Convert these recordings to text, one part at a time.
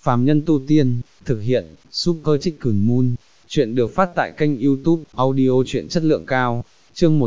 phàm nhân tu tiên, thực hiện, Super Chicken Moon. Chuyện được phát tại kênh YouTube, audio truyện chất lượng cao. Chương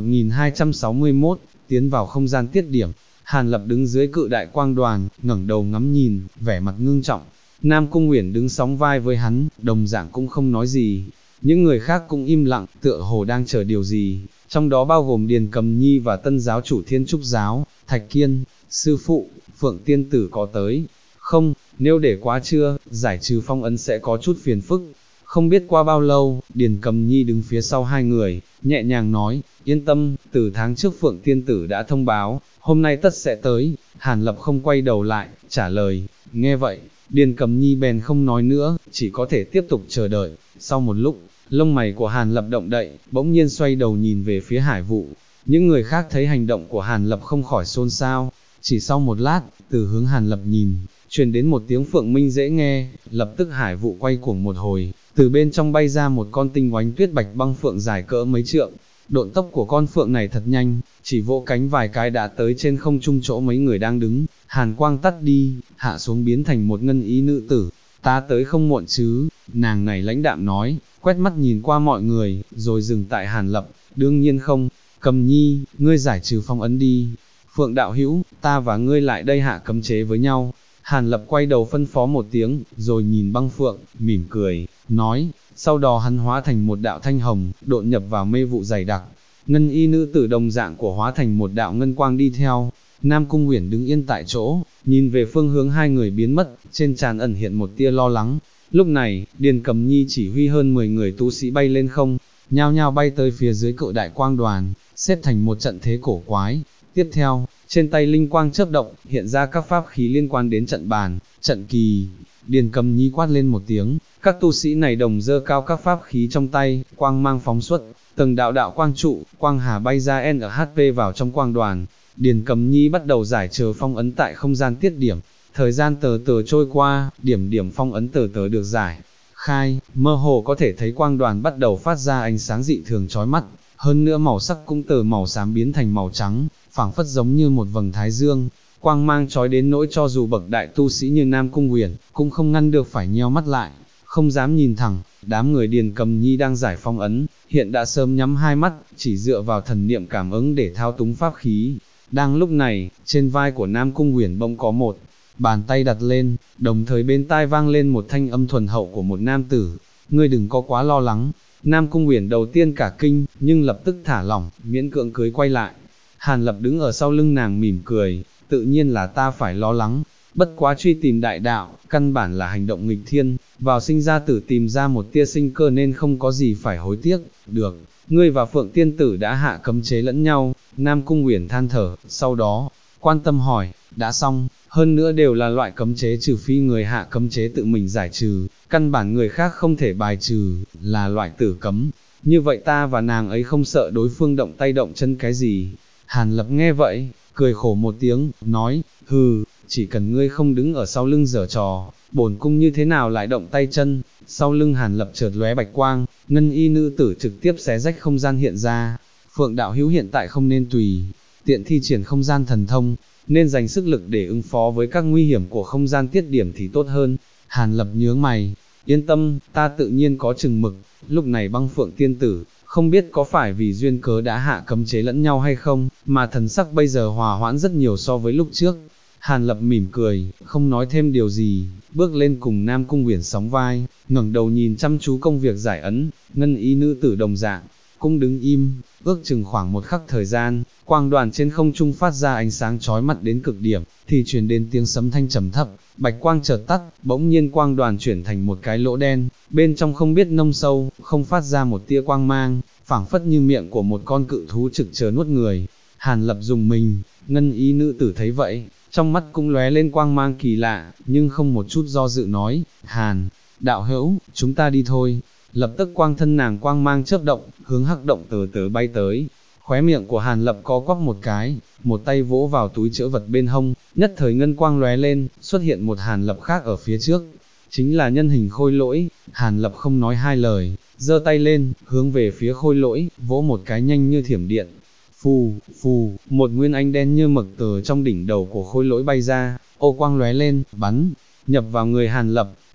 1261, tiến vào không gian tiết điểm. Hàn Lập đứng dưới cự đại quang đoàn, ngẩng đầu ngắm nhìn, vẻ mặt ngưng trọng. Nam Cung Uyển đứng sóng vai với hắn, đồng dạng cũng không nói gì. Những người khác cũng im lặng, tựa hồ đang chờ điều gì, trong đó bao gồm Điền Cầm Nhi và tân giáo chủ Thiên Trúc Giáo, Thạch Kiên. Sư phụ, Phượng Tiên Tử có tới không? Nếu để quá trưa, giải trừ phong ấn sẽ có chút phiền phức. Không biết qua bao lâu, Điền Cầm Nhi đứng phía sau hai người, nhẹ nhàng nói, yên tâm, từ tháng trước Phượng Tiên Tử đã thông báo, hôm nay tất sẽ tới. Hàn Lập không quay đầu lại, trả lời. Nghe vậy, Điền Cầm Nhi bèn không nói nữa, chỉ có thể tiếp tục chờ đợi. Sau một lúc, lông mày của Hàn Lập động đậy, bỗng nhiên xoay đầu nhìn về phía Hải Vụ. Những người khác thấy hành động của Hàn Lập không khỏi xôn xao. Chỉ sau một lát, từ hướng Hàn Lập nhìn, truyền đến một tiếng phượng minh dễ nghe, lập tức Hải Vụ quay cuồng một hồi, từ bên trong bay ra một con tinh oánh tuyết bạch băng phượng dài cỡ mấy trượng. Độn tốc của con phượng này thật nhanh, chỉ vỗ cánh vài cái đã tới trên không trung chỗ mấy người đang đứng. Hàn quang tắt đi, hạ xuống biến thành một ngân ý nữ tử. Ta tới không muộn chứ? Nàng này lãnh đạm nói, quét mắt nhìn qua mọi người, rồi dừng tại Hàn Lập. Đương nhiên không. Cầm Nhi, ngươi giải trừ phong ấn đi. Phượng đạo hữu, ta và ngươi lại đây hạ cấm chế với nhau. Hàn Lập quay đầu phân phó một tiếng, rồi nhìn băng phượng, mỉm cười, nói, sau đó hắn hóa thành một đạo thanh hồng, độn nhập vào mê vụ dày đặc. Ngân y nữ tử đồng dạng của hóa thành một đạo ngân quang đi theo. Nam Cung Uyển đứng yên tại chỗ, nhìn về phương hướng hai người biến mất, trên trán ẩn hiện một tia lo lắng. Lúc này, Điền Cầm Nhi chỉ huy hơn 10 người tu sĩ bay lên không, nhao nhao bay tới phía dưới cự đại quang đoàn, xếp thành một trận thế cổ quái. Tiếp theo, trên tay linh quang chớp động, hiện ra các pháp khí liên quan đến trận bàn, trận kỳ. Điền Cầm Nhi quát lên một tiếng, các tu sĩ này đồng dơ cao các pháp khí trong tay, quang mang phóng xuất, từng đạo đạo quang trụ, quang hà bay ra NHP vào trong quang đoàn. Điền Cầm Nhi bắt đầu giải trừ phong ấn tại không gian tiết điểm. Thời gian từ từ trôi qua, điểm điểm phong ấn từ từ được giải khai, mơ hồ có thể thấy quang đoàn bắt đầu phát ra ánh sáng dị thường chói mắt, hơn nữa màu sắc cũng từ màu xám biến thành màu trắng, phảng phất giống như một vầng thái dương. Quang mang chói đến nỗi cho dù bậc đại tu sĩ như Nam Cung Uyển cũng không ngăn được phải nheo mắt lại, không dám nhìn thẳng. Đám người Điền Cầm Nhi đang giải phong ấn, hiện đã sớm nhắm hai mắt, chỉ dựa vào thần niệm cảm ứng để thao túng pháp khí. Đang lúc này, trên vai của Nam Cung Uyển bỗng có một bàn tay đặt lên, đồng thời bên tai vang lên một thanh âm thuần hậu của một nam tử. Ngươi đừng có quá lo lắng. Nam Cung Uyển đầu tiên cả kinh, nhưng lập tức thả lỏng, miễn cưỡng cưới quay lại. Hàn Lập đứng ở sau lưng nàng mỉm cười, tự nhiên là ta phải lo lắng. Bất quá truy tìm đại đạo, căn bản là hành động nghịch thiên, vào sinh ra tử tìm ra một tia sinh cơ nên không có gì phải hối tiếc. Được, ngươi và Phượng Tiên Tử đã hạ cấm chế lẫn nhau. Nam Cung Uyển than thở, sau đó quan tâm hỏi, đã xong, hơn nữa đều là loại cấm chế, trừ phi người hạ cấm chế tự mình giải trừ, căn bản người khác không thể bài trừ, là loại tử cấm. Như vậy ta và nàng ấy không sợ đối phương động tay động chân cái gì? Hàn Lập nghe vậy, cười khổ một tiếng, nói, hừ, chỉ cần ngươi không đứng ở sau lưng giở trò, bổn cung như thế nào lại động tay chân. Sau lưng Hàn Lập chợt lóe bạch quang, ngân y nữ tử trực tiếp xé rách không gian hiện ra. Phượng đạo hữu hiện tại không nên tùy tiện thi triển không gian thần thông, nên dành sức lực để ứng phó với các nguy hiểm của không gian tiết điểm thì tốt hơn. Hàn Lập nhướng mày, yên tâm, ta tự nhiên có chừng mực. Lúc này băng Phượng Tiên Tử, không biết có phải vì duyên cớ đã hạ cấm chế lẫn nhau hay không, mà thần sắc bây giờ hòa hoãn rất nhiều so với lúc trước. Hàn Lập mỉm cười, không nói thêm điều gì, bước lên cùng Nam Cung Uyển sóng vai, ngẩng đầu nhìn chăm chú công việc giải ấn. Ngân ý nữ tử đồng dạng cũng đứng im, ước chừng khoảng một khắc thời gian, quang đoàn trên không trung phát ra ánh sáng chói mắt đến cực điểm, thì truyền đến tiếng sấm thanh trầm thấp, bạch quang chợt tắt, bỗng nhiên quang đoàn chuyển thành một cái lỗ đen, bên trong không biết nông sâu, không phát ra một tia quang mang, phảng phất như miệng của một con cự thú trực chờ nuốt người. Hàn Lập dùng mình, ngân ý nữ tử thấy vậy, trong mắt cũng lóe lên quang mang kỳ lạ, nhưng không một chút do dự nói, Hàn đạo hữu, chúng ta đi thôi. Lập tức quang thân nàng quang mang chớp động, hướng hắc động từ từ bay tới. Khóe miệng của Hàn Lập có quắc một cái, một tay vỗ vào túi trữ vật bên hông, nhất thời ngân quang lóe lên, xuất hiện một Hàn Lập khác ở phía trước, chính là nhân hình khôi lỗi. Hàn Lập không nói hai lời, giơ tay lên, hướng về phía khôi lỗi, vỗ một cái nhanh như thiểm điện. Phù, phù, một nguyên anh đen như mực từ trong đỉnh đầu của khôi lỗi bay ra, ô quang lóe lên, bắn nhập vào người Hàn Lập.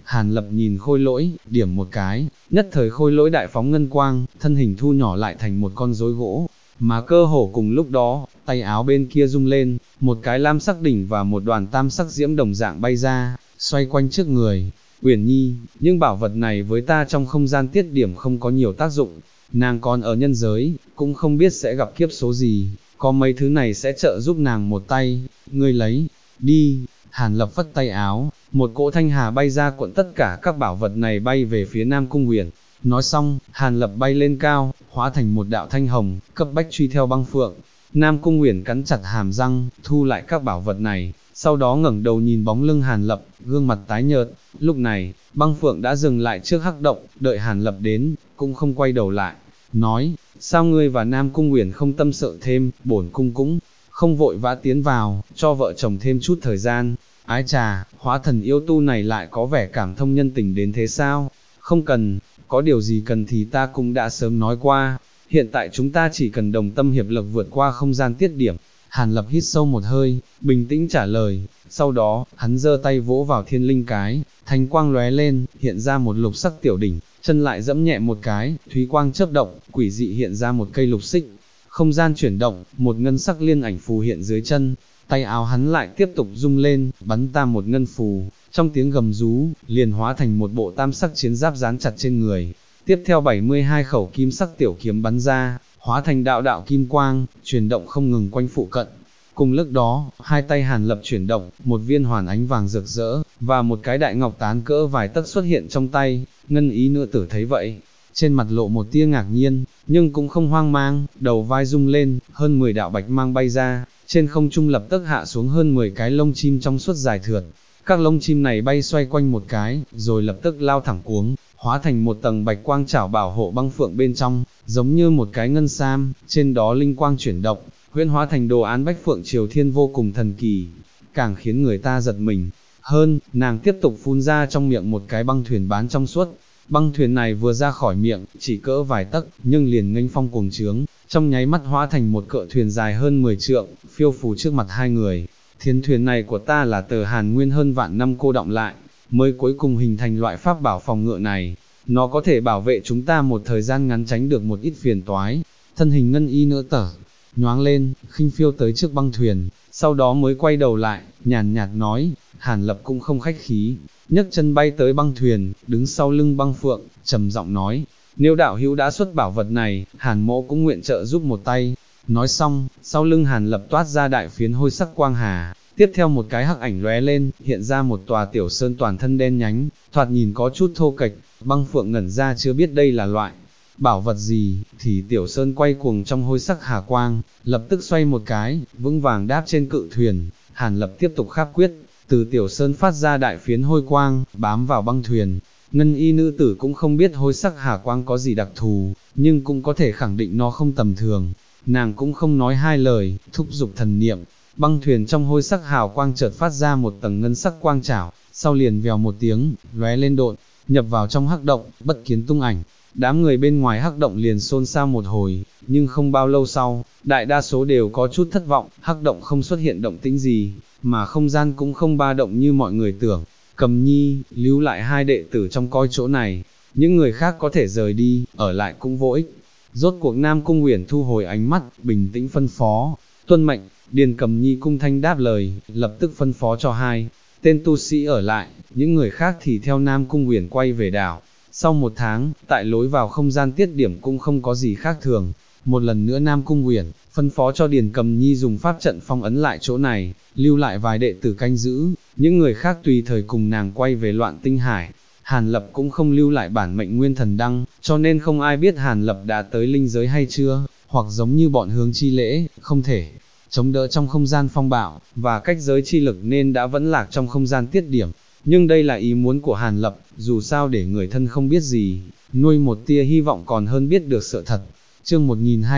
Hàn Lập nhìn khôi lỗi, điểm một cái, nhất thời khôi lỗi đại phóng ngân quang, thân hình thu nhỏ lại thành một con rối gỗ, mà cơ hồ cùng lúc đó, tay áo bên kia rung lên, một cái lam sắc đỉnh và một đoàn tam sắc diễm đồng dạng bay ra, xoay quanh trước người. Uyển Nhi, nhưng bảo vật này với ta trong không gian tiết điểm không có nhiều tác dụng, nàng còn ở nhân giới, cũng không biết sẽ gặp kiếp số gì, có mấy thứ này sẽ trợ giúp nàng một tay, ngươi lấy, đi. Hàn Lập phất tay áo, một cỗ thanh hà bay ra cuộn tất cả các bảo vật này bay về phía Nam Cung Uyển. Nói xong, Hàn Lập bay lên cao, hóa thành một đạo thanh hồng, cấp bách truy theo băng phượng. Nam Cung Uyển cắn chặt hàm răng, thu lại các bảo vật này, sau đó ngẩng đầu nhìn bóng lưng Hàn Lập, gương mặt tái nhợt. Lúc này, băng phượng đã dừng lại trước hắc động, đợi Hàn Lập đến, cũng không quay đầu lại, nói, sao ngươi và Nam Cung Uyển không tâm sự thêm, bổn cung cũng không vội vã tiến vào, cho vợ chồng thêm chút thời gian. Ái trà, hóa thần yêu tu này lại có vẻ cảm thông nhân tình đến thế sao? Không cần, có điều gì cần thì ta cũng đã sớm nói qua, hiện tại chúng ta chỉ cần đồng tâm hiệp lực vượt qua không gian tiết điểm. Hàn Lập hít sâu một hơi, bình tĩnh trả lời, sau đó, hắn giơ tay vỗ vào thiên linh cái, thanh quang lóe lên, hiện ra một lục sắc tiểu đỉnh, chân lại dẫm nhẹ một cái, thúy quang chớp động, quỷ dị hiện ra một cây lục xích. Không gian chuyển động, một ngân sắc liên ảnh phù hiện dưới chân, tay áo hắn lại tiếp tục rung lên, bắn ta một ngân phù, trong tiếng gầm rú, liền hóa thành một bộ tam sắc chiến giáp dán chặt trên người. Tiếp theo 72 khẩu kim sắc tiểu kiếm bắn ra, hóa thành đạo đạo kim quang, chuyển động không ngừng quanh phụ cận. Cùng lúc đó, hai tay Hàn Lập chuyển động, một viên hoàn ánh vàng rực rỡ, và một cái đại ngọc tán cỡ vài tấc xuất hiện trong tay. Ngân ý nữ tử thấy vậy, trên mặt lộ một tia ngạc nhiên, nhưng cũng không hoang mang, đầu vai rung lên, hơn 10 đạo bạch mang bay ra, trên không trung lập tức hạ xuống hơn 10 cái lông chim trong suốt dài thượt. Các lông chim này bay xoay quanh một cái, rồi lập tức lao thẳng cuống, hóa thành một tầng bạch quang chảo bảo hộ băng phượng bên trong, giống như một cái ngân sam, trên đó linh quang chuyển động, huyễn hóa thành đồ án bách phượng triều thiên vô cùng thần kỳ, càng khiến người ta giật mình. Hơn, nàng tiếp tục phun ra trong miệng một cái băng thuyền bán trong suốt. Băng thuyền này vừa ra khỏi miệng, chỉ cỡ vài tấc, nhưng liền nghênh phong cuồng trướng, trong nháy mắt hóa thành một cỡ thuyền dài hơn 10 trượng, phiêu phù trước mặt hai người. Thiên thuyền này của ta là tờ Hàn Nguyên hơn vạn năm cô đọng lại, mới cuối cùng hình thành loại pháp bảo phòng ngự này. Nó có thể bảo vệ chúng ta một thời gian ngắn tránh được một ít phiền toái. Thân hình ngân y nữ tử nhoáng lên, khinh phiêu tới trước băng thuyền, sau đó mới quay đầu lại, nhàn nhạt nói. Hàn Lập cũng không khách khí, nhấc chân bay tới băng thuyền, đứng sau lưng băng phượng, trầm giọng nói, nếu đạo hữu đã xuất bảo vật này, Hàn mỗ cũng nguyện trợ giúp một tay. Nói xong, sau lưng Hàn Lập toát ra đại phiến hôi sắc quang hà, tiếp theo một cái hắc ảnh lóe lên, hiện ra một tòa tiểu sơn toàn thân đen nhánh, thoạt nhìn có chút thô kệch. Băng phượng ngẩn ra chưa biết đây là loại bảo vật gì, thì tiểu sơn quay cuồng trong hôi sắc hà quang, lập tức xoay một cái, vững vàng đáp trên cự thuyền. Hàn Lập tiếp tục khắc quyết, từ tiểu sơn phát ra đại phiến hôi quang, bám vào băng thuyền. Ngân y nữ tử cũng không biết hôi sắc hà quang có gì đặc thù, nhưng cũng có thể khẳng định nó không tầm thường. Nàng cũng không nói hai lời, thúc giục thần niệm, băng thuyền trong hôi sắc hào quang chợt phát ra một tầng ngân sắc quang trảo, sau liền vèo một tiếng, lóe lên độn, nhập vào trong hắc động, bất kiến tung ảnh. Đám người bên ngoài hắc động liền xôn xao một hồi, nhưng không bao lâu sau, đại đa số đều có chút thất vọng, hắc động không xuất hiện động tĩnh gì, mà không gian cũng không ba động như mọi người tưởng. Cầm Nhi, lưu lại hai đệ tử trong coi chỗ này, những người khác có thể rời đi, ở lại cũng vô ích. Rốt cuộc Nam Cung Uyển thu hồi ánh mắt, bình tĩnh phân phó, tuân mệnh. Điền Cầm Nhi cung thanh đáp lời, lập tức phân phó cho hai tên tu sĩ ở lại, những người khác thì theo Nam Cung Uyển quay về đảo. Sau một tháng, tại lối vào không gian tiết điểm cũng không có gì khác thường. Một lần nữa Nam Cung Uyển phân phó cho Điền Cầm Nhi dùng pháp trận phong ấn lại chỗ này, lưu lại vài đệ tử canh giữ, những người khác tùy thời cùng nàng quay về Loạn Tinh Hải. Hàn Lập cũng không lưu lại bản mệnh nguyên thần đăng, cho nên không ai biết Hàn Lập đã tới linh giới hay chưa, hoặc giống như bọn Hướng Chi Lễ, không thể chống đỡ trong không gian phong bạo, và cách giới chi lực nên đã vẫn lạc trong không gian tiết điểm. Nhưng đây là ý muốn của Hàn Lập, dù sao để người thân không biết gì, nuôi một tia hy vọng còn hơn biết được sự thật. Chương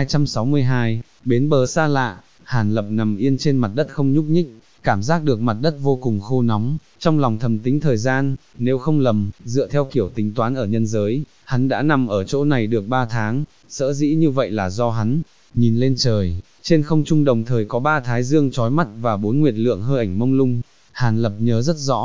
1262, bến bờ xa lạ. Hàn Lập nằm yên trên mặt đất không nhúc nhích, cảm giác được mặt đất vô cùng khô nóng, trong lòng thầm tính thời gian, nếu không lầm, dựa theo kiểu tính toán ở nhân giới, hắn đã nằm ở chỗ này được 3 tháng, sở dĩ như vậy là do hắn nhìn lên trời, trên không trung đồng thời có 3 thái dương chói mắt và 4 nguyệt lượng hơi ảnh mông lung. Hàn Lập nhớ rất rõ,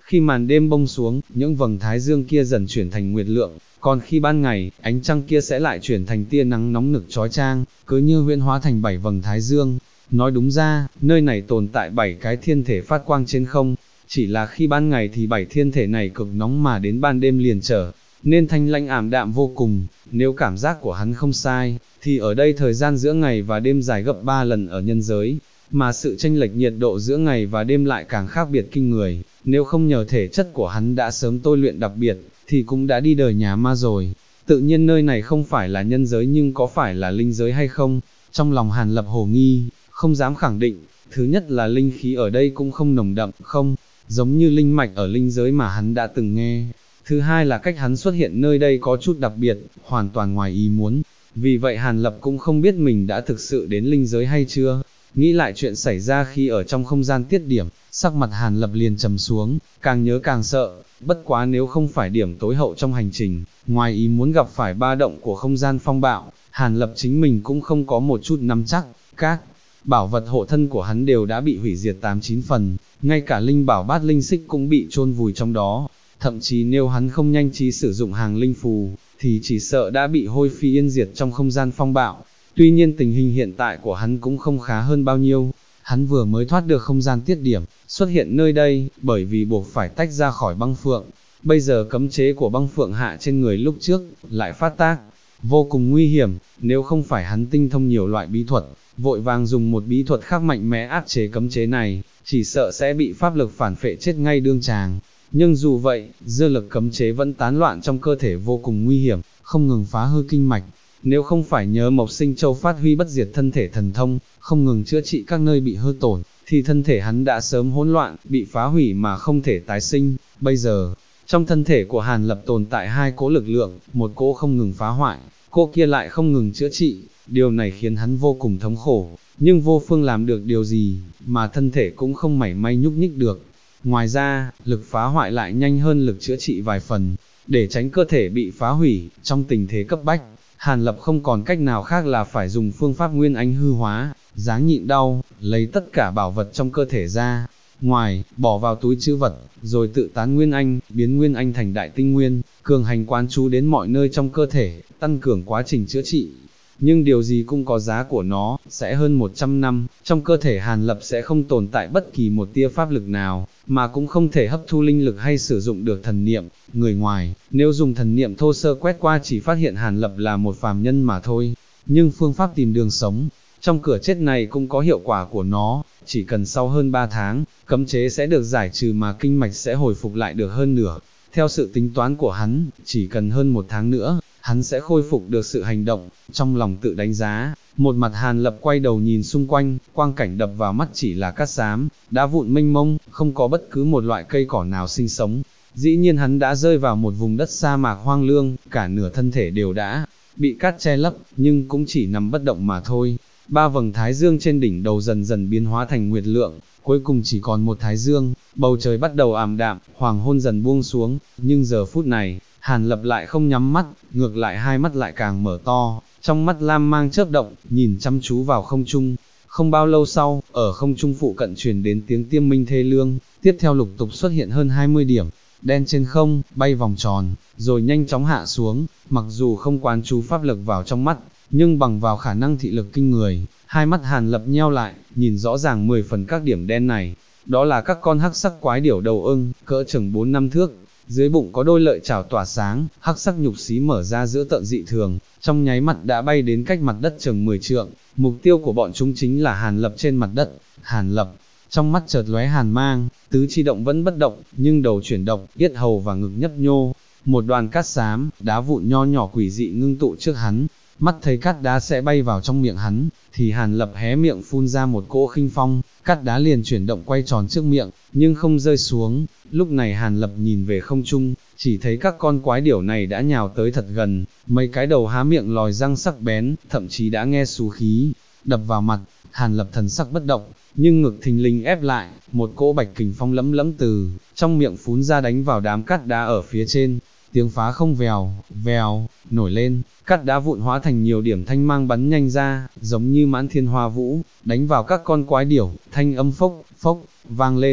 Khi màn đêm bông xuống, những vầng thái dương kia dần chuyển thành nguyệt lượng, còn khi ban ngày, ánh trăng kia sẽ lại chuyển thành tia nắng nóng nực chói chang, cứ như huyễn hóa thành 7 vầng thái dương. Nói đúng ra, nơi này tồn tại 7 cái thiên thể phát quang trên không, chỉ là khi ban ngày thì 7 thiên thể này cực nóng mà đến ban đêm liền trở nên thanh lãnh ảm đạm vô cùng. Nếu cảm giác của hắn không sai, thì ở đây thời gian giữa ngày và đêm dài gấp 3 lần ở nhân giới, mà sự chênh lệch nhiệt độ giữa ngày và đêm lại càng khác biệt kinh người. Nếu không nhờ thể chất của hắn đã sớm tôi luyện đặc biệt, thì cũng đã đi đời nhà ma rồi. Tự nhiên nơi này không phải là nhân giới nhưng có phải là linh giới hay không? Trong lòng Hàn Lập hồ nghi, không dám khẳng định. Thứ nhất là linh khí ở đây cũng không nồng đậm, không giống như linh mạch ở linh giới mà hắn đã từng nghe. Thứ hai là cách hắn xuất hiện nơi đây có chút đặc biệt, hoàn toàn ngoài ý muốn. Vì vậy Hàn Lập cũng không biết mình đã thực sự đến linh giới hay chưa. Nghĩ lại chuyện xảy ra khi ở trong không gian tiết điểm, sắc mặt Hàn Lập liền trầm xuống, càng nhớ càng sợ. Bất quá nếu không phải điểm tối hậu trong hành trình, ngoài ý muốn gặp phải ba động của không gian phong bạo, Hàn Lập chính mình cũng không có một chút nắm chắc. Các bảo vật hộ thân của hắn đều đã bị hủy diệt 8-9 phần, ngay cả linh bảo bát linh xích cũng bị chôn vùi trong đó. Thậm chí nếu hắn không nhanh trí sử dụng hàng linh phù, thì chỉ sợ đã bị hôi phi yên diệt trong không gian phong bạo. Tuy nhiên tình hình hiện tại của hắn cũng không khá hơn bao nhiêu. Hắn vừa mới thoát được không gian tiết điểm, xuất hiện nơi đây, bởi vì buộc phải tách ra khỏi băng phượng. Bây giờ cấm chế của băng phượng hạ trên người lúc trước, lại phát tác, vô cùng nguy hiểm. Nếu không phải hắn tinh thông nhiều loại bí thuật, vội vàng dùng một bí thuật khác mạnh mẽ áp chế cấm chế này, chỉ sợ sẽ bị pháp lực phản phệ chết ngay đương tràng. Nhưng dù vậy, dư lực cấm chế vẫn tán loạn trong cơ thể vô cùng nguy hiểm, không ngừng phá hư kinh mạch. Nếu không phải nhớ Mộc Sinh Châu phát huy bất diệt thân thể thần thông, không ngừng chữa trị các nơi bị hư tổn, thì thân thể hắn đã sớm hỗn loạn, bị phá hủy mà không thể tái sinh. Bây giờ, trong thân thể của Hàn Lập tồn tại hai cỗ lực lượng, một cỗ không ngừng phá hoại, cỗ kia lại không ngừng chữa trị. Điều này khiến hắn vô cùng thống khổ, nhưng vô phương làm được điều gì, mà thân thể cũng không mảy may nhúc nhích được. Ngoài ra, lực phá hoại lại nhanh hơn lực chữa trị vài phần, để tránh cơ thể bị phá hủy. Trong tình thế cấp bách, Hàn Lập không còn cách nào khác là phải dùng phương pháp nguyên anh hư hóa, dáng nhịn đau, lấy tất cả bảo vật trong cơ thể ra, ngoài, bỏ vào túi trữ vật, rồi tự tán nguyên anh, biến nguyên anh thành đại tinh nguyên, cường hành quán chú đến mọi nơi trong cơ thể, tăng cường quá trình chữa trị. Nhưng điều gì cũng có giá của nó, sẽ hơn 100 năm, trong cơ thể Hàn Lập sẽ không tồn tại bất kỳ một tia pháp lực nào, mà cũng không thể hấp thu linh lực hay sử dụng được thần niệm. Người ngoài, nếu dùng thần niệm thô sơ quét qua chỉ phát hiện Hàn Lập là một phàm nhân mà thôi, nhưng phương pháp tìm đường sống trong cửa chết này cũng có hiệu quả của nó, chỉ cần sau hơn 3 tháng, cấm chế sẽ được giải trừ mà kinh mạch sẽ hồi phục lại được hơn nửa. Theo sự tính toán của hắn, chỉ cần hơn 1 tháng nữa, hắn sẽ khôi phục được sự hành động. Trong lòng tự đánh giá, một mặt Hàn Lập quay đầu nhìn xung quanh, quang cảnh đập vào mắt chỉ là cát xám, đá vụn mênh mông, không có bất cứ một loại cây cỏ nào sinh sống. Dĩ nhiên hắn đã rơi vào một vùng đất sa mạc hoang lương, cả nửa thân thể đều đã bị cát che lấp, nhưng cũng chỉ nằm bất động mà thôi. 3 vầng thái dương trên đỉnh đầu dần dần biến hóa thành nguyệt lượng, cuối cùng chỉ còn một thái dương. Bầu trời bắt đầu ảm đạm, hoàng hôn dần buông xuống, nhưng giờ phút này, Hàn Lập lại không nhắm mắt, ngược lại hai mắt lại càng mở to, trong mắt lam mang chớp động, nhìn chăm chú vào không trung. Không bao lâu sau, ở không trung phụ cận truyền đến tiếng tiêm minh thê lương, tiếp theo lục tục xuất hiện hơn 20 điểm đen trên không, bay vòng tròn, rồi nhanh chóng hạ xuống. Mặc dù không quán chú pháp lực vào trong mắt, nhưng bằng vào khả năng thị lực kinh người, hai mắt Hàn Lập nheo lại, nhìn rõ ràng 10 phần các điểm đen này. Đó là các con hắc sắc quái điểu đầu ưng, cỡ chừng 4-5 thước, dưới bụng có đôi lợi chảo tỏa sáng, hắc sắc nhục xí mở ra giữa tợn dị thường, trong nháy mắt đã bay đến cách mặt đất chừng 10 trượng. Mục tiêu của bọn chúng chính là Hàn Lập trên mặt đất. Hàn Lập, trong mắt chợt lóe hàn mang, tứ chi động vẫn bất động, nhưng đầu chuyển động, yết hầu và ngực nhấp nhô. Một đoàn cát xám, đá vụn nho nhỏ quỷ dị ngưng tụ trước hắn, mắt thấy cát đá sẽ bay vào trong miệng hắn, thì Hàn Lập hé miệng phun ra một cỗ khinh phong, cát đá liền chuyển động quay tròn trước miệng, nhưng không rơi xuống. Lúc này Hàn Lập nhìn về không trung, chỉ thấy các con quái điểu này đã nhào tới thật gần, mấy cái đầu há miệng lòi răng sắc bén, thậm chí đã nghe xú khí đập vào mặt. Hàn Lập thần sắc bất động, nhưng ngực thình lình ép lại, một cỗ bạch kình phong lẫm lẫm từ trong miệng phún ra đánh vào đám cát đá ở phía trên. Tiếng phá không vèo, vèo, nổi lên, cát đá vụn hóa thành nhiều điểm thanh mang bắn nhanh ra, giống như mãn thiên hoa vũ, đánh vào các con quái điểu, thanh âm phốc, phốc, vang lên.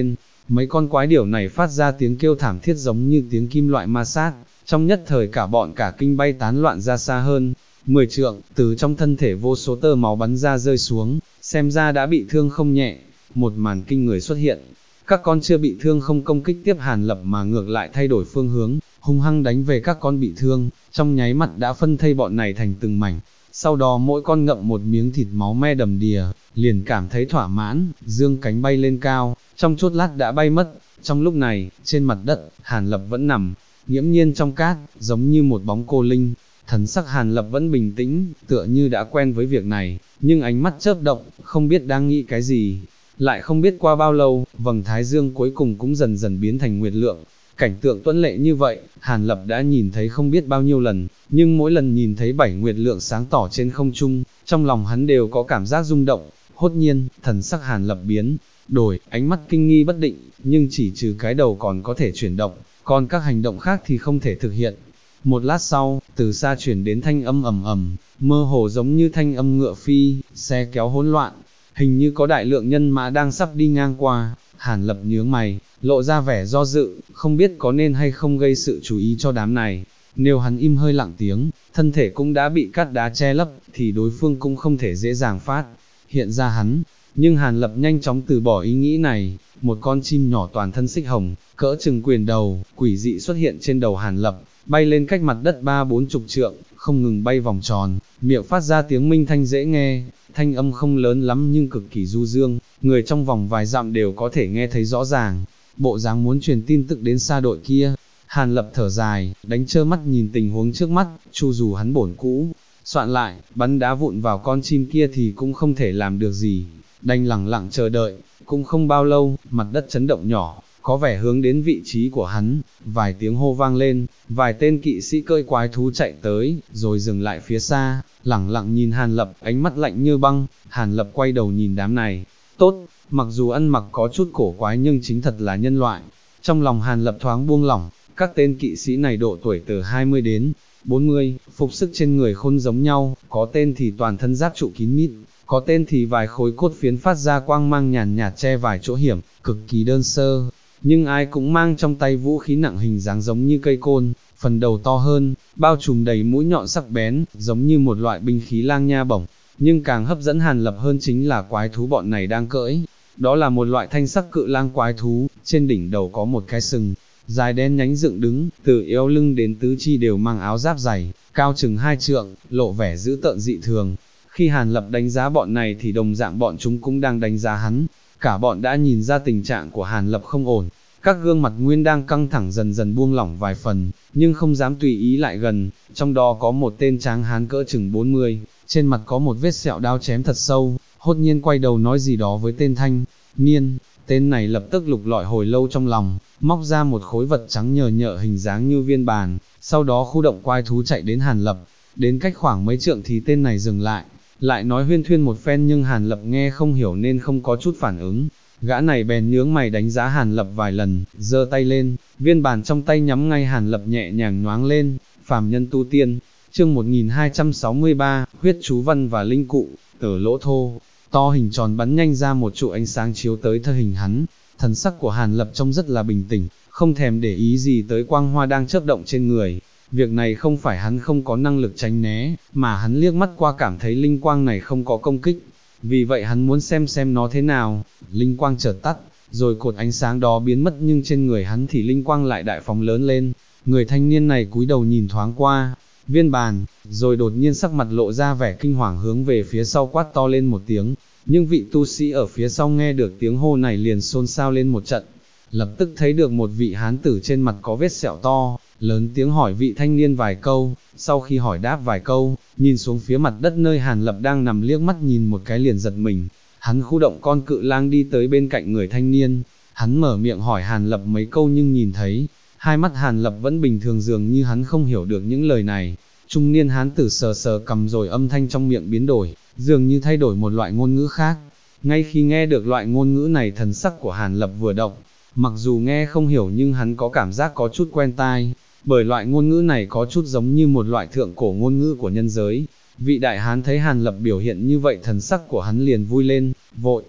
mấy con quái điểu này phát ra tiếng kêu thảm thiết giống như tiếng kim loại ma sát, trong nhất thời cả bọn cả kinh bay tán loạn ra xa hơn, 10 trượng, từ trong thân thể vô số tơ máu bắn ra rơi xuống, xem ra đã bị thương không nhẹ, một màn kinh người xuất hiện. Các con chưa bị thương không công kích tiếp Hàn Lập mà ngược lại thay đổi phương hướng, hung hăng đánh về các con bị thương, trong nháy mắt đã phân thây bọn này thành từng mảnh. Sau đó mỗi con ngậm một miếng thịt máu me đầm đìa, liền cảm thấy thỏa mãn, dương cánh bay lên cao, trong chốt lát đã bay mất. Trong lúc này, trên mặt đất, Hàn Lập vẫn nằm, nghiễm nhiên trong cát, giống như một bóng cô linh. Thần sắc Hàn Lập vẫn bình tĩnh, tựa như đã quen với việc này, nhưng ánh mắt chớp động, không biết đang nghĩ cái gì. Lại không biết qua bao lâu, vầng thái dương cuối cùng cũng dần dần biến thành nguyệt lượng. Cảnh tượng tuấn lệ như vậy, Hàn Lập đã nhìn thấy không biết bao nhiêu lần, nhưng mỗi lần nhìn thấy 7 nguyệt lượng sáng tỏ trên không trung, trong lòng hắn đều có cảm giác rung động. Hốt nhiên, thần sắc Hàn Lập biến đổi, ánh mắt kinh nghi bất định, nhưng chỉ trừ cái đầu còn có thể chuyển động, còn các hành động khác thì không thể thực hiện. Một lát sau, từ xa chuyển đến thanh âm ầm ầm, mơ hồ giống như thanh âm ngựa phi, xe kéo hỗn loạn, hình như có đại lượng nhân mã đang sắp đi ngang qua. Hàn Lập nhướng mày, lộ ra vẻ do dự, không biết có nên hay không gây sự chú ý cho đám này. Nếu hắn im hơi lặng tiếng, thân thể cũng đã bị cát đá che lấp, thì đối phương cũng không thể dễ dàng phát hiện ra hắn. Nhưng Hàn Lập nhanh chóng từ bỏ ý nghĩ này, một con chim nhỏ toàn thân xích hồng, cỡ chừng quyền đầu, quỷ dị xuất hiện trên đầu Hàn Lập, bay lên cách mặt đất 30-40 trượng, không ngừng bay vòng tròn, miệng phát ra tiếng minh thanh dễ nghe, thanh âm không lớn lắm nhưng cực kỳ du dương, người trong vòng vài dặm đều có thể nghe thấy rõ ràng, bộ dáng muốn truyền tin tức đến xa đội kia. Hàn Lập thở dài, đánh trơ mắt nhìn tình huống trước mắt, chu dù hắn bổn cũ, soạn lại, bắn đá vụn vào con chim kia thì cũng không thể làm được gì, đành lẳng lặng chờ đợi. Cũng không bao lâu, mặt đất chấn động nhỏ, có vẻ hướng đến vị trí của hắn, vài tiếng hô vang lên, vài tên kỵ sĩ cưỡi quái thú chạy tới, rồi dừng lại phía xa, lẳng lặng nhìn Hàn Lập, ánh mắt lạnh như băng. Hàn Lập quay đầu nhìn đám này, tốt, mặc dù ăn mặc có chút cổ quái nhưng chính thật là nhân loại. Trong lòng Hàn Lập thoáng buông lỏng, các tên kỵ sĩ này độ tuổi từ 20 đến 40, phục sức trên người khôn giống nhau, có tên thì toàn thân giáp trụ kín mít, có tên thì vài khối cốt phiến phát ra quang mang nhàn nhạt che vài chỗ hiểm, cực kỳ đơn sơ, nhưng ai cũng mang trong tay vũ khí nặng hình dáng giống như cây côn, phần đầu to hơn, bao trùm đầy mũi nhọn sắc bén, giống như một loại binh khí lang nha bổng. Nhưng càng hấp dẫn Hàn Lập hơn chính là quái thú bọn này đang cưỡi, đó là một loại thanh sắc cự lang quái thú, trên đỉnh đầu có một cái sừng dài đen nhánh dựng đứng, từ eo lưng đến tứ chi đều mang áo giáp dày, cao chừng 2 trượng, lộ vẻ dữ tợn dị thường. Khi Hàn Lập đánh giá bọn này thì đồng dạng bọn chúng cũng đang đánh giá hắn, cả bọn đã nhìn ra tình trạng của Hàn Lập không ổn, các gương mặt nguyên đang căng thẳng dần dần buông lỏng vài phần, nhưng không dám tùy ý lại gần. Trong đó có một tên tráng hán cỡ chừng 40, trên mặt có một vết sẹo đao chém thật sâu, hốt nhiên quay đầu nói gì đó với tên thanh niên. Tên này lập tức lục lọi hồi lâu trong lòng, móc ra một khối vật trắng nhờ nhợ hình dáng như viên bàn, sau đó khu động quái thú chạy đến Hàn Lập. Đến cách khoảng mấy trượng thì tên này dừng lại nói huyên thuyên một phen nhưng Hàn Lập nghe không hiểu nên không có chút phản ứng. Gã này bèn nhướng mày đánh giá Hàn Lập vài lần, giơ tay lên, viên bàn trong tay nhắm ngay Hàn Lập nhẹ nhàng nhoáng lên. Phàm nhân tu tiên, chương 1263, huyết chú văn và linh cụ. Ở lỗ thô to hình tròn bắn nhanh ra một trụ ánh sáng chiếu tới thân hình hắn. Thần sắc của Hàn Lập trông rất là bình tĩnh, không thèm để ý gì tới quang hoa đang chớp động trên người. Việc này không phải hắn không có năng lực tránh né, mà hắn liếc mắt qua cảm thấy linh quang này không có công kích. Vì vậy hắn muốn xem nó thế nào. Linh quang chợt tắt, rồi cột ánh sáng đó biến mất, nhưng trên người hắn thì linh quang lại đại phóng lớn lên. Người thanh niên này cúi đầu nhìn thoáng qua viên bàn, rồi đột nhiên sắc mặt lộ ra vẻ kinh hoàng hướng về phía sau quát to lên một tiếng. Nhưng vị tu sĩ ở phía sau nghe được tiếng hô này liền xôn xao lên một trận, lập tức thấy được một vị hán tử trên mặt có vết sẹo to, lớn tiếng hỏi vị thanh niên vài câu. Sau khi hỏi đáp vài câu, nhìn xuống phía mặt đất nơi Hàn Lập đang nằm, liếc mắt nhìn một cái liền giật mình. Hắn khu động con cự lang đi tới bên cạnh người thanh niên, hắn mở miệng hỏi Hàn Lập mấy câu nhưng nhìn thấy hai mắt Hàn Lập vẫn bình thường, dường như hắn không hiểu được những lời này. Trung niên hán tử sờ sờ cằm rồi âm thanh trong miệng biến đổi, dường như thay đổi một loại ngôn ngữ khác. Ngay khi nghe được loại ngôn ngữ này, thần sắc của Hàn Lập vừa động, mặc dù nghe không hiểu nhưng hắn có cảm giác có chút quen tai, bởi loại ngôn ngữ này có chút giống như một loại thượng cổ ngôn ngữ của nhân giới. Vị đại hán thấy Hàn Lập biểu hiện như vậy, thần sắc của hắn liền vui lên, vội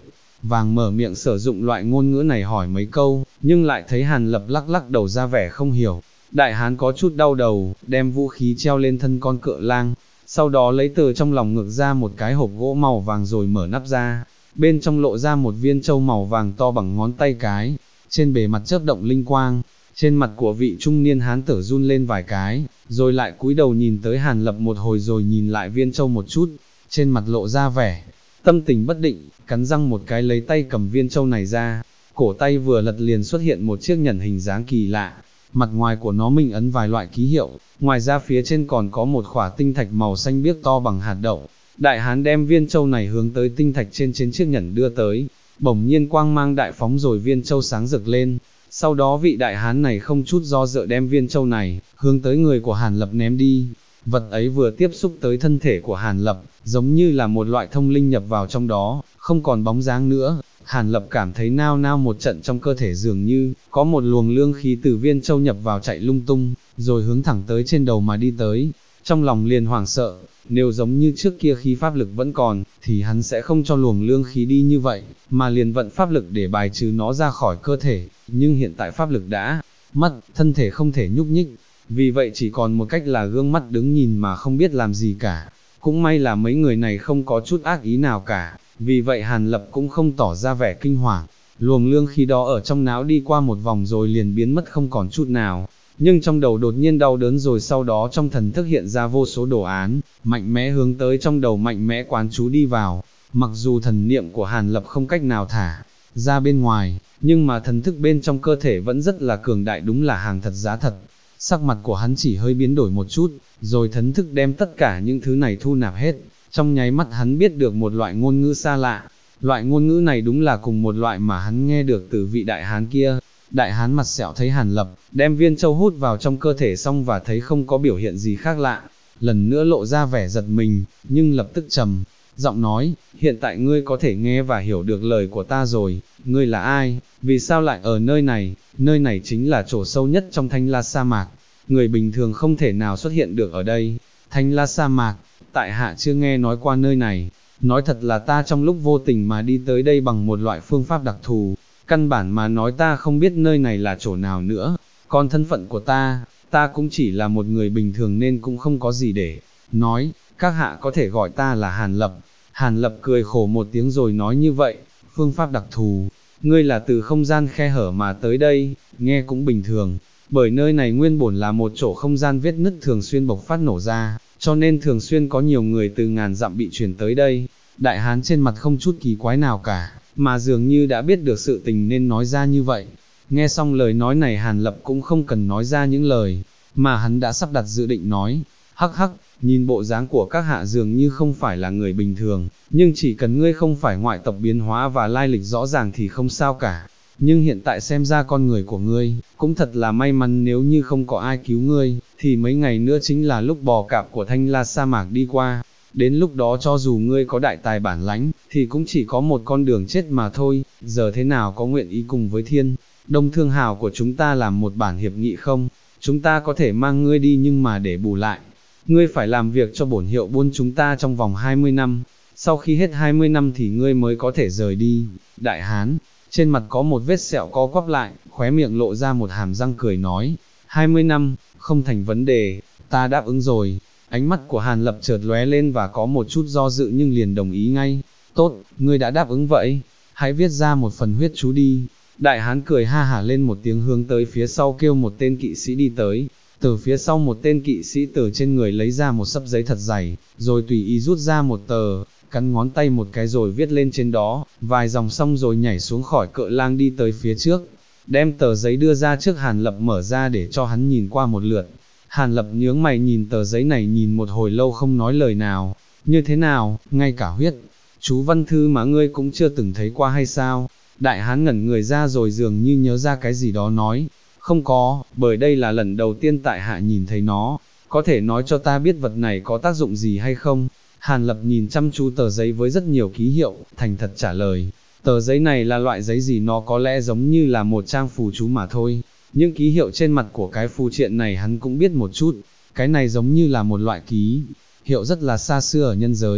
vàng mở miệng sử dụng loại ngôn ngữ này hỏi mấy câu, nhưng lại thấy Hàn Lập lắc lắc đầu ra vẻ không hiểu. Đại hán có chút đau đầu, đem vũ khí treo lên thân con cự lang, sau đó lấy từ trong lòng ngực ra một cái hộp gỗ màu vàng rồi mở nắp ra, bên trong lộ ra một viên châu màu vàng to bằng ngón tay cái, trên bề mặt chớp động linh quang. Trên mặt của vị trung niên hán tử run lên vài cái, rồi lại cúi đầu nhìn tới Hàn Lập một hồi rồi nhìn lại viên châu một chút, trên mặt lộ ra vẻ tâm tình bất định, cắn răng một cái lấy tay cầm viên châu này ra, cổ tay vừa lật liền xuất hiện một chiếc nhẫn hình dáng kỳ lạ, mặt ngoài của nó minh ấn vài loại ký hiệu, ngoài ra phía trên còn có một khỏa tinh thạch màu xanh biếc to bằng hạt đậu. Đại hán đem viên châu này hướng tới tinh thạch trên chiếc nhẫn đưa tới, bỗng nhiên quang mang đại phóng rồi viên châu sáng rực lên. Sau đó vị đại hán này không chút do dự đem viên châu này, hướng tới người của Hàn Lập ném đi. Vật ấy vừa tiếp xúc tới thân thể của Hàn Lập, giống như là một loại thông linh nhập vào trong đó, không còn bóng dáng nữa. Hàn Lập cảm thấy nao nao một trận trong cơ thể dường như, có một luồng lương khí từ viên châu nhập vào chạy lung tung, rồi hướng thẳng tới trên đầu mà đi tới. Trong lòng liền hoảng sợ, nếu giống như trước kia khi pháp lực vẫn còn, thì hắn sẽ không cho luồng lương khí đi như vậy, mà liền vận pháp lực để bài trừ nó ra khỏi cơ thể, nhưng hiện tại pháp lực đã mất, thân thể không thể nhúc nhích, vì vậy chỉ còn một cách là gương mắt đứng nhìn mà không biết làm gì cả. Cũng may là mấy người này không có chút ác ý nào cả, vì vậy Hàn Lập cũng không tỏ ra vẻ kinh hoàng, luồng lương khí đó ở trong não đi qua một vòng rồi liền biến mất không còn chút nào. Nhưng trong đầu đột nhiên đau đớn rồi sau đó trong thần thức hiện ra vô số đồ án, mạnh mẽ hướng tới trong đầu mạnh mẽ quán chú đi vào. Mặc dù thần niệm của Hàn Lập không cách nào thả ra bên ngoài, nhưng mà thần thức bên trong cơ thể vẫn rất là cường đại, đúng là hàng thật giá thật. Sắc mặt của hắn chỉ hơi biến đổi một chút, rồi thần thức đem tất cả những thứ này thu nạp hết. Trong nháy mắt hắn biết được một loại ngôn ngữ xa lạ, loại ngôn ngữ này đúng là cùng một loại mà hắn nghe được từ vị đại hán kia. Đại hán mặt sẹo thấy Hàn Lập, đem viên châu hút vào trong cơ thể xong và thấy không có biểu hiện gì khác lạ, lần nữa lộ ra vẻ giật mình, nhưng lập tức trầm giọng nói, hiện tại ngươi có thể nghe và hiểu được lời của ta rồi, ngươi là ai, vì sao lại ở nơi này chính là chỗ sâu nhất trong Thanh La sa mạc, người bình thường không thể nào xuất hiện được ở đây. Thanh La sa mạc, tại hạ chưa nghe nói qua nơi này, nói thật là ta trong lúc vô tình mà đi tới đây bằng một loại phương pháp đặc thù, căn bản mà nói ta không biết nơi này là chỗ nào nữa, còn thân phận của ta cũng chỉ là một người bình thường nên cũng không có gì để nói, các hạ có thể gọi ta là Hàn Lập. Hàn Lập cười khổ một tiếng rồi nói, như vậy, phương pháp đặc thù, ngươi là từ không gian khe hở mà tới đây, nghe cũng bình thường, bởi nơi này nguyên bổn là một chỗ không gian vết nứt thường xuyên bộc phát nổ ra, cho nên thường xuyên có nhiều người từ ngàn dặm bị chuyển tới đây. Đại hán trên mặt không chút kỳ quái nào cả, mà dường như đã biết được sự tình nên nói ra như vậy. Nghe xong lời nói này Hàn Lập cũng không cần nói ra những lời, mà hắn đã sắp đặt dự định nói, hắc hắc, nhìn bộ dáng của các hạ dường như không phải là người bình thường, nhưng chỉ cần ngươi không phải ngoại tộc biến hóa và lai lịch rõ ràng thì không sao cả. Nhưng hiện tại xem ra con người của ngươi, cũng thật là may mắn, nếu như không có ai cứu ngươi, thì mấy ngày nữa chính là lúc bò cạp của Thanh La sa mạc đi qua. Đến lúc đó cho dù ngươi có đại tài bản lãnh, thì cũng chỉ có một con đường chết mà thôi. Giờ thế nào, có nguyện ý cùng với Thiên Đông Thương Hào của chúng ta làm một bản hiệp nghị không? Chúng ta có thể mang ngươi đi, nhưng mà để bù lại, ngươi phải làm việc cho bổn hiệu buôn chúng ta trong vòng 20 năm. Sau khi hết 20 năm thì ngươi mới có thể rời đi. Đại hán trên mặt có một vết sẹo co quắp lại, khóe miệng lộ ra một hàm răng cười nói, 20 năm, không thành vấn đề, ta đáp ứng rồi. Ánh mắt của Hàn Lập chợt lóe lên và có một chút do dự nhưng liền đồng ý ngay. Tốt, ngươi đã đáp ứng vậy, hãy viết ra một phần huyết chú đi. Đại hán cười ha hả lên một tiếng, hướng tới phía sau kêu một tên kỵ sĩ đi tới. Từ phía sau một tên kỵ sĩ từ trên người lấy ra một sấp giấy thật dày, rồi tùy ý rút ra một tờ, cắn ngón tay một cái rồi viết lên trên đó vài dòng, xong rồi nhảy xuống khỏi cự lang đi tới phía trước, đem tờ giấy đưa ra trước Hàn Lập mở ra để cho hắn nhìn qua một lượt. Hàn Lập nhướng mày nhìn tờ giấy này nhìn một hồi lâu không nói lời nào. Như thế nào, ngay cả huyết chú văn thư mà ngươi cũng chưa từng thấy qua hay sao? Đại hán ngẩn người ra rồi dường như nhớ ra cái gì đó nói, không có, bởi đây là lần đầu tiên tại hạ nhìn thấy nó, có thể nói cho ta biết vật này có tác dụng gì hay không? Hàn Lập nhìn chăm chú tờ giấy với rất nhiều ký hiệu, thành thật trả lời, tờ giấy này là loại giấy gì, nó có lẽ giống như là một trang phù chú mà thôi. Những ký hiệu trên mặt của cái phù triện này hắn cũng biết một chút, cái này giống như là một loại ký hiệu rất là xa xưa ở nhân giới.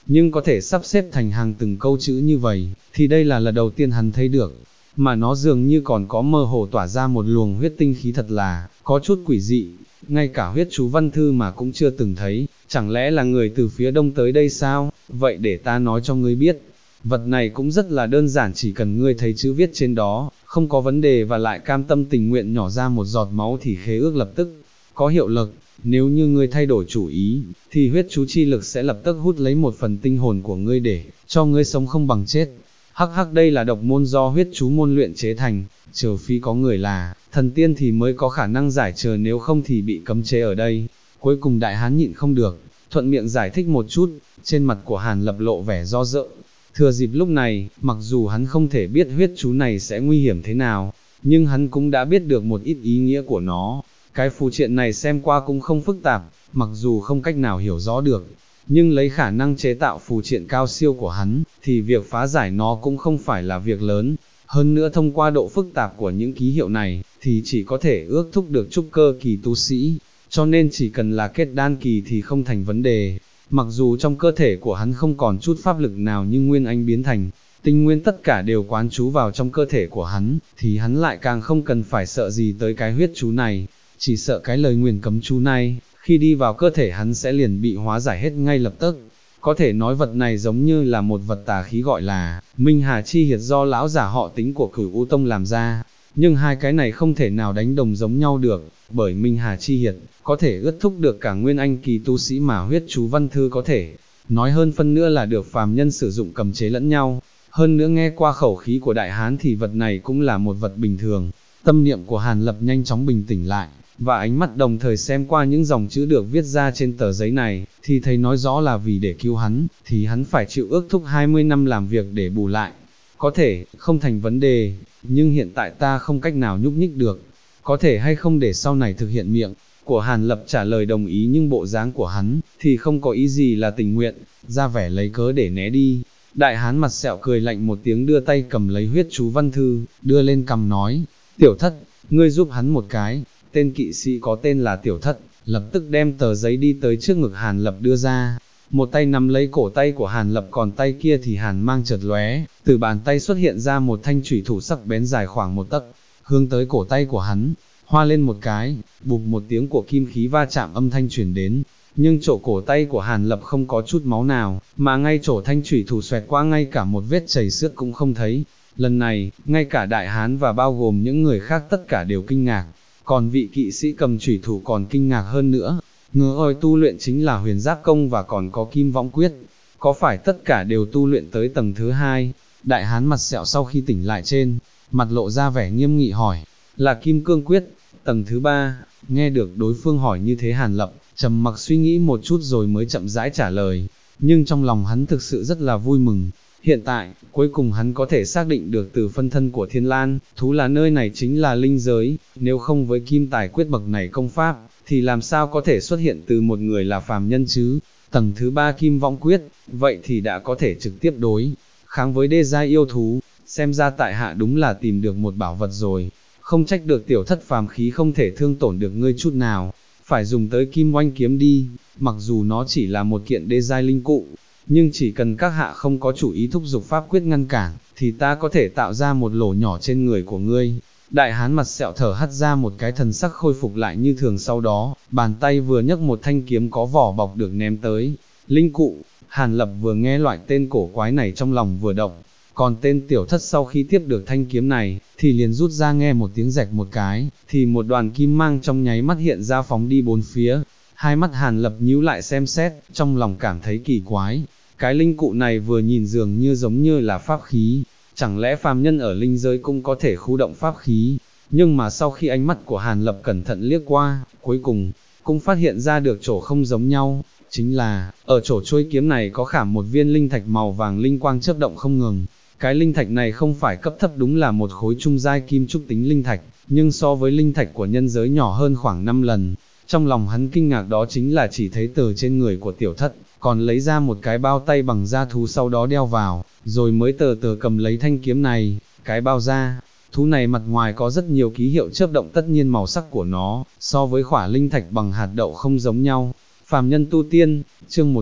nhưng có thể sắp xếp thành hàng từng câu chữ như vậy, thì đây là lần đầu tiên hắn thấy được, mà nó dường như còn có mơ hồ tỏa ra một luồng huyết tinh khí thật là, có chút quỷ dị, ngay cả huyết chú văn thư mà cũng chưa từng thấy, chẳng lẽ là người từ phía đông tới đây sao, vậy để ta nói cho ngươi biết. Vật này cũng rất là đơn giản, chỉ cần ngươi thấy chữ viết trên đó, không có vấn đề và lại cam tâm tình nguyện nhỏ ra một giọt máu thì khế ước lập tức có hiệu lực. Nếu như ngươi thay đổi chủ ý, thì huyết chú chi lực sẽ lập tức hút lấy một phần tinh hồn của ngươi để cho ngươi sống không bằng chết. Hắc hắc, đây là độc môn do huyết chú môn luyện chế thành, trừ phi có người là thần tiên thì mới có khả năng giải trừ, nếu không thì bị cấm chế ở đây. Cuối cùng đại hán nhịn không được, thuận miệng giải thích một chút, trên mặt của Hàn Lập lộ vẻ do dự. Thừa dịp lúc này, mặc dù hắn không thể biết huyết chú này sẽ nguy hiểm thế nào, nhưng hắn cũng đã biết được một ít ý nghĩa của nó. Cái phù triện này xem qua cũng không phức tạp, mặc dù không cách nào hiểu rõ được, nhưng lấy khả năng chế tạo phù triện cao siêu của hắn, thì việc phá giải nó cũng không phải là việc lớn. Hơn nữa thông qua độ phức tạp của những ký hiệu này, thì chỉ có thể ước thúc được trúc cơ kỳ tu sĩ, cho nên chỉ cần là kết đan kỳ thì không thành vấn đề. Mặc dù trong cơ thể của hắn không còn chút pháp lực nào, nhưng nguyên anh biến thành tinh nguyên tất cả đều quán trú vào trong cơ thể của hắn, thì hắn lại càng không cần phải sợ gì tới cái huyết chú này, chỉ sợ cái lời nguyền cấm chú này, khi đi vào cơ thể hắn sẽ liền bị hóa giải hết ngay lập tức. Có thể nói vật này giống như là một vật tà khí gọi là Minh Hà Chi Hiệt do lão giả họ Tính của Cửu U Tông làm ra, nhưng hai cái này không thể nào đánh đồng giống nhau được, bởi Minh Hà Chi Hiệt có thể ước thúc được cả nguyên anh kỳ tu sĩ, mà huyết chú văn thư có thể nói hơn phân nữa là được phàm nhân sử dụng cầm chế lẫn nhau. Hơn nữa nghe qua khẩu khí của đại hán thì vật này cũng là một vật bình thường. Tâm niệm của Hàn Lập nhanh chóng bình tĩnh lại, và ánh mắt đồng thời xem qua những dòng chữ được viết ra trên tờ giấy này, thì thấy nói rõ là vì để cứu hắn, thì hắn phải chịu ước thúc 20 năm làm việc để bù lại. Có thể, không thành vấn đề, nhưng hiện tại ta không cách nào nhúc nhích được, có thể hay không để sau này thực hiện. Miệng của Hàn Lập trả lời đồng ý, nhưng bộ dáng của hắn, thì không có ý gì là tình nguyện, ra vẻ lấy cớ để né đi. Đại hán mặt sẹo cười lạnh một tiếng, đưa tay cầm lấy huyết chú văn thư, đưa lên cầm nói, Tiểu Thất, ngươi giúp hắn một cái. Tên kỵ sĩ có tên là Tiểu Thất, lập tức đem tờ giấy đi tới trước ngực Hàn Lập đưa ra, một tay nắm lấy cổ tay của Hàn Lập, còn tay kia thì hàn mang chợt lóe, từ bàn tay xuất hiện ra một thanh chủy thủ sắc bén dài khoảng 1 tấc, hướng tới cổ tay của hắn, hoa lên một cái, bụp một tiếng của kim khí va chạm âm thanh truyền đến, nhưng chỗ cổ tay của Hàn Lập không có chút máu nào, mà ngay chỗ thanh chủy thủ xoẹt qua ngay cả một vết chảy xước cũng không thấy. Lần này, ngay cả đại hán và bao gồm những người khác tất cả đều kinh ngạc, còn vị kỵ sĩ cầm chủy thủ còn kinh ngạc hơn nữa. Ngờ ơi, tu luyện chính là huyền giác công và còn có kim võng quyết, có phải tất cả đều tu luyện tới tầng thứ 2? Đại hán mặt sẹo sau khi tỉnh lại trên mặt lộ ra vẻ nghiêm nghị hỏi, là kim cương quyết, tầng thứ 3. Nghe được đối phương hỏi như thế, Hàn Lập trầm mặc suy nghĩ một chút rồi mới chậm rãi trả lời, nhưng trong lòng hắn thực sự rất là vui mừng. Hiện tại, cuối cùng hắn có thể xác định được từ phân thân của Thiên Lan thú là nơi này chính là linh giới, nếu không với kim tài quyết bậc này công pháp, thì làm sao có thể xuất hiện từ một người là phàm nhân chứ? Tầng thứ 3 kim võng quyết, vậy thì đã có thể trực tiếp đối kháng với đê giai yêu thú, xem ra tại hạ đúng là tìm được một bảo vật rồi, không trách được Tiểu Thất phàm khí không thể thương tổn được ngươi chút nào, phải dùng tới kim oanh kiếm đi, mặc dù nó chỉ là một kiện đê giai linh cụ, nhưng chỉ cần các hạ không có chủ ý thúc giục pháp quyết ngăn cản, thì ta có thể tạo ra một lỗ nhỏ trên người của ngươi. Đại hán mặt sẹo thở hắt ra một cái, thần sắc khôi phục lại như thường, sau đó, bàn tay vừa nhấc một thanh kiếm có vỏ bọc được ném tới. Linh cụ. Hàn Lập vừa nghe loại tên cổ quái này trong lòng vừa động, còn tên Tiểu Thất sau khi tiếp được thanh kiếm này, thì liền rút ra, nghe một tiếng rạch một cái, thì một đoàn kim mang trong nháy mắt hiện ra phóng đi bốn phía. Hai mắt Hàn Lập nhíu lại xem xét, trong lòng cảm thấy kỳ quái, cái linh cụ này vừa nhìn dường như giống như là pháp khí, chẳng lẽ phàm nhân ở linh giới cũng có thể khu động pháp khí? Nhưng mà sau khi ánh mắt của Hàn Lập cẩn thận liếc qua, cuối cùng cũng phát hiện ra được chỗ không giống nhau, chính là ở chỗ chuôi kiếm này có khảm một viên linh thạch màu vàng, linh quang chớp động không ngừng. Cái linh thạch này không phải cấp thấp, đúng là một khối trung giai kim trúc tính linh thạch, nhưng so với linh thạch của nhân giới nhỏ hơn khoảng 5 lần. Trong lòng hắn kinh ngạc đó chính là chỉ thấy từ trên người của Tiểu Thất, còn lấy ra một cái bao tay bằng da thú, sau đó đeo vào, rồi mới từ từ cầm lấy thanh kiếm này. Cái bao da thú này mặt ngoài có rất nhiều ký hiệu chớp động, tất nhiên màu sắc của nó so với khỏa linh thạch bằng hạt đậu không giống nhau. Phàm nhân tu tiên, chương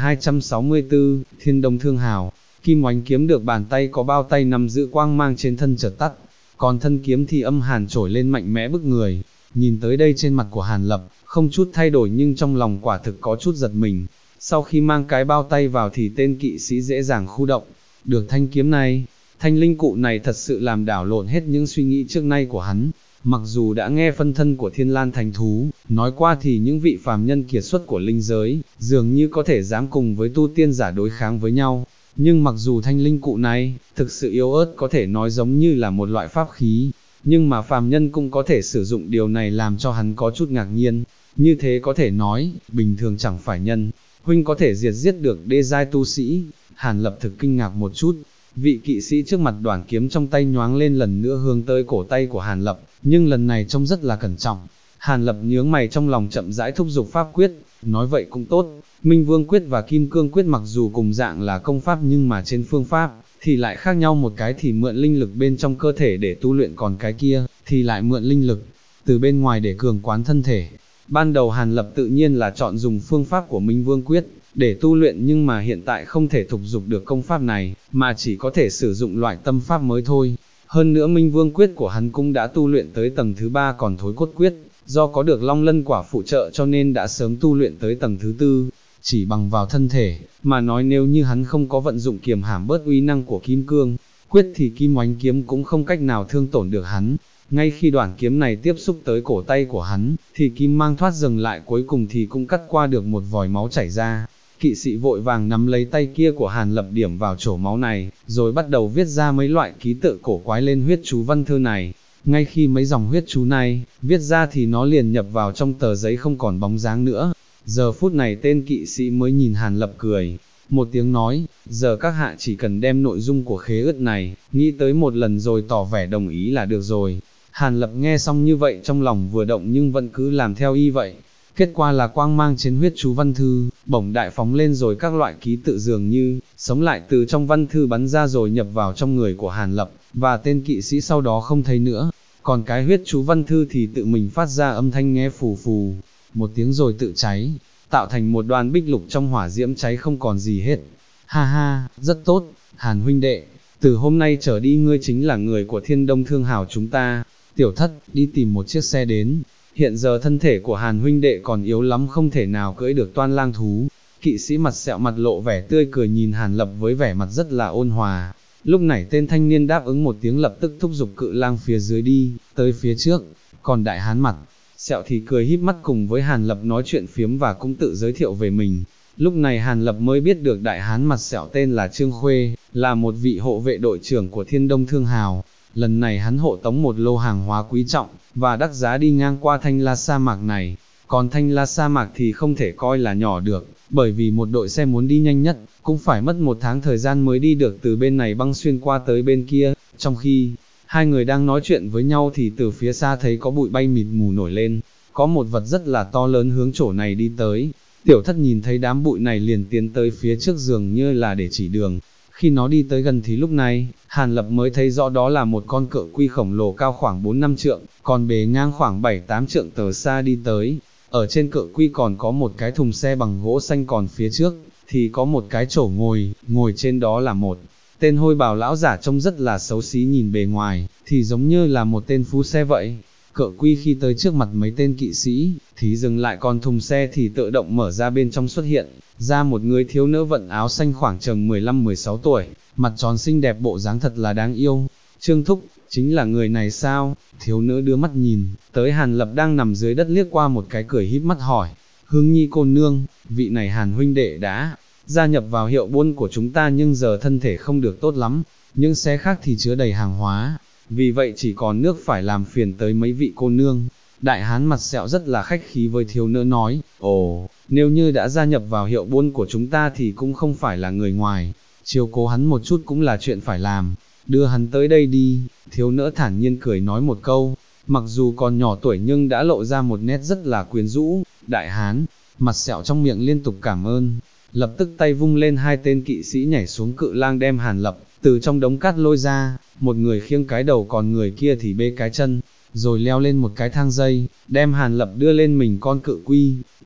1264, Thiên Đông Thương Hào. Kim oánh kiếm được bàn tay có bao tay nằm giữ quang mang trên thân chợt tắt, còn thân kiếm thì âm hàn trổi lên mạnh mẽ bức người. Nhìn tới đây trên mặt của Hàn Lập, không chút thay đổi nhưng trong lòng quả thực có chút giật mình. Sau khi mang cái bao tay vào thì tên kỵ sĩ dễ dàng khu động, được thanh kiếm này, thanh linh cụ này thật sự làm đảo lộn hết những suy nghĩ trước nay của hắn. Mặc dù đã nghe phân thân của Thiên Lan Thánh Thú, nói qua thì những vị phàm nhân kiệt xuất của linh giới, dường như có thể dám cùng với tu tiên giả đối kháng với nhau. Nhưng mặc dù thanh linh cụ này, thực sự yếu ớt có thể nói giống như là một loại pháp khí, nhưng mà phàm nhân cũng có thể sử dụng điều này làm cho hắn có chút ngạc nhiên. Như thế có thể nói, bình thường chẳng phải nhân, huynh có thể diệt giết được đê giai tu sĩ. Hàn Lập thực kinh ngạc một chút, vị kỵ sĩ trước mặt đoản kiếm trong tay nhoáng lên lần nữa hướng tới cổ tay của Hàn Lập, nhưng lần này trông rất là cẩn trọng. Hàn Lập nhướng mày trong lòng chậm rãi thúc giục pháp quyết, nói vậy cũng tốt, Minh Vương quyết và Kim Cương quyết mặc dù cùng dạng là công pháp nhưng mà trên phương pháp thì lại khác nhau, một cái thì mượn linh lực bên trong cơ thể để tu luyện, còn cái kia thì lại mượn linh lực từ bên ngoài để cường quán thân thể. Ban đầu Hàn Lập tự nhiên là chọn dùng phương pháp của Minh Vương quyết để tu luyện, nhưng mà hiện tại không thể thúc giục được công pháp này, mà chỉ có thể sử dụng loại tâm pháp mới thôi. Hơn nữa Minh Vương quyết của hắn cũng đã tu luyện tới tầng thứ 3, còn Thối Cốt quyết, do có được Long Lân quả phụ trợ cho nên đã sớm tu luyện tới tầng thứ 4. Chỉ bằng vào thân thể, mà nói nếu như hắn không có vận dụng kiềm hãm bớt uy năng của Kim Cương quyết thì Kim oánh kiếm cũng không cách nào thương tổn được hắn. Ngay khi đoạn kiếm này tiếp xúc tới cổ tay của hắn, thì kim mang thoát dừng lại, cuối cùng thì cũng cắt qua được một vòi máu chảy ra. Kỵ sĩ vội vàng nắm lấy tay kia của Hàn Lập điểm vào chỗ máu này, rồi bắt đầu viết ra mấy loại ký tự cổ quái lên huyết chú văn thư này. Ngay khi mấy dòng huyết chú này viết ra thì nó liền nhập vào trong tờ giấy không còn bóng dáng nữa. Giờ phút này tên kỵ sĩ mới nhìn Hàn Lập cười một tiếng nói, giờ các hạ chỉ cần đem nội dung của khế ước này nghĩ tới một lần rồi tỏ vẻ đồng ý là được rồi. Hàn Lập nghe xong như vậy trong lòng vừa động nhưng vẫn cứ làm theo y vậy. Kết quả là quang mang trên huyết chú văn thư bỗng đại phóng lên, rồi các loại ký tự dường như sống lại từ trong văn thư bắn ra rồi nhập vào trong người của Hàn Lập, và tên kỵ sĩ sau đó không thấy nữa. Còn cái huyết chú văn thư thì tự mình phát ra âm thanh nghe phù phù một tiếng rồi tự cháy, tạo thành một đoàn bích lục trong hỏa diễm cháy không còn gì hết. Ha ha, rất tốt, Hàn huynh đệ, từ hôm nay trở đi ngươi chính là người của Thiên Đông Thương Hào chúng ta. Tiểu Thất, đi tìm một chiếc xe đến. Hiện giờ thân thể của Hàn huynh đệ còn yếu lắm, không thể nào cưỡi được toan lang thú. Kỵ sĩ mặt sẹo mặt lộ vẻ tươi cười nhìn Hàn Lập với vẻ mặt rất là ôn hòa. Lúc này tên thanh niên đáp ứng một tiếng, lập tức thúc giục cự lang phía dưới đi tới phía trước. Còn đại hán mặt sẹo thì cười híp mắt cùng với Hàn Lập nói chuyện phiếm và cũng tự giới thiệu về mình. Lúc này Hàn Lập mới biết được đại hán mặt sẹo tên là Trương Khuê, là một vị hộ vệ đội trưởng của Thiên Đông Thương Hào. Lần này hắn hộ tống một lô hàng hóa quý trọng và đắt giá đi ngang qua Thanh La sa mạc này. Còn Thanh La sa mạc thì không thể coi là nhỏ được, bởi vì một đội xe muốn đi nhanh nhất cũng phải mất 1 tháng thời gian mới đi được từ bên này băng xuyên qua tới bên kia. Trong khi hai người đang nói chuyện với nhau thì từ phía xa thấy có bụi bay mịt mù nổi lên, có một vật rất là to lớn hướng chỗ này đi tới. Tiểu Thất nhìn thấy đám bụi này liền tiến tới phía trước dường như là để chỉ đường. Khi nó đi tới gần thì lúc này, Hàn Lập mới thấy rõ đó là một con cự quy khổng lồ cao khoảng 4-5 trượng, còn bề ngang khoảng 7-8 trượng từ xa đi tới. Ở trên cự quy còn có một cái thùng xe bằng gỗ xanh, còn phía trước thì có một cái chỗ ngồi trên đó là một tên hôi bào lão giả trông rất là xấu xí, nhìn bề ngoài thì giống như là một tên phú xe vậy. Cự quy khi tới trước mặt mấy tên kỵ sĩ thì dừng lại, còn thùng xe thì tự động mở ra, bên trong xuất hiện ra một người thiếu nữ vận áo xanh khoảng chừng 15-16 tuổi, mặt tròn xinh đẹp, bộ dáng thật là đáng yêu. Trương thúc, chính là người này sao? Thiếu nữ đưa mắt nhìn tới Hàn Lập đang nằm dưới đất, liếc qua một cái cười híp mắt hỏi. Hương Nhi cô nương, vị này Hàn huynh đệ đã gia nhập vào hiệu buôn của chúng ta, nhưng giờ thân thể không được tốt lắm, những xe khác thì chứa đầy hàng hóa, vì vậy chỉ còn nước phải làm phiền tới mấy vị cô nương. Đại hán mặt sẹo rất là khách khí với thiếu nữ nói, ồ, nếu như đã gia nhập vào hiệu buôn của chúng ta thì cũng không phải là người ngoài, chiếu cố hắn một chút cũng là chuyện phải làm, đưa hắn tới đây đi. Thiếu nữ thản nhiên cười nói một câu, mặc dù còn nhỏ tuổi nhưng đã lộ ra một nét rất là quyến rũ. Đại hán mặt sẹo trong miệng liên tục cảm ơn, lập tức tay vung lên, hai tên kỵ sĩ nhảy xuống cự lang đem Hàn Lập từ trong đống cát lôi ra, một người khiêng cái đầu còn người kia thì bê cái chân, rồi leo lên một cái thang dây, đem Hàn Lập đưa lên mình con cự quy.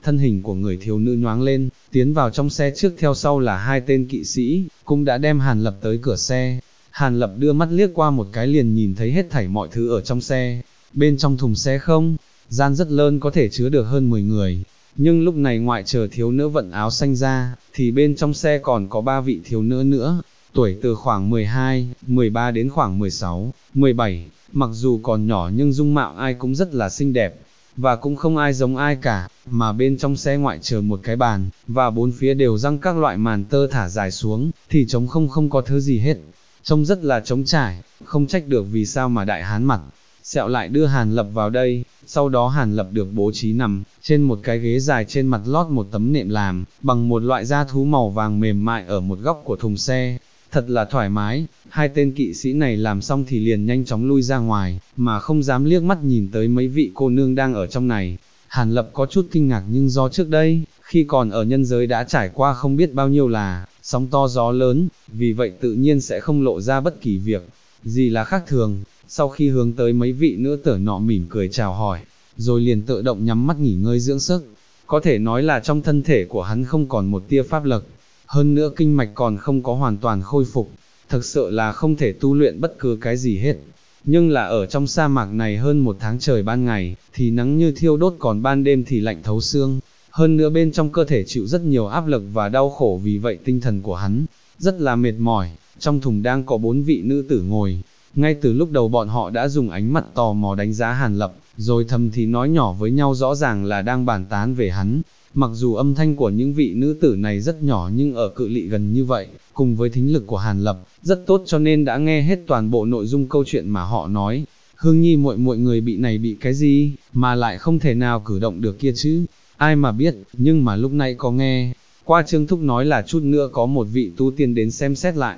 thân hình của người thiếu nữ nhoáng lên, tiến vào trong xe trước theo sau là hai tên kỵ sĩ, cũng đã đem Hàn Lập tới cửa xe. Hàn Lập đưa mắt liếc qua một cái liền nhìn thấy hết thảy mọi thứ ở trong xe, bên trong thùng xe không, gian rất lớn có thể chứa được hơn 10 người, nhưng lúc này ngoại trừ thiếu nữ vận áo xanh ra, thì bên trong xe còn có 3 vị thiếu nữ nữa, tuổi từ khoảng 12, 13 đến khoảng 16, 17, mặc dù còn nhỏ nhưng dung mạo ai cũng rất là xinh đẹp, và cũng không ai giống ai cả, mà bên trong xe ngoại trừ một cái bàn, và bốn phía đều răng các loại màn tơ thả dài xuống, thì trống không có thứ gì hết, trông rất là trống trải, không trách được vì sao mà đại hán mặt sẹo lại đưa Hàn Lập vào đây. Sau đó Hàn Lập được bố trí nằm trên một cái ghế dài, trên mặt lót một tấm nệm làm bằng một loại da thú màu vàng mềm mại ở một góc của thùng xe, thật là thoải mái. Hai tên kỵ sĩ này làm xong thì liền nhanh chóng lui ra ngoài, mà không dám liếc mắt nhìn tới mấy vị cô nương đang ở trong này. Hàn Lập có chút kinh ngạc, nhưng do trước đây, khi còn ở nhân giới đã trải qua không biết bao nhiêu là sóng to gió lớn, vì vậy tự nhiên sẽ không lộ ra bất kỳ việc gì là khác thường. Sau khi hướng tới mấy vị nữ tử nọ mỉm cười chào hỏi, rồi liền tự động nhắm mắt nghỉ ngơi dưỡng sức. Có thể nói là trong thân thể của hắn không còn một tia pháp lực, hơn nữa kinh mạch còn không có hoàn toàn khôi phục, thực sự là không thể tu luyện bất cứ cái gì hết. Nhưng là ở trong sa mạc này hơn một tháng trời ban ngày, thì nắng như thiêu đốt, còn ban đêm thì lạnh thấu xương. Hơn nữa bên trong cơ thể chịu rất nhiều áp lực và đau khổ, vì vậy tinh thần của hắn rất là mệt mỏi. Trong thùng đang có 4 vị nữ tử ngồi. Ngay từ lúc đầu bọn họ đã dùng ánh mắt tò mò đánh giá Hàn Lập, rồi thầm thì nói nhỏ với nhau, rõ ràng là đang bàn tán về hắn. Mặc dù âm thanh của những vị nữ tử này rất nhỏ, nhưng ở cự ly gần như vậy, cùng với thính lực của Hàn Lập rất tốt, cho nên đã nghe hết toàn bộ nội dung câu chuyện mà họ nói. Hương Nhi muội muội người bị này bị cái gì, mà lại không thể nào cử động được kia chứ? Ai mà biết, nhưng mà lúc nãy có nghe qua Trương Thúc nói là chút nữa có một vị tu tiên đến xem xét lại.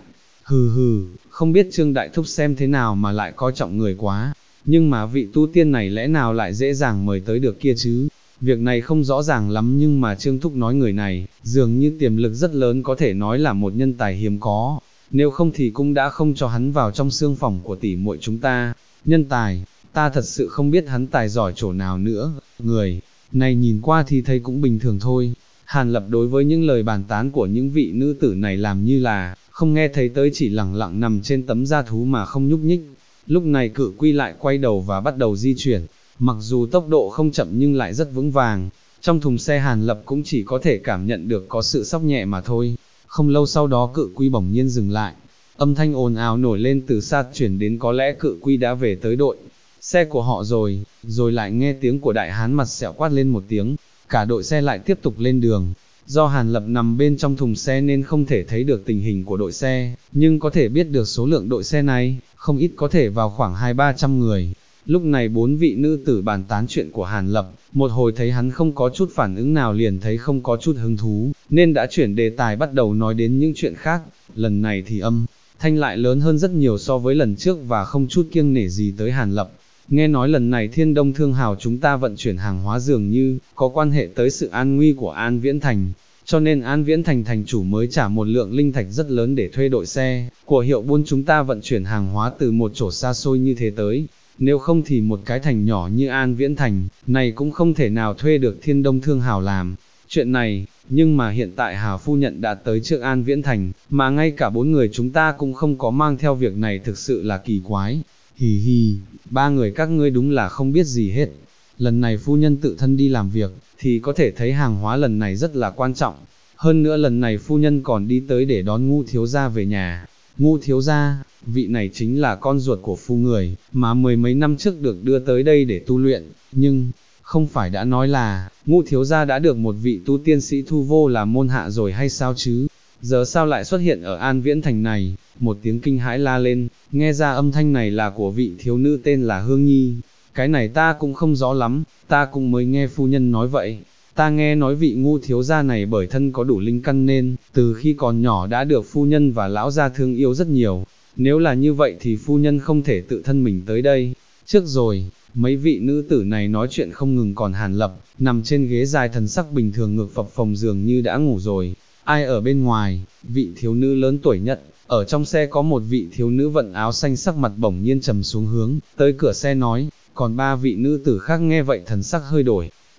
Hừ, không biết Trương Đại Thúc xem thế nào mà lại coi trọng người quá, nhưng mà vị tu tiên này lẽ nào lại dễ dàng mời tới được kia chứ? Việc này không rõ ràng lắm, nhưng mà Trương Thúc nói người này dường như tiềm lực rất lớn, có thể nói là một nhân tài hiếm có, nếu không thì cũng đã không cho hắn vào trong xương phòng của tỷ muội chúng ta. Nhân tài, ta thật sự không biết hắn tài giỏi chỗ nào nữa, người này nhìn qua thì thấy cũng bình thường thôi. Hàn Lập đối với những lời bàn tán của những vị nữ tử này làm như là không nghe thấy tới, chỉ lẳng lặng nằm trên tấm da thú mà không nhúc nhích. Lúc này Cự Quy lại quay đầu và bắt đầu di chuyển, mặc dù tốc độ không chậm nhưng lại rất vững vàng. Trong thùng xe Hàn Lập cũng chỉ có thể cảm nhận được có sự sóc nhẹ mà thôi. Không lâu sau đó Cự Quy bỗng nhiên dừng lại, âm thanh ồn ào nổi lên từ xa chuyển đến, có lẽ Cự Quy đã về tới đội xe của họ rồi. Rồi lại nghe tiếng của đại hán mặt sẹo quát lên một tiếng, cả đội xe lại tiếp tục lên đường. Do Hàn Lập nằm bên trong thùng xe nên không thể thấy được tình hình của đội xe, nhưng có thể biết được số lượng đội xe này, không ít có thể vào khoảng 200-300 người. Lúc này 4 vị nữ tử bàn tán chuyện của Hàn Lập, một hồi thấy hắn không có chút phản ứng nào liền thấy không có chút hứng thú, nên đã chuyển đề tài bắt đầu nói đến những chuyện khác. Lần này thì âm thanh lại lớn hơn rất nhiều so với lần trước và không chút kiêng nể gì tới Hàn Lập. Nghe nói lần này Thiên Đông Thương Hào chúng ta vận chuyển hàng hóa dường như có quan hệ tới sự an nguy của An Viễn Thành, cho nên An Viễn Thành thành chủ mới trả một lượng linh thạch rất lớn để thuê đội xe của hiệu buôn chúng ta vận chuyển hàng hóa từ một chỗ xa xôi như thế tới. Nếu không thì một cái thành nhỏ như An Viễn Thành này cũng không thể nào thuê được Thiên Đông Thương Hào làm chuyện này. Nhưng mà hiện tại Hào phu nhận đã tới trước An Viễn Thành, mà ngay cả 4 người chúng ta cũng không có mang theo, việc này thực sự là kỳ quái. Hì hì, 3 người các ngươi đúng là không biết gì hết. Lần này phu nhân tự thân đi làm việc, thì có thể thấy hàng hóa lần này rất là quan trọng. Hơn nữa lần này phu nhân còn đi tới để đón Ngũ thiếu gia về nhà. Ngũ thiếu gia, vị này chính là con ruột của phu người, mà 10 mấy năm trước được đưa tới đây để tu luyện, nhưng không phải đã nói là Ngũ thiếu gia đã được một vị tu tiên sĩ thu vô làm môn hạ rồi hay sao chứ? Giờ sao lại xuất hiện ở An Viễn Thành này? Một tiếng kinh hãi la lên, nghe ra âm thanh này là của vị thiếu nữ tên là Hương Nhi. Cái này ta cũng không rõ lắm, ta cũng mới nghe phu nhân nói vậy. Ta nghe nói vị Ngũ thiếu gia này bởi thân có đủ linh căn nên từ khi còn nhỏ đã được phu nhân và lão gia thương yêu rất nhiều. Nếu là như vậy thì phu nhân không thể tự thân mình tới đây trước rồi. Mấy vị nữ tử này nói chuyện không ngừng, còn Hàn Lập nằm trên ghế dài thần sắc bình thường, ngực phập phồng dường như đã ngủ rồi. Ai ở bên ngoài? Vị thiếu nữ lớn tuổi nhất ở trong xe có một vị thiếu nữ vận áo xanh, sắc mặt bỗng nhiên trầm xuống, hướng tới cửa xe nói. Còn 3 vị nữ tử khác nghe vậy thần sắc hơi đổi,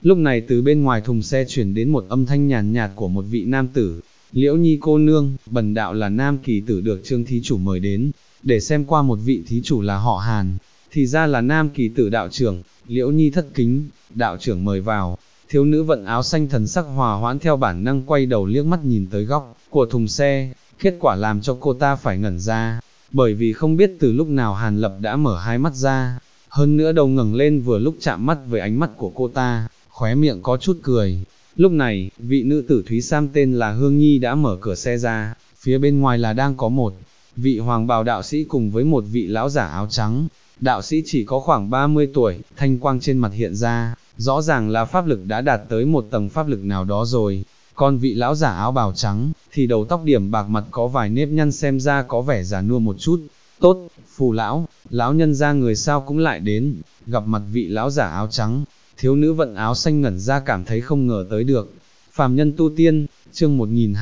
Lúc này từ bên ngoài thùng xe chuyển đến một âm thanh nhàn nhạt của một vị nam tử. Liễu Nhi cô nương, bần đạo là nam kỳ tử được Trương thí chủ mời đến, để xem qua một vị thí chủ là họ Hàn. Thì ra là nam kỳ tử đạo trưởng. Liễu Nhi thất kính, đạo trưởng mời vào. Thiếu nữ vận áo xanh thần sắc hòa hoãn theo bản năng quay đầu liếc mắt nhìn tới góc của thùng xe, kết quả làm cho cô ta phải ngẩn ra, bởi vì không biết từ lúc nào Hàn Lập đã mở hai mắt ra, hơn nữa đầu ngẩng lên vừa lúc chạm mắt với ánh mắt của cô ta, khóe miệng có chút cười. Lúc này, vị nữ tử Thúy Sam tên là Hương Nhi đã mở cửa xe ra, phía bên ngoài là đang có một vị hoàng bào đạo sĩ cùng với một vị lão giả áo trắng. Đạo sĩ chỉ có khoảng 30 tuổi, thanh quang trên mặt hiện ra, rõ ràng là pháp lực đã đạt tới một tầng pháp lực nào đó rồi. Còn vị lão giả áo bào trắng, thì đầu tóc điểm bạc, mặt có vài nếp nhăn, xem ra có vẻ già nua một chút. Tốt, Phù lão, lão nhân ra người sao cũng lại đến. Gặp mặt vị lão giả áo trắng, thiếu nữ vận áo xanh ngẩn ra, cảm thấy không ngờ tới được. Phàm nhân tu tiên, chương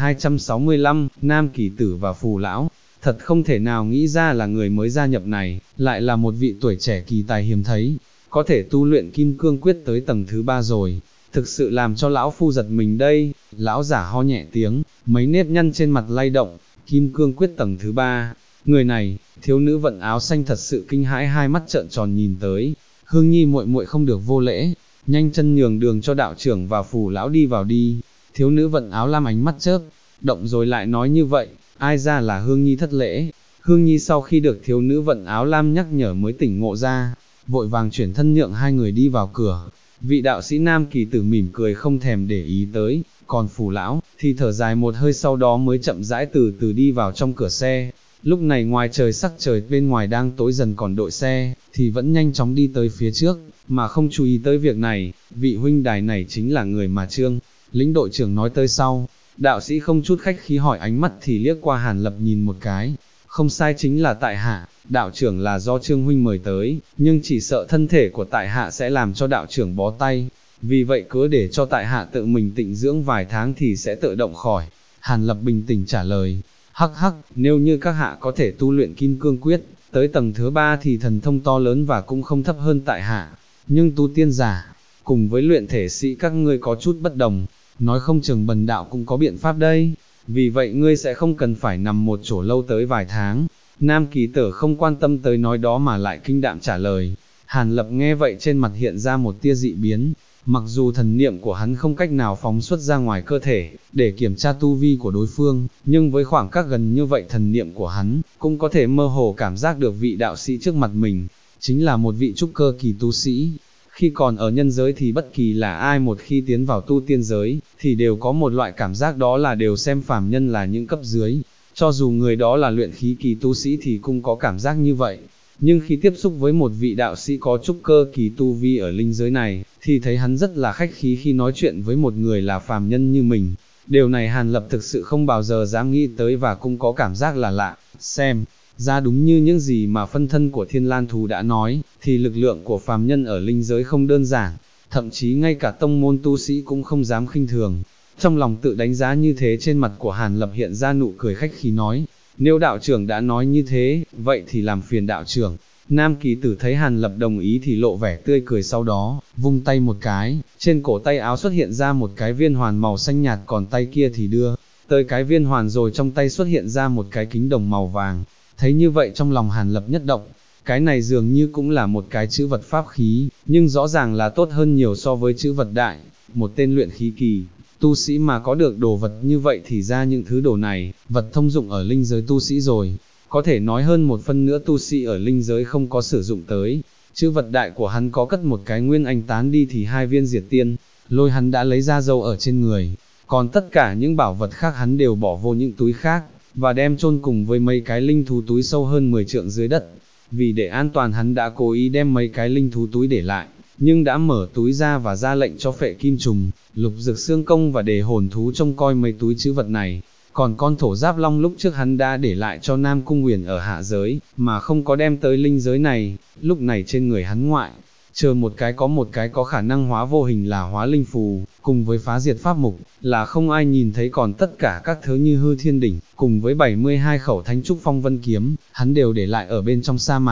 1265, nam kỳ tử và Phù lão. Thật không thể nào nghĩ ra là người mới gia nhập này, lại là một vị tuổi trẻ kỳ tài hiếm thấy, có thể tu luyện kim cương quyết tới tầng thứ 3 rồi, thực sự làm cho lão phu giật mình đây. Lão giả ho nhẹ tiếng, mấy nếp nhăn trên mặt lay động. Kim cương quyết tầng thứ 3, người này, thiếu nữ vận áo xanh thật sự kinh hãi, hai mắt trợn tròn nhìn tới. Hương Nhi muội muội không được vô lễ, nhanh chân nhường đường cho đạo trưởng và Phù lão đi vào đi. Thiếu nữ vận áo lam ánh mắt chớp động rồi lại nói như vậy. Ai ra là Hương Nhi thất lễ. Hương Nhi sau khi được thiếu nữ vận áo lam nhắc nhở mới tỉnh ngộ ra, vội vàng chuyển thân nhượng hai người đi vào cửa. Vị đạo sĩ nam kỳ tử mỉm cười không thèm để ý tới, còn Phù lão thì thở dài một hơi, sau đó mới chậm rãi từ từ đi vào trong cửa xe. Lúc này ngoài trời sắc trời bên ngoài đang tối dần, còn đội xe thì vẫn nhanh chóng đi tới phía trước, mà không chú ý tới việc này. Vị huynh đài này chính là người mà Trương lĩnh đội trưởng nói tới sau. Đạo sĩ không chút khách khí hỏi, ánh mắt thì liếc qua Hàn Lập nhìn một cái. Không sai, chính là tại hạ. Đạo trưởng là do Trương huynh mời tới, nhưng chỉ sợ thân thể của tại hạ sẽ làm cho đạo trưởng bó tay, vì vậy cứ để cho tại hạ tự mình tịnh dưỡng vài tháng thì sẽ tự động khỏi. Hàn Lập bình tĩnh trả lời. Hắc hắc, nếu như các hạ có thể tu luyện kim cương quyết tới tầng thứ 3 thì thần thông to lớn và cũng không thấp hơn tại hạ, nhưng tu tiên giả cùng với luyện thể sĩ các ngươi có chút bất đồng, nói không chừng bần đạo cũng có biện pháp đây, vì vậy ngươi sẽ không cần phải nằm một chỗ lâu tới vài tháng. Nam kỳ tử không quan tâm tới nói đó mà lại kinh đạm trả lời. Hàn Lập nghe vậy trên mặt hiện ra một tia dị biến, mặc dù thần niệm của hắn không cách nào phóng xuất ra ngoài cơ thể, để kiểm tra tu vi của đối phương, nhưng với khoảng cách gần như vậy thần niệm của hắn, cũng có thể mơ hồ cảm giác được vị đạo sĩ trước mặt mình, chính là một vị trúc cơ kỳ tu sĩ. Khi còn ở nhân giới thì bất kỳ là ai một khi tiến vào tu tiên giới, thì đều có một loại cảm giác, đó là đều xem phàm nhân là những cấp dưới, cho dù người đó là luyện khí kỳ tu sĩ thì cũng có cảm giác như vậy. Nhưng khi tiếp xúc với một vị đạo sĩ có trúc cơ kỳ tu vi ở linh giới này, thì thấy hắn rất là khách khí khi nói chuyện với một người là phàm nhân như mình. Điều này Hàn Lập thực sự không bao giờ dám nghĩ tới và cũng có cảm giác là lạ. Xem ra đúng như những gì mà phân thân của Thiên Lan Thú đã nói, thì lực lượng của phàm nhân ở linh giới không đơn giản, thậm chí ngay cả tông môn tu sĩ cũng không dám khinh thường. Trong lòng tự đánh giá như thế, trên mặt của Hàn Lập hiện ra nụ cười khách khí nói, nếu đạo trưởng đã nói như thế, vậy thì làm phiền đạo trưởng. Nam kỳ tử thấy Hàn Lập đồng ý thì lộ vẻ tươi cười, sau đó vung tay một cái, trên cổ tay áo xuất hiện ra một cái viên hoàn màu xanh nhạt, còn tay kia thì đưa tới cái viên hoàn, rồi trong tay xuất hiện ra một cái kính đồng màu vàng. Thấy như vậy trong lòng Hàn Lập nhất động, cái này dường như cũng là một cái chữ vật pháp khí, nhưng rõ ràng là tốt hơn nhiều so với chữ vật đại. Một tên luyện khí kỳ tu sĩ mà có được đồ vật như vậy thì ra những thứ đồ này, vật thông dụng ở linh giới tu sĩ rồi, có thể nói hơn một phân nữa tu sĩ ở linh giới không có sử dụng tới. Chữ vật đại của hắn có cất một cái nguyên anh tán đi thì 2 viên diệt tiên lôi hắn đã lấy ra dâu ở trên người, còn tất cả những bảo vật khác hắn đều bỏ vô những túi khác, và đem chôn cùng với mấy cái linh thú túi sâu hơn 10 trượng dưới đất. Vì để an toàn hắn đã cố ý đem mấy cái linh thú túi để lại, nhưng đã mở túi ra và ra lệnh cho Phệ Kim Trùng, Lục Dực Xương Công và Đề Hồn Thú trông coi mấy túi trữ vật này. Còn con thổ giáp long lúc trước hắn đã để lại cho Nam Cung Nguyền ở hạ giới, mà không có đem tới linh giới này. Lúc này trên người hắn ngoại chờ một cái có khả năng hóa vô hình là hóa linh phù, cùng với phá diệt pháp mục, là không ai nhìn thấy, còn tất cả các thứ như hư thiên đỉnh, cùng với 72 khẩu thánh trúc phong vân kiếm, hắn đều để lại ở bên trong sa mạc.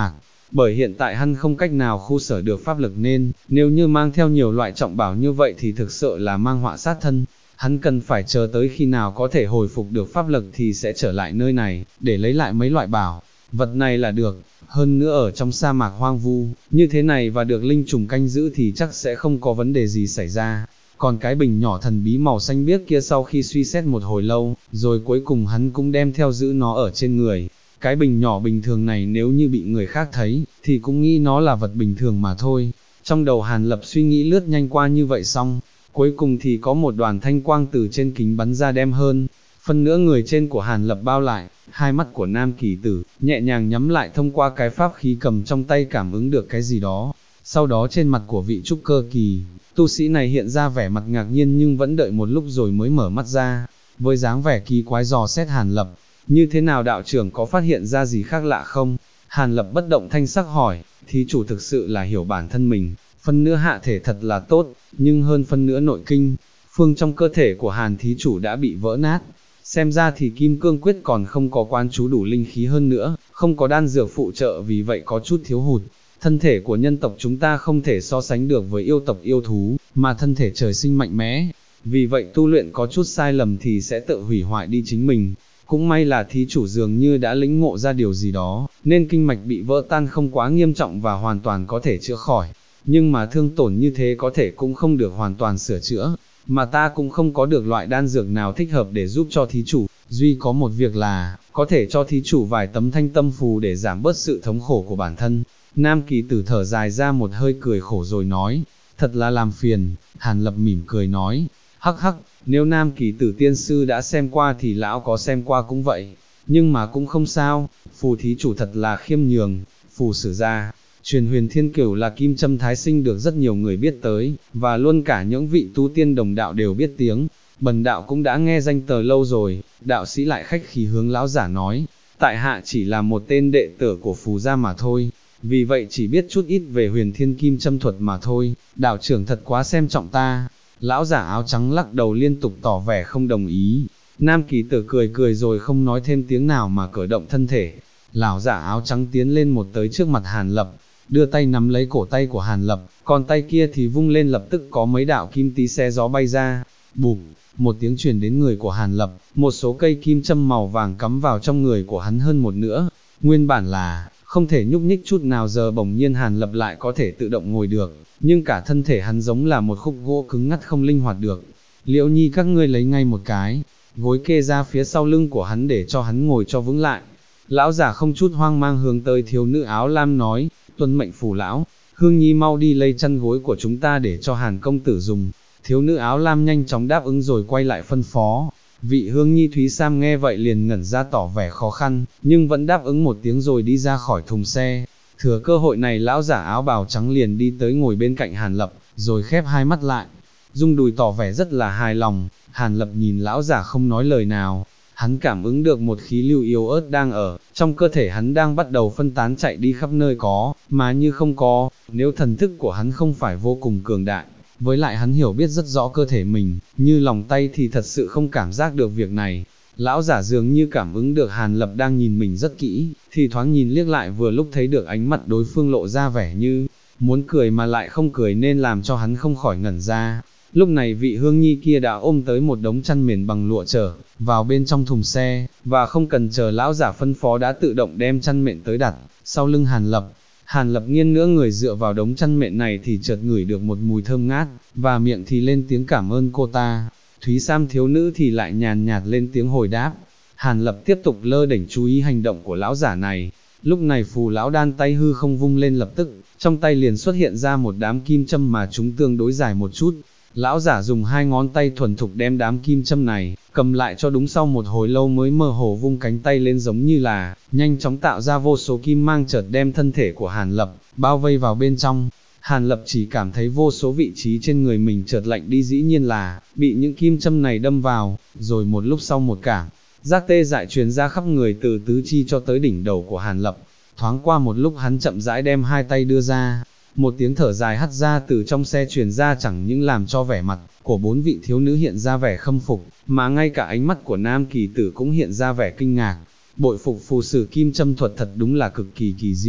bởi hiện tại hắn không cách nào khu sở được pháp lực nên, nếu như mang theo nhiều loại trọng bảo như vậy thì thực sự là mang họa sát thân. Hắn cần phải chờ tới khi nào có thể hồi phục được pháp lực thì sẽ trở lại nơi này, để lấy lại mấy loại bảo vật này là được. Hơn nữa ở trong sa mạc hoang vu, như thế này và được linh trùng canh giữ thì chắc sẽ không có vấn đề gì xảy ra. Còn cái bình nhỏ thần bí màu xanh biếc kia sau khi suy xét một hồi lâu, rồi cuối cùng hắn cũng đem theo giữ nó ở trên người. Cái bình nhỏ bình thường này nếu như bị người khác thấy, thì cũng nghĩ nó là vật bình thường mà thôi. Trong đầu Hàn Lập suy nghĩ lướt nhanh qua như vậy xong, cuối cùng thì có một đoàn thanh quang từ trên kính bắn ra đem hơn. Phân nửa người trên của Hàn Lập bao lại, hai mắt của nam kỳ tử, nhẹ nhàng nhắm lại thông qua cái pháp khí cầm trong tay cảm ứng được cái gì đó. Sau đó trên mặt của vị trúc cơ kỳ, tu sĩ này hiện ra vẻ mặt ngạc nhiên nhưng vẫn đợi một lúc rồi mới mở mắt ra, với dáng vẻ kỳ quái dò xét Hàn Lập. Như thế nào đạo trưởng có phát hiện ra gì khác lạ không? Hàn Lập bất động thanh sắc hỏi, thí chủ thực sự là hiểu bản thân mình, phân nửa hạ thể thật là tốt, nhưng hơn phân nửa nội kinh, phương trong cơ thể của Hàn thí chủ đã bị vỡ nát. Xem ra thì kim cương quyết còn không có quán chú đủ linh khí hơn nữa, không có đan dược phụ trợ vì vậy có chút thiếu hụt. Thân thể của nhân tộc chúng ta không thể so sánh được với yêu tộc yêu thú, mà thân thể trời sinh mạnh mẽ. Vì vậy tu luyện có chút sai lầm thì sẽ tự hủy hoại đi chính mình. Cũng may là thí chủ dường như đã lĩnh ngộ ra điều gì đó, nên kinh mạch bị vỡ tan không quá nghiêm trọng và hoàn toàn có thể chữa khỏi. Nhưng mà thương tổn như thế có thể cũng không được hoàn toàn sửa chữa, mà ta cũng không có được loại đan dược nào thích hợp để giúp cho thí chủ, duy có một việc là, có thể cho thí chủ vài tấm thanh tâm phù để giảm bớt sự thống khổ của bản thân. Nam kỳ tử thở dài ra một hơi cười khổ rồi nói, thật là làm phiền. Hàn Lập mỉm cười nói, hắc hắc, nếu Nam kỳ tử tiên sư đã xem qua thì lão có xem qua cũng vậy, nhưng mà cũng không sao, phù thí chủ thật là khiêm nhường. Phù sử ra, truyền huyền thiên cửu là kim châm thái sinh được rất nhiều người biết tới, và luôn cả những vị tu tiên đồng đạo đều biết tiếng. Bần đạo cũng đã nghe danh từ lâu rồi. Đạo sĩ lại khách khí hướng lão giả nói, tại hạ chỉ là một tên đệ tử của phù gia mà thôi, vì vậy chỉ biết chút ít về huyền thiên kim châm thuật mà thôi, đạo trưởng thật quá xem trọng ta. Lão giả áo trắng lắc đầu liên tục tỏ vẻ không đồng ý. Nam kỳ tử cười cười rồi không nói thêm tiếng nào mà cử động thân thể. Lão giả áo trắng tiến lên một tới trước mặt Hàn Lập, đưa tay nắm lấy cổ tay của Hàn Lập, còn tay kia thì vung lên lập tức có mấy đạo kim tí xe gió bay ra. Bụp, một tiếng truyền đến người của Hàn Lập, một số cây kim châm màu vàng cắm vào trong người của hắn hơn một nửa. Nguyên bản là không thể nhúc nhích chút nào, giờ bỗng nhiên Hàn Lập lại có thể tự động ngồi được, nhưng cả thân thể hắn giống là một khúc gỗ cứng ngắt không linh hoạt được. Liễu Nhi các ngươi lấy ngay một cái gối kê ra phía sau lưng của hắn để cho hắn ngồi cho vững lại. Lão giả không chút hoang mang hướng tới thiếu nữ áo lam nói, tuân mệnh phù lão, Hương Nhi mau đi lấy chăn gối của chúng ta để cho Hàn công tử dùng. Thiếu nữ áo lam nhanh chóng đáp ứng rồi quay lại phân phó. Vị Hương Nhi Thúy Sam nghe vậy liền ngẩn ra tỏ vẻ khó khăn, nhưng vẫn đáp ứng một tiếng rồi đi ra khỏi thùng xe. Thừa cơ hội này lão giả áo bào trắng liền đi tới ngồi bên cạnh Hàn Lập, rồi khép hai mắt lại, rung đùi tỏ vẻ rất là hài lòng. Hàn Lập nhìn lão giả không nói lời nào, hắn cảm ứng được một khí lưu yếu ớt đang ở trong cơ thể hắn đang bắt đầu phân tán chạy đi khắp nơi có, mà như không có, nếu thần thức của hắn không phải vô cùng cường đại. Với lại hắn hiểu biết rất rõ cơ thể mình, như lòng tay thì thật sự không cảm giác được việc này. Lão giả dường như cảm ứng được Hàn Lập đang nhìn mình rất kỹ, thì thoáng nhìn liếc lại vừa lúc thấy được ánh mặt đối phương lộ ra vẻ như muốn cười mà lại không cười nên làm cho hắn không khỏi ngẩn ra. Lúc này vị Hương Nhi kia đã ôm tới một đống chăn mền bằng lụa trở vào bên trong thùng xe, và không cần chờ lão giả phân phó đã tự động đem chăn mền tới đặt sau lưng Hàn Lập. Hàn Lập nghiêng nửa người dựa vào đống chăn mền này thì chợt ngửi được một mùi thơm ngát, và miệng thì lên tiếng cảm ơn cô ta. Thúy Sam thiếu nữ thì lại nhàn nhạt lên tiếng hồi đáp. Hàn Lập tiếp tục lơ đễnh chú ý hành động của lão giả này. Lúc này phù lão đan tay hư không vung lên lập tức, trong tay liền xuất hiện ra một đám kim châm mà chúng tương đối dài một chút. Lão giả dùng hai ngón tay thuần thục đem đám kim châm này cầm lại cho đúng, sau một hồi lâu mới mơ hồ vung cánh tay lên giống như là nhanh chóng tạo ra vô số kim mang chợt đem thân thể của Hàn Lập bao vây vào bên trong. Hàn Lập chỉ cảm thấy vô số vị trí trên người mình chợt lạnh đi, dĩ nhiên là bị những kim châm này đâm vào, rồi một lúc sau một cảm giác tê dại truyền ra khắp người từ tứ chi cho tới đỉnh đầu của Hàn Lập. Thoáng qua một lúc hắn chậm rãi đem hai tay đưa ra, một tiếng thở dài hắt ra từ trong xe truyền ra, chẳng những làm cho vẻ mặt của bốn vị thiếu nữ hiện ra vẻ khâm phục, mà ngay cả ánh mắt của nam kỳ tử cũng hiện ra vẻ kinh ngạc. Bội phục phù sử kim châm thuật thật đúng là cực kỳ kỳ diệu.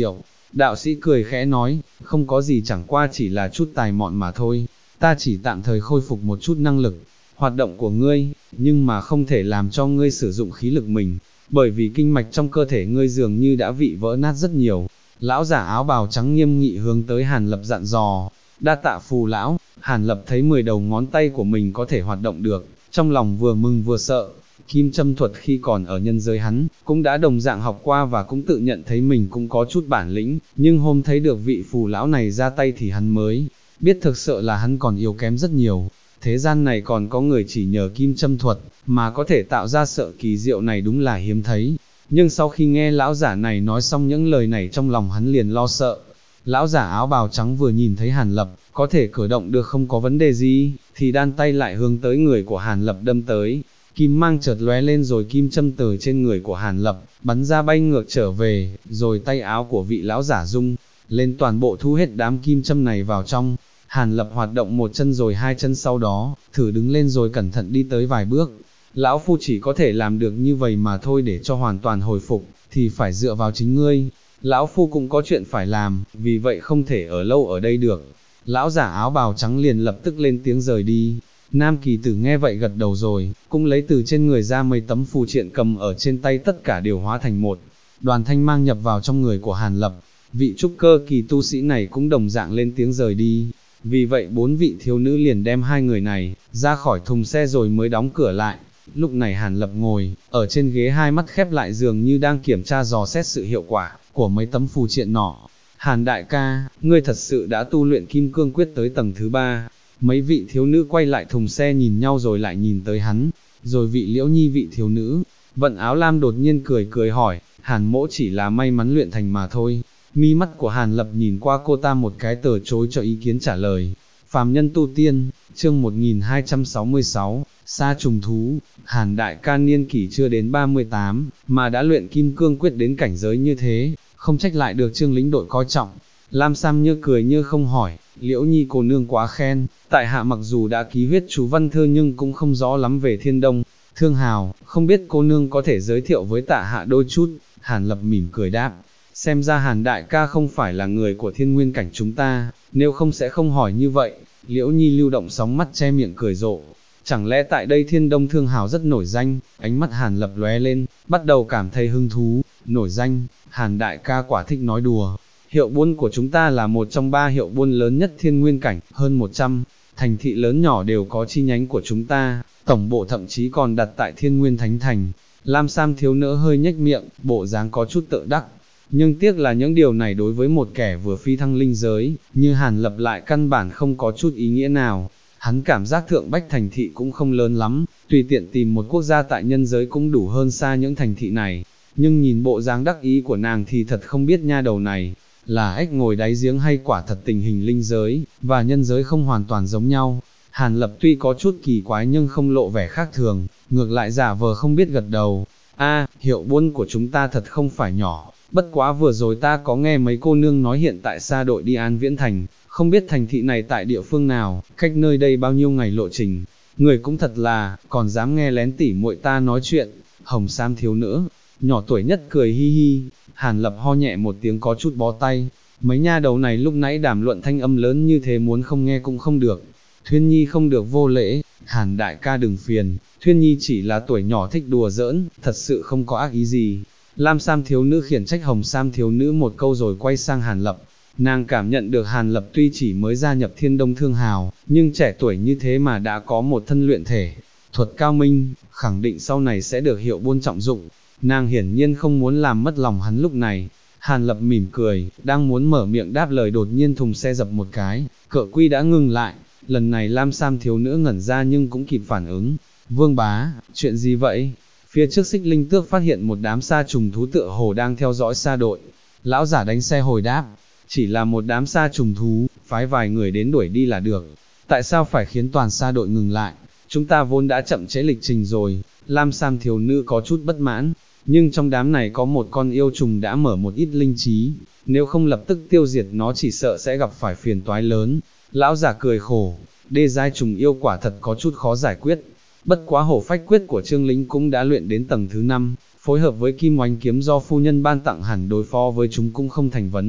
Đạo sĩ cười khẽ nói, không có gì, chẳng qua chỉ là chút tài mọn mà thôi, ta chỉ tạm thời khôi phục một chút năng lực, hoạt động của ngươi, nhưng mà không thể làm cho ngươi sử dụng khí lực mình, bởi vì kinh mạch trong cơ thể ngươi dường như đã bị vỡ nát rất nhiều. Lão giả áo bào trắng nghiêm nghị hướng tới Hàn Lập dặn dò, đa tạ phù lão. Hàn Lập thấy 10 đầu ngón tay của mình có thể hoạt động được, trong lòng vừa mừng vừa sợ. Kim châm thuật khi còn ở nhân giới hắn, cũng đã đồng dạng học qua và cũng tự nhận thấy mình cũng có chút bản lĩnh, nhưng hôm thấy được vị phù lão này ra tay thì hắn mới biết thực sự là hắn còn yếu kém rất nhiều. Thế gian này còn có người chỉ nhờ kim châm thuật, mà có thể tạo ra sợ kỳ diệu này đúng là hiếm thấy. Nhưng sau khi nghe lão giả này nói xong những lời này trong lòng hắn liền lo sợ. Lão giả áo bào trắng vừa nhìn thấy Hàn Lập, có thể cử động được không có vấn đề gì, thì đan tay lại hướng tới người của Hàn Lập đâm tới. Kim mang chợt lóe lên rồi kim châm từ trên người của Hàn Lập, bắn ra bay ngược trở về, rồi tay áo của vị lão giả rung lên toàn bộ thu hết đám kim châm này vào trong. Hàn Lập hoạt động một chân rồi hai chân, sau đó, thử đứng lên rồi cẩn thận đi tới vài bước. Lão phu chỉ có thể làm được như vậy mà thôi, để cho hoàn toàn hồi phục, thì phải dựa vào chính ngươi. Lão phu cũng có chuyện phải làm, vì vậy không thể ở lâu ở đây được. Lão giả áo bào trắng liền lập tức lên tiếng rời đi. Nam kỳ tử nghe vậy gật đầu rồi, cũng lấy từ trên người ra mấy tấm phù triện cầm ở trên tay, tất cả đều hóa thành một đoàn thanh mang nhập vào trong người của Hàn Lập. Vị trúc cơ kỳ tu sĩ này cũng đồng dạng lên tiếng rời đi. Vì vậy 4 vị thiếu nữ liền đem hai người này ra khỏi thùng xe rồi mới đóng cửa lại. Lúc này Hàn Lập ngồi ở trên ghế, hai mắt khép lại dường như đang kiểm tra dò xét sự hiệu quả của mấy tấm phù triện nọ. Hàn đại ca, ngươi thật sự đã tu luyện kim cương quyết tới tầng thứ 3. Mấy vị thiếu nữ quay lại thùng xe nhìn nhau rồi lại nhìn tới hắn. Rồi vị Liễu Nhi, vị thiếu nữ vận áo lam đột nhiên cười cười hỏi, Hàn mỗ chỉ là may mắn luyện thành mà thôi. Mi mắt của Hàn Lập nhìn qua cô ta một cái, từ chối cho ý kiến trả lời. Phàm nhân tu tiên, chương 1266, sa trùng thú. Hàn đại ca niên kỷ chưa đến 38, mà đã luyện kim cương quyết đến cảnh giới như thế, không trách lại được Trương lĩnh đội coi trọng. Lam Sam như cười như không hỏi, Liễu Nhi cô nương quá khen, tại hạ mặc dù đã ký huyết chú văn thư nhưng cũng không rõ lắm về Thiên Đông Thương Hào, không biết cô nương có thể giới thiệu với tại hạ đôi chút. Hàn Lập mỉm cười đáp, xem ra Hàn đại ca không phải là người của Thiên Nguyên cảnh chúng ta, nếu không sẽ không hỏi như vậy. Liễu Nhi lưu động sóng mắt che miệng cười rộ, chẳng lẽ tại đây Thiên Đông Thương Hào rất nổi danh? Ánh mắt Hàn Lập lóe lên, bắt đầu cảm thấy hứng thú. Nổi danh? Hàn đại ca quả thích nói đùa. Hiệu buôn của chúng ta là một trong 3 hiệu buôn lớn nhất Thiên Nguyên cảnh, hơn 100 thành thị lớn nhỏ đều có chi nhánh của chúng ta, tổng bộ thậm chí còn đặt tại Thiên Nguyên Thánh Thành. Lam Sam thiếu nữ hơi nhếch miệng, bộ dáng có chút tự đắc. Nhưng tiếc là những điều này đối với một kẻ vừa phi thăng linh giới, như Hàn Lập lại căn bản không có chút ý nghĩa nào. Hắn cảm giác Thượng Bách thành thị cũng không lớn lắm, tùy tiện tìm một quốc gia tại nhân giới cũng đủ hơn xa những thành thị này. Nhưng nhìn bộ dáng đắc ý của nàng thì thật không biết nha đầu này là ếch ngồi đáy giếng hay quả thật tình hình linh giới và nhân giới không hoàn toàn giống nhau. Hàn Lập tuy có chút kỳ quái nhưng không lộ vẻ khác thường, ngược lại giả vờ không biết gật đầu. Hiệu buôn của chúng ta thật không phải nhỏ, bất quá vừa rồi ta có nghe mấy cô nương nói hiện tại xa đội đi An Viễn Thành, không biết thành thị này tại địa phương nào, cách nơi đây bao nhiêu ngày lộ trình. Người cũng thật là, còn dám nghe lén tỉ muội ta nói chuyện. Hồng Sam thiếu nữ nhỏ tuổi nhất cười hi hi. Hàn Lập ho nhẹ một tiếng có chút bó tay, mấy nha đầu này lúc nãy đàm luận thanh âm lớn như thế, muốn không nghe cũng không được. Thuyên Nhi không được vô lễ, Hàn đại ca đừng phiền, Thuyên Nhi chỉ là tuổi nhỏ thích đùa giỡn, thật sự không có ác ý gì. Lam Sam thiếu nữ khiển trách Hồng Sam thiếu nữ một câu rồi quay sang Hàn Lập. Nàng cảm nhận được Hàn Lập tuy chỉ mới gia nhập Thiên Đông Thương Hào, nhưng trẻ tuổi như thế mà đã có một thân luyện thể thuật cao minh, khẳng định sau này sẽ được hiệu buôn trọng dụng. Nàng hiển nhiên không muốn làm mất lòng hắn lúc này. Hàn Lập mỉm cười, đang muốn mở miệng đáp lời, đột nhiên thùng xe dập một cái, cợ quy đã ngừng lại. Lần này Lam Sam thiếu nữ ngẩn ra nhưng cũng kịp phản ứng. Vương bá, chuyện gì vậy? Phía trước Xích Linh Tước phát hiện một đám sa trùng thú tựa hồ đang theo dõi sa đội. Lão giả đánh xe hồi đáp, chỉ là một đám sa trùng thú, phái vài người đến đuổi đi là được. Tại sao phải khiến toàn sa đội ngừng lại? Chúng ta vốn đã chậm trễ lịch trình rồi. Lam Sam thiếu nữ có chút bất mãn, nhưng trong đám này có một con yêu trùng đã mở một ít linh trí, nếu không lập tức tiêu diệt nó chỉ sợ sẽ gặp phải phiền toái lớn. Lão giả cười khổ, đê giai trùng yêu quả thật có chút khó giải quyết. Bất quá hổ phách quyết của Trương Lĩnh cũng đã luyện đến tầng thứ 5, phối hợp với kim oanh kiếm do phu nhân ban tặng hẳn đối phó với chúng cũng không thành vấn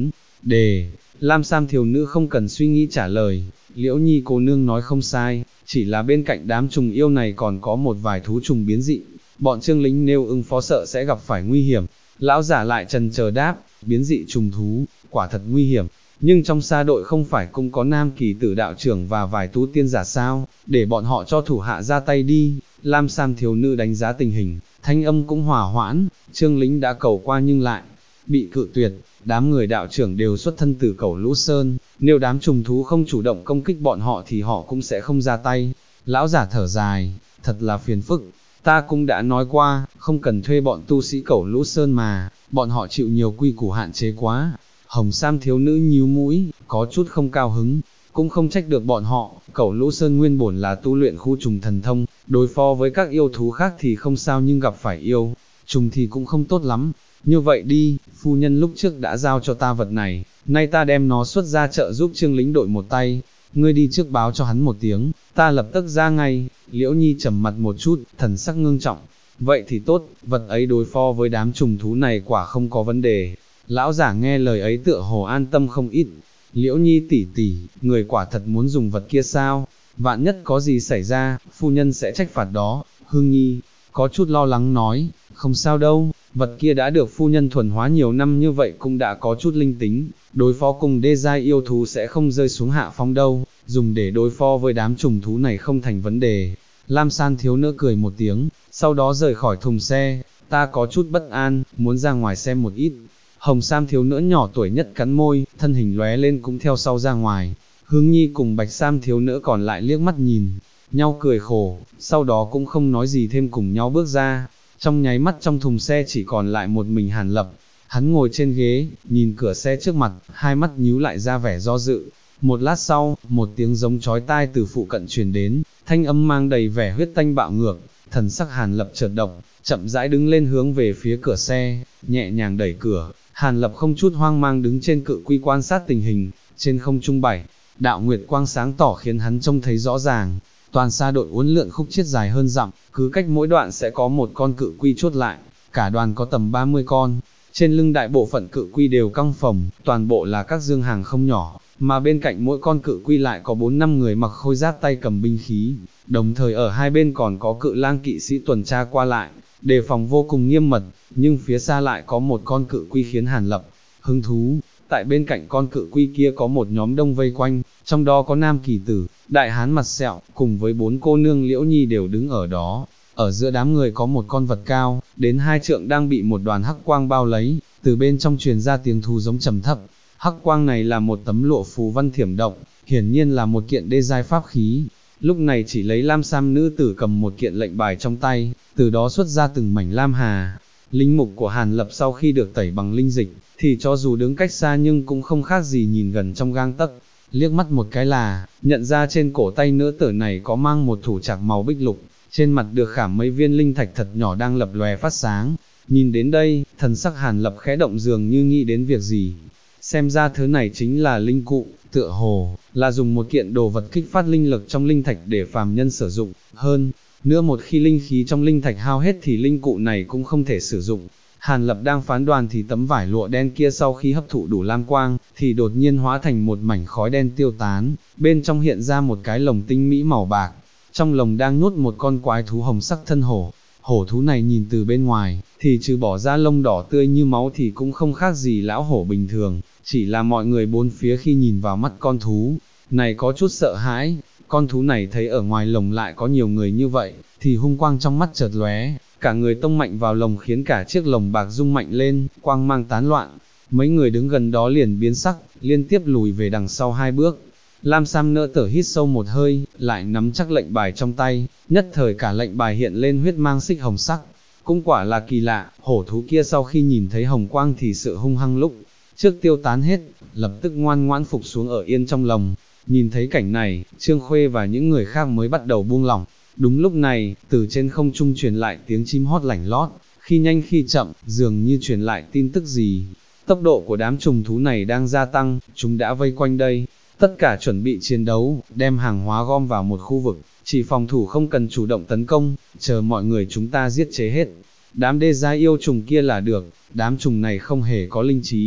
đề. Lam Sam thiếu nữ không cần suy nghĩ trả lời, Liễu Nhi cô nương nói không sai, chỉ là bên cạnh đám trùng yêu này còn có một vài thú trùng biến dị, bọn Trương lính nếu ứng phó sợ sẽ gặp phải nguy hiểm. Lão giả lại trần chờ đáp, biến dị trùng thú, quả thật nguy hiểm, nhưng trong sa đội không phải cũng có Nam Kỳ Tử đạo trưởng và vài tu tiên giả sao, để bọn họ cho thủ hạ ra tay đi. Lam Sam thiếu nữ đánh giá tình hình, thanh âm cũng hòa hoãn, Trương lính đã cầu qua nhưng lại bị cự tuyệt, đám người đạo trưởng đều xuất thân từ Cẩu Lũ Sơn, nếu đám trùng thú không chủ động công kích bọn họ thì họ cũng sẽ không ra tay. Lão giả thở dài, thật là phiền phức, ta cũng đã nói qua, không cần thuê bọn tu sĩ Cẩu Lũ Sơn mà, bọn họ chịu nhiều quy củ hạn chế quá. Hồng Sam thiếu nữ nhíu mũi, có chút không cao hứng, cũng không trách được bọn họ, Cẩu Lũ Sơn nguyên bổn là tu luyện khu trùng thần thông, đối phó với các yêu thú khác thì không sao nhưng gặp phải yêu trùng thì cũng không tốt lắm. Như vậy đi, phu nhân lúc trước đã giao cho ta vật này, nay ta đem nó xuất ra chợ giúp Trương lính đội một tay, ngươi đi trước báo cho hắn một tiếng, ta lập tức ra ngay. Liễu Nhi trầm mặt một chút, thần sắc ngưng trọng, vậy thì tốt, vật ấy đối phó với đám trùng thú này quả không có vấn đề. Lão giả nghe lời ấy tựa hồ an tâm không ít. Liễu Nhi tỷ tỷ, người quả thật muốn dùng vật kia sao? Vạn nhất có gì xảy ra, phu nhân sẽ trách phạt đó. Hương Nhi có chút lo lắng nói, không sao đâu, vật kia đã được phu nhân thuần hóa nhiều năm như vậy cũng đã có chút linh tính, đối phó cùng đê giai yêu thú sẽ không rơi xuống hạ phong đâu, dùng để đối phó với đám trùng thú này không thành vấn đề. Lam San thiếu nữ cười một tiếng, sau đó rời khỏi thùng xe, ta có chút bất an, muốn ra ngoài xem một ít. Hồng Sam thiếu nữ nhỏ tuổi nhất cắn môi, thân hình lóe lên cũng theo sau ra ngoài. Hương Nhi cùng Bạch Sam thiếu nữ còn lại liếc mắt nhìn nhau cười khổ, sau đó cũng không nói gì thêm cùng nhau bước ra. Trong nháy mắt trong thùng xe chỉ còn lại một mình Hàn Lập, hắn ngồi trên ghế, nhìn cửa xe trước mặt, hai mắt nhíu lại ra vẻ do dự. Một lát sau, một tiếng giống chói tai từ phụ cận truyền đến, thanh âm mang đầy vẻ huyết tanh bạo ngược, thần sắc Hàn Lập chợt động, chậm rãi đứng lên hướng về phía cửa xe, nhẹ nhàng đẩy cửa. Hàn Lập không chút hoang mang đứng trên cự quy quan sát tình hình, trên không trung bảy đạo nguyệt quang sáng tỏ khiến hắn trông thấy rõ ràng. Toàn sa đội uốn lượn khúc chiết dài hơn dặm, cứ cách mỗi đoạn sẽ có một con cự quy chốt lại, cả đoàn có tầm 30 con. Trên lưng đại bộ phận cự quy đều căng phồng, toàn bộ là các dương hàng không nhỏ, mà bên cạnh mỗi con cự quy lại có 4-5 người mặc khôi giáp tay cầm binh khí, đồng thời ở hai bên còn có cự lang kỵ sĩ tuần tra qua lại, đề phòng vô cùng nghiêm mật, nhưng phía xa lại có một con cự quy khiến Hàn Lập hứng thú. Tại bên cạnh con cự quy kia có một nhóm đông vây quanh, trong đó có Nam Kỳ Tử, đại hán mặt sẹo, cùng với 4 cô nương Liễu Nhi đều đứng ở đó. Ở giữa đám người có một con vật cao, đến 2 trượng đang bị một đoàn hắc quang bao lấy, từ bên trong truyền ra tiếng thú giống trầm thấp. Hắc quang này là một tấm lụa phù văn thiểm động, hiển nhiên là một kiện đê giai pháp khí. Lúc này chỉ lấy lam sam nữ tử cầm một kiện lệnh bài trong tay, từ đó xuất ra từng mảnh lam hà. Linh mục của Hàn Lập sau khi được tẩy bằng linh dịch, thì cho dù đứng cách xa nhưng cũng không khác gì nhìn gần trong gang tấc. Liếc mắt một cái là, nhận ra trên cổ tay nữ tử này có mang một thủ trạc màu bích lục, trên mặt được khảm mấy viên linh thạch thật nhỏ đang lập lòe phát sáng. Nhìn đến đây, thần sắc Hàn Lập khẽ động dường như nghĩ đến việc gì. Xem ra thứ này chính là linh cụ, tựa hồ là dùng một kiện đồ vật kích phát linh lực trong linh thạch để phàm nhân sử dụng. Hơn nữa một khi linh khí trong linh thạch hao hết thì linh cụ này cũng không thể sử dụng. Hàn Lập đang phán đoán thì tấm vải lụa đen kia sau khi hấp thụ đủ lam quang, thì đột nhiên hóa thành một mảnh khói đen tiêu tán, bên trong hiện ra một cái lồng tinh mỹ màu bạc, trong lồng đang nhốt một con quái thú hồng sắc thân hổ. Hổ thú này nhìn từ bên ngoài, thì trừ bỏ ra lông đỏ tươi như máu thì cũng không khác gì lão hổ bình thường, chỉ là mọi người bốn phía khi nhìn vào mắt con thú này có chút sợ hãi. Con thú này thấy ở ngoài lồng lại có nhiều người như vậy, thì hung quang trong mắt chợt lóe, cả người tông mạnh vào lồng khiến cả chiếc lồng bạc rung mạnh lên, quang mang tán loạn. Mấy người đứng gần đó liền biến sắc, liên tiếp lùi về đằng sau 2 bước. Lam Sam nỡ tở hít sâu một hơi, lại nắm chắc lệnh bài trong tay, nhất thời cả lệnh bài hiện lên huyết mang xích hồng sắc. Cũng quả là kỳ lạ, hổ thú kia sau khi nhìn thấy hồng quang thì sự hung hăng lúc trước tiêu tán hết, lập tức ngoan ngoãn phục xuống ở yên trong lồng. Nhìn thấy cảnh này, Trương Khuê và những người khác mới bắt đầu buông lỏng. Đúng lúc này, từ trên không trung truyền lại tiếng chim hót lảnh lót, khi nhanh khi chậm, dường như truyền lại tin tức gì. Tốc độ của đám trùng thú này đang gia tăng, chúng đã vây quanh đây. Tất cả chuẩn bị chiến đấu, đem hàng hóa gom vào một khu vực, chỉ phòng thủ không cần chủ động tấn công, chờ mọi người chúng ta giết chế hết đám đê giai yêu trùng kia là được. Đám trùng này không hề có linh trí,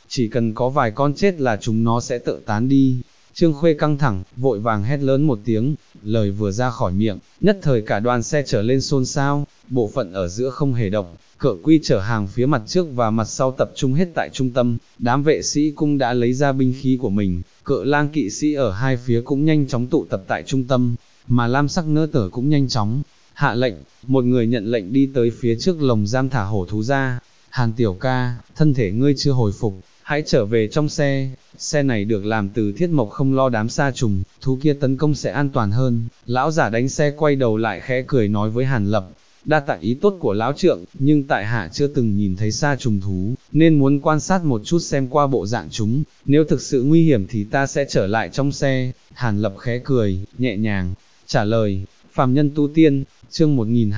chỉ cần có vài con chết là chúng nó sẽ tự tán đi. Trương Khuê căng thẳng, vội vàng hét lớn một tiếng, lời vừa ra khỏi miệng, nhất thời cả đoàn xe trở lên xôn xao, bộ phận ở giữa không hề động, Cự Quy chở hàng phía mặt trước và mặt sau tập trung hết tại trung tâm, đám vệ sĩ cũng đã lấy ra binh khí của mình, Cự Lang kỵ sĩ ở hai phía cũng nhanh chóng tụ tập tại trung tâm, mà lam sắc nơ tở cũng nhanh chóng hạ lệnh, một người nhận lệnh đi tới phía trước lồng giam thả hổ thú ra. Hàn tiểu ca, thân thể ngươi chưa hồi phục, hãy trở về trong xe này được làm từ thiết mộc, không lo đám sa trùng, thú kia tấn công sẽ an toàn hơn. Lão giả đánh xe quay đầu lại khẽ cười nói với Hàn Lập, đa tạ ý tốt của lão trượng, nhưng tại hạ chưa từng nhìn thấy sa trùng thú, nên muốn quan sát một chút xem qua bộ dạng chúng, nếu thực sự nguy hiểm thì ta sẽ trở lại trong xe. Hàn Lập khẽ cười, nhẹ nhàng trả lời. Phàm nhân tu tiên, chương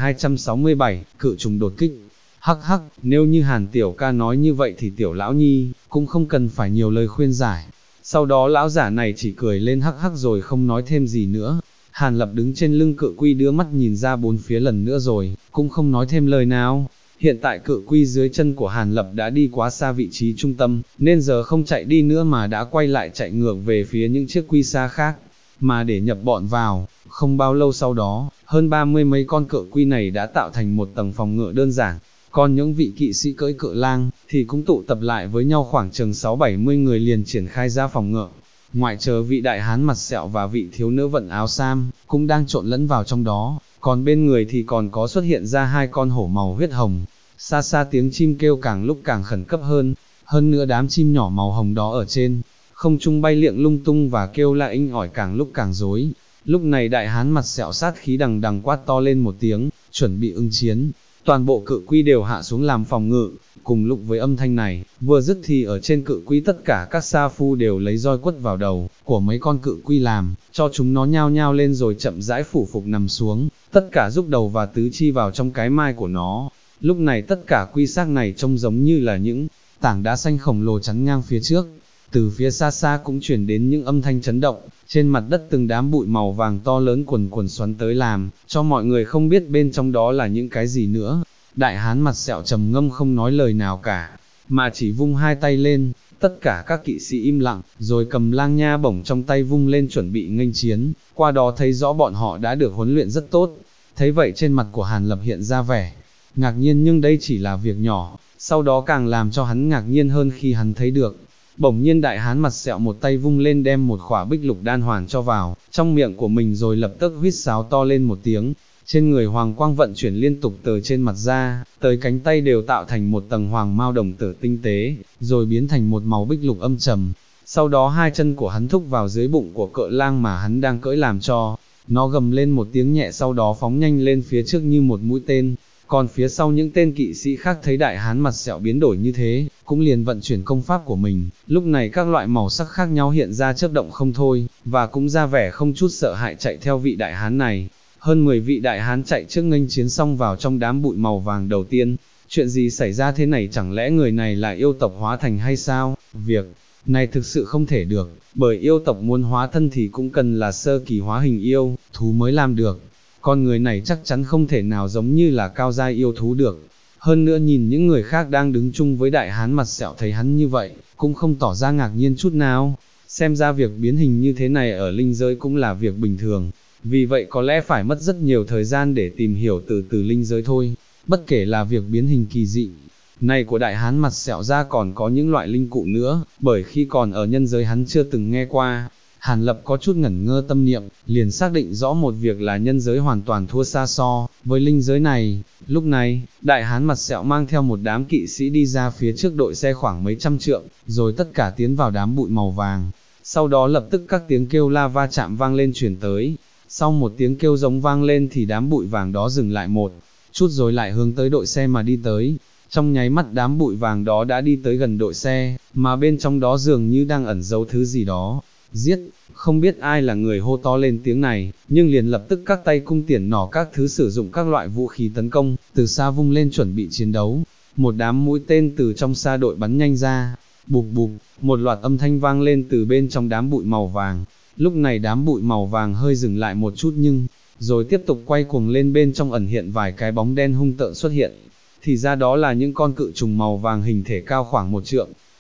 1267, cự trùng đột kích. Hắc hắc, nếu như Hàn tiểu ca nói như vậy thì tiểu lão nhi cũng không cần phải nhiều lời khuyên giải. Sau đó lão giả này chỉ cười lên hắc hắc rồi không nói thêm gì nữa. Hàn Lập đứng trên lưng Cự Quy đưa mắt nhìn ra bốn phía lần nữa rồi, cũng không nói thêm lời nào. Hiện tại Cự Quy dưới chân của Hàn Lập đã đi quá xa vị trí trung tâm, nên giờ không chạy đi nữa mà đã quay lại chạy ngược về phía những chiếc quy xa khác, mà để nhập bọn vào. Không bao lâu sau đó, hơn 30 mấy con Cự Quy này đã tạo thành một tầng phòng ngự đơn giản, còn những vị kỵ sĩ cưỡi Cự Lang thì cũng tụ tập lại với nhau khoảng chừng 6-70 người liền triển khai ra phòng ngự. Ngoại trừ vị đại hán mặt sẹo và vị thiếu nữ vận áo sam, cũng đang trộn lẫn vào trong đó, còn bên người thì còn có xuất hiện ra hai con hổ màu huyết hồng. Xa xa tiếng chim kêu càng lúc càng khẩn cấp hơn nữa đám chim nhỏ màu hồng đó ở trên không trung bay liệng lung tung và kêu la inh ỏi càng lúc càng rối. Lúc này đại hán mặt sẹo sát khí đằng đằng quát to lên một tiếng, chuẩn bị ứng chiến. Toàn bộ Cự Quy đều hạ xuống làm phòng ngự. Cùng lúc với âm thanh này, vừa dứt thì ở trên Cự Quy tất cả các sa phu đều lấy roi quất vào đầu của mấy con Cự Quy làm cho chúng nó nhao nhao lên rồi chậm rãi phủ phục nằm xuống, tất cả rúc đầu và tứ chi vào trong cái mai của nó. Lúc này tất cả quy xác này trông giống như là những tảng đá xanh khổng lồ chắn ngang phía trước. Từ phía xa xa cũng truyền đến những âm thanh chấn động, trên mặt đất từng đám bụi màu vàng to lớn quần quần xoắn tới làm cho mọi người không biết bên trong đó là những cái gì nữa. Đại hán mặt sẹo trầm ngâm không nói lời nào cả, mà chỉ vung hai tay lên, tất cả các kỵ sĩ im lặng, rồi cầm lang nha bổng trong tay vung lên chuẩn bị nghênh chiến, qua đó thấy rõ bọn họ đã được huấn luyện rất tốt. Thấy vậy trên mặt của Hàn Lập hiện ra vẻ ngạc nhiên, nhưng đây chỉ là việc nhỏ, sau đó càng làm cho hắn ngạc nhiên hơn khi hắn thấy được. Bỗng nhiên đại hán mặt sẹo một tay vung lên đem một khỏa bích lục đan hoàn cho vào trong miệng của mình, rồi lập tức huýt sáo to lên một tiếng. Trên người hoàng quang vận chuyển liên tục từ trên mặt ra, tới cánh tay đều tạo thành một tầng hoàng mao đồng tử tinh tế, rồi biến thành một màu bích lục âm trầm. Sau đó hai chân của hắn thúc vào dưới bụng của Cự Lang mà hắn đang cưỡi làm cho nó gầm lên một tiếng nhẹ, sau đó phóng nhanh lên phía trước như một mũi tên. Còn phía sau những tên kỵ sĩ khác thấy đại hán mặt sẹo biến đổi như thế, cũng liền vận chuyển công pháp của mình. Lúc này các loại màu sắc khác nhau hiện ra chớp động không thôi, và cũng ra vẻ không chút sợ hãi chạy theo vị đại hán này. Hơn 10 vị đại hán chạy trước nghênh chiến xong vào trong đám bụi màu vàng đầu tiên. Chuyện gì xảy ra thế này, chẳng lẽ người này là yêu tộc hóa thành hay sao? Việc này thực sự không thể được, bởi yêu tộc muốn hóa thân thì cũng cần là sơ kỳ hóa hình yêu thú mới làm được. Con người này chắc chắn không thể nào giống như là cao giai yêu thú được. Hơn nữa nhìn những người khác đang đứng chung với đại hán mặt sẹo thấy hắn như vậy, cũng không tỏ ra ngạc nhiên chút nào. Xem ra việc biến hình như thế này ở linh giới cũng là việc bình thường. Vì vậy có lẽ phải mất rất nhiều thời gian để tìm hiểu từ linh giới thôi. Bất kể là việc biến hình kỳ dị này của đại hán mặt sẹo ra còn có những loại linh cụ nữa, bởi khi còn ở nhân giới hắn chưa từng nghe qua. Hàn Lập có chút ngẩn ngơ tâm niệm, liền xác định rõ một việc là nhân giới hoàn toàn thua xa so với linh giới này. Lúc này, đại hán mặt sẹo mang theo một đám kỵ sĩ đi ra phía trước đội xe khoảng mấy trăm trượng, rồi tất cả tiến vào đám bụi màu vàng. Sau đó lập tức các tiếng kêu la va chạm vang lên truyền tới. Sau một tiếng kêu giống vang lên thì đám bụi vàng đó dừng lại một chút rồi lại hướng tới đội xe mà đi tới. Trong nháy mắt đám bụi vàng đó đã đi tới gần đội xe, mà bên trong đó dường như đang ẩn giấu thứ gì đó. Giết, không biết ai là người hô to lên tiếng này, nhưng liền lập tức các tay cung tiễn nỏ các thứ sử dụng các loại vũ khí tấn công, từ xa vung lên chuẩn bị chiến đấu. Một đám mũi tên từ trong xa đội bắn nhanh ra, bụp bụp, một loạt âm thanh vang lên từ bên trong đám bụi màu vàng. Lúc này đám bụi màu vàng hơi dừng lại một chút nhưng, rồi tiếp tục quay cuồng lên, bên trong ẩn hiện vài cái bóng đen hung tợn xuất hiện. Thì ra đó là những con cự trùng màu vàng hình thể cao khoảng 1 trượng.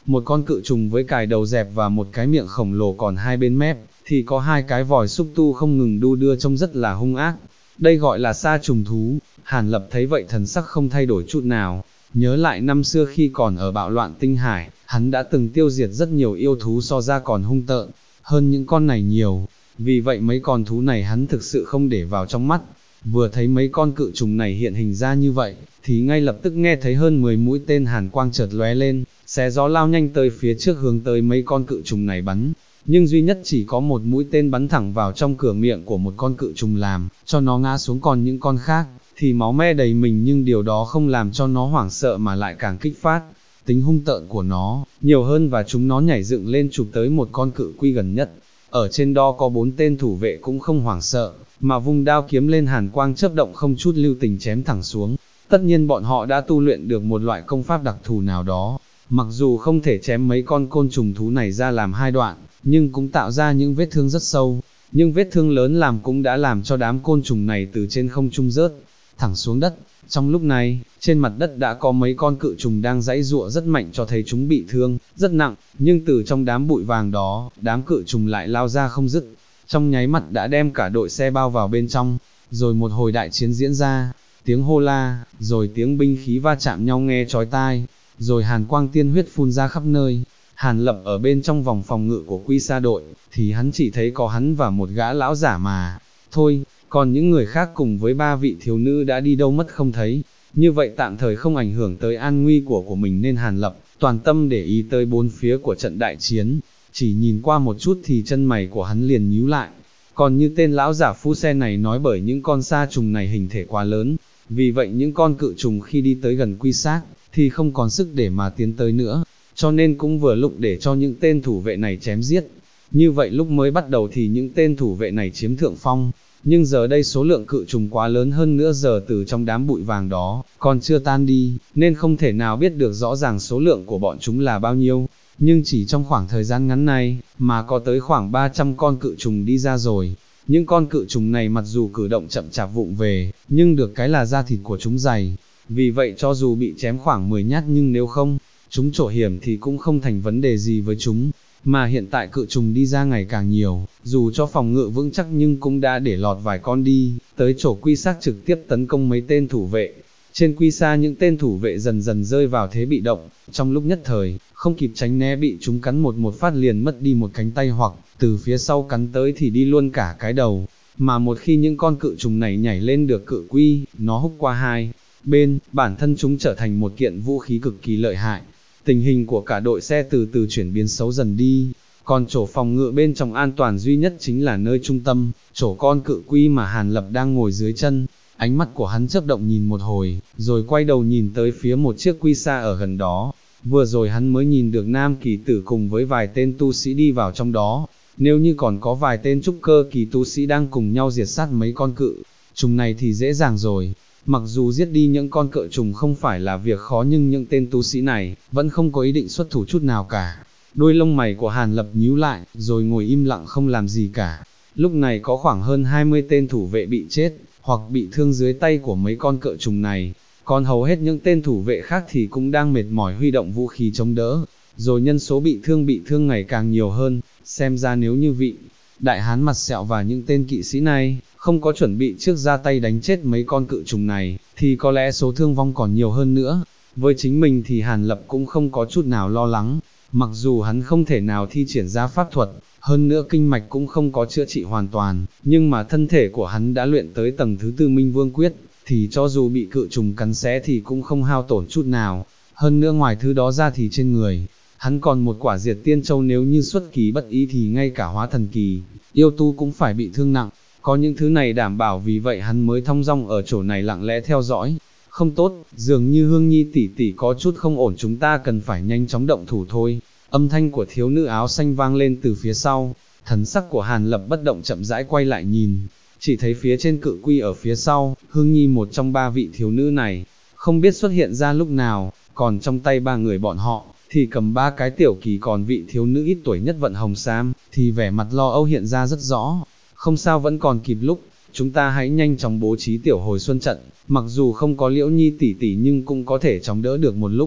một con cự trùng với cài đầu dẹp và một cái miệng khổng lồ, còn hai bên mép thì có hai cái vòi xúc tu không ngừng đu đưa, trông rất là hung ác. Đây gọi là sa trùng thú. Hàn Lập thấy vậy thần sắc không thay đổi chút nào, nhớ lại năm xưa khi còn ở Bạo Loạn Tinh Hải, hắn đã từng tiêu diệt rất nhiều yêu thú so ra còn hung tợn hơn những con này nhiều, vì vậy mấy con thú này hắn thực sự không để vào trong mắt. Vừa thấy mấy con cự trùng này hiện hình ra như vậy, thì ngay lập tức nghe thấy hơn 10 mũi tên hàn quang chợt lóe lên, xé gió lao nhanh tới phía trước hướng tới mấy con cự trùng này bắn. Nhưng duy nhất chỉ có một mũi tên bắn thẳng vào trong cửa miệng của một con cự trùng làm cho nó ngã xuống, còn những con khác thì máu me đầy mình, nhưng điều đó không làm cho nó hoảng sợ mà lại càng kích phát tính hung tợn của nó nhiều hơn, và chúng nó nhảy dựng lên chụp tới một con cự quy gần nhất. Ở trên đó có 4 tên thủ vệ cũng không hoảng sợ, mà vung đao kiếm lên, hàn quang chớp động không chút lưu tình chém thẳng xuống. Tất nhiên bọn họ đã tu luyện được một loại công pháp đặc thù nào đó, mặc dù không thể chém mấy con côn trùng thú này ra làm hai đoạn, nhưng cũng tạo ra những vết thương rất sâu. Nhưng vết thương lớn làm cũng đã làm cho đám côn trùng này từ trên không trung rớt thẳng xuống đất. Trong lúc này, trên mặt đất đã có mấy con cự trùng đang giãy giụa rất mạnh, cho thấy chúng bị thương rất nặng, nhưng từ trong đám bụi vàng đó, đám cự trùng lại lao ra không dứt, trong nháy mắt đã đem cả đội xe bao vào bên trong. Rồi một hồi đại chiến diễn ra, tiếng hô la, rồi tiếng binh khí va chạm nhau nghe chói tai, rồi hàn quang tiên huyết phun ra khắp nơi. Hàn Lập ở bên trong vòng phòng ngự của Quy Sa đội, thì hắn chỉ thấy có hắn và một gã lão giả mà thôi, còn những người khác cùng với 3 vị thiếu nữ đã đi đâu mất không thấy. Như vậy tạm thời không ảnh hưởng tới an nguy của mình, nên Hàn Lập toàn tâm để ý tới bốn phía của trận đại chiến. Chỉ nhìn qua một chút thì chân mày của hắn liền nhíu lại. Còn như tên lão giả phu xe này nói, bởi những con sa trùng này hình thể quá lớn, vì vậy những con cự trùng khi đi tới gần Quy Xác thì không còn sức để mà tiến tới nữa, cho nên cũng vừa lúc để cho những tên thủ vệ này chém giết. Như vậy lúc mới bắt đầu thì những tên thủ vệ này chiếm thượng phong, nhưng giờ đây số lượng cự trùng quá lớn, hơn nữa giờ từ trong đám bụi vàng đó còn chưa tan đi, nên không thể nào biết được rõ ràng số lượng của bọn chúng là bao nhiêu. Nhưng chỉ trong khoảng thời gian ngắn này, mà có tới khoảng 300 con cự trùng đi ra rồi. Những con cự trùng này mặc dù cử động chậm chạp vụng về, nhưng được cái là da thịt của chúng dày, vì vậy cho dù bị chém khoảng 10 nhát, nhưng nếu không chúng trổ hiểm thì cũng không thành vấn đề gì với chúng. Mà hiện tại cự trùng đi ra ngày càng nhiều, dù cho phòng ngự vững chắc nhưng cũng đã để lọt vài con đi tới chỗ Quy Xác trực tiếp tấn công mấy tên thủ vệ. Trên Quy Sa những tên thủ vệ dần dần rơi vào thế bị động, trong lúc nhất thời không kịp tránh né, bị chúng cắn một phát liền mất đi một cánh tay, hoặc từ phía sau cắn tới thì đi luôn cả cái đầu. Mà một khi những con cự trùng này nhảy lên được cự quy, nó húc qua hai bên, bản thân chúng trở thành một kiện vũ khí cực kỳ lợi hại. Tình hình của cả đội xe từ từ chuyển biến xấu dần đi, còn chỗ phòng ngự bên trong an toàn duy nhất chính là nơi trung tâm, chỗ con cự quy mà Hàn Lập đang ngồi dưới chân. Ánh mắt của hắn chớp động nhìn một hồi, rồi quay đầu nhìn tới phía một chiếc Quy Sa ở gần đó. Vừa rồi hắn mới nhìn được Nam Kỳ Tử cùng với vài tên tu sĩ đi vào trong đó, nếu như còn có vài tên trúc cơ kỳ tu sĩ đang cùng nhau diệt sát mấy con cự trùng này thì dễ dàng rồi. Mặc dù giết đi những con cự trùng không phải là việc khó, nhưng những tên tu sĩ này vẫn không có ý định xuất thủ chút nào cả. Đôi lông mày của Hàn Lập nhíu lại, rồi ngồi im lặng không làm gì cả. Lúc này có khoảng hơn 20 tên thủ vệ bị chết, hoặc bị thương dưới tay của mấy con cự trùng này, còn hầu hết những tên thủ vệ khác thì cũng đang mệt mỏi huy động vũ khí chống đỡ, rồi nhân số bị thương ngày càng nhiều hơn. Xem ra nếu như vị đại hán mặt sẹo và những tên kỵ sĩ này không có chuẩn bị trước ra tay đánh chết mấy con cự trùng này, thì có lẽ số thương vong còn nhiều hơn nữa. Với chính mình thì Hàn Lập cũng không có chút nào lo lắng, mặc dù hắn không thể nào thi triển ra pháp thuật, hơn nữa kinh mạch cũng không có chữa trị hoàn toàn, nhưng mà thân thể của hắn đã luyện tới tầng thứ 4 Minh Vương Quyết, thì cho dù bị cự trùng cắn xé thì cũng không hao tổn chút nào. Hơn nữa ngoài thứ đó ra thì trên người hắn còn một quả diệt tiên châu, nếu như xuất kỳ bất ý thì ngay cả hóa thần kỳ yêu tu cũng phải bị thương nặng. Có những thứ này đảm bảo, vì vậy hắn mới thong dong ở chỗ này lặng lẽ theo dõi. Không tốt, dường như Hương Nhi tỷ tỷ có chút không ổn, chúng ta cần phải nhanh chóng động thủ thôi. Âm thanh của thiếu nữ áo xanh vang lên từ phía sau. Thần sắc của Hàn Lập bất động, chậm rãi quay lại nhìn, chỉ thấy phía trên cự quy ở phía sau, Hương Nhi một trong 3 vị thiếu nữ này, không biết xuất hiện ra lúc nào, còn trong tay 3 người bọn họ thì cầm 3 cái tiểu kỳ, còn vị thiếu nữ ít tuổi nhất Vận Hồng Sam thì vẻ mặt lo âu hiện ra rất rõ. Không sao, vẫn còn kịp lúc, chúng ta hãy nhanh chóng bố trí tiểu hồi xuân trận, mặc dù không có Liễu Nhi tỷ tỷ nhưng cũng có thể chống đỡ được một lúc.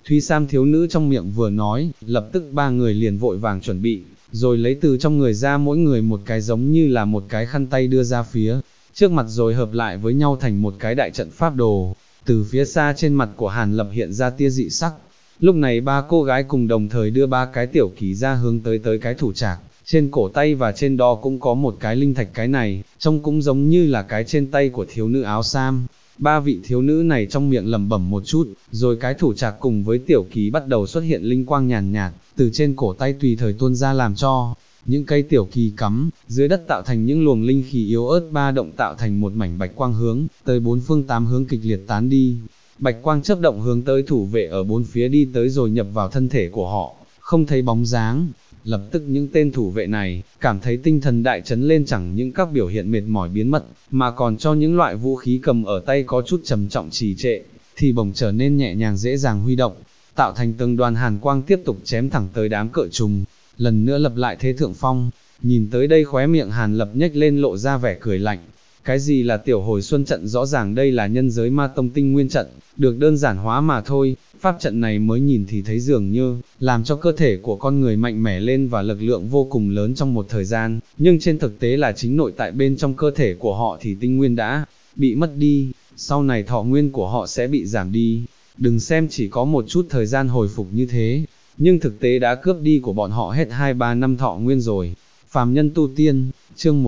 Thúy Sam thiếu nữ trong miệng vừa nói, lập tức ba người liền vội vàng chuẩn bị, rồi lấy từ trong người ra mỗi người một cái giống như là một cái khăn tay đưa ra phía trước mặt rồi hợp lại với nhau thành một cái đại trận pháp đồ. Từ phía xa trên mặt của Hàn Lập hiện ra tia dị sắc. Lúc này ba cô gái cùng đồng thời đưa ba cái tiểu kỳ ra hướng tới cái thủ trạc, trên cổ tay và trên đó cũng có một cái linh thạch, cái này trông cũng giống như là cái trên tay của thiếu nữ áo sam. Ba vị thiếu nữ này trong miệng lẩm bẩm một chút, rồi cái thủ trạc cùng với tiểu kỳ bắt đầu xuất hiện linh quang nhàn nhạt, từ trên cổ tay tùy thời tuôn ra làm cho những cây tiểu kỳ cắm dưới đất tạo thành những luồng linh khí yếu ớt ba động tạo thành một mảnh bạch quang hướng tới bốn phương tám hướng kịch liệt tán đi. Bạch quang chớp động hướng tới thủ vệ ở bốn phía đi tới rồi nhập vào thân thể của họ, không thấy bóng dáng. Lập tức những tên thủ vệ này cảm thấy tinh thần đại chấn lên, chẳng những các biểu hiện mệt mỏi biến mất, mà còn cho những loại vũ khí cầm ở tay có chút trầm trọng trì trệ, thì bỗng trở nên nhẹ nhàng dễ dàng huy động, tạo thành từng đoàn hàn quang tiếp tục chém thẳng tới đám cự trùng, lần nữa lập lại thế thượng phong. Nhìn tới đây khóe miệng Hàn Lập nhếch lên lộ ra vẻ cười lạnh. Cái gì là tiểu hồi xuân trận, rõ ràng đây là nhân giới ma tông tinh nguyên trận, được đơn giản hóa mà thôi. Pháp trận này mới nhìn thì thấy dường như làm cho cơ thể của con người mạnh mẽ lên và lực lượng vô cùng lớn trong một thời gian, nhưng trên thực tế là chính nội tại bên trong cơ thể của họ thì tinh nguyên đã bị mất đi, sau này thọ nguyên của họ sẽ bị giảm đi. Đừng xem chỉ có một chút thời gian hồi phục như thế, nhưng thực tế đã cướp đi của bọn họ hết 2-3 năm thọ nguyên rồi. Phàm nhân tu tiên, chương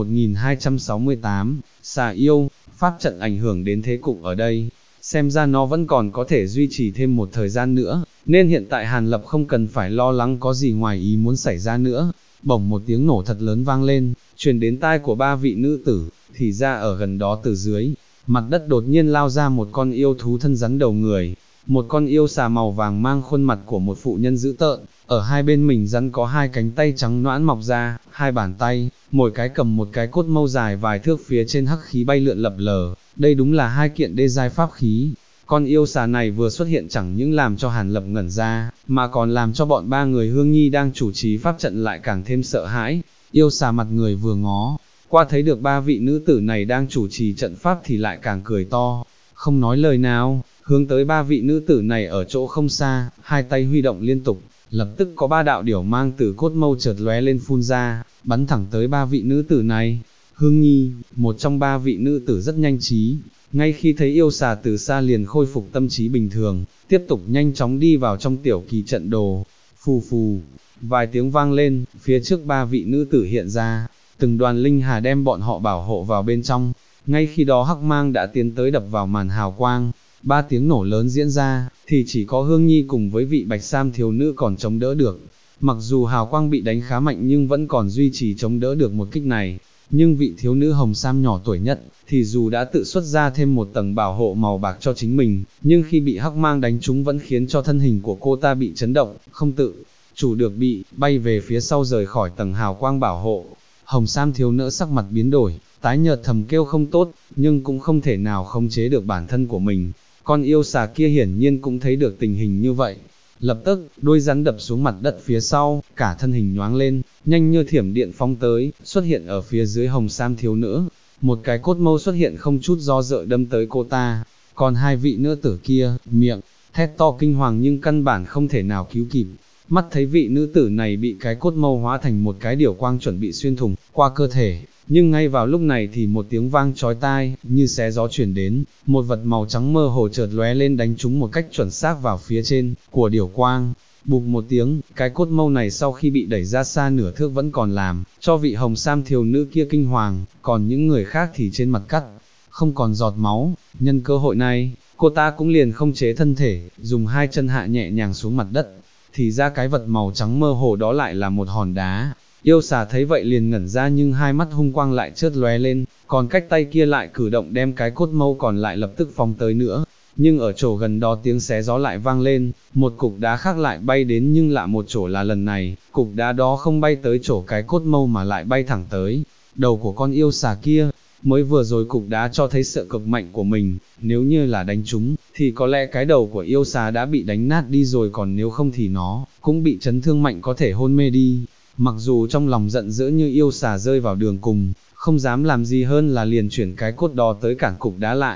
1268, xà yêu, pháp trận ảnh hưởng đến thế cục ở đây, xem ra nó vẫn còn có thể duy trì thêm một thời gian nữa, nên hiện tại Hàn Lập không cần phải lo lắng có gì ngoài ý muốn xảy ra nữa. Bỗng một tiếng nổ thật lớn vang lên, truyền đến tai của ba vị nữ tử, thì ra ở gần đó từ dưới mặt đất đột nhiên lao ra một con yêu thú thân rắn đầu người. Một con yêu xà màu vàng mang khuôn mặt của một phụ nhân dữ tợn, ở hai bên mình rắn có hai cánh tay trắng nõn mọc ra, hai bàn tay, mỗi cái cầm một cái cốt mâu dài vài thước, phía trên hắc khí bay lượn lập lờ, đây đúng là hai kiện đê giai pháp khí. Con yêu xà này vừa xuất hiện chẳng những làm cho Hàn Lập ngẩn ra, mà còn làm cho bọn ba người Hương Nhi đang chủ trì pháp trận lại càng thêm sợ hãi. Yêu xà mặt người vừa ngó qua thấy được ba vị nữ tử này đang chủ trì trận pháp thì lại càng cười to, không nói lời nào, hướng tới ba vị nữ tử này ở chỗ không xa, hai tay huy động liên tục, lập tức có ba đạo điểu mang từ cốt mâu chợt lóe lên phun ra, bắn thẳng tới ba vị nữ tử này. Hương Nhi, một trong ba vị nữ tử rất nhanh trí, ngay khi thấy yêu xà từ xa liền khôi phục tâm trí bình thường, tiếp tục nhanh chóng đi vào trong tiểu kỳ trận đồ. Phù phù, vài tiếng vang lên, phía trước ba vị nữ tử hiện ra, từng đoàn linh hà đem bọn họ bảo hộ vào bên trong. Ngay khi đó hắc mang đã tiến tới đập vào màn hào quang. Ba tiếng nổ lớn diễn ra, thì chỉ có Hương Nhi cùng với vị bạch sam thiếu nữ còn chống đỡ được. Mặc dù hào quang bị đánh khá mạnh nhưng vẫn còn duy trì chống đỡ được một kích này. Nhưng vị thiếu nữ hồng sam nhỏ tuổi nhất, thì dù đã tự xuất ra thêm một tầng bảo hộ màu bạc cho chính mình, nhưng khi bị hắc mang đánh trúng vẫn khiến cho thân hình của cô ta bị chấn động, không tự chủ được bị bay về phía sau rời khỏi tầng hào quang bảo hộ. Hồng sam thiếu nữ sắc mặt biến đổi, tái nhợt thầm kêu không tốt, nhưng cũng không thể nào khống chế được bản thân của mình. Con yêu xà kia hiển nhiên cũng thấy được tình hình như vậy, lập tức, đuôi rắn đập xuống mặt đất phía sau, cả thân hình nhoáng lên, nhanh như thiểm điện phóng tới, xuất hiện ở phía dưới hồng sam thiếu nữ. Một cái cốt mâu xuất hiện không chút do dự đâm tới cô ta, còn hai vị nữ tử kia, miệng thét to kinh hoàng nhưng căn bản không thể nào cứu kịp. Mắt thấy vị nữ tử này bị cái cốt mâu hóa thành một cái điểu quang chuẩn bị xuyên thủng qua cơ thể, nhưng ngay vào lúc này thì một tiếng vang chói tai, như xé gió truyền đến, một vật màu trắng mơ hồ chợt lóe lên đánh trúng một cách chuẩn xác vào phía trên của điểu quang. Bụp một tiếng, cái cốt mâu này sau khi bị đẩy ra xa nửa thước vẫn còn làm cho vị hồng sam thiếu nữ kia kinh hoàng, còn những người khác thì trên mặt cắt không còn giọt máu. Nhân cơ hội này, cô ta cũng liền không chế thân thể, dùng hai chân hạ nhẹ nhàng xuống mặt đất, thì ra cái vật màu trắng mơ hồ đó lại là một hòn đá. Yêu xà thấy vậy liền ngẩn ra nhưng hai mắt hung quang lại chớp lóe lên, còn cách tay kia lại cử động đem cái cốt mâu còn lại lập tức phóng tới nữa. Nhưng ở chỗ gần đó tiếng xé gió lại vang lên, một cục đá khác lại bay đến, nhưng lạ một chỗ là lần này, cục đá đó không bay tới chỗ cái cốt mâu mà lại bay thẳng tới đầu của con yêu xà kia. Mới vừa rồi cục đá cho thấy sự cực mạnh của mình, nếu như là đánh trúng, thì có lẽ cái đầu của yêu xà đã bị đánh nát đi rồi, còn nếu không thì nó cũng bị chấn thương mạnh có thể hôn mê đi. Mặc dù trong lòng giận dữ như yêu xà rơi vào đường cùng, không dám làm gì hơn là liền chuyển cái cốt đó tới cản cục đá lại.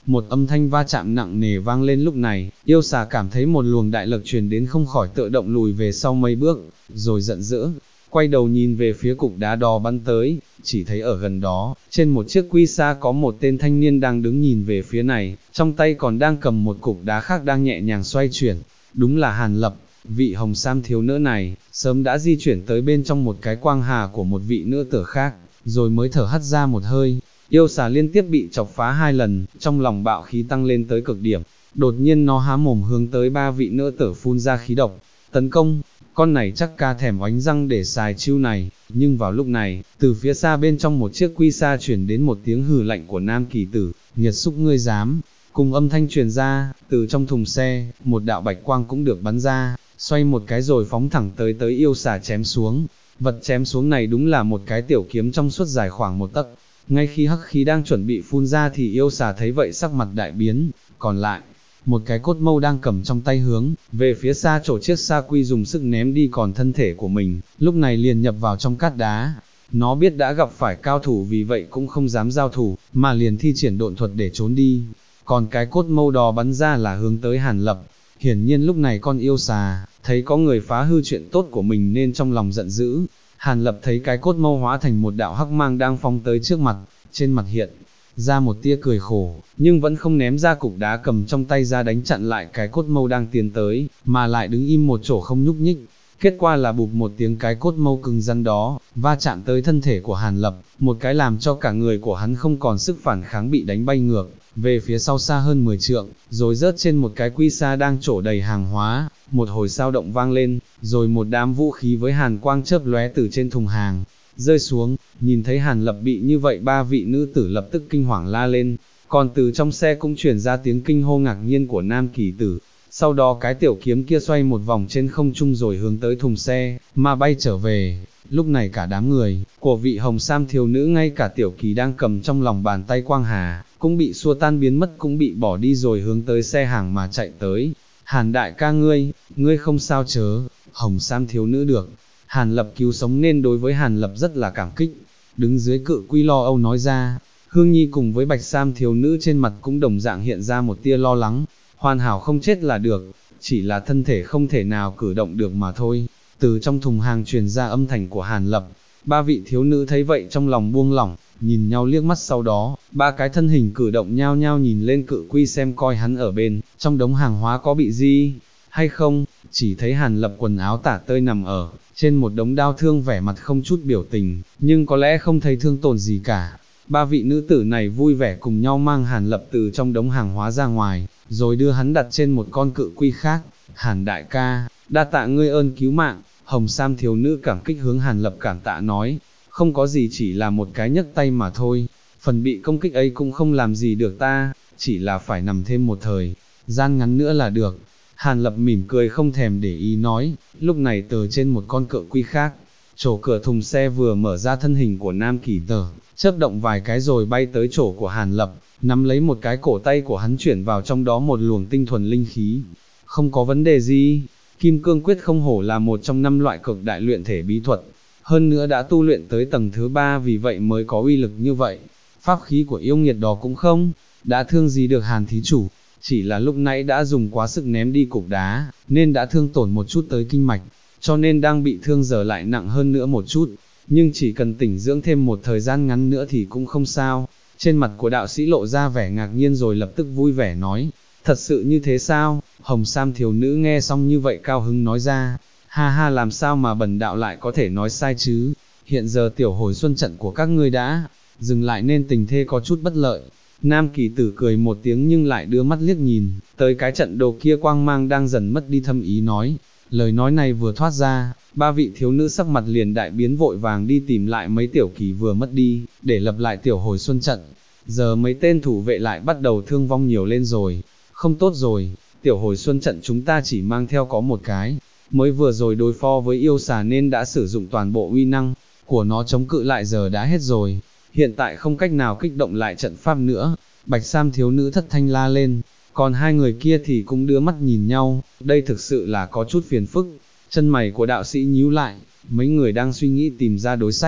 một âm thanh va chạm nặng nề vang lên. Lúc này, yêu xà cảm thấy một luồng đại lực truyền đến, không khỏi tự động lùi về sau mấy bước, rồi giận dữ, quay đầu nhìn về phía cục đá đỏ bắn tới, chỉ thấy ở gần đó, trên một chiếc quy sa có một tên thanh niên đang đứng nhìn về phía này, trong tay còn đang cầm một cục đá khác đang nhẹ nhàng xoay chuyển, đúng là Hàn Lập. Vị hồng sam thiếu nữ này, sớm đã di chuyển tới bên trong một cái quang hà của một vị nữ tử khác, rồi mới thở hắt ra một hơi. Yêu xà liên tiếp bị chọc phá 2 lần, trong lòng bạo khí tăng lên tới cực điểm, đột nhiên nó há mồm hướng tới 3 vị nữ tử phun ra khí độc, tấn công. Con này chắc ca thèm oánh răng để xài chiêu này, nhưng vào lúc này, từ phía xa bên trong một chiếc quy sa chuyển đến một tiếng hừ lạnh của nam kỳ tử, nghiệt xúc ngươi dám. Cùng âm thanh truyền ra, từ trong thùng xe, một đạo bạch quang cũng được bắn ra, xoay một cái rồi phóng thẳng tới yêu xà chém xuống. Vật chém xuống này đúng là một cái tiểu kiếm trong suốt dài khoảng 1 tấc. Ngay khi hắc khí đang chuẩn bị phun ra thì yêu xà thấy vậy sắc mặt đại biến, còn lại, một cái cốt mâu đang cầm trong tay hướng về phía xa chỗ chiếc sa quy dùng sức ném đi, còn thân thể của mình, lúc này liền nhập vào trong cát đá. Nó biết đã gặp phải cao thủ, vì vậy cũng không dám giao thủ, mà liền thi triển độn thuật để trốn đi. Còn cái cốt mâu đó bắn ra là hướng tới Hàn Lập. Hiển nhiên lúc này con yêu xà, thấy có người phá hư chuyện tốt của mình nên trong lòng giận dữ. Hàn Lập thấy cái cốt mâu hóa thành một đạo hắc mang đang phóng tới trước mặt, trên mặt hiện ra một tia cười khổ, nhưng vẫn không ném ra cục đá cầm trong tay ra đánh chặn lại cái cốt mâu đang tiến tới, mà lại đứng im một chỗ không nhúc nhích. Kết quả là bụp một tiếng, cái cốt mâu cứng rắn đó va chạm tới thân thể của Hàn Lập, một cái làm cho cả người của hắn không còn sức phản kháng, bị đánh bay ngược về phía sau xa hơn 10 trượng, rồi rớt trên một cái quy sa đang trổ đầy hàng hóa. Một hồi sao động vang lên, rồi một đám vũ khí với hàn quang chớp lóe từ trên thùng hàng rơi xuống. Nhìn thấy Hàn Lập bị như vậy, 3 vị nữ tử lập tức kinh hoàng la lên, còn từ trong xe cũng truyền ra tiếng kinh hô ngạc nhiên của nam kỳ tử. Sau đó cái tiểu kiếm kia xoay một vòng trên không trung rồi hướng tới thùng xe mà bay trở về. Lúc này cả đám người của vị hồng sam thiếu nữ, ngay cả tiểu kỳ đang cầm trong lòng bàn tay quang hà, cũng bị xua tan biến mất, cũng bị bỏ đi rồi hướng tới xe hàng mà chạy tới. Hàn đại ca ngươi không sao chớ? Hồng sam thiếu nữ được Hàn Lập cứu sống nên đối với Hàn Lập rất là cảm kích, đứng dưới cự quy lo âu nói ra. Hương Nhi cùng với bạch sam thiếu nữ trên mặt cũng đồng dạng hiện ra một tia lo lắng. Hoàn hảo không chết là được, chỉ là thân thể không thể nào cử động được mà thôi. Từ trong thùng hàng truyền ra âm thanh của Hàn Lập. 3 vị thiếu nữ thấy vậy trong lòng buông lỏng, nhìn nhau liếc mắt, sau đó 3 cái thân hình cử động nhao nhao nhìn lên cự quy xem coi hắn ở bên trong đống hàng hóa có bị gì hay không. Chỉ thấy Hàn Lập quần áo tả tơi nằm ở trên một đống đao thương, vẻ mặt không chút biểu tình, nhưng có lẽ không thấy thương tổn gì cả. 3 vị nữ tử này vui vẻ cùng nhau mang Hàn Lập từ trong đống hàng hóa ra ngoài, rồi đưa hắn đặt trên một con cự quy khác. Hàn đại ca, đa tạ ngươi ơn cứu mạng. Hồng sam thiếu nữ cảm kích hướng Hàn Lập cảm tạ nói, không có gì, chỉ là một cái nhấc tay mà thôi, phần bị công kích ấy cũng không làm gì được ta, chỉ là phải nằm thêm một thời gian ngắn nữa là được. Hàn Lập mỉm cười không thèm để ý nói. Lúc này từ trên một con cự quy khác, chỗ cửa thùng xe vừa mở ra, thân hình của nam kỳ tử chớp động vài cái rồi bay tới chỗ của Hàn Lập, nắm lấy một cái cổ tay của hắn, chuyển vào trong đó một luồng tinh thuần linh khí. Không có vấn đề gì. Kim cương quyết không hổ là một trong 5 loại cực đại luyện thể bí thuật, hơn nữa đã tu luyện tới tầng thứ 3, vì vậy mới có uy lực như vậy. Pháp khí của yêu nghiệt đó cũng không đã thương gì được Hàn thí chủ, chỉ là lúc nãy đã dùng quá sức ném đi cục đá, nên đã thương tổn một chút tới kinh mạch, cho nên đang bị thương, giờ lại nặng hơn nữa một chút, nhưng chỉ cần tỉnh dưỡng thêm một thời gian ngắn nữa thì cũng không sao. Trên mặt của đạo sĩ lộ ra vẻ ngạc nhiên rồi lập tức vui vẻ nói, thật sự như thế sao? Hồng sam thiếu nữ nghe xong như vậy cao hứng nói ra, ha ha, làm sao mà bần đạo lại có thể nói sai chứ? Hiện giờ tiểu hồi xuân trận của các ngươi đã dừng lại nên tình thế có chút bất lợi. Nam kỳ tử cười một tiếng nhưng lại đưa mắt liếc nhìn tới cái trận đồ kia, quang mang đang dần mất đi, thâm ý nói. Lời nói này vừa thoát ra, 3 vị thiếu nữ sắc mặt liền đại biến, vội vàng đi tìm lại mấy tiểu kỳ vừa mất đi, để lập lại tiểu hồi xuân trận. Giờ mấy tên thủ vệ lại bắt đầu thương vong nhiều lên rồi. Không tốt rồi, tiểu hồi xuân trận chúng ta chỉ mang theo có một cái, mới vừa rồi đối phó với yêu xà nên đã sử dụng toàn bộ uy năng của nó chống cự lại, giờ đã hết rồi, hiện tại không cách nào kích động lại trận pháp nữa. Bạch sam thiếu nữ thất thanh la lên, còn 2 người kia thì cũng đưa mắt nhìn nhau, đây thực sự là có chút phiền phức. Chân mày của đạo sĩ nhíu lại, mấy người đang suy nghĩ tìm ra đối sách,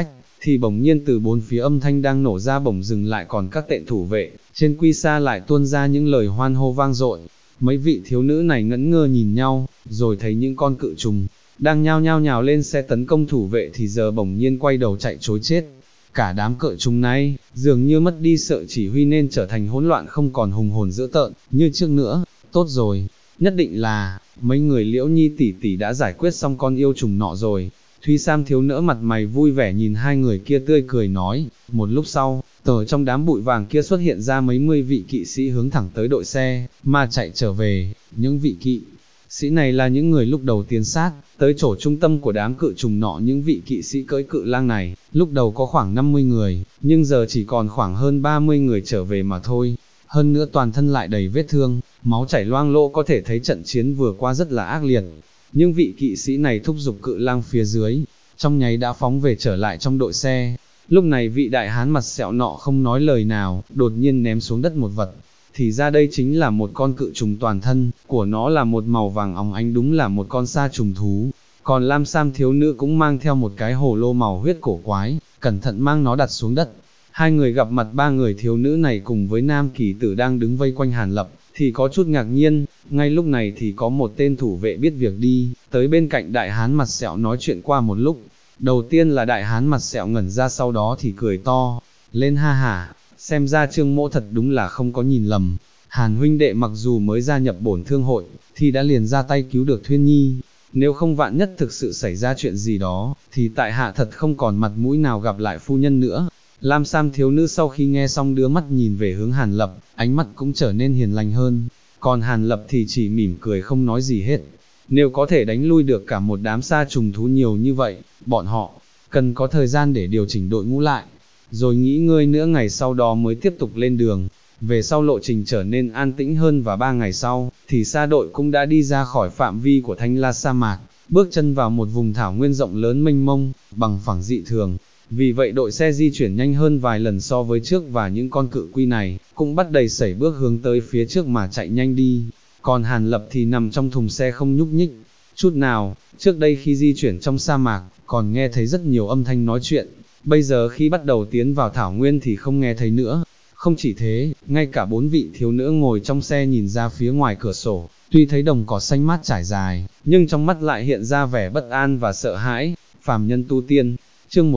thì bỗng nhiên từ bốn phía âm thanh đang nổ ra bỗng dừng lại, còn các tện thủ vệ trên quy sa lại tuôn ra những lời hoan hô vang dội. Mấy vị thiếu nữ này ngẩn ngơ nhìn nhau, rồi thấy những con cự trùng đang nhao nhao nhào lên xe tấn công thủ vệ thì giờ bỗng nhiên quay đầu chạy trối chết. Cả đám cự trùng này dường như mất đi sự chỉ huy nên trở thành hỗn loạn, không còn hùng hồn dữ tợn như trước nữa. Tốt rồi, nhất định là mấy người Liễu Nhi tỷ tỷ đã giải quyết xong con yêu trùng nọ rồi. Thúy Sam thiếu nữ mặt mày vui vẻ nhìn hai người kia tươi cười nói. Một lúc sau, từ trong đám bụi vàng kia xuất hiện ra mấy mươi vị kỵ sĩ hướng thẳng tới đội xe mà chạy trở về. Những vị kỵ sĩ này là những người lúc đầu tiến sát tới chỗ trung tâm của đám cự trùng nọ. Những vị kỵ sĩ cưỡi cự lang này lúc đầu có khoảng 50 người, nhưng giờ chỉ còn khoảng hơn 30 người trở về mà thôi. Hơn nữa toàn thân lại đầy vết thương, máu chảy loang lỗ, có thể thấy trận chiến vừa qua rất là ác liệt. Nhưng vị kỵ sĩ này thúc giục cự lang phía dưới, trong nháy đã phóng về trở lại trong đội xe. Lúc này vị đại hán mặt sẹo nọ không nói lời nào, đột nhiên ném xuống đất một vật. Thì ra đây chính là một con cự trùng, toàn thân của nó là một màu vàng óng ánh, đúng là một con sa trùng thú. Còn Lam Sam thiếu nữ cũng mang theo một cái hồ lô màu huyết cổ quái, cẩn thận mang nó đặt xuống đất. Hai người gặp mặt ba người thiếu nữ này cùng với nam kỳ tử đang đứng vây quanh Hàn Lập, thì có chút ngạc nhiên. Ngay lúc này thì có một tên thủ vệ biết việc đi tới bên cạnh đại hán mặt sẹo nói chuyện qua một lúc. Đầu tiên là đại hán mặt sẹo ngẩn ra, sau đó thì cười to lên, ha hả, xem ra Trương mỗ thật đúng là không có nhìn lầm. Hàn huynh đệ mặc dù mới gia nhập bổn thương hội, thì đã liền ra tay cứu được Thuyên Nhi. Nếu không vạn nhất thực sự xảy ra chuyện gì đó, thì tại hạ thật không còn mặt mũi nào gặp lại phu nhân nữa. Lam Sam thiếu nữ sau khi nghe xong đưa mắt nhìn về hướng Hàn Lập, ánh mắt cũng trở nên hiền lành hơn. Còn Hàn Lập thì chỉ mỉm cười không nói gì hết. Nếu có thể đánh lui được cả một đám sa trùng thú nhiều như vậy, bọn họ cần có thời gian để điều chỉnh đội ngũ lại, rồi nghỉ ngơi nửa ngày sau đó mới tiếp tục lên đường. Về sau lộ trình trở nên an tĩnh hơn và 3 ngày sau, thì sa đội cũng đã đi ra khỏi phạm vi của Thanh La sa mạc, bước chân vào một vùng thảo nguyên rộng lớn mênh mông, bằng phẳng dị thường. Vì vậy đội xe di chuyển nhanh hơn vài lần so với trước, và những con cự quy này cũng bắt đầy sẩy bước hướng tới phía trước mà chạy nhanh đi. Còn Hàn Lập thì nằm trong thùng xe không nhúc nhích chút nào. Trước đây khi di chuyển trong sa mạc, còn nghe thấy rất nhiều âm thanh nói chuyện, bây giờ khi bắt đầu tiến vào thảo nguyên thì không nghe thấy nữa. Không chỉ thế, ngay cả 4 vị thiếu nữ ngồi trong xe nhìn ra phía ngoài cửa sổ, tuy thấy đồng cỏ xanh mát trải dài, nhưng trong mắt lại hiện ra vẻ bất an và sợ hãi. Phàm nhân tu tiên. Chương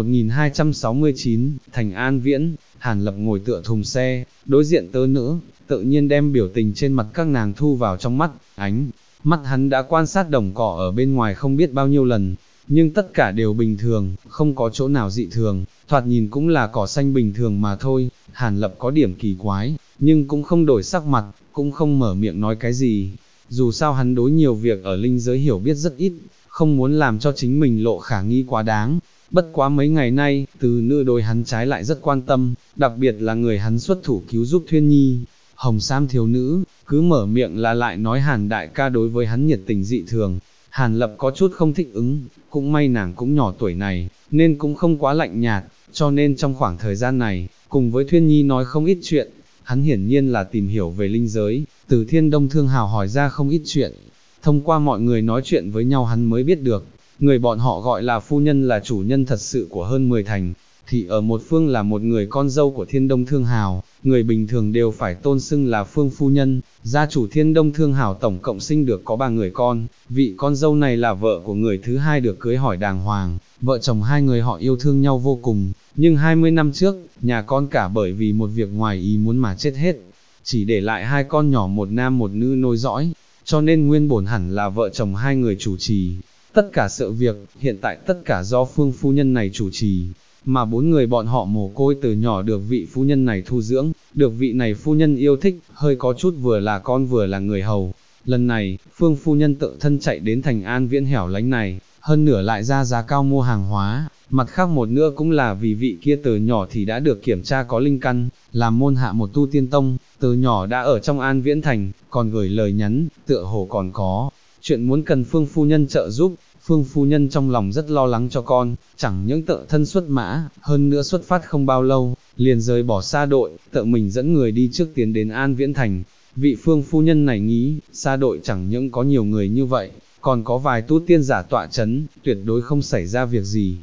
1269, Thành An Viễn. Hàn Lập ngồi tựa thùng xe, đối diện tớ nữ, tự nhiên đem biểu tình trên mặt các nàng thu vào trong mắt. Ánh mắt hắn đã quan sát đồng cỏ ở bên ngoài không biết bao nhiêu lần, nhưng tất cả đều bình thường, không có chỗ nào dị thường, thoạt nhìn cũng là cỏ xanh bình thường mà thôi. Hàn Lập có điểm kỳ quái, nhưng cũng không đổi sắc mặt, cũng không mở miệng nói cái gì. Dù sao hắn đối nhiều việc ở linh giới hiểu biết rất ít, không muốn làm cho chính mình lộ khả nghi quá đáng. Bất quá mấy ngày nay, từ nữ đối hắn trái lại rất quan tâm, đặc biệt là người hắn xuất thủ cứu giúp Thuyên Nhi. Hồng Sam thiếu nữ, cứ mở miệng là lại nói Hàn đại ca đối với hắn nhiệt tình dị thường. Hàn Lập có chút không thích ứng, cũng may nàng cũng nhỏ tuổi này, nên cũng không quá lạnh nhạt, cho nên trong khoảng thời gian này, cùng với Thuyên Nhi nói không ít chuyện. Hắn hiển nhiên là tìm hiểu về linh giới, từ Thiên Đông Thương Hào hỏi ra không ít chuyện. Thông qua mọi người nói chuyện với nhau hắn mới biết được, người bọn họ gọi là phu nhân là chủ nhân thật sự của hơn 10 thành, thì ở một phương là một người con dâu của Thiên Đông Thương Hào, người bình thường đều phải tôn xưng là phương phu nhân. Gia chủ Thiên Đông Thương Hào tổng cộng sinh được có 3 người con, vị con dâu này là vợ của người thứ hai được cưới hỏi đàng hoàng, vợ chồng hai người họ yêu thương nhau vô cùng, nhưng 20 năm trước, nhà con cả bởi vì một việc ngoài ý muốn mà chết hết, chỉ để lại 2 con nhỏ, một nam một nữ nối dõi, cho nên nguyên bổn hẳn là vợ chồng hai người chủ trì. Tất cả sự việc, hiện tại tất cả do phương phu nhân này chủ trì, mà 4 người bọn họ mồ côi từ nhỏ được vị phu nhân này thu dưỡng, được vị này phu nhân yêu thích, hơi có chút vừa là con vừa là người hầu. Lần này, phương phu nhân tự thân chạy đến Thành An Viễn hẻo lánh này, hơn nửa lại ra giá cao mua hàng hóa, mặt khác một nữa cũng là vì vị kia từ nhỏ thì đã được kiểm tra có linh căn, làm môn hạ một tu tiên tông, từ nhỏ đã ở trong An Viễn Thành, còn gửi lời nhắn, tựa hồ còn có chuyện muốn cần phương phu nhân trợ giúp. Phương phu nhân trong lòng rất lo lắng cho con, chẳng những tự thân xuất mã, hơn nữa xuất phát không bao lâu, liền rời bỏ xa đội, tự mình dẫn người đi trước tiến đến An Viễn Thành. Vị phương phu nhân này nghĩ, xa đội chẳng những có nhiều người như vậy, còn có vài tu tiên giả tọa chấn, tuyệt đối không xảy ra việc gì.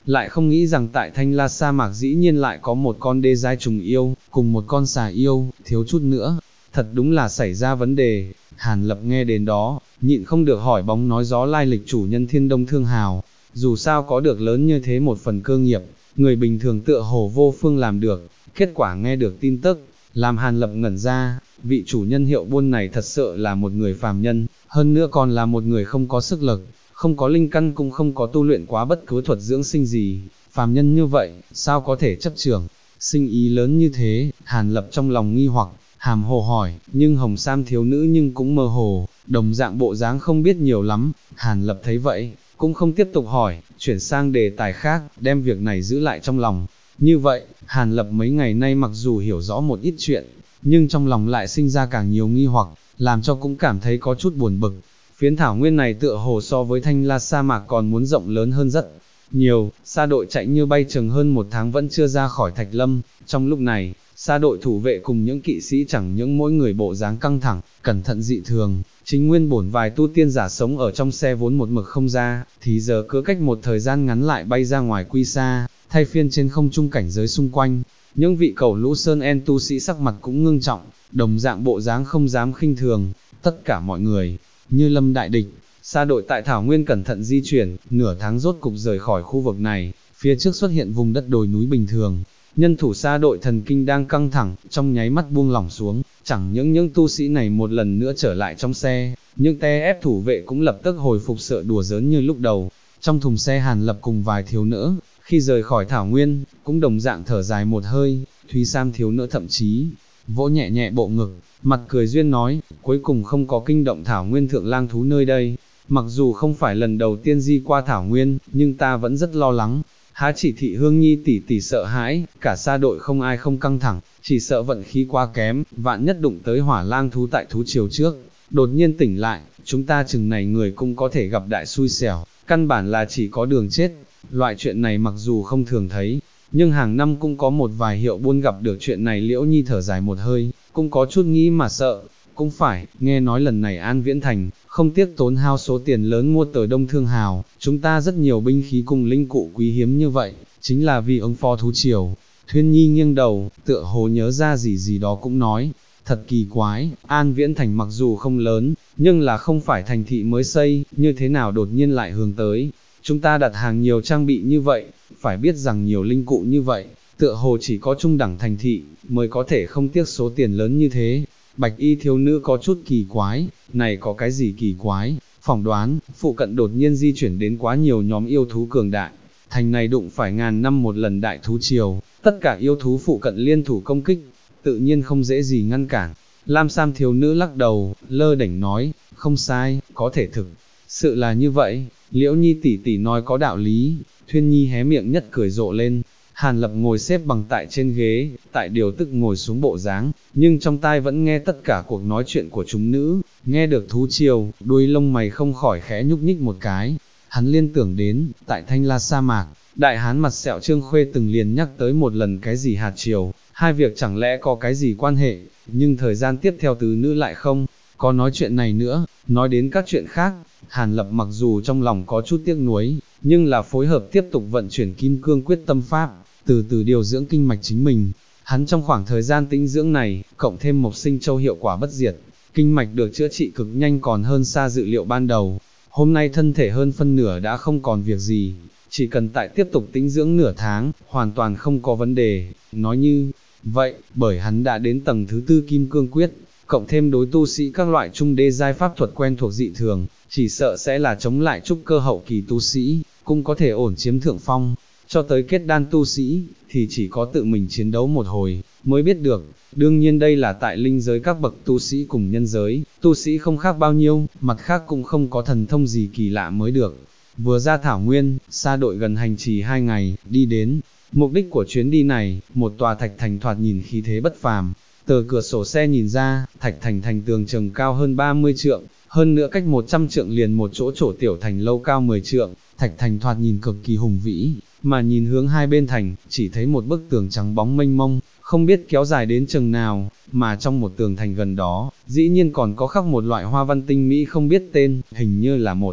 lại không nghĩ rằng tại Thanh La sa mạc dĩ nhiên lại có một con đê giai trùng yêu, cùng một con xà yêu, thiếu chút nữa, thật đúng là xảy ra vấn đề. Hàn Lập nghe đến đó, nhịn không được hỏi bóng nói gió lai lịch chủ nhân Thiên Đông Thương Hào, dù sao có được lớn như thế một phần cơ nghiệp, người bình thường tựa hồ vô phương làm được, kết quả nghe được tin tức, làm Hàn Lập ngẩn ra, vị chủ nhân hiệu buôn này thật sự là một người phàm nhân, hơn nữa còn là một người không có sức lực, không có linh căn cũng không có tu luyện quá bất cứ thuật dưỡng sinh gì, phàm nhân như vậy, sao có thể chấp trưởng, sinh ý lớn như thế. Hàn Lập trong lòng nghi hoặc, hàm hồ hỏi, nhưng Hồng Sam thiếu nữ nhưng cũng mơ hồ, đồng dạng bộ dáng không biết nhiều lắm. Hàn Lập thấy vậy, cũng không tiếp tục hỏi, chuyển sang đề tài khác, đem việc này giữ lại trong lòng. Như vậy, Hàn Lập mấy ngày nay mặc dù hiểu rõ một ít chuyện, nhưng trong lòng lại sinh ra càng nhiều nghi hoặc, làm cho cũng cảm thấy có chút buồn bực. Phiến thảo nguyên này tựa hồ so với Thanh La sa mạc còn muốn rộng lớn hơn rất nhiều, sa đội chạy như bay chừng hơn một tháng vẫn chưa ra khỏi Thạch Lâm. Trong lúc này, sa đội thủ vệ cùng những kỵ sĩ chẳng những mỗi người bộ dáng căng thẳng, cẩn thận dị thường, chính nguyên bổn vài tu tiên giả sống ở trong xe vốn một mực không ra, thì giờ cứ cách một thời gian ngắn lại bay ra ngoài quy xa, thay phiên trên không trung cảnh giới xung quanh. Những vị cầu lũ sơn en tu sĩ sắc mặt cũng ngưng trọng, đồng dạng bộ dáng không dám khinh thường, tất cả mọi người như lâm đại địch. Sa đội tại Thảo Nguyên cẩn thận di chuyển, nửa tháng rốt cục rời khỏi khu vực này, phía trước xuất hiện vùng đất đồi núi bình thường. Nhân thủ sa đội thần kinh đang căng thẳng, trong nháy mắt buông lỏng xuống, chẳng những tu sĩ này một lần nữa trở lại trong xe, những te ép thủ vệ cũng lập tức hồi phục sợ đùa giỡn như lúc đầu. Trong thùng xe Hàn Lập cùng vài thiếu nữ, khi rời khỏi Thảo Nguyên, cũng đồng dạng thở dài một hơi. Thúy Sam thiếu nữ thậm chí vỗ nhẹ nhẹ bộ ngực, mặt cười duyên nói, cuối cùng không có kinh động Thảo Nguyên thượng lang thú nơi đây. Mặc dù không phải lần đầu tiên di qua Thảo Nguyên, nhưng ta vẫn rất lo lắng. Há chỉ thị Hương Nhi tỷ tỷ sợ hãi, cả sa đội không ai không căng thẳng, chỉ sợ vận khí quá kém, vạn nhất đụng tới hỏa lang thú tại thú triều trước, đột nhiên tỉnh lại, chúng ta chừng này người cũng có thể gặp đại xui xẻo, căn bản là chỉ có đường chết. Loại chuyện này mặc dù không thường thấy, nhưng hàng năm cũng có một vài hiệu buôn gặp được chuyện này. Liễu Nhi thở dài một hơi, cũng có chút nghĩ mà sợ. Cũng phải, nghe nói lần này An Viễn Thành, không tiếc tốn hao số tiền lớn mua tờ Đông Thương Hào, chúng ta rất nhiều binh khí cùng linh cụ quý hiếm như vậy, chính là vì ứng phó thú triều. Thuyên Nhi nghiêng đầu, tựa hồ nhớ ra gì đó cũng nói, thật kỳ quái, An Viễn Thành mặc dù không lớn, nhưng là không phải thành thị mới xây, như thế nào đột nhiên lại hướng tới. Chúng ta đặt hàng nhiều trang bị như vậy, phải biết rằng nhiều linh cụ như vậy, tựa hồ chỉ có trung đẳng thành thị, mới có thể không tiếc số tiền lớn như thế. Bạch y thiếu nữ có chút kỳ quái, này có cái gì kỳ quái, phỏng đoán, phụ cận đột nhiên di chuyển đến quá nhiều nhóm yêu thú cường đại, thành này đụng phải ngàn năm một lần đại thú triều, tất cả yêu thú phụ cận liên thủ công kích, tự nhiên không dễ gì ngăn cản. Lam Sam thiếu nữ lắc đầu, lơ đễnh nói, không sai, có thể thực sự là như vậy. Liễu Nhi tỷ tỷ nói có đạo lý. Thuyên Nhi hé miệng nhất cười rộ lên. Hàn Lập ngồi xếp bằng tại trên ghế, tại điều tức ngồi xuống bộ dáng, nhưng trong tai vẫn nghe tất cả cuộc nói chuyện của chúng nữ. Nghe được thú triều, đuôi lông mày không khỏi khẽ nhúc nhích một cái. Hắn liên tưởng đến, tại Thanh La sa mạc, đại hán mặt sẹo Trương Khuê từng liền nhắc tới một lần cái gì hạt triều, hai việc chẳng lẽ có cái gì quan hệ, nhưng thời gian tiếp theo tứ nữ lại không có nói chuyện này nữa. Nói đến các chuyện khác, Hàn Lập mặc dù trong lòng có chút tiếc nuối, nhưng là phối hợp tiếp tục vận chuyển kim cương quyết tâm pháp, từ từ điều dưỡng kinh mạch chính mình. Hắn trong khoảng thời gian tĩnh dưỡng này, cộng thêm Mộc Sinh Châu hiệu quả bất diệt, kinh mạch được chữa trị cực nhanh còn hơn xa dự liệu ban đầu. Hôm nay thân thể hơn phân nửa đã không còn việc gì, chỉ cần tại tiếp tục tĩnh dưỡng nửa tháng, hoàn toàn không có vấn đề. Nói như vậy, bởi hắn đã đến tầng thứ tư kim cương quyết, cộng thêm đối tu sĩ các loại trung đê giai pháp thuật quen thuộc dị thường, chỉ sợ sẽ là chống lại trúc cơ hậu kỳ tu sĩ, cũng có thể ổn chiếm thượng phong. Cho tới kết đan tu sĩ, thì chỉ có tự mình chiến đấu một hồi, mới biết được. Đương nhiên đây là tại linh giới các bậc tu sĩ cùng nhân giới, tu sĩ không khác bao nhiêu, mặt khác cũng không có thần thông gì kỳ lạ mới được. Vừa ra Thảo Nguyên, sa đội gần hành trì 2 ngày, đi đến. Mục đích của chuyến đi này, một tòa thạch thành thoạt nhìn khí thế bất phàm. Từ cửa sổ xe nhìn ra, thạch thành thành tường chừng cao hơn 30 trượng, hơn nữa cách 100 trượng liền một chỗ tiểu thành lâu cao 10 trượng, thạch thành thoạt nhìn cực kỳ hùng vĩ, mà nhìn hướng hai bên thành, chỉ thấy một bức tường trắng bóng mênh mông, không biết kéo dài đến chừng nào, mà trong một tường thành gần đó, dĩ nhiên còn có khắc một loại hoa văn tinh mỹ không biết tên, hình như là một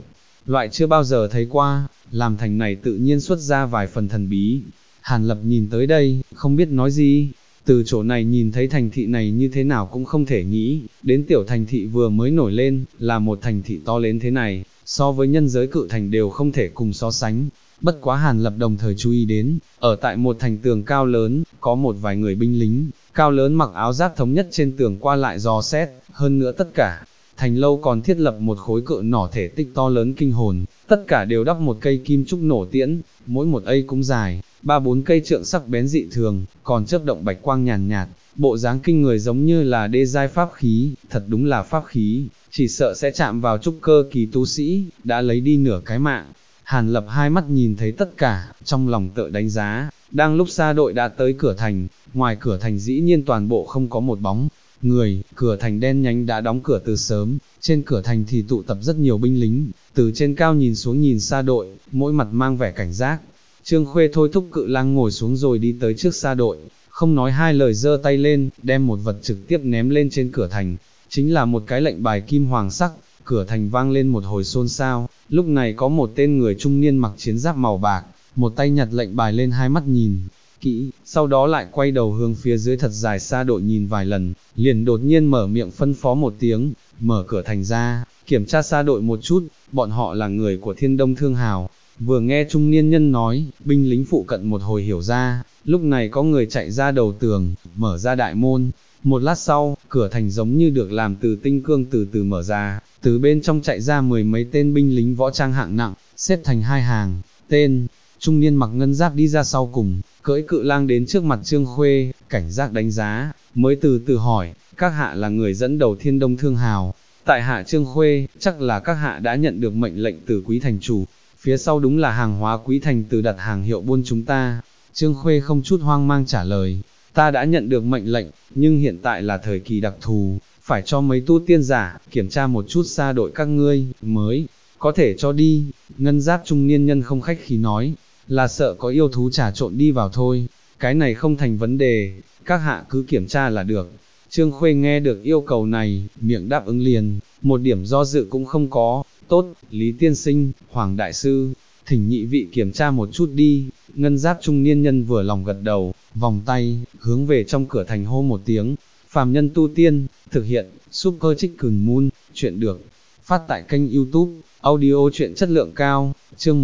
loại chưa bao giờ thấy qua, làm thành này tự nhiên xuất ra vài phần thần bí. Hàn Lập nhìn tới đây, không biết nói gì, từ chỗ này nhìn thấy thành thị này như thế nào cũng không thể nghĩ, đến tiểu thành thị vừa mới nổi lên, là một thành thị to lớn thế này, so với nhân giới cự thành đều không thể cùng so sánh. Bất quá Hàn Lập đồng thời chú ý đến, ở tại một thành tường cao lớn, có một vài người binh lính, cao lớn mặc áo giáp thống nhất trên tường qua lại dò xét, hơn nữa tất cả, thành lâu còn thiết lập một khối cự nỏ thể tích to lớn kinh hồn, tất cả đều đắp một cây kim trúc nổ tiễn, mỗi một cây cũng dài, 3-4 cây trượng sắc bén dị thường, còn chớp động bạch quang nhàn nhạt, bộ dáng kinh người giống như là đê giai pháp khí, thật đúng là pháp khí, chỉ sợ sẽ chạm vào trúc cơ kỳ tu sĩ, đã lấy đi nửa cái mạng. Hàn Lập hai mắt nhìn thấy tất cả, trong lòng tự đánh giá, đang lúc xa đội đã tới cửa thành, ngoài cửa thành dĩ nhiên toàn bộ không có một bóng người, cửa thành đen nhánh đã đóng cửa từ sớm, trên cửa thành thì tụ tập rất nhiều binh lính, từ trên cao nhìn xuống nhìn xa đội, mỗi mặt mang vẻ cảnh giác. Trương Khuê thôi thúc cự lang ngồi xuống rồi đi tới trước xa đội, không nói hai lời giơ tay lên, đem một vật trực tiếp ném lên trên cửa thành, chính là một cái lệnh bài kim hoàng sắc. Cửa thành vang lên một hồi xôn xao, lúc này có một tên người trung niên mặc chiến giáp màu bạc, một tay nhặt lệnh bài lên, hai mắt nhìn kỹ, sau đó lại quay đầu hướng phía dưới thật dài xa đội nhìn vài lần, liền đột nhiên mở miệng phân phó một tiếng, mở cửa thành ra, kiểm tra xa đội một chút, bọn họ là người của Thiên Đông Thương Hào. Vừa nghe trung niên nhân nói, binh lính phụ cận một hồi hiểu ra, lúc này có người chạy ra đầu tường, mở ra đại môn. Một lát sau, cửa thành giống như được làm từ tinh cương từ từ mở ra, từ bên trong chạy ra 10 mấy tên binh lính võ trang hạng nặng, xếp thành hai hàng, tên, trung niên mặc ngân giáp đi ra sau cùng, cưỡi cự lang đến trước mặt Trương Khuê, cảnh giác đánh giá, mới từ từ hỏi, các hạ là người dẫn đầu Thiên Đông Thương Hào, tại hạ Trương Khuê, chắc là các hạ đã nhận được mệnh lệnh từ quý thành chủ, phía sau đúng là hàng hóa quý thành từ đặt hàng hiệu buôn chúng ta. Trương Khuê không chút hoang mang trả lời, ta đã nhận được mệnh lệnh, nhưng hiện tại là thời kỳ đặc thù, phải cho mấy tu tiên giả, kiểm tra một chút xa đội các ngươi, mới có thể cho đi. Ngân giáp trung niên nhân không khách khí nói, là sợ có yêu thú trà trộn đi vào thôi, cái này không thành vấn đề, các hạ cứ kiểm tra là được. Trương Khuê nghe được yêu cầu này, miệng đáp ứng liền, một điểm do dự cũng không có. Tốt, Lý Tiên Sinh, Hoàng Đại Sư, thỉnh nhị vị kiểm tra một chút đi. Ngân giáp trung niên nhân vừa lòng gật đầu, vòng tay, hướng về trong cửa thành hô một tiếng, phàm nhân tu tiên, thực hiện, Super Chicken Moon, chuyện được, phát tại kênh YouTube, audio chuyện chất lượng cao, chương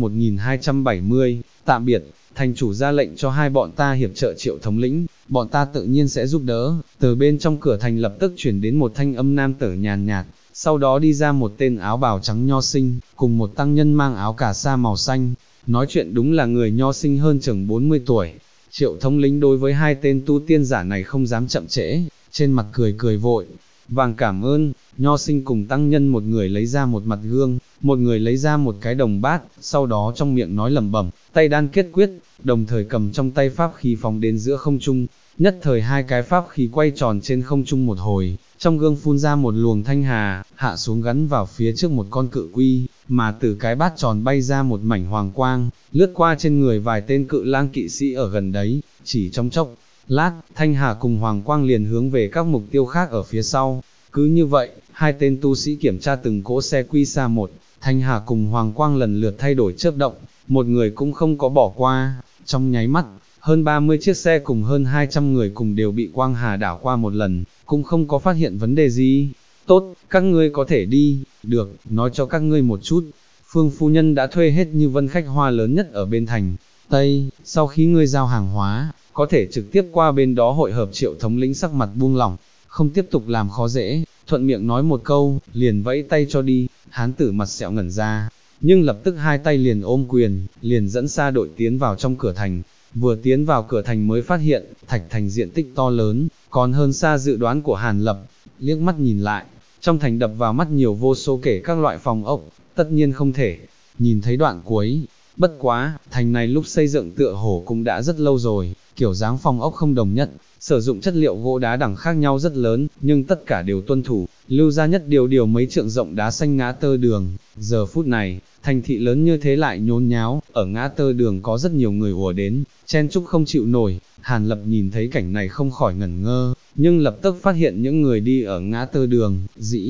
1270, tạm biệt, thành chủ ra lệnh cho hai bọn ta hiệp trợ Triệu thống lĩnh, bọn ta tự nhiên sẽ giúp đỡ. Từ bên trong cửa thành lập tức chuyển đến một thanh âm nam tử nhàn nhạt, sau đó đi ra một tên áo bào trắng nho sinh, cùng một tăng nhân mang áo cà sa màu xanh, nói chuyện đúng là người nho sinh hơn chừng 40 tuổi. Triệu thống lĩnh đối với hai tên tu tiên giả này không dám chậm trễ, trên mặt cười cười vội vàng cảm ơn. Nho sinh cùng tăng nhân, một người lấy ra một mặt gương, một người lấy ra một cái đồng bát, sau đó trong miệng nói lẩm bẩm, tay đan kết quyết, đồng thời cầm trong tay pháp khí phóng đến giữa không trung. Nhất thời hai cái pháp khí quay tròn trên không trung một hồi, trong gương phun ra một luồng thanh hà, hạ xuống gắn vào phía trước một con cự quy, mà từ cái bát tròn bay ra một mảnh hoàng quang, lướt qua trên người vài tên cự lang kỵ sĩ ở gần đấy, chỉ trong chốc lát, thanh hà cùng hoàng quang liền hướng về các mục tiêu khác ở phía sau. Cứ như vậy, hai tên tu sĩ kiểm tra từng cỗ xe quy xa một, thanh hà cùng hoàng quang lần lượt thay đổi chớp động, một người cũng không có bỏ qua. Trong nháy mắt, hơn 30 chiếc xe cùng hơn 200 người cùng đều bị quang hà đảo qua một lần, cũng không có phát hiện vấn đề gì. Tốt, các ngươi có thể đi. Được, nói cho các ngươi một chút, Phương phu nhân đã thuê hết Như Vân khách hoa lớn nhất ở bên thành Tây, sau khi ngươi giao hàng hóa, có thể trực tiếp qua bên đó hội hợp. Triệu thống lĩnh sắc mặt buông lỏng, không tiếp tục làm khó dễ, thuận miệng nói một câu, liền vẫy tay cho đi. Hán tử mặt sẹo ngẩn ra, nhưng lập tức hai tay liền ôm quyền, liền dẫn xa đội tiến vào trong cửa thành. Vừa tiến vào cửa thành mới phát hiện, thạch thành diện tích to lớn, còn hơn xa dự đoán của Hàn Lập. Liếc mắt nhìn lại, trong thành đập vào mắt nhiều vô số kể các loại phòng ốc, tất nhiên không thể nhìn thấy đoạn cuối. Bất quá, thành này lúc xây dựng tựa hồ cũng đã rất lâu rồi, kiểu dáng phòng ốc không đồng nhất, sử dụng chất liệu gỗ đá đẳng khác nhau rất lớn, nhưng tất cả đều tuân thủ, lưu ra nhất điều mấy trượng rộng đá xanh ngã tơ đường. Giờ phút này, thành thị lớn như thế lại nhốn nháo, ở ngã tơ đường có rất nhiều người ùa đến, chen chúc không chịu nổi. Hàn Lập nhìn thấy cảnh này không khỏi ngẩn ngơ, nhưng lập tức phát hiện những người đi ở ngã tơ đường, dĩ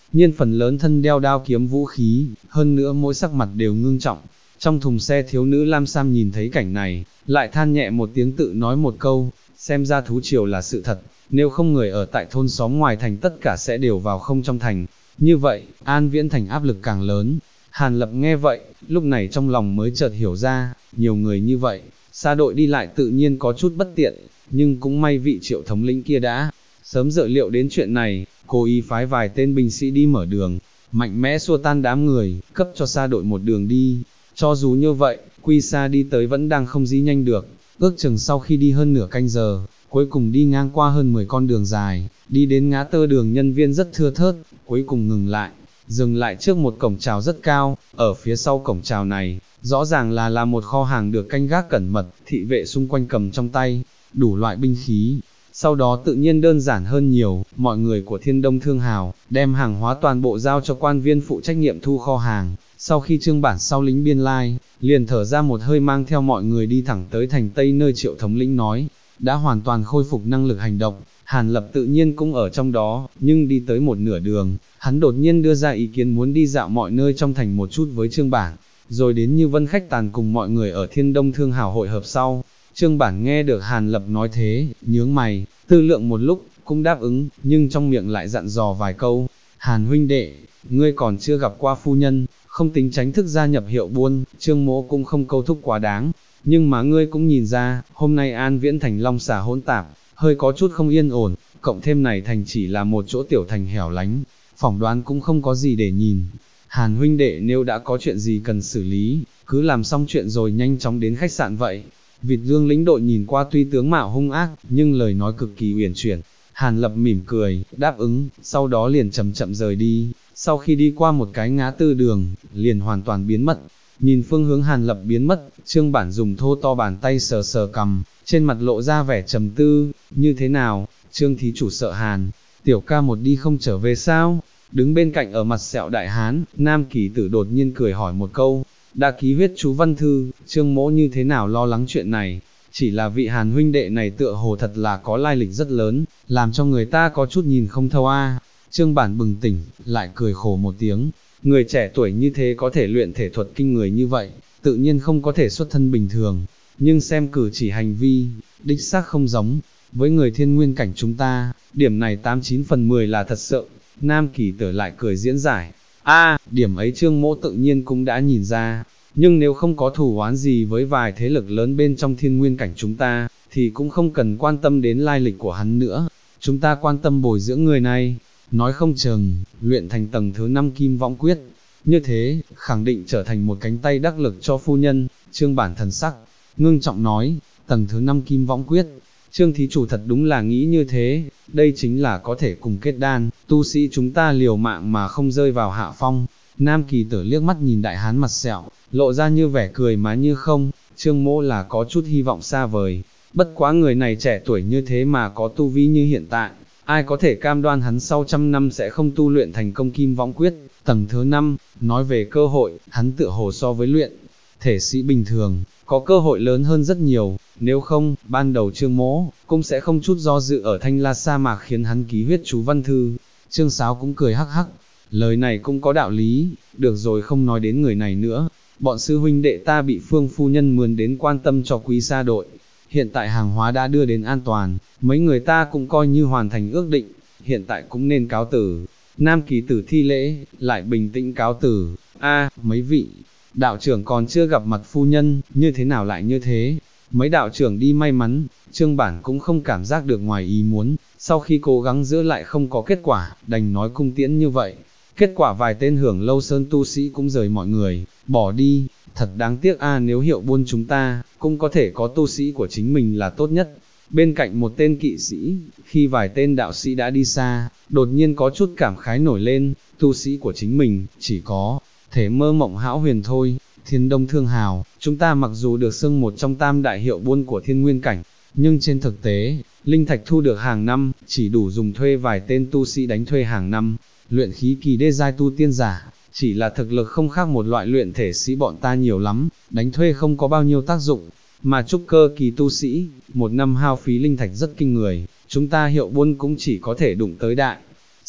nhiên phần lớn thân đeo đao kiếm vũ khí, hơn nữa mỗi sắc mặt đều ngưng trọng. Trong thùng xe thiếu nữ lam sam nhìn thấy cảnh này, lại than nhẹ một tiếng tự nói một câu, xem ra thú triều là sự thật, nếu không người ở tại thôn xóm ngoài thành tất cả sẽ đều vào không trong thành. Như vậy, An Viễn Thành áp lực càng lớn. Hàn Lập nghe vậy, lúc này trong lòng mới chợt hiểu ra, nhiều người như vậy, xa đội đi lại tự nhiên có chút bất tiện, nhưng cũng may vị Triệu thống lĩnh kia đã sớm dự liệu đến chuyện này, cố ý phái vài tên binh sĩ đi mở đường, mạnh mẽ xua tan đám người, cấp cho xa đội một đường đi. Cho dù như vậy, Quy Sa đi tới vẫn đang không dí nhanh được, ước chừng sau khi đi hơn nửa canh giờ, cuối cùng đi ngang qua hơn 10 con đường dài, đi đến ngã tư đường nhân viên rất thưa thớt, cuối cùng dừng lại trước một cổng chào rất cao, ở phía sau cổng chào này, rõ ràng là một kho hàng được canh gác cẩn mật, thị vệ xung quanh cầm trong tay đủ loại binh khí. Sau đó tự nhiên đơn giản hơn nhiều, mọi người của Thiên Đông Thương Hào, đem hàng hóa toàn bộ giao cho quan viên phụ trách nghiệm thu kho hàng. Sau khi Trương Bản sau lính biên lai, liền thở ra một hơi mang theo mọi người đi thẳng tới thành Tây nơi Triệu thống lĩnh nói, đã hoàn toàn khôi phục năng lực hành động. Hàn Lập tự nhiên cũng ở trong đó, nhưng đi tới một nửa đường, hắn đột nhiên đưa ra ý kiến muốn đi dạo mọi nơi trong thành một chút với Trương Bản, rồi đến Như Vân Khách Tàn cùng mọi người ở Thiên Đông Thương Hào hội hợp sau. Trương Bản nghe được Hàn Lập nói thế, nhướng mày, tư lượng một lúc, cũng đáp ứng, nhưng trong miệng lại dặn dò vài câu, Hàn huynh đệ, ngươi còn chưa gặp qua phu nhân, không tính tránh thức gia nhập hiệu buôn, Trương Mỗ cũng không câu thúc quá đáng, nhưng mà ngươi cũng nhìn ra, hôm nay An Viễn Thành long xà hỗn tạp, hơi có chút không yên ổn, cộng thêm này thành chỉ là một chỗ tiểu thành hẻo lánh, phỏng đoán cũng không có gì để nhìn. Hàn huynh đệ nếu đã có chuyện gì cần xử lý, cứ làm xong chuyện rồi nhanh chóng đến khách sạn vậy. Vịt Dương lĩnh đội nhìn qua tuy tướng mạo hung ác, nhưng lời nói cực kỳ uyển chuyển. Hàn Lập mỉm cười, đáp ứng, sau đó liền chậm chậm rời đi. Sau khi đi qua một cái ngã tư đường, liền hoàn toàn biến mất. Nhìn phương hướng Hàn Lập biến mất, Trương Bản dùng thô to bàn tay sờ sờ cằm, trên mặt lộ ra vẻ trầm tư. Như thế nào, Trương thí chủ sợ Hàn tiểu ca một đi không trở về sao? Đứng bên cạnh ở mặt sẹo đại hán, Nam Kỳ Tử đột nhiên cười hỏi một câu. Đã ký huyết chú văn thư, Trương Mỗ như thế nào lo lắng chuyện này, chỉ là vị Hàn huynh đệ này tựa hồ thật là có lai lịch rất lớn, làm cho người ta có chút nhìn không thấu a. Trương Bản bừng tỉnh, lại cười khổ một tiếng, người trẻ tuổi như thế có thể luyện thể thuật kinh người như vậy, tự nhiên không có thể xuất thân bình thường, nhưng xem cử chỉ hành vi, đích xác không giống với người thiên nguyên cảnh chúng ta, điểm này 89 phần 10 là thật sự. Nam Kỳ Tử lại cười diễn giải. Điểm ấy Trương Mỗ tự nhiên cũng đã nhìn ra, nhưng nếu không có thù oán gì với vài thế lực lớn bên trong thiên nguyên cảnh chúng ta, thì cũng không cần quan tâm đến lai lịch của hắn nữa, chúng ta quan tâm bồi dưỡng người này, nói không chừng, luyện thành tầng thứ 5 Kim Võng Quyết, như thế, khẳng định trở thành một cánh tay đắc lực cho phu nhân. Trương Bản thần sắc, ngưng trọng nói, tầng thứ 5 Kim Võng Quyết, Trương thí chủ thật đúng là nghĩ như thế, đây chính là có thể cùng kết đan, tu sĩ chúng ta liều mạng mà không rơi vào hạ phong. Nam Kỳ Tử liếc mắt nhìn đại hán mặt sẹo, lộ ra như vẻ cười má như không, Trương Mỗ là có chút hy vọng xa vời, bất quá người này trẻ tuổi như thế mà có tu vi như hiện tại, ai có thể cam đoan hắn sau trăm năm sẽ không tu luyện thành công Kim Võng Quyết, tầng thứ 5, nói về cơ hội, hắn tựa hồ so với luyện thể sĩ bình thường, có cơ hội lớn hơn rất nhiều, nếu không, ban đầu Trương Mỗ cũng sẽ không chút do dự ở Thanh La sa mạc khiến hắn ký huyết chú văn thư. Trương Sáo cũng cười hắc hắc, lời này cũng có đạo lý, được rồi không nói đến người này nữa, bọn sư huynh đệ ta bị Phương phu nhân mướn đến quan tâm cho Quý Sa đội, hiện tại hàng hóa đã đưa đến an toàn, mấy người ta cũng coi như hoàn thành ước định, hiện tại cũng nên cáo tử. Nam Kỳ Tử thi lễ, lại bình tĩnh cáo tử. Mấy vị đạo trưởng còn chưa gặp mặt phu nhân, như thế nào lại như thế? Mấy đạo trưởng đi may mắn, Trương Bản cũng không cảm giác được ngoài ý muốn, sau khi cố gắng giữ lại không có kết quả, đành nói cung tiễn như vậy. Kết quả vài tên Hưởng Lâu Sơn tu sĩ cũng rời mọi người, bỏ đi, thật đáng tiếc nếu hiệu buôn chúng ta, cũng có thể có tu sĩ của chính mình là tốt nhất. Bên cạnh một tên kỵ sĩ, khi vài tên đạo sĩ đã đi xa, đột nhiên có chút cảm khái nổi lên, tu sĩ của chính mình, chỉ có thể mơ mộng hão huyền thôi. Thiên Đông Thương Hào, chúng ta mặc dù được xưng một trong tam đại hiệu buôn của thiên nguyên cảnh, nhưng trên thực tế, linh thạch thu được hàng năm, chỉ đủ dùng thuê vài tên tu sĩ đánh thuê hàng năm, luyện khí kỳ đê giai tu tiên giả, chỉ là thực lực không khác một loại luyện thể sĩ bọn ta nhiều lắm, đánh thuê không có bao nhiêu tác dụng, mà trúc cơ kỳ tu sĩ, một năm hao phí linh thạch rất kinh người, chúng ta hiệu buôn cũng chỉ có thể đụng tới đại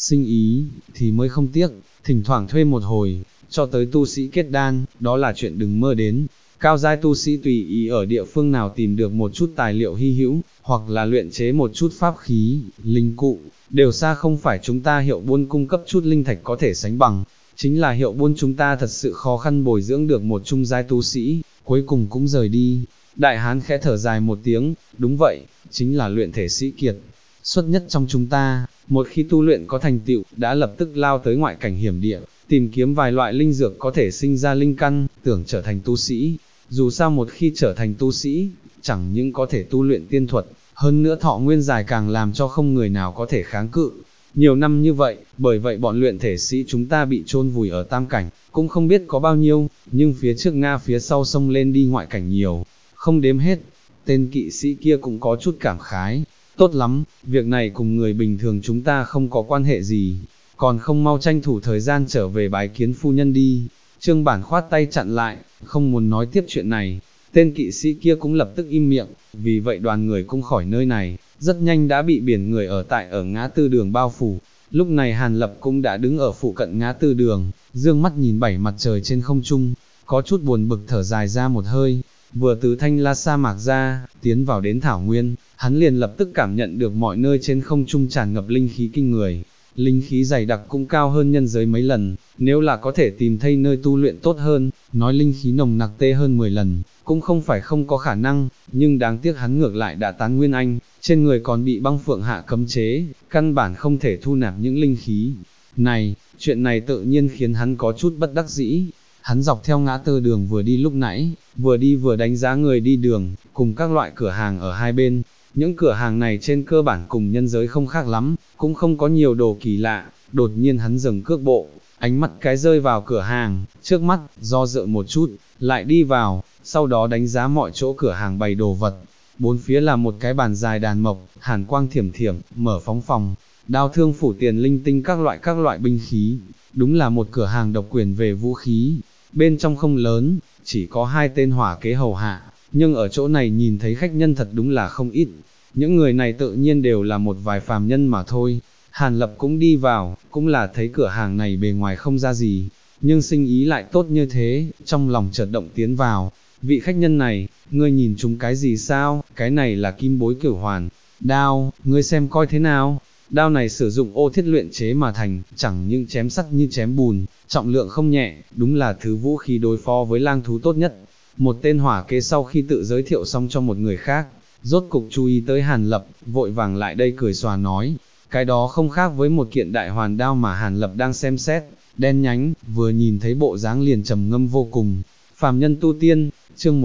sinh ý, thì mới không tiếc, thỉnh thoảng thuê một hồi, cho tới tu sĩ kết đan, đó là chuyện đừng mơ đến. Cao giai tu sĩ tùy ý ở địa phương nào tìm được một chút tài liệu hy hữu, hoặc là luyện chế một chút pháp khí, linh cụ, đều xa không phải chúng ta Hiệu Buôn cung cấp chút linh thạch có thể sánh bằng. Chính là Hiệu Buôn chúng ta thật sự khó khăn bồi dưỡng được một trung giai tu sĩ, cuối cùng cũng rời đi. Đại hán khẽ thở dài một tiếng, đúng vậy, chính là luyện thể sĩ kiệt xuất nhất trong chúng ta, một khi tu luyện có thành tựu, đã lập tức lao tới ngoại cảnh hiểm địa, tìm kiếm vài loại linh dược có thể sinh ra linh căn, tưởng trở thành tu sĩ. Dù sao một khi trở thành tu sĩ, chẳng những có thể tu luyện tiên thuật, hơn nữa thọ nguyên dài càng làm cho không người nào có thể kháng cự. Nhiều năm như vậy, bởi vậy bọn luyện thể sĩ chúng ta bị chôn vùi ở tam cảnh, cũng không biết có bao nhiêu, nhưng phía trước Nga phía sau sông lên đi ngoại cảnh nhiều, không đếm hết. Tên kỵ sĩ kia cũng có chút cảm khái, tốt lắm, việc này cùng người bình thường chúng ta không có quan hệ gì, còn không mau tranh thủ thời gian trở về bái kiến phu nhân đi. Trương Bản khoát tay chặn lại, không muốn nói tiếp chuyện này. Tên kỵ sĩ kia cũng lập tức im miệng, vì vậy đoàn người cũng khỏi nơi này, rất nhanh đã bị biển người ở ngã tư đường bao phủ. Lúc này Hàn Lập cũng đã đứng ở phụ cận ngã tư đường, dương mắt nhìn bảy mặt trời trên không trung, có chút buồn bực thở dài ra một hơi. Vừa từ Thanh La sa mạc ra, tiến vào đến Thảo Nguyên, hắn liền lập tức cảm nhận được mọi nơi trên không trung tràn ngập linh khí kinh người. Linh khí dày đặc cũng cao hơn nhân giới mấy lần, nếu là có thể tìm thấy nơi tu luyện tốt hơn, nói linh khí nồng nặc tê hơn 10 lần, cũng không phải không có khả năng, nhưng đáng tiếc hắn ngược lại đã tán nguyên anh, trên người còn bị băng phượng hạ cấm chế, căn bản không thể thu nạp những linh khí này. Chuyện này tự nhiên khiến hắn có chút bất đắc dĩ. Hắn dọc theo ngã tư đường vừa đi lúc nãy, vừa đi vừa đánh giá người đi đường, cùng các loại cửa hàng ở hai bên. Những cửa hàng này trên cơ bản cùng nhân giới không khác lắm, cũng không có nhiều đồ kỳ lạ. Đột nhiên hắn dừng cước bộ, ánh mắt cái rơi vào cửa hàng, trước mắt, do dự một chút, lại đi vào, sau đó đánh giá mọi chỗ cửa hàng bày đồ vật. Bốn phía là một cái bàn dài đàn mộc, hàn quang thiểm thiểm, mở phóng phòng, đao thương phủ tiền linh tinh các loại binh khí. Đúng là một cửa hàng độc quyền về vũ khí. Bên trong không lớn, chỉ có 2 tên hỏa kế hầu hạ, nhưng ở chỗ này nhìn thấy khách nhân thật đúng là không ít. Những người này tự nhiên đều là một vài phàm nhân mà thôi. Hàn Lập cũng đi vào, cũng là thấy cửa hàng này bề ngoài không ra gì, nhưng sinh ý lại tốt như thế, trong lòng chợt động tiến vào. Vị khách nhân này, ngươi nhìn chúng cái gì sao? Cái này là kim bối cửu hoàn đao, ngươi xem coi thế nào. Đao này sử dụng ô thiết luyện chế mà thành, chẳng những chém sắt như chém bùn, trọng lượng không nhẹ, đúng là thứ vũ khí đối phó với lang thú tốt nhất. Một tên hỏa kế sau khi tự giới thiệu xong cho một người khác, rốt cục chú ý tới Hàn Lập, vội vàng lại đây cười xòa nói, cái đó không khác với một kiện đại hoàn đao mà Hàn Lập đang xem xét, đen nhánh, vừa nhìn thấy bộ dáng liền trầm ngâm vô cùng. Phàm nhân tu tiên, chương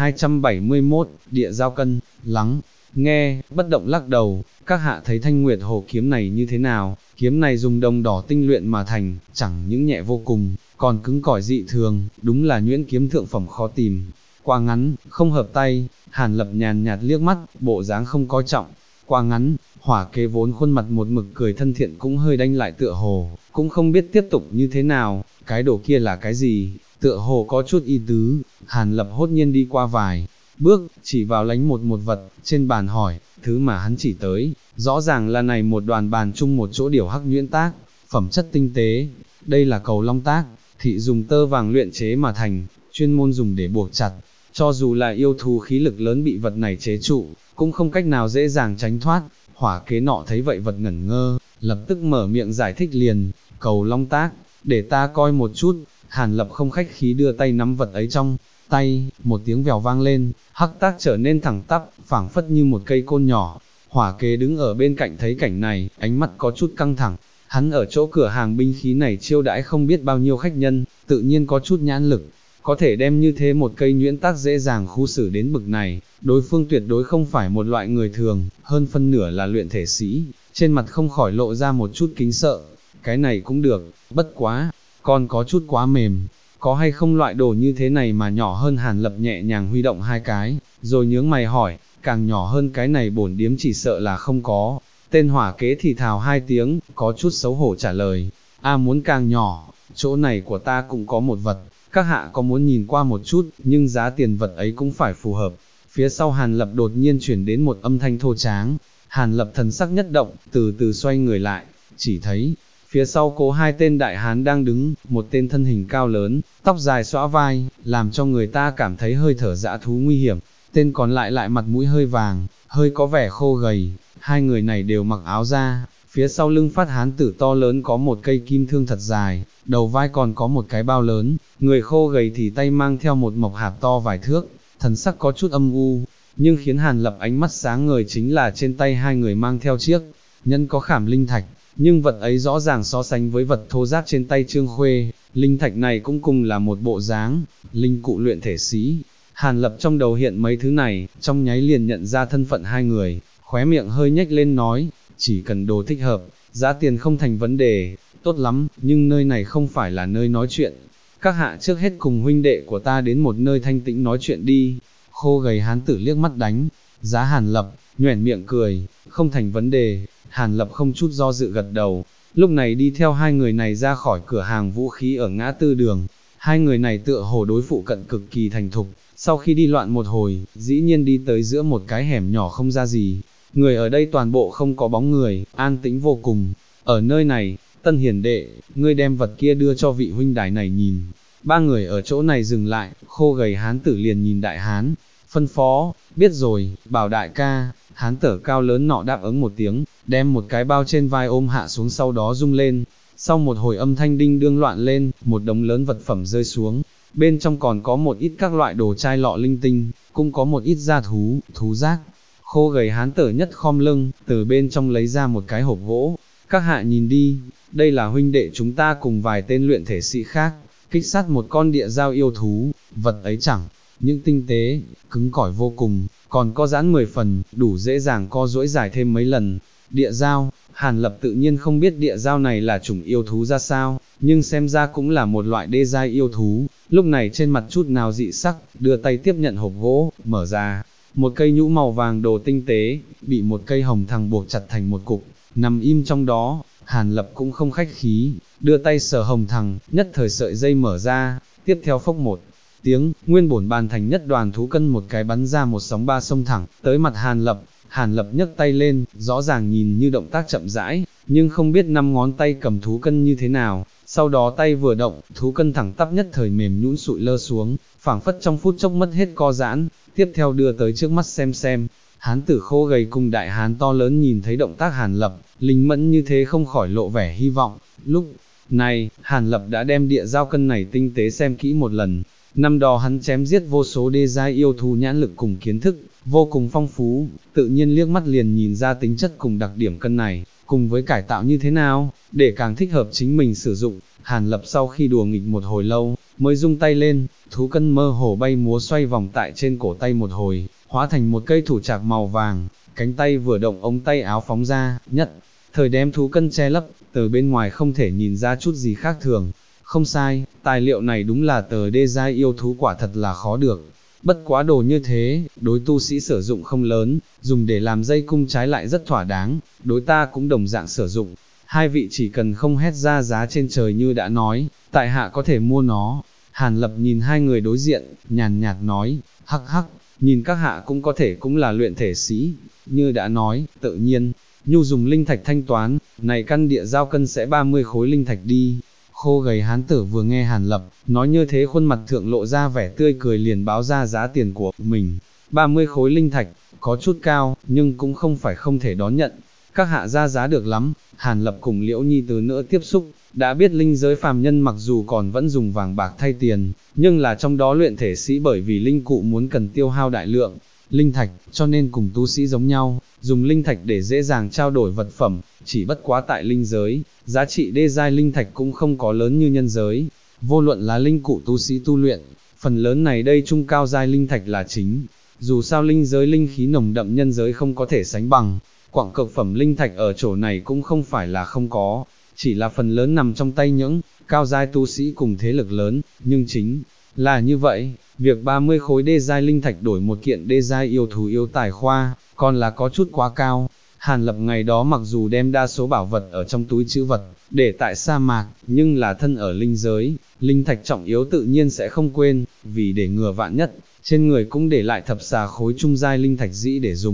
1271, địa giao cân, lắng, nghe, bất động lắc đầu, các hạ thấy Thanh Nguyệt Hồ kiếm này như thế nào? Kiếm này dùng đồng đỏ tinh luyện mà thành, chẳng những nhẹ vô cùng, còn cứng cỏi dị thường, đúng là nhuyễn kiếm thượng phẩm khó tìm. Quá ngắn, không hợp tay. Hàn Lập nhàn nhạt liếc mắt, bộ dáng không coi trọng. Quá ngắn, hỏa kế vốn khuôn mặt một mực cười thân thiện cũng hơi đanh lại tựa hồ, cũng không biết tiếp tục như thế nào. Cái đồ kia là cái gì? Tựa hồ có chút ý tứ. Hàn Lập hốt nhiên đi qua vài bước, chỉ vào lánh một vật, trên bàn hỏi, thứ mà hắn chỉ tới, rõ ràng là này một đoàn bàn chung một chỗ điểu hắc nhuyễn tác, phẩm chất tinh tế. Đây là cầu long tác, thị dùng tơ vàng luyện chế mà thành, chuyên môn dùng để buộc chặt. Cho dù là yêu thú khí lực lớn bị vật này chế trụ, cũng không cách nào dễ dàng tránh thoát. Hỏa kế nọ thấy vậy vật ngẩn ngơ, lập tức mở miệng giải thích liền, cầu long tác, để ta coi một chút. Hàn Lập không khách khí đưa tay nắm vật ấy trong tay, một tiếng vèo vang lên, hắc tác trở nên thẳng tắp, phảng phất như một cây côn nhỏ. Hỏa kế đứng ở bên cạnh thấy cảnh này, ánh mắt có chút căng thẳng. Hắn ở chỗ cửa hàng binh khí này chiêu đãi không biết bao nhiêu khách nhân, tự nhiên có chút nhãn lực, có thể đem như thế một cây nhuyễn tác dễ dàng khu xử đến bực này. Đối phương tuyệt đối không phải một loại người thường, hơn phân nửa là luyện thể sĩ, trên mặt không khỏi lộ ra một chút kính sợ. Cái này cũng được, bất quá, còn có chút quá mềm. Có hay không loại đồ như thế này mà nhỏ hơn? Hàn Lập nhẹ nhàng huy động 2 cái, rồi nhướng mày hỏi, càng nhỏ hơn cái này bổn điếm chỉ sợ là không có. Tên hỏa kế thì thào 2 tiếng, có chút xấu hổ trả lời, muốn càng nhỏ, chỗ này của ta cũng có một vật, các hạ có muốn nhìn qua một chút, nhưng giá tiền vật ấy cũng phải phù hợp. Phía sau Hàn Lập đột nhiên chuyển đến một âm thanh thô tráng. Hàn Lập thần sắc nhất động, từ từ xoay người lại, chỉ thấy, phía sau cố hai tên đại hán đang đứng, một tên thân hình cao lớn, tóc dài xõa vai, làm cho người ta cảm thấy hơi thở dã thú nguy hiểm, tên còn lại lại mặt mũi hơi vàng, hơi có vẻ khô gầy, hai người này đều mặc áo da, phía sau lưng phát hán tử to lớn có một cây kim thương thật dài, đầu vai còn có một cái bao lớn, người khô gầy thì tay mang theo một mộc hạt to vài thước, thần sắc có chút âm u, nhưng khiến Hàn Lập ánh mắt sáng ngời chính là trên tay hai người mang theo chiếc nhân có khảm linh thạch, nhưng vật ấy rõ ràng so sánh với vật thô ráp trên tay Trương Khuê, linh thạch này cũng cùng là một bộ dáng, linh cụ luyện thể sĩ. Hàn Lập trong đầu hiện mấy thứ này, trong nháy liền nhận ra thân phận hai người, khóe miệng hơi nhếch lên nói, chỉ cần đồ thích hợp, giá tiền không thành vấn đề, tốt lắm, nhưng nơi này không phải là nơi nói chuyện. Các hạ trước hết cùng huynh đệ của ta đến một nơi thanh tĩnh nói chuyện đi. Khô gầy hán tử liếc mắt đánh giá Hàn Lập, nhoẻn miệng cười, không thành vấn đề. Hàn Lập không chút do dự gật đầu, lúc này đi theo hai người này ra khỏi cửa hàng vũ khí ở ngã tư đường. Hai người này tựa hồ đối phụ cận cực kỳ thành thục, sau khi đi loạn một hồi, dĩ nhiên đi tới giữa một cái hẻm nhỏ không ra gì. Người ở đây toàn bộ không có bóng người, an tĩnh vô cùng. Ở nơi này, Tân Hiền đệ, ngươi đem vật kia đưa cho vị huynh đài này nhìn. Ba người ở chỗ này dừng lại, khô gầy hán tử liền nhìn đại hán, phân phó, biết rồi, bảo đại ca. Hán tử cao lớn nọ đáp ứng một tiếng, đem một cái bao trên vai ôm hạ xuống, sau đó rung lên. Sau một hồi âm thanh đinh đương loạn lên, một đống lớn vật phẩm rơi xuống, bên trong còn có một ít các loại đồ chai lọ linh tinh, cũng có một ít da thú, thú giác. Khô gầy hán tử nhất khom lưng, từ bên trong lấy ra một cái hộp gỗ, các hạ nhìn đi, đây là huynh đệ chúng ta cùng vài tên luyện thể sĩ khác, kích sát một con địa dao yêu thú, vật ấy chẳng những tinh tế, cứng cỏi vô cùng, còn có giãn 10 phần, đủ dễ dàng co duỗi dài thêm mấy lần. Địa dao, Hàn Lập tự nhiên không biết địa dao này là chủng yêu thú ra sao, nhưng xem ra cũng là một loại đê giai yêu thú, lúc này trên mặt chút nào dị sắc, đưa tay tiếp nhận hộp gỗ, mở ra, một cây nhũ màu vàng đồ tinh tế, bị một cây hồng thằng buộc chặt thành một cục, nằm im trong đó. Hàn Lập cũng không khách khí, đưa tay sờ hồng thằng, nhất thời sợi dây mở ra, tiếp theo phốc một tiếng, nguyên bổn bàn thành nhất đoàn thú cân một cái bắn ra một sóng ba sông thẳng, tới mặt Hàn Lập. Hàn Lập nhấc tay lên, rõ ràng nhìn như động tác chậm rãi, nhưng không biết năm ngón tay cầm thú cân như thế nào, sau đó tay vừa động, thú cân thẳng tắp nhất thời mềm nhũn sụi lơ xuống, phảng phất trong phút chốc mất hết co giãn, tiếp theo đưa tới trước mắt xem. Hán tử khô gầy cùng đại hán to lớn nhìn thấy động tác Hàn Lập, linh mẫn như thế không khỏi lộ vẻ hy vọng. Lúc này, Hàn Lập đã đem địa dao cân này tinh tế xem kỹ một lần. Năm đó hắn chém giết vô số đê giai yêu thú, nhãn lực cùng kiến thức vô cùng phong phú, tự nhiên liếc mắt liền nhìn ra tính chất cùng đặc điểm cân này, cùng với cải tạo như thế nào, để càng thích hợp chính mình sử dụng. Hàn Lập sau khi đùa nghịch một hồi lâu, mới rung tay lên, thú cân mơ hồ bay múa xoay vòng tại trên cổ tay một hồi, hóa thành một cây thủ trạc màu vàng, cánh tay vừa động ống tay áo phóng ra, nhất thời đem thú cân che lấp, từ bên ngoài không thể nhìn ra chút gì khác thường. Không sai, tài liệu này đúng là tờ đê giai yêu thú, quả thật là khó được. Bất quá đồ như thế, đối tu sĩ sử dụng không lớn, dùng để làm dây cung trái lại rất thỏa đáng, đối ta cũng đồng dạng sử dụng. Hai vị chỉ cần không hét ra giá trên trời như đã nói, tại hạ có thể mua nó. Hàn Lập nhìn hai người đối diện, nhàn nhạt nói, hắc hắc, nhìn các hạ cũng có thể cũng là luyện thể sĩ, như đã nói, tự nhiên, nhu dùng linh thạch thanh toán, này căn địa giao cân sẽ 30 khối linh thạch đi. Khô gầy hán tử vừa nghe Hàn Lập nói như thế, khuôn mặt thượng lộ ra vẻ tươi cười, liền báo ra giá tiền của mình. 30 khối linh thạch, có chút cao, nhưng cũng không phải không thể đón nhận. Các hạ ra giá được lắm. Hàn Lập cùng Liễu Nhi từ nữa tiếp xúc, đã biết linh giới phàm nhân mặc dù còn vẫn dùng vàng bạc thay tiền, nhưng là trong đó luyện thể sĩ bởi vì linh cụ muốn cần tiêu hao đại lượng linh thạch, cho nên cùng tu sĩ giống nhau, dùng linh thạch để dễ dàng trao đổi vật phẩm, chỉ bất quá tại linh giới, giá trị đê giai linh thạch cũng không có lớn như nhân giới. Vô luận là linh cụ tu sĩ tu luyện, phần lớn này đây trung cao giai linh thạch là chính. Dù sao linh giới linh khí nồng đậm, nhân giới không có thể sánh bằng. Quảng cực phẩm linh thạch ở chỗ này cũng không phải là không có, chỉ là phần lớn nằm trong tay những cao giai tu sĩ cùng thế lực lớn, nhưng chính là như vậy, việc 30 khối đê giai linh thạch đổi một kiện đê giai yêu thú yêu tài khoa, còn là có chút quá cao. Hàn Lập ngày đó mặc dù đem đa số bảo vật ở trong túi trữ vật, để tại sa mạc, nhưng là thân ở linh giới, linh thạch trọng yếu tự nhiên sẽ không quên, vì để ngừa vạn nhất, trên người cũng để lại thập xà khối trung giai linh thạch dĩ để dùng.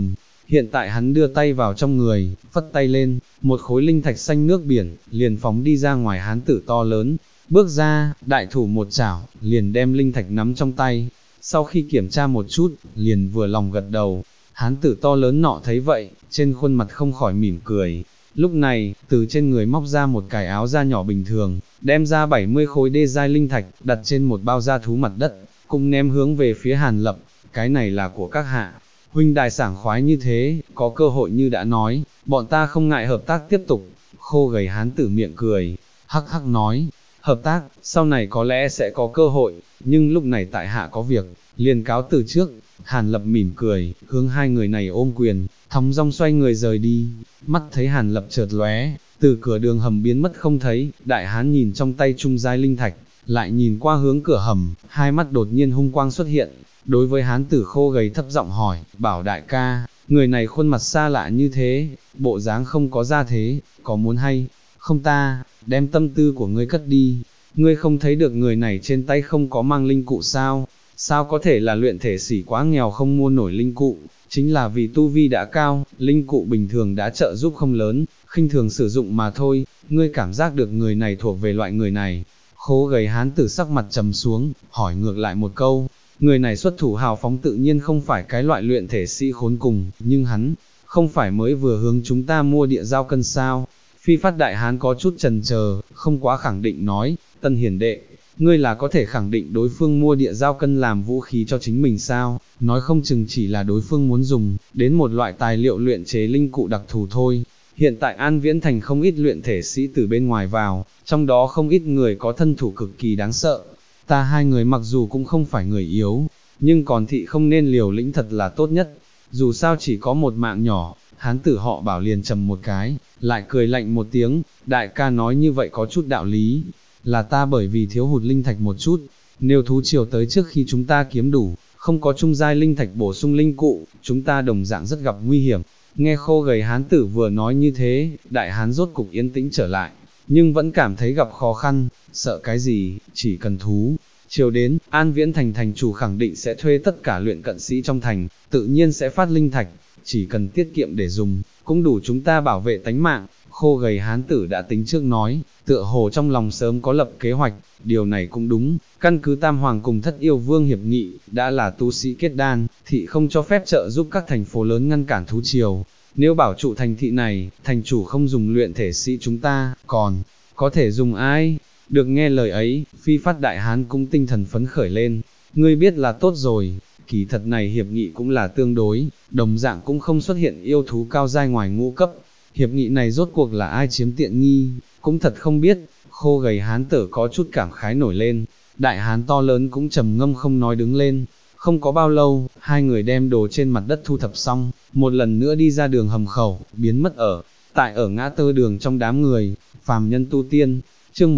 Hiện tại hắn đưa tay vào trong người, phất tay lên, một khối linh thạch xanh nước biển, liền phóng đi ra ngoài hán tử to lớn, bước ra, đại thủ một chảo, liền đem linh thạch nắm trong tay, sau khi kiểm tra một chút, liền vừa lòng gật đầu, hán tử to lớn nọ thấy vậy, trên khuôn mặt không khỏi mỉm cười. Lúc này, từ trên người móc ra một cái áo da nhỏ bình thường, đem ra 70 khối đê giai linh thạch, đặt trên một bao da thú mặt đất, cùng ném hướng về phía Hàn Lập, cái này là của các hạ. Huynh đài sảng khoái như thế, có cơ hội như đã nói, bọn ta không ngại hợp tác tiếp tục. Khô gầy hán tử miệng cười, hắc hắc nói, hợp tác, sau này có lẽ sẽ có cơ hội, nhưng lúc này tại hạ có việc, liền cáo từ trước. Hàn Lập mỉm cười, hướng hai người này ôm quyền, thong dong xoay người rời đi, mắt thấy Hàn Lập chợt lóe, từ cửa đường hầm biến mất không thấy, đại hán nhìn trong tay trung giai linh thạch, lại nhìn qua hướng cửa hầm, hai mắt đột nhiên hung quang xuất hiện, đối với hán tử khô gầy thấp giọng hỏi, bảo đại ca, người này khuôn mặt xa lạ như thế, bộ dáng không có ra thế, có muốn hay không ta, đem tâm tư của ngươi cất đi, ngươi không thấy được người này trên tay không có mang linh cụ sao, sao có thể là luyện thể sĩ quá nghèo không mua nổi linh cụ, chính là vì tu vi đã cao, linh cụ bình thường đã trợ giúp không lớn, khinh thường sử dụng mà thôi, ngươi cảm giác được người này thuộc về loại người này. Khô gầy hán tử sắc mặt trầm xuống, hỏi ngược lại một câu, người này xuất thủ hào phóng tự nhiên không phải cái loại luyện thể sĩ khốn cùng, nhưng hắn, không phải mới vừa hướng chúng ta mua địa giao cân sao. Phi Phát đại hán có chút chần chờ, không quá khẳng định nói, Tân hiển đệ, ngươi là có thể khẳng định đối phương mua địa giao cân làm vũ khí cho chính mình sao, nói không chừng chỉ là đối phương muốn dùng, đến một loại tài liệu luyện chế linh cụ đặc thù thôi. Hiện tại An Viễn Thành không ít luyện thể sĩ từ bên ngoài vào, trong đó không ít người có thân thủ cực kỳ đáng sợ. Ta hai người mặc dù cũng không phải người yếu, nhưng còn thị không nên liều lĩnh thật là tốt nhất. Dù sao chỉ có một mạng nhỏ, hán tử họ Bảo liền trầm một cái, lại cười lạnh một tiếng, đại ca nói như vậy có chút đạo lý, là ta bởi vì thiếu hụt linh thạch một chút, nếu thú triều tới trước khi chúng ta kiếm đủ, không có trung giai linh thạch bổ sung linh cụ, chúng ta đồng dạng rất gặp nguy hiểm. Nghe khô gầy hán tử vừa nói như thế, đại hán rốt cục yên tĩnh trở lại, nhưng vẫn cảm thấy gặp khó khăn, sợ cái gì, chỉ cần thú. Chiều đến, An Viễn Thành thành chủ khẳng định sẽ thuê tất cả luyện cận sĩ trong thành, tự nhiên sẽ phát linh thạch, chỉ cần tiết kiệm để dùng, cũng đủ chúng ta bảo vệ tánh mạng. Khô gầy hán tử đã tính trước nói, tựa hồ trong lòng sớm có lập kế hoạch, điều này cũng đúng, căn cứ Tam Hoàng cùng Thất Yêu Vương hiệp nghị, đã là tu sĩ kết đan, thị không cho phép trợ giúp các thành phố lớn ngăn cản thú triều. Nếu bảo trụ thành thị này, thành chủ không dùng luyện thể sĩ chúng ta, còn có thể dùng ai? Được nghe lời ấy, Phi Phát đại hán cũng tinh thần phấn khởi lên, ngươi biết là tốt rồi, kỳ thật này hiệp nghị cũng là tương đối, đồng dạng cũng không xuất hiện yêu thú cao giai ngoài ngũ cấp, hiệp nghị này rốt cuộc là ai chiếm tiện nghi, cũng thật không biết. Khô gầy hán tử có chút cảm khái nổi lên, đại hán to lớn cũng trầm ngâm không nói đứng lên. Không có bao lâu, hai người đem đồ trên mặt đất thu thập xong, một lần nữa đi ra đường hầm khẩu, biến mất ở ngã tư đường trong đám người. Phàm nhân tu tiên, chương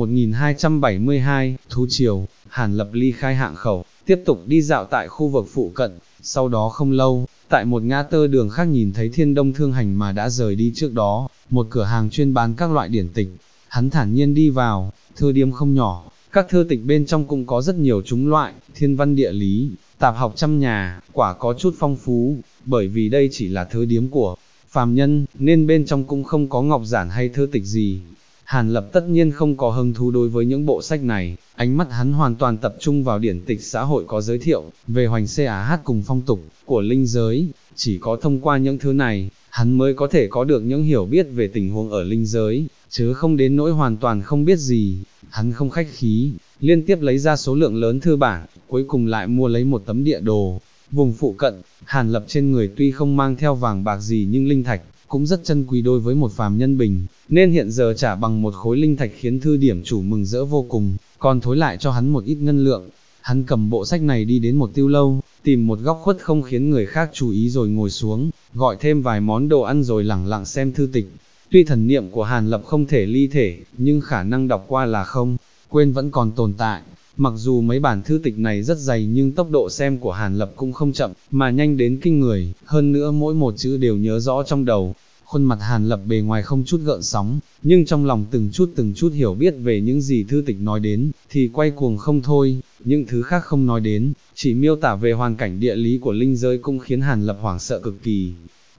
1272, thú triều. Hàn Lập ly khai hạng khẩu, tiếp tục đi dạo tại khu vực phụ cận, sau đó không lâu, tại một ngã tư đường khác nhìn thấy Thiên Đông Thương Hành mà đã rời đi trước đó, một cửa hàng chuyên bán các loại điển tịch. Hắn thản nhiên đi vào, thư điếm không nhỏ, các thư tịch bên trong cũng có rất nhiều chủng loại, thiên văn địa lý, tạp học trăm nhà, quả có chút phong phú, bởi vì đây chỉ là thư điếm của phàm nhân, nên bên trong cũng không có ngọc giản hay thư tịch gì. Hàn Lập tất nhiên không có hứng thú đối với những bộ sách này, ánh mắt hắn hoàn toàn tập trung vào điển tịch xã hội có giới thiệu, về hoành CAH cùng phong tục, của linh giới, chỉ có thông qua những thứ này, hắn mới có thể có được những hiểu biết về tình huống ở linh giới, chứ không đến nỗi hoàn toàn không biết gì. Hắn không khách khí, liên tiếp lấy ra số lượng lớn thư bản, cuối cùng lại mua lấy một tấm địa đồ. Vùng phụ cận, Hàn Lập trên người tuy không mang theo vàng bạc gì nhưng linh thạch, cũng rất chân quý đối với một phàm nhân bình, nên hiện giờ trả bằng một khối linh thạch khiến thư điểm chủ mừng rỡ vô cùng, còn thối lại cho hắn một ít ngân lượng. Hắn cầm bộ sách này đi đến một tiêu lâu, tìm một góc khuất không khiến người khác chú ý rồi ngồi xuống, gọi thêm vài món đồ ăn rồi lẳng lặng xem thư tịch. Tuy thần niệm của Hàn Lập không thể ly thể, nhưng khả năng đọc qua là không quên vẫn còn tồn tại. Mặc dù mấy bản thư tịch này rất dày nhưng tốc độ xem của Hàn Lập cũng không chậm, mà nhanh đến kinh người, hơn nữa mỗi một chữ đều nhớ rõ trong đầu. Khuôn mặt Hàn Lập bề ngoài không chút gợn sóng, nhưng trong lòng từng chút hiểu biết về những gì thư tịch nói đến, thì quay cuồng không thôi. Những thứ khác không nói đến, chỉ miêu tả về hoàn cảnh địa lý của linh giới cũng khiến Hàn Lập hoảng sợ cực kỳ.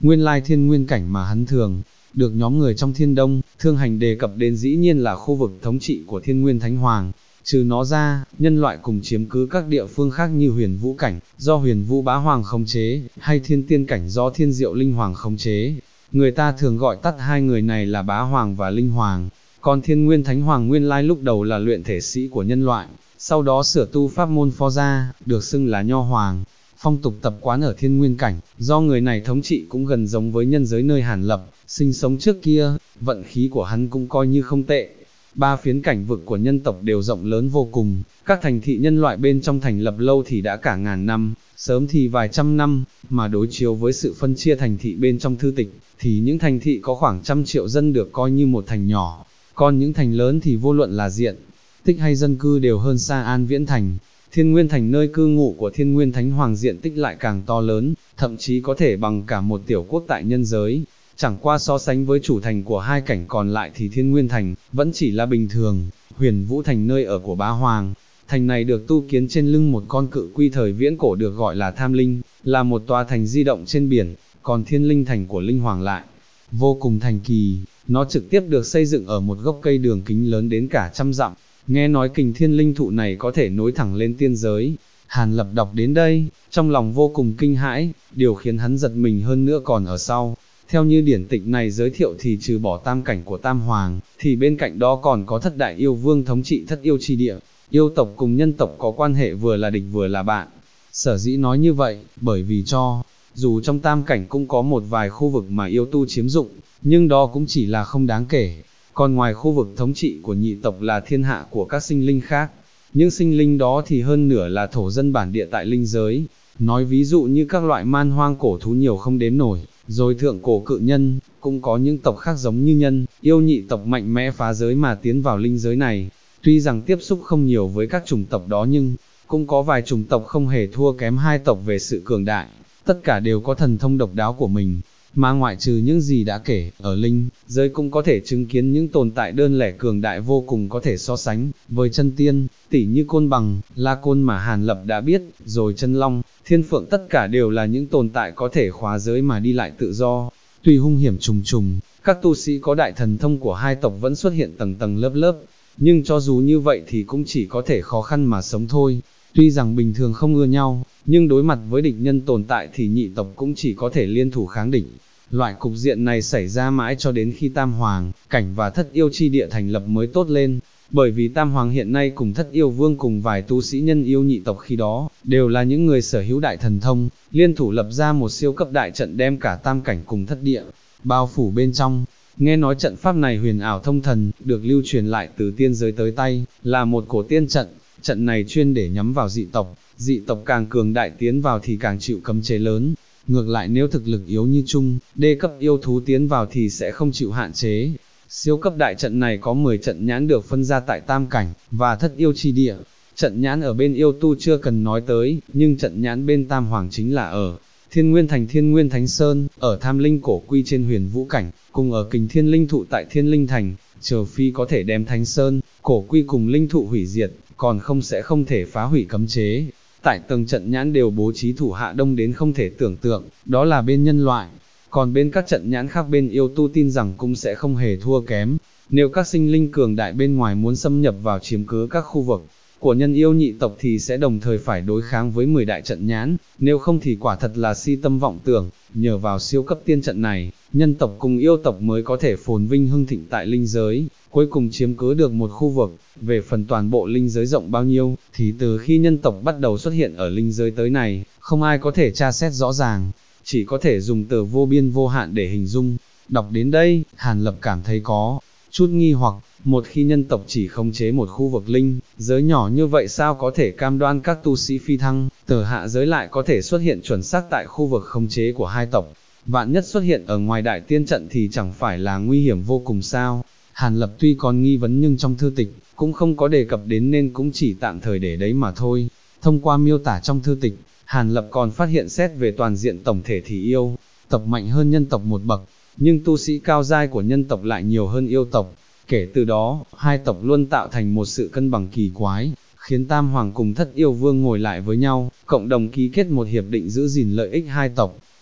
Nguyên lai thiên nguyên cảnh mà hắn thường được nhóm người trong Thiên Đông thương hành đề cập đến dĩ nhiên là khu vực thống trị của Thiên Nguyên Thánh Hoàng. Trừ nó ra, nhân loại cùng chiếm cứ các địa phương khác như Huyền Vũ cảnh, do Huyền Vũ Bá Hoàng khống chế, hay Thiên Tiên cảnh do Thiên Diệu Linh Hoàng khống chế. Người ta thường gọi tắt hai người này là Bá Hoàng và Linh Hoàng. Còn Thiên Nguyên Thánh Hoàng nguyên lai lúc đầu là luyện thể sĩ của nhân loại, sau đó sửa tu pháp môn phó gia, được xưng là Nho Hoàng. Phong tục tập quán ở Thiên Nguyên cảnh, do người này thống trị cũng gần giống với nhân giới nơi Hàn Lập sinh sống trước kia, vận khí của hắn cũng coi như không tệ. Ba phiến cảnh vực của nhân tộc đều rộng lớn vô cùng, các thành thị nhân loại bên trong thành lập lâu thì đã cả ngàn năm, sớm thì vài trăm năm, mà đối chiếu với sự phân chia thành thị bên trong thư tịch, thì những thành thị có khoảng 100 triệu dân được coi như một thành nhỏ, còn những thành lớn thì vô luận là diện tích hay dân cư đều hơn xa An Viễn Thành. Thiên Nguyên Thành nơi cư ngụ của Thiên Nguyên Thánh Hoàng diện tích lại càng to lớn, thậm chí có thể bằng cả một tiểu quốc tại nhân giới. Chẳng qua so sánh với chủ thành của hai cảnh còn lại thì Thiên Nguyên Thành vẫn chỉ là bình thường. Huyền Vũ Thành nơi ở của Bá Hoàng, thành này được tu kiến trên lưng một con cự quy thời viễn cổ được gọi là Tham Linh, là một tòa thành di động trên biển. Còn Thiên Linh Thành của Linh Hoàng lại vô cùng thành kỳ, nó trực tiếp được xây dựng ở một gốc cây đường kính lớn đến cả 100 dặm. Nghe nói kình thiên linh thụ này có thể nối thẳng lên tiên giới. Hàn Lập đọc đến đây, trong lòng vô cùng kinh hãi, điều khiến hắn giật mình hơn nữa còn ở sau. Theo như điển tịch này giới thiệu thì trừ bỏ tam cảnh của Tam Hoàng, thì bên cạnh đó còn có thất đại yêu vương thống trị thất yêu chi địa. Yêu tộc cùng nhân tộc có quan hệ vừa là địch vừa là bạn. Sở dĩ nói như vậy, bởi vì dù trong tam cảnh cũng có một vài khu vực mà yêu tu chiếm dụng, nhưng đó cũng chỉ là không đáng kể. Còn ngoài khu vực thống trị của nhị tộc là thiên hạ của các sinh linh khác, những sinh linh đó thì hơn nửa là thổ dân bản địa tại linh giới. Nói ví dụ như các loại man hoang cổ thú nhiều không đếm nổi, rồi thượng cổ cự nhân, cũng có những tộc khác giống như nhân, yêu nhị tộc mạnh mẽ phá giới mà tiến vào linh giới này. Tuy rằng tiếp xúc không nhiều với các chủng tộc đó nhưng cũng có vài chủng tộc không hề thua kém hai tộc về sự cường đại, tất cả đều có thần thông độc đáo của mình. Mà ngoại trừ những gì đã kể, ở linh giới cũng có thể chứng kiến những tồn tại đơn lẻ cường đại vô cùng có thể so sánh với chân tiên, tỉ như Côn Bằng, La Côn mà Hàn Lập đã biết, rồi Chân Long, Thiên Phượng tất cả đều là những tồn tại có thể khóa giới mà đi lại tự do. Tuy hung hiểm trùng trùng, các tu sĩ có đại thần thông của hai tộc vẫn xuất hiện tầng tầng lớp lớp, nhưng cho dù như vậy thì cũng chỉ có thể khó khăn mà sống thôi. Tuy rằng bình thường không ưa nhau, nhưng đối mặt với địch nhân tồn tại thì nhị tộc cũng chỉ có thể liên thủ kháng địch. Loại cục diện này xảy ra mãi cho đến khi Tam Hoàng, cảnh và Thất Yêu chi địa thành lập mới tốt lên, bởi vì Tam Hoàng hiện nay cùng Thất Yêu Vương cùng vài tu sĩ nhân yêu nhị tộc khi đó, đều là những người sở hữu đại thần thông, liên thủ lập ra một siêu cấp đại trận đem cả Tam cảnh cùng Thất Địa bao phủ bên trong. Nghe nói trận pháp này huyền ảo thông thần, được lưu truyền lại từ tiên giới tới tay, là một cổ tiên trận. Trận này chuyên để nhắm vào dị tộc càng cường đại tiến vào thì càng chịu cấm chế lớn. Ngược lại nếu thực lực yếu như trung, đê cấp yêu thú tiến vào thì sẽ không chịu hạn chế. Siêu cấp đại trận này có 10 trận nhãn được phân ra tại Tam cảnh và Thất Yêu chi địa. Trận nhãn ở bên yêu tu chưa cần nói tới, nhưng trận nhãn bên Tam Hoàng chính là ở Thiên Nguyên Thành Thiên Nguyên Thánh Sơn, ở Tham Linh Cổ Quy trên Huyền Vũ Cảnh, cùng ở Kình Thiên Linh Thụ tại Thiên Linh Thành. Trừ phi có thể đem Thánh Sơn, Cổ Quy cùng Linh Thụ hủy diệt, còn không thể phá hủy cấm chế. Tại tầng trận nhãn đều bố trí thủ hạ đông đến không thể tưởng tượng, đó là bên nhân loại. Còn bên các trận nhãn khác bên yêu tu tin rằng cũng sẽ không hề thua kém. Nếu các sinh linh cường đại bên ngoài muốn xâm nhập vào chiếm cứ các khu vực của nhân yêu nhị tộc thì sẽ đồng thời phải đối kháng với 10 đại trận nhãn, nếu không thì quả thật là si tâm vọng tưởng. Nhờ vào siêu cấp tiên trận này, nhân tộc cùng yêu tộc mới có thể phồn vinh hưng thịnh tại linh giới, cuối cùng chiếm cứ được một khu vực. Về phần toàn bộ linh giới rộng bao nhiêu, thì từ khi nhân tộc bắt đầu xuất hiện ở linh giới tới này, không ai có thể tra xét rõ ràng, chỉ có thể dùng từ vô biên vô hạn để hình dung. Đọc đến đây, Hàn Lập cảm thấy có chút nghi hoặc, một khi nhân tộc chỉ khống chế một khu vực linh giới nhỏ như vậy sao có thể cam đoan các tu sĩ phi thăng, từ hạ giới lại có thể xuất hiện chuẩn xác tại khu vực khống chế của hai tộc. Vạn nhất xuất hiện ở ngoài đại tiên trận thì chẳng phải là nguy hiểm vô cùng sao? Hàn Lập tuy còn nghi vấn nhưng trong thư tịch cũng không có đề cập đến nên cũng chỉ tạm thời để đấy mà thôi. Thông qua miêu tả trong thư tịch, Hàn Lập còn phát hiện xét về toàn diện tổng thể thì yêu tộc mạnh hơn nhân tộc một bậc, nhưng tu sĩ cao giai của nhân tộc lại nhiều hơn yêu tộc. Kể từ đó, hai tộc luôn tạo thành một sự cân bằng kỳ quái, khiến Tam Hoàng cùng Thất Yêu Vương ngồi lại với nhau, cộng đồng ký kết một hiệp định giữ gìn lợi ích hai tộc.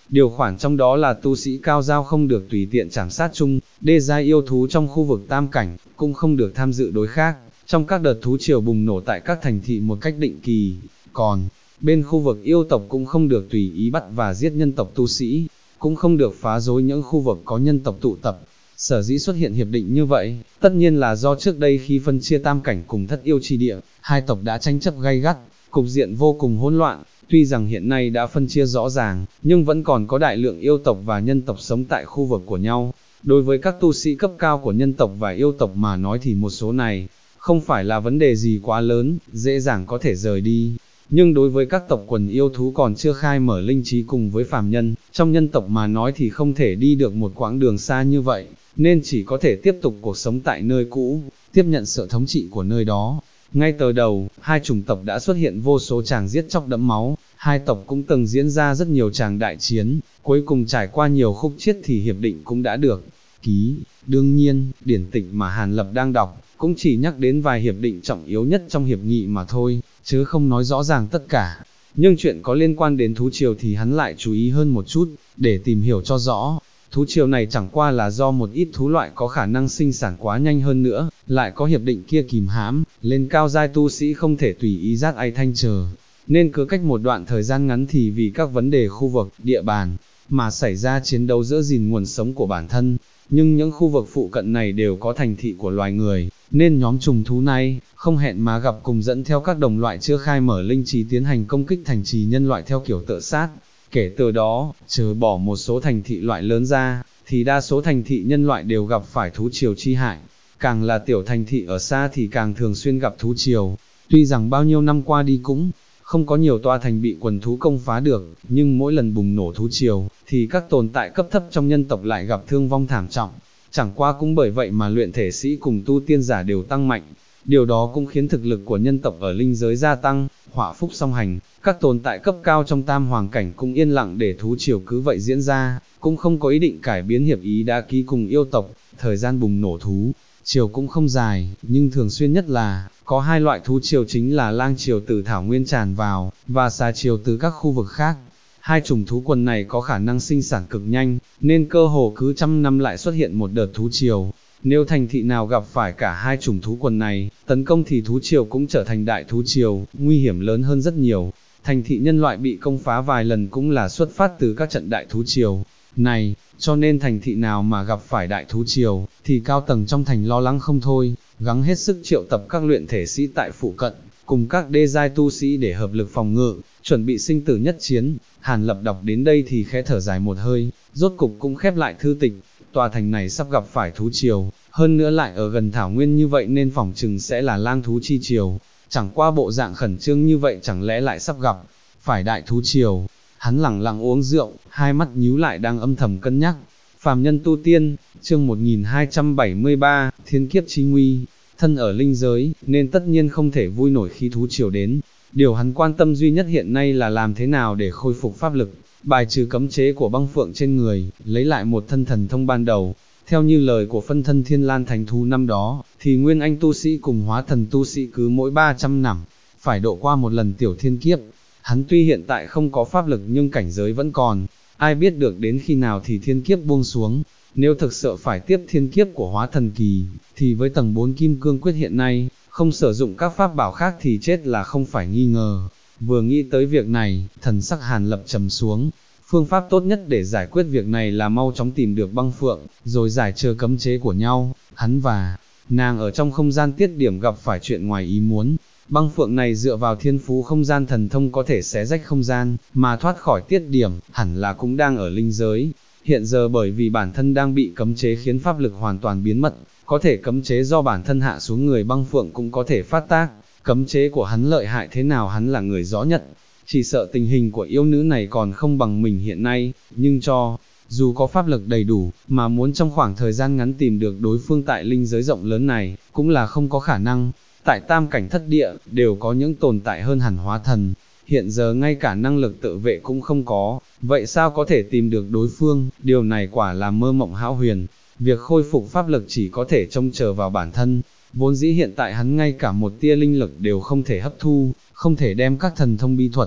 Điều khoản trong đó là tu sĩ cao giao không được tùy tiện trảm sát chung, đê giai yêu thú trong khu vực tam cảnh, cũng không được tham dự đối khác, trong các đợt thú triều bùng nổ tại các thành thị một cách định kỳ, còn bên khu vực yêu tộc cũng không được tùy ý bắt và giết nhân tộc tu sĩ, cũng không được phá rối những khu vực có nhân tộc tụ tập. Sở dĩ xuất hiện hiệp định như vậy, tất nhiên là do trước đây khi phân chia tam cảnh cùng thất yêu chi địa, hai tộc đã tranh chấp gay gắt, cục diện vô cùng hỗn loạn. Tuy rằng hiện nay đã phân chia rõ ràng, nhưng vẫn còn có đại lượng yêu tộc và nhân tộc sống tại khu vực của nhau. Đối với các tu sĩ cấp cao của nhân tộc và yêu tộc mà nói thì một số này, không phải là vấn đề gì quá lớn, dễ dàng có thể rời đi. Nhưng đối với các tộc quần yêu thú còn chưa khai mở linh trí cùng với phàm nhân, trong nhân tộc mà nói thì không thể đi được một quãng đường xa như vậy, nên chỉ có thể tiếp tục cuộc sống tại nơi cũ, tiếp nhận sự thống trị của nơi đó. Ngay từ đầu, hai chủng tộc đã xuất hiện vô số tràng giết chóc đẫm máu, hai tộc cũng từng diễn ra rất nhiều tràng đại chiến, cuối cùng trải qua nhiều khúc chiết thì hiệp định cũng đã được ký. Đương nhiên, điển tịch mà Hàn Lập đang đọc, cũng chỉ nhắc đến vài hiệp định trọng yếu nhất trong hiệp nghị mà thôi, chứ không nói rõ ràng tất cả. Nhưng chuyện có liên quan đến thú triều thì hắn lại chú ý hơn một chút, để tìm hiểu cho rõ. Thú triều này chẳng qua là do một ít thú loại có khả năng sinh sản quá nhanh hơn nữa, lại có hiệp định kia kìm hãm, lên cao giai tu sĩ không thể tùy ý giết ai thanh chờ. Nên cứ cách một đoạn thời gian ngắn thì vì các vấn đề khu vực, địa bàn, mà xảy ra chiến đấu giữa gìn nguồn sống của bản thân. Nhưng những khu vực phụ cận này đều có thành thị của loài người, nên nhóm trùng thú này, không hẹn mà gặp cùng dẫn theo các đồng loại chưa khai mở linh trí tiến hành công kích thành trì nhân loại theo kiểu tự sát. Kể từ đó, trừ bỏ một số thành thị loại lớn ra, thì đa số thành thị nhân loại đều gặp phải thú triều chi hại. Càng là tiểu thành thị ở xa thì càng thường xuyên gặp thú triều. Tuy rằng bao nhiêu năm qua đi cũng không có nhiều tòa thành bị quần thú công phá được, nhưng mỗi lần bùng nổ thú triều, thì các tồn tại cấp thấp trong nhân tộc lại gặp thương vong thảm trọng. Chẳng qua cũng bởi vậy mà luyện thể sĩ cùng tu tiên giả đều tăng mạnh. Điều đó cũng khiến thực lực của nhân tộc ở linh giới gia tăng, họa phúc song hành, các tồn tại cấp cao trong tam hoàng cảnh cũng yên lặng để thú triều cứ vậy diễn ra, cũng không có ý định cải biến hiệp ý đã ký cùng yêu tộc. Thời gian bùng nổ thú triều cũng không dài, nhưng thường xuyên nhất là, có hai loại thú triều chính là lang triều từ thảo nguyên tràn vào, và xà triều từ các khu vực khác. Hai chủng thú quần này có khả năng sinh sản cực nhanh, nên cơ hồ cứ 100 năm lại xuất hiện một đợt thú triều. Nếu thành thị nào gặp phải cả hai chủng thú quần này, tấn công thì thú triều cũng trở thành đại thú triều, nguy hiểm lớn hơn rất nhiều. Thành thị nhân loại bị công phá vài lần cũng là xuất phát từ các trận đại thú triều này, cho nên thành thị nào mà gặp phải đại thú triều, thì cao tầng trong thành lo lắng không thôi, gắng hết sức triệu tập các luyện thể sĩ tại phụ cận, cùng các đê giai tu sĩ để hợp lực phòng ngự, chuẩn bị sinh tử nhất chiến. Hàn Lập đọc đến đây thì khẽ thở dài một hơi, rốt cục cũng khép lại thư tịch. Tòa thành này sắp gặp phải thú triều, hơn nữa lại ở gần thảo nguyên như vậy nên phỏng chừng sẽ là lang thú chi triều. Chẳng qua bộ dạng khẩn trương như vậy chẳng lẽ lại sắp gặp phải đại thú triều. Hắn lẳng lặng uống rượu, hai mắt nhíu lại đang âm thầm cân nhắc. Phàm nhân tu tiên, chương 1273, thiên kiếp chi nguy. Thân ở linh giới, nên tất nhiên không thể vui nổi khi thú triều đến. Điều hắn quan tâm duy nhất hiện nay là làm thế nào để khôi phục pháp lực, bài trừ cấm chế của băng phượng trên người, lấy lại một thân thần thông ban đầu. Theo như lời của phân thân Thiên Lan Thánh Thú năm đó, thì Nguyên Anh tu sĩ cùng hóa thần tu sĩ cứ mỗi 300 năm, phải độ qua một lần tiểu thiên kiếp. Hắn tuy hiện tại không có pháp lực nhưng cảnh giới vẫn còn, ai biết được đến khi nào thì thiên kiếp buông xuống. Nếu thực sự phải tiếp thiên kiếp của hóa thần kỳ, thì với tầng 4 kim cương quyết hiện nay, không sử dụng các pháp bảo khác thì chết là không phải nghi ngờ. Vừa nghĩ tới việc này, thần sắc Hàn Lập trầm xuống. Phương pháp tốt nhất để giải quyết việc này là mau chóng tìm được băng phượng, rồi giải trừ cấm chế của nhau. Hắn và nàng ở trong không gian tiết điểm gặp phải chuyện ngoài ý muốn. Băng phượng này dựa vào thiên phú không gian thần thông có thể xé rách không gian, mà thoát khỏi tiết điểm, hẳn là cũng đang ở linh giới. Hiện giờ bởi vì bản thân đang bị cấm chế khiến pháp lực hoàn toàn biến mất, có thể cấm chế do bản thân hạ xuống người băng phượng cũng có thể phát tác. Cấm chế của hắn lợi hại thế nào hắn là người rõ nhất. Chỉ sợ tình hình của yêu nữ này còn không bằng mình hiện nay, nhưng cho dù có pháp lực đầy đủ, mà muốn trong khoảng thời gian ngắn tìm được đối phương tại linh giới rộng lớn này, cũng là không có khả năng. Tại tam cảnh thất địa, đều có những tồn tại hơn hẳn hóa thần, hiện giờ ngay cả năng lực tự vệ cũng không có, vậy sao có thể tìm được đối phương, điều này quả là mơ mộng hão huyền. Việc khôi phục pháp lực chỉ có thể trông chờ vào bản thân, vốn dĩ hiện tại hắn ngay cả một tia linh lực đều không thể hấp thu, không thể đem các thần thông bí thuật,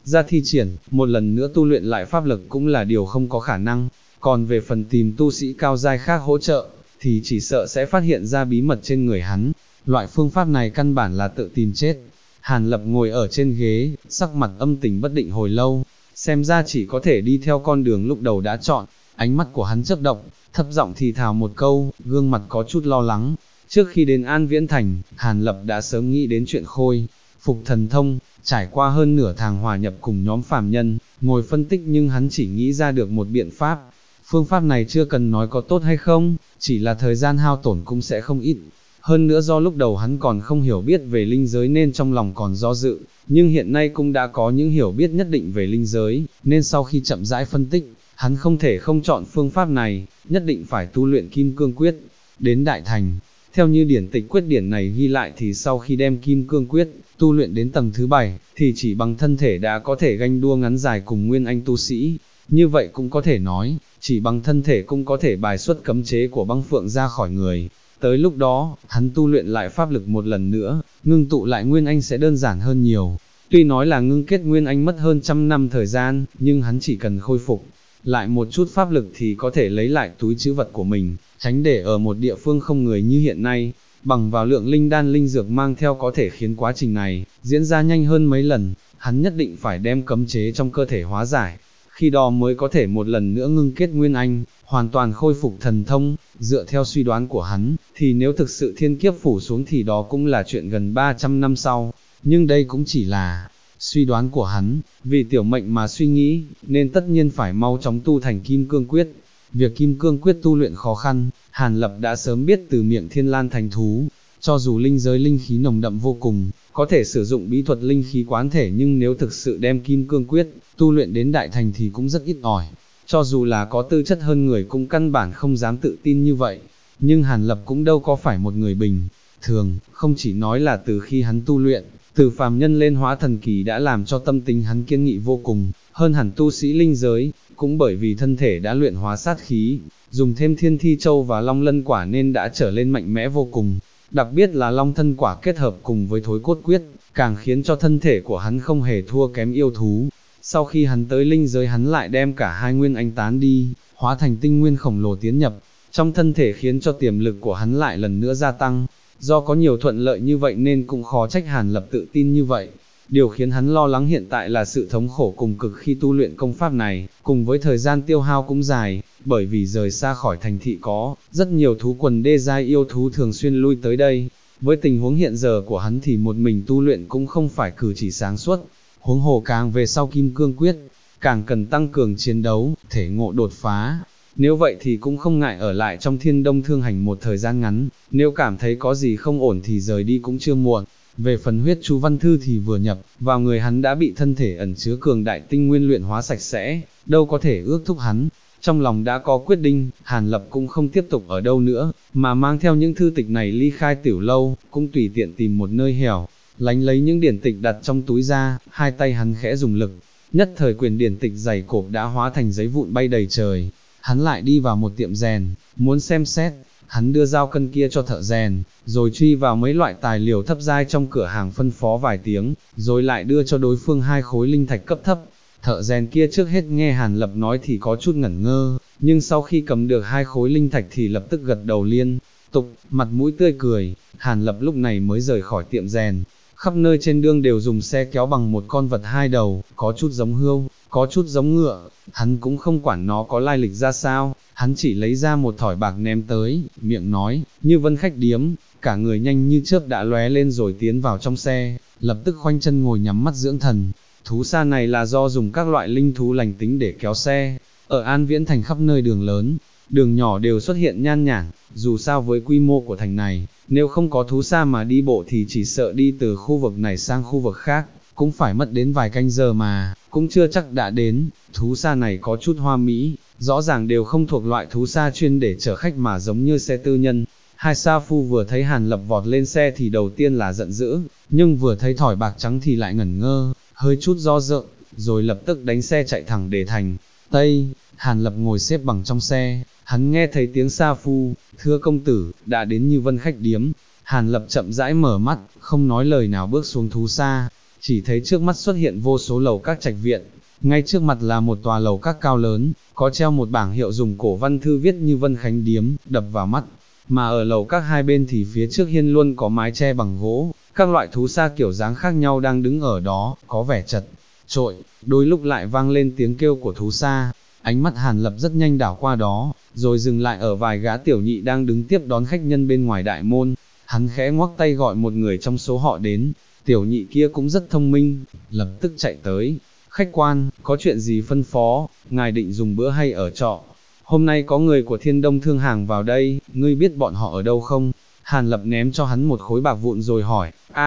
ra thi triển, một lần nữa tu luyện lại pháp lực cũng là điều không có khả năng, còn về phần tìm tu sĩ cao giai khác hỗ trợ, thì chỉ sợ sẽ phát hiện ra bí mật trên người hắn, loại phương pháp này căn bản là tự tìm chết. Hàn Lập ngồi ở trên ghế, sắc mặt âm tình bất định hồi lâu, xem ra chỉ có thể đi theo con đường lúc đầu đã chọn, ánh mắt của hắn chớp động, thấp giọng thì thào một câu, gương mặt có chút lo lắng. Trước khi đến An Viễn Thành, Hàn Lập đã sớm nghĩ đến chuyện khôi phục thần thông, trải qua hơn nửa tháng hòa nhập cùng nhóm phàm nhân, ngồi phân tích nhưng hắn chỉ nghĩ ra được một biện pháp. Phương pháp này chưa cần nói có tốt hay không, chỉ là thời gian hao tổn cũng sẽ không ít. Hơn nữa do lúc đầu hắn còn không hiểu biết về linh giới nên trong lòng còn do dự, nhưng hiện nay cũng đã có những hiểu biết nhất định về linh giới, nên sau khi chậm rãi phân tích, hắn không thể không chọn phương pháp này, nhất định phải tu luyện Kim Cương Quyết, đến Đại Thành. Theo như điển tịch quyết điển này ghi lại thì sau khi đem Kim Cương Quyết, tu luyện đến tầng thứ 7, thì chỉ bằng thân thể đã có thể ganh đua ngắn dài cùng nguyên anh tu sĩ. Như vậy cũng có thể nói, chỉ bằng thân thể cũng có thể bài xuất cấm chế của băng phượng ra khỏi người. Tới lúc đó, hắn tu luyện lại pháp lực một lần nữa, ngưng tụ lại nguyên anh sẽ đơn giản hơn nhiều. Tuy nói là ngưng kết nguyên anh mất hơn 100 năm thời gian, nhưng hắn chỉ cần khôi phục lại một chút pháp lực thì có thể lấy lại túi trữ vật của mình, tránh để ở một địa phương không người như hiện nay. Bằng vào lượng linh đan linh dược mang theo có thể khiến quá trình này diễn ra nhanh hơn mấy lần, hắn nhất định phải đem cấm chế trong cơ thể hóa giải, khi đó mới có thể một lần nữa ngưng kết nguyên anh, hoàn toàn khôi phục thần thông. Dựa theo suy đoán của hắn, thì nếu thực sự thiên kiếp phủ xuống thì đó cũng là chuyện gần 300 năm sau, nhưng đây cũng chỉ là suy đoán của hắn, vì tiểu mệnh mà suy nghĩ, nên tất nhiên phải mau chóng tu thành Kim Cương Quyết. Việc Kim Cương Quyết tu luyện khó khăn, Hàn Lập đã sớm biết từ miệng Thiên Lan Thành Thú, cho dù linh giới linh khí nồng đậm vô cùng, có thể sử dụng bí thuật linh khí quán thể nhưng nếu thực sự đem Kim Cương Quyết, tu luyện đến Đại Thành thì cũng rất ít ỏi, cho dù là có tư chất hơn người cũng căn bản không dám tự tin như vậy. Nhưng Hàn Lập cũng đâu có phải một người bình thường, không chỉ nói là từ khi hắn tu luyện, từ phàm nhân lên hóa thần kỳ đã làm cho tâm tính hắn kiên nghị vô cùng, hơn hẳn tu sĩ linh giới, cũng bởi vì thân thể đã luyện hóa sát khí, dùng thêm Thiên Thi Châu và Long Lân Quả nên đã trở lên mạnh mẽ vô cùng, đặc biệt là Long Thân Quả kết hợp cùng với Thối Cốt Quyết, càng khiến cho thân thể của hắn không hề thua kém yêu thú. Sau khi hắn tới linh giới hắn lại đem cả hai nguyên anh tán đi, hóa thành tinh nguyên khổng lồ tiến nhập trong thân thể khiến cho tiềm lực của hắn lại lần nữa gia tăng. Do có nhiều thuận lợi như vậy nên cũng khó trách Hàn Lập tự tin như vậy. Điều khiến hắn lo lắng hiện tại là sự thống khổ cùng cực khi tu luyện công pháp này, cùng với thời gian tiêu hao cũng dài, bởi vì rời xa khỏi thành thị có rất nhiều thú quần đê giai yêu thú thường xuyên lui tới đây. Với tình huống hiện giờ của hắn thì một mình tu luyện cũng không phải cử chỉ sáng suốt, huống hồ càng về sau Kim Cương Quyết, càng cần tăng cường chiến đấu, thể ngộ đột phá. Nếu vậy thì cũng không ngại ở lại trong Thiên Đông Thương Hành một thời gian ngắn, nếu cảm thấy có gì không ổn thì rời đi cũng chưa muộn. Về phần huyết chú văn thư thì vừa nhập vào người hắn đã bị thân thể ẩn chứa cường đại tinh nguyên luyện hóa sạch sẽ, đâu có thể ước thúc hắn. Trong lòng đã có quyết định, Hàn Lập cũng không tiếp tục ở đâu nữa, mà mang theo những thư tịch này ly khai tiểu lâu, cũng tùy tiện tìm một nơi hẻo lánh lấy những điển tịch đặt trong túi ra, hai tay hắn khẽ dùng lực, nhất thời quyển điển tịch dày cộp đã hóa thành giấy vụn bay đầy trời. Hắn lại đi vào một tiệm rèn, muốn xem xét, hắn đưa dao cân kia cho thợ rèn, rồi truy vào mấy loại tài liệu thấp giai trong cửa hàng phân phó vài tiếng, rồi lại đưa cho đối phương 2 khối linh thạch cấp thấp. Thợ rèn kia trước hết nghe Hàn Lập nói thì có chút ngẩn ngơ, nhưng sau khi cầm được 2 khối linh thạch thì lập tức gật đầu liên tục, mặt mũi tươi cười. Hàn Lập lúc này mới rời khỏi tiệm rèn. Khắp nơi trên đường đều dùng xe kéo bằng một con vật 2 đầu, có chút giống hươu, có chút giống ngựa. Hắn cũng không quản nó có lai lịch ra sao, hắn chỉ lấy ra một thỏi bạc ném tới, miệng nói, như vân khách điếm. Cả người nhanh như chớp đã lóe lên rồi tiến vào trong xe, lập tức khoanh chân ngồi nhắm mắt dưỡng thần. Thú xa này là do dùng các loại linh thú lành tính để kéo xe. Ở An Viễn Thành khắp nơi đường lớn, đường nhỏ đều xuất hiện nhan nhản, dù sao với quy mô của thành này, nếu không có thú xa mà đi bộ thì chỉ sợ đi từ khu vực này sang khu vực khác, cũng phải mất đến vài canh giờ mà, cũng chưa chắc đã đến. Thú xa này có chút hoa mỹ, rõ ràng đều không thuộc loại thú xa chuyên để chở khách mà giống như xe tư nhân. Hai sa phu vừa thấy Hàn Lập vọt lên xe thì đầu tiên là giận dữ, nhưng vừa thấy thỏi bạc trắng thì lại ngẩn ngơ, hơi chút do dự, rồi lập tức đánh xe chạy thẳng để thành Tây. Hàn Lập ngồi xếp bằng trong xe, hắn nghe thấy tiếng sa phu, thưa công tử, đã đến Như Vân khách điếm. Hàn Lập chậm rãi mở mắt, không nói lời nào bước xuống thú xa. chỉ thấy trước mắt xuất hiện vô số lầu các trạch viện, ngay trước mặt là một tòa lầu các cao lớn, có treo một bảng hiệu dùng cổ văn thư viết như Vân Khánh Điếm, đập vào mắt, mà ở lầu các hai bên thì phía trước hiên luôn có mái che bằng gỗ, các loại thú sa kiểu dáng khác nhau đang đứng ở đó, có vẻ chật chội, đôi lúc lại vang lên tiếng kêu của thú sa. Ánh mắt Hàn Lập rất nhanh đảo qua đó, rồi dừng lại ở vài gã tiểu nhị đang đứng tiếp đón khách nhân bên ngoài đại môn. Hắn khẽ ngoắc tay gọi một người trong số họ đến, tiểu nhị kia cũng rất thông minh, lập tức chạy tới. Khách quan, có chuyện gì phân phó, ngài định dùng bữa hay ở trọ? Hôm nay có người của Thiên Đông Thương Hàng vào đây, ngươi biết bọn họ ở đâu không? Hàn Lập ném cho hắn một khối bạc vụn rồi hỏi,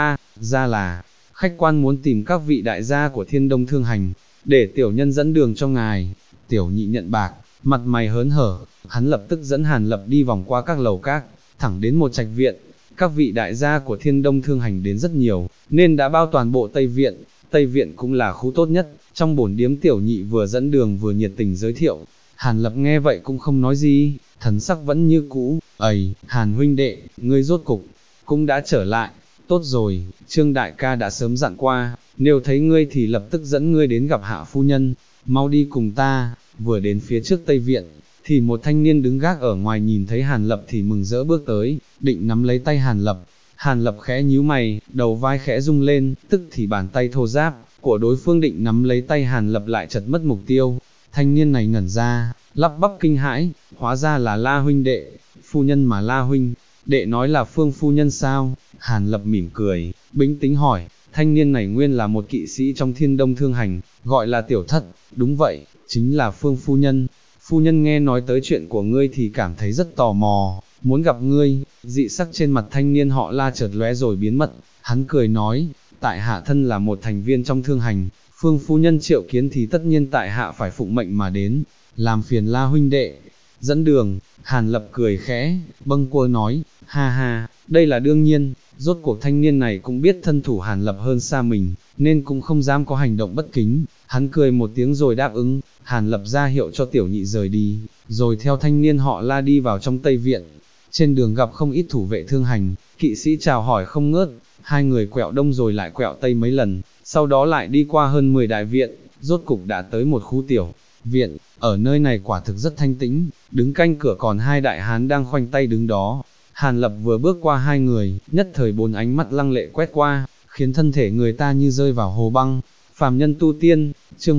ra là, khách quan muốn tìm các vị đại gia của Thiên Đông Thương Hành, để tiểu nhân dẫn đường cho ngài. Tiểu nhị nhận bạc, mặt mày hớn hở, hắn lập tức dẫn Hàn Lập đi vòng qua các lầu các, thẳng đến một trạch viện. Các vị đại gia của Thiên Đông Thương Hành đến rất nhiều, nên đã bao toàn bộ Tây Viện. Tây Viện cũng là khu tốt nhất, trong bổn điếm tiểu nhị vừa dẫn đường vừa nhiệt tình giới thiệu. Hàn Lập nghe vậy cũng không nói gì, thần sắc vẫn như cũ. Hàn huynh đệ, ngươi rốt cục cũng đã trở lại. Tốt rồi, Trương đại ca đã sớm dặn qua, nếu thấy ngươi thì lập tức dẫn ngươi đến gặp hạ phu nhân, mau đi cùng ta. Vừa đến phía trước Tây Viện, thì một thanh niên đứng gác ở ngoài nhìn thấy Hàn Lập thì mừng rỡ bước tới, định nắm lấy tay Hàn Lập. Hàn Lập khẽ nhíu mày, đầu vai khẽ rung lên, tức thì bàn tay thô ráp của đối phương định nắm lấy tay Hàn Lập lại chật mất mục tiêu. Thanh niên này ngẩn ra, lắp bắp kinh hãi, hóa ra là La huynh đệ. Phu nhân mà La huynh đệ nói là Phương phu nhân sao? Hàn Lập mỉm cười, bình tĩnh hỏi. Thanh niên này nguyên là một kỵ sĩ trong Thiên Đông Thương Hành, gọi là Tiểu Thất. Đúng vậy, chính là Phương phu nhân. Phu nhân nghe nói tới chuyện của ngươi thì cảm thấy rất tò mò, muốn gặp ngươi. Dị sắc trên mặt thanh niên họ La chợt lóe rồi biến mất. Hắn cười nói, tại hạ thân là một thành viên trong thương hành, Phương phu nhân triệu kiến thì tất nhiên tại hạ phải phụng mệnh mà đến, làm phiền La huynh đệ dẫn đường. Hàn Lập cười khẽ, bâng quơ nói, ha ha, đây là đương nhiên. Rốt cuộc thanh niên này cũng biết thân thủ Hàn Lập hơn xa mình, nên cũng không dám có hành động bất kính. Hắn cười một tiếng rồi đáp ứng. Hàn Lập ra hiệu cho tiểu nhị rời đi, rồi theo thanh niên họ La đi vào trong Tây Viện. Trên đường gặp không ít thủ vệ thương hành, kỵ sĩ chào hỏi không ngớt. Hai người quẹo đông rồi lại quẹo tây mấy lần, sau đó lại đi qua hơn 10 đại viện, rốt cục đã tới một khu tiểu viện. Ở nơi này quả thực rất thanh tĩnh, đứng canh cửa còn hai đại hán đang khoanh tay đứng đó. Hàn Lập vừa bước qua hai người, nhất thời bốn ánh mắt lăng lệ quét qua, khiến thân thể người ta như rơi vào hồ băng. Phàm nhân tu tiên, chương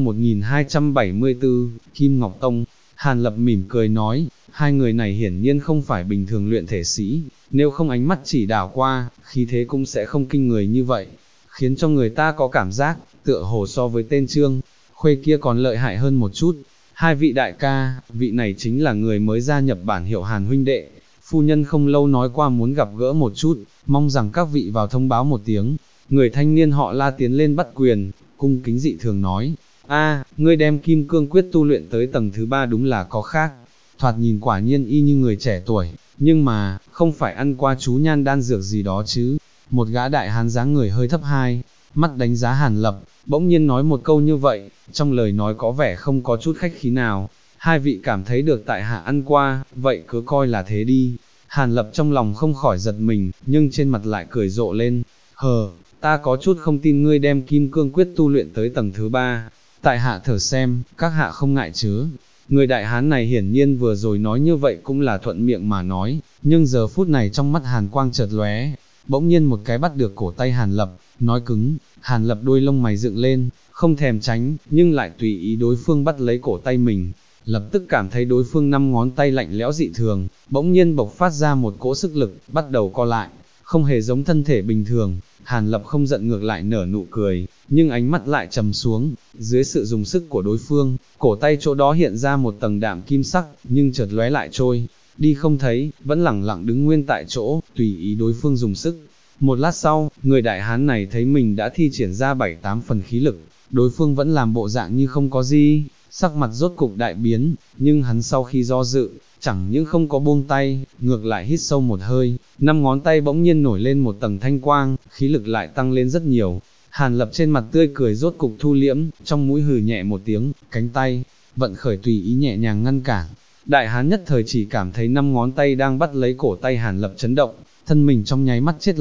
1274, Kim Ngọc Tông. Hàn Lập mỉm cười nói, hai người này hiển nhiên không phải bình thường luyện thể sĩ, nếu không ánh mắt chỉ đảo qua, khí thế cũng sẽ không kinh người như vậy, khiến cho người ta có cảm giác, tựa hồ so với tên Trương Khuê kia còn lợi hại hơn một chút. Hai vị đại ca, vị này chính là người mới gia nhập bản hiệu Hàn huynh đệ, phu nhân không lâu nói qua muốn gặp gỡ một chút, mong rằng các vị vào thông báo một tiếng. Người thanh niên họ La tiến lên bắt quyền, cung kính dị thường nói, ngươi đem kim cương quyết tu luyện tới tầng thứ 3 đúng là có khác, thoạt nhìn quả nhiên y như người trẻ tuổi, nhưng mà, không phải ăn qua chú nhan đan dược gì đó chứ. Một gã đại hán dáng người hơi thấp hai, mắt đánh giá Hàn Lập, bỗng nhiên nói một câu như vậy, trong lời nói có vẻ không có chút khách khí nào. Hai vị cảm thấy được tại hạ ăn qua, vậy cứ coi là thế đi. Hàn Lập trong lòng không khỏi giật mình, nhưng trên mặt lại cười rộ lên, ta có chút không tin ngươi đem kim cương quyết tu luyện tới tầng thứ 3, tại hạ thử xem, các hạ không ngại chứ. Người đại hán này hiển nhiên vừa rồi nói như vậy cũng là thuận miệng mà nói, nhưng giờ phút này trong mắt Hàn quang chợt lóe, bỗng nhiên một cái bắt được cổ tay Hàn Lập, nói cứng. Hàn Lập đôi lông mày dựng lên, không thèm tránh, nhưng lại tùy ý đối phương bắt lấy cổ tay mình. Lập tức cảm thấy đối phương 5 ngón tay lạnh lẽo dị thường, bỗng nhiên bộc phát ra một cỗ sức lực, bắt đầu co lại, không hề giống thân thể bình thường. Hàn Lập không giận ngược lại nở nụ cười, nhưng ánh mắt lại trầm xuống. Dưới sự dùng sức của đối phương, cổ tay chỗ đó hiện ra một tầng đạm kim sắc, nhưng chợt lóe lại trôi đi không thấy, vẫn lẳng lặng đứng nguyên tại chỗ, tùy ý đối phương dùng sức. Một lát sau, người đại hán này thấy mình đã thi triển ra 7-8 phần khí lực, đối phương vẫn làm bộ dạng như không có gì, sắc mặt rốt cục đại biến, nhưng hắn sau khi do dự, chẳng những không có buông tay, ngược lại hít sâu một hơi, 5 ngón tay bỗng nhiên nổi lên một tầng thanh quang, khí lực lại tăng lên rất nhiều. Hàn Lập trên mặt tươi cười rốt cục thu liễm, trong mũi hừ nhẹ một tiếng, cánh tay vận khởi tùy ý nhẹ nhàng ngăn cản. Đại hán nhất thời chỉ cảm thấy 5 ngón tay đang bắt lấy cổ tay Hàn Lập chấn động, thân mình trong nháy mắt chết lặng,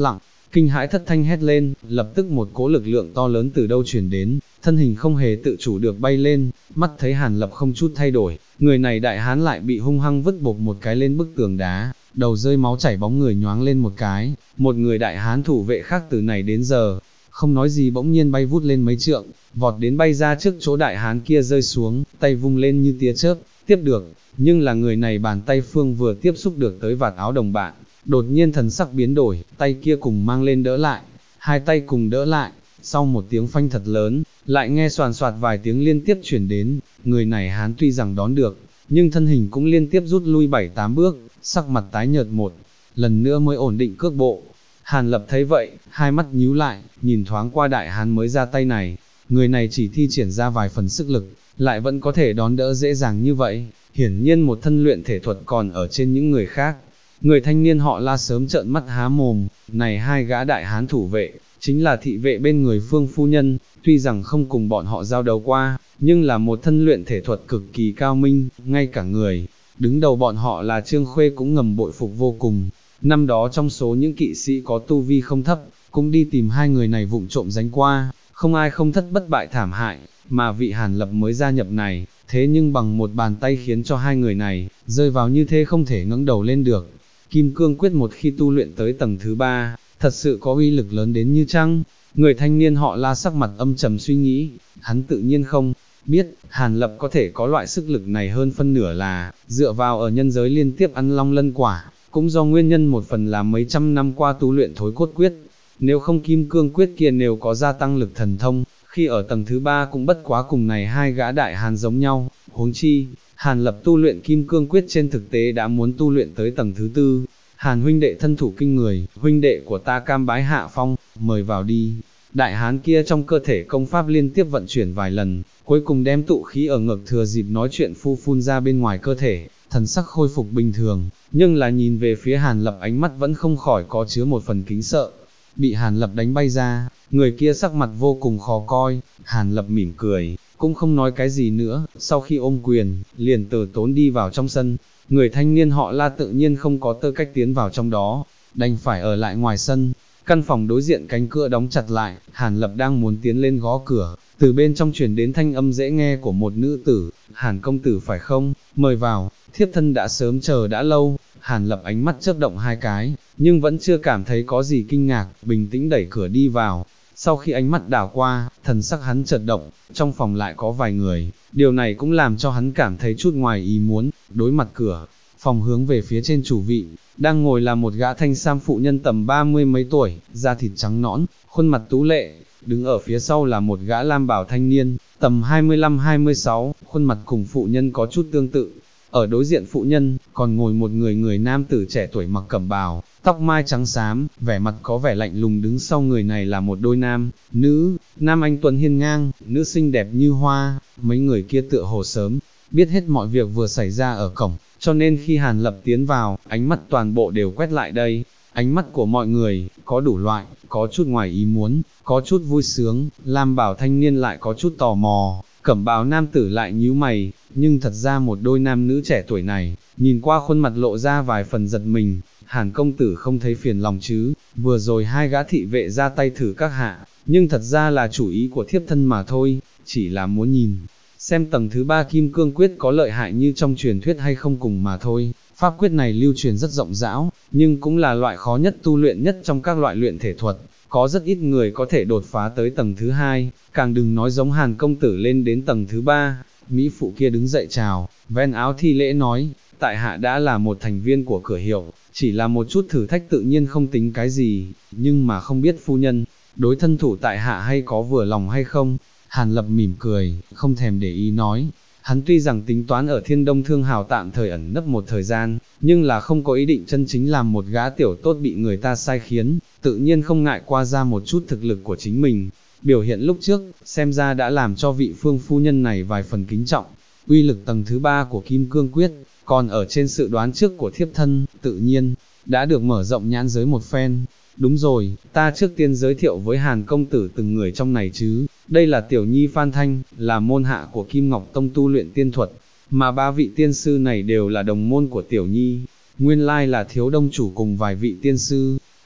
kinh hãi thất thanh hét lên, lập tức một cỗ lực lượng to lớn từ đâu truyền đến, thân hình không hề tự chủ được bay lên, mắt thấy Hàn Lập không chút thay đổi, người này đại hán lại bị hung hăng vứt bộp một cái lên bức tường đá, đầu rơi máu chảy bóng người nhoáng lên một cái, một người đại hán thủ vệ khác từ này đến giờ, không nói gì bỗng nhiên bay vút lên mấy trượng, vọt đến bay ra trước chỗ đại hán kia rơi xuống, tay vung lên như tia chớp, tiếp được, nhưng là người này bàn tay phương vừa tiếp xúc được tới vạt áo đồng bạn, đột nhiên thần sắc biến đổi, tay kia cùng mang lên đỡ lại, hai tay cùng đỡ lại, sau một tiếng phanh thật lớn, lại nghe soàn soạt vài tiếng liên tiếp chuyển đến, người này hán tuy rằng đón được, nhưng thân hình cũng liên tiếp rút lui 7-8 bước, sắc mặt tái nhợt một lần nữa mới ổn định cước bộ. Hàn Lập thấy vậy, hai mắt nhíu lại, nhìn thoáng qua đại hán mới ra tay này, người này chỉ thi triển ra vài phần sức lực, lại vẫn có thể đón đỡ dễ dàng như vậy, hiển nhiên một thân luyện thể thuật còn ở trên những người khác. Người thanh niên họ La sớm trợn mắt há mồm, này hai gã đại hán thủ vệ, chính là thị vệ bên người Phương phu nhân, tuy rằng không cùng bọn họ giao đấu qua, nhưng là một thân luyện thể thuật cực kỳ cao minh, ngay cả người đứng đầu bọn họ là Trương Khuê cũng ngầm bội phục vô cùng. Năm đó trong số những kỵ sĩ có tu vi không thấp, cũng đi tìm hai người này vụng trộm đánh qua, không ai không thất bất bại thảm hại, mà vị Hàn Lập mới gia nhập này, thế nhưng bằng một bàn tay khiến cho hai người này rơi vào như thế không thể ngẩng đầu lên được. Kim cương quyết một khi tu luyện tới tầng thứ 3, thật sự có uy lực lớn đến như chăng? Người thanh niên họ La sắc mặt âm trầm suy nghĩ, hắn tự nhiên không biết, Hàn Lập có thể có loại sức lực này hơn phân nửa là dựa vào ở nhân giới liên tiếp ăn long lân quả, cũng do nguyên nhân một phần là mấy trăm năm qua tu luyện thối cốt quyết. Nếu không kim cương quyết kia nếu có gia tăng lực thần thông, khi ở tầng thứ 3 cũng bất quá cùng này hai gã đại hàn giống nhau, huống chi, Hàn Lập tu luyện kim cương quyết trên thực tế đã muốn tu luyện tới tầng thứ 4. Hàn huynh đệ thân thủ kinh người, huynh đệ của ta cam bái hạ phong, mời vào đi. Đại hán kia trong cơ thể công pháp liên tiếp vận chuyển vài lần, cuối cùng đem tụ khí ở ngực thừa dịp nói chuyện phun ra bên ngoài cơ thể, thần sắc khôi phục bình thường, nhưng là nhìn về phía Hàn Lập ánh mắt vẫn không khỏi có chứa một phần kính sợ. Bị Hàn Lập đánh bay ra, người kia sắc mặt vô cùng khó coi, Hàn Lập mỉm cười, cũng không nói cái gì nữa, sau khi ôm quyền, liền từ tốn đi vào trong sân. Người thanh niên họ La tự nhiên không có tư cách tiến vào trong đó, đành phải ở lại ngoài sân. Căn phòng đối diện cánh cửa đóng chặt lại, Hàn Lập đang muốn tiến lên gõ cửa, từ bên trong truyền đến thanh âm dễ nghe của một nữ tử, Hàn công tử phải không, mời vào, thiếp thân đã sớm chờ đã lâu. Hàn Lập ánh mắt chớp động hai cái, nhưng vẫn chưa cảm thấy có gì kinh ngạc, bình tĩnh đẩy cửa đi vào. Sau khi ánh mắt đảo qua, thần sắc hắn chợt động, trong phòng lại có vài người, điều này cũng làm cho hắn cảm thấy chút ngoài ý muốn. Đối mặt cửa phòng hướng về phía trên chủ vị, đang ngồi là một gã thanh sam phụ nhân tầm 30 mấy tuổi, da thịt trắng nõn, khuôn mặt tú lệ, đứng ở phía sau là một gã lam bảo thanh niên, tầm 25-26, khuôn mặt cùng phụ nhân có chút tương tự. Ở đối diện phụ nhân, còn ngồi một người nam tử trẻ tuổi mặc cẩm bào, tóc mai trắng xám, vẻ mặt có vẻ lạnh lùng, đứng sau người này là một đôi nam anh tuấn hiên ngang, nữ xinh đẹp như hoa. Mấy người kia tựa hồ sớm biết hết mọi việc vừa xảy ra ở cổng, cho nên khi Hàn Lập tiến vào, ánh mắt toàn bộ đều quét lại đây. Ánh mắt của mọi người, có đủ loại, có chút ngoài ý muốn, có chút vui sướng, lam bảo thanh niên lại có chút tò mò, cẩm bào nam tử lại nhíu mày, nhưng thật ra một đôi nam nữ trẻ tuổi này, nhìn qua khuôn mặt lộ ra vài phần giật mình. Hàn công tử không thấy phiền lòng chứ, vừa rồi hai gã thị vệ ra tay thử các hạ, nhưng thật ra là chủ ý của thiếp thân mà thôi, chỉ là muốn nhìn xem tầng thứ 3 kim cương quyết có lợi hại như trong truyền thuyết hay không cùng mà thôi. Pháp quyết này lưu truyền rất rộng rãi, nhưng cũng là loại khó nhất tu luyện nhất trong các loại luyện thể thuật, có rất ít người có thể đột phá tới tầng thứ 2, càng đừng nói giống Hàn công tử lên đến tầng thứ 3. Mỹ phụ kia đứng dậy chào, ven áo thi lễ nói, tại hạ đã là một thành viên của cửa hiệu, chỉ là một chút thử thách tự nhiên không tính cái gì, nhưng mà không biết phu nhân, đối thân thủ tại hạ hay có vừa lòng hay không. Hàn Lập mỉm cười, không thèm để ý nói, hắn tuy rằng tính toán ở Thiên Đông Thương Hào tạm thời ẩn nấp một thời gian, nhưng là không có ý định chân chính làm một gã tiểu tốt bị người ta sai khiến, tự nhiên không ngại qua ra một chút thực lực của chính mình. Biểu hiện lúc trước, xem ra đã làm cho vị Phương phu nhân này vài phần kính trọng. Uy lực tầng thứ 3 của Kim Cương Quyết, còn ở trên sự đoán trước của thiếp thân, tự nhiên đã được mở rộng nhãn giới một phen. Đúng rồi, ta trước tiên giới thiệu với Hàn công tử từng người trong này chứ, đây là tiểu nhi Phan Thanh, là môn hạ của Kim Ngọc Tông tu luyện tiên thuật, mà ba vị tiên sư này đều là đồng môn của tiểu nhi, nguyên lai là Thiếu Đông chủ cùng vài vị tiên sư.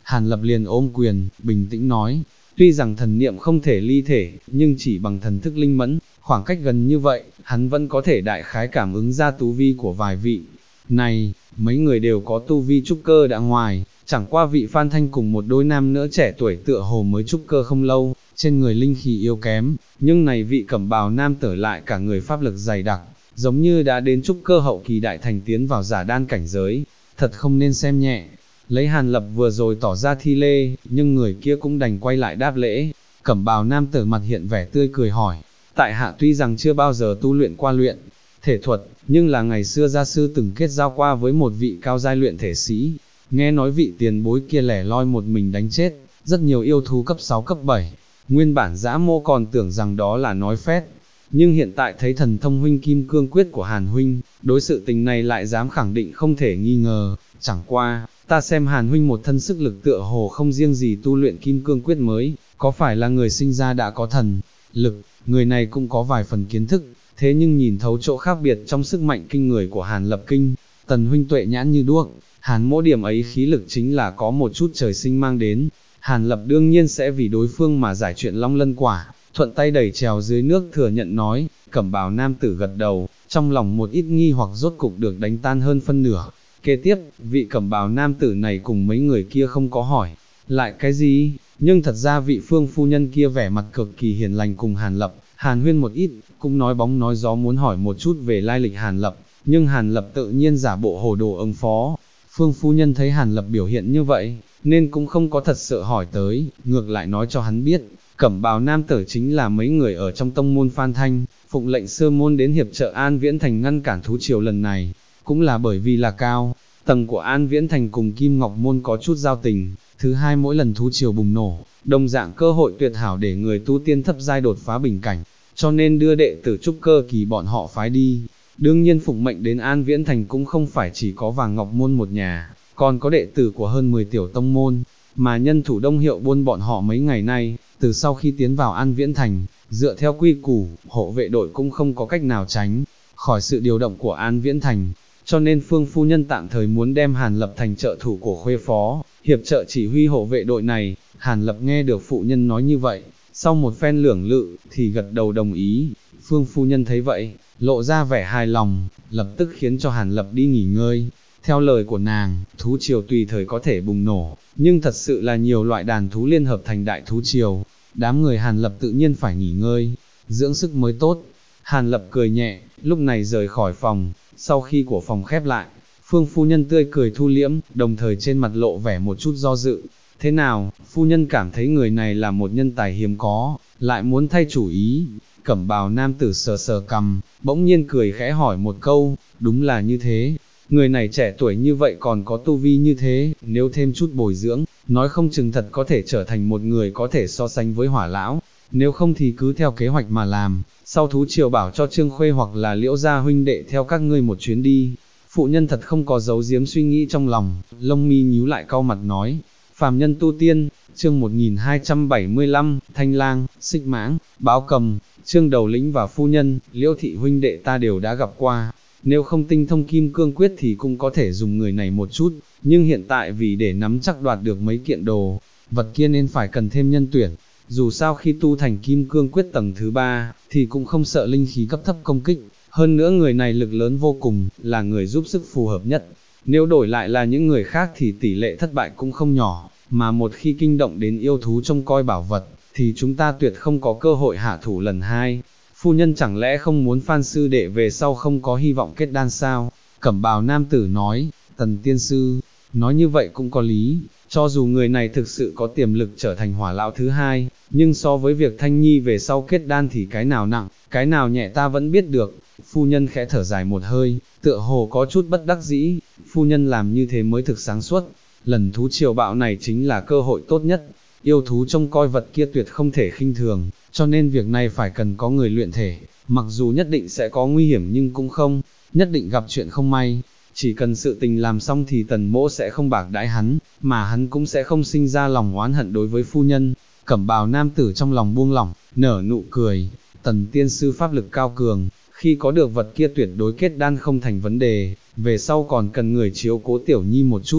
Hàn Lập liền ôm quyền, bình tĩnh nói, tuy rằng thần niệm không thể ly thể, nhưng chỉ bằng thần thức linh mẫn, khoảng cách gần như vậy, hắn vẫn có thể đại khái cảm ứng ra tu vi của vài vị. Này, mấy người đều có tu vi trúc cơ đã ngoài, chẳng qua vị Phan Thanh cùng một đôi nam nữ trẻ tuổi tựa hồ mới trúc cơ không lâu, trên người linh khí yếu kém, nhưng này vị cẩm bào nam tử lại cả người pháp lực dày đặc, giống như đã đến trúc cơ hậu kỳ đại thành tiến vào giả đan cảnh giới, thật không nên xem nhẹ. Lấy Hàn Lập vừa rồi tỏ ra thi lê, nhưng người kia cũng đành quay lại đáp lễ. Cẩm bào nam tử mặt hiện vẻ tươi cười hỏi, tại hạ tuy rằng chưa bao giờ tu luyện qua luyện thể thuật, nhưng là ngày xưa gia sư từng kết giao qua với một vị cao giai luyện thể sĩ, nghe nói vị tiền bối kia lẻ loi một mình đánh chết rất nhiều yêu thú cấp 6 cấp 7, nguyên bản dã mô còn tưởng rằng đó là nói phét, nhưng hiện tại thấy thần thông huynh kim cương quyết của Hàn huynh, đối sự tình này lại dám khẳng định không thể nghi ngờ, chẳng qua, ta xem Hàn huynh một thân sức lực tựa hồ không riêng gì tu luyện kim cương quyết mới, có phải là người sinh ra đã có thần lực, người này cũng có vài phần kiến thức, thế nhưng nhìn thấu chỗ khác biệt trong sức mạnh kinh người của Hàn Lập kinh, tần huynh tuệ nhãn như đuốc, Hàn mỗi điểm ấy khí lực chính là có một chút trời sinh mang đến, Hàn Lập đương nhiên sẽ vì đối phương mà giải chuyện long lân quả, thuận tay đẩy trèo dưới nước thừa nhận nói, cẩm bào nam tử gật đầu, trong lòng một ít nghi hoặc rốt cục được đánh tan hơn phân nửa. Kế tiếp, vị cẩm bào nam tử này cùng mấy người kia không có hỏi, lại cái gì, nhưng thật ra vị Phương phu nhân kia vẻ mặt cực kỳ hiền lành cùng Hàn Lập, Hàn huyên một ít, cũng nói bóng nói gió muốn hỏi một chút về lai lịch Hàn Lập, nhưng Hàn Lập tự nhiên giả bộ hồ đồ ứng phó. Phương phu nhân thấy Hàn Lập biểu hiện như vậy, nên cũng không có thật sự hỏi tới, ngược lại nói cho hắn biết, cẩm bào nam tử chính là mấy người ở trong tông môn Phan Thanh, phụng lệnh sơ môn đến hiệp trợ An Viễn Thành ngăn cản thú triều lần này, cũng là bởi vì là cao tầng của An Viễn Thành cùng Kim Ngọc Môn có chút giao tình, thứ hai mỗi lần thú triều bùng nổ, đồng dạng cơ hội tuyệt hảo để người tu tiên thấp giai đột phá bình cảnh, cho nên đưa đệ tử trúc cơ kỳ bọn họ phái đi. Đương nhiên phụng mệnh đến An Viễn Thành cũng không phải chỉ có Vàng Ngọc Môn một nhà, còn có đệ tử của hơn 10 tiểu tông môn, mà nhân thủ Đông Hiệu Buôn bọn họ mấy ngày nay, từ sau khi tiến vào An Viễn Thành, dựa theo quy củ, hộ vệ đội cũng không có cách nào tránh khỏi sự điều động của An Viễn Thành, cho nên Phương phu nhân tạm thời muốn đem Hàn Lập thành trợ thủ của khuê phó, hiệp trợ chỉ huy hộ vệ đội này. Hàn Lập nghe được phụ nhân nói như vậy, sau một phen lưỡng lự, thì gật đầu đồng ý. Phương phu nhân thấy vậy, lộ ra vẻ hài lòng, lập tức khiến cho Hàn Lập đi nghỉ ngơi. Theo lời của nàng, thú triều tùy thời có thể bùng nổ, nhưng thật sự là nhiều loại đàn thú liên hợp thành đại thú triều, đám người Hàn Lập tự nhiên phải nghỉ ngơi, dưỡng sức mới tốt. Hàn Lập cười nhẹ, lúc này rời khỏi phòng, sau khi của phòng khép lại, Phương phu nhân tươi cười thu liễm, đồng thời trên mặt lộ vẻ một chút do dự. Thế nào, phu nhân cảm thấy người này là một nhân tài hiếm có, lại muốn thay chủ ý. Cẩm bào nam tử sờ sờ cằm, bỗng nhiên cười khẽ hỏi một câu, đúng là như thế. Người này trẻ tuổi như vậy còn có tu vi như thế, nếu thêm chút bồi dưỡng, nói không chừng thật có thể trở thành một người có thể so sánh với Hỏa lão, nếu không thì cứ theo kế hoạch mà làm, sau thú triều bảo cho Trương Khuê hoặc là Liễu gia huynh đệ theo các ngươi một chuyến đi. Phụ nhân thật không có giấu giếm suy nghĩ trong lòng, lông mi nhíu lại cau mặt nói, phàm nhân tu tiên, chương 1275, Thanh Lang, Xích Mãng, Báo Cầm, Trương Đầu Lĩnh và phu nhân, Liễu thị huynh đệ ta đều đã gặp qua. Nếu không tinh thông kim cương quyết thì cũng có thể dùng người này một chút, nhưng hiện tại vì để nắm chắc đoạt được mấy kiện đồ vật kia nên phải cần thêm nhân tuyển. Dù sao khi tu thành kim cương quyết tầng thứ 3, thì cũng không sợ linh khí cấp thấp công kích, hơn nữa người này lực lớn vô cùng, là người giúp sức phù hợp nhất. Nếu đổi lại là những người khác thì tỷ lệ thất bại cũng không nhỏ, mà một khi kinh động đến yêu thú trông coi bảo vật, thì chúng ta tuyệt không có cơ hội hạ thủ lần hai. Phu nhân chẳng lẽ không muốn Phan sư đệ về sau không có hy vọng kết đan sao? Cẩm bào nam tử nói, Tần tiên sư, nói như vậy cũng có lý, cho dù người này thực sự có tiềm lực trở thành Hỏa lão thứ hai, nhưng so với việc Thanh Nhi về sau kết đan thì cái nào nặng, cái nào nhẹ ta vẫn biết được. Phu nhân khẽ thở dài một hơi, tựa hồ có chút bất đắc dĩ, phu nhân làm như thế mới thực sáng suốt, lần thú triều bạo này chính là cơ hội tốt nhất, yêu thú trông coi vật kia tuyệt không thể khinh thường, cho nên việc này phải cần có người luyện thể, mặc dù nhất định sẽ có nguy hiểm nhưng cũng không, nhất định gặp chuyện không may, chỉ cần sự tình làm xong thì Tần mỗ sẽ không bạc đãi hắn, mà hắn cũng sẽ không sinh ra lòng oán hận đối với phu nhân. Cẩm bào nam tử trong lòng buông lỏng, nở nụ cười, Tần tiên sư pháp lực cao cường, khi có được vật kia tuyệt đối kết đan không thành vấn đề, về sau còn cần người chiếu cố tiểu nhi một chút.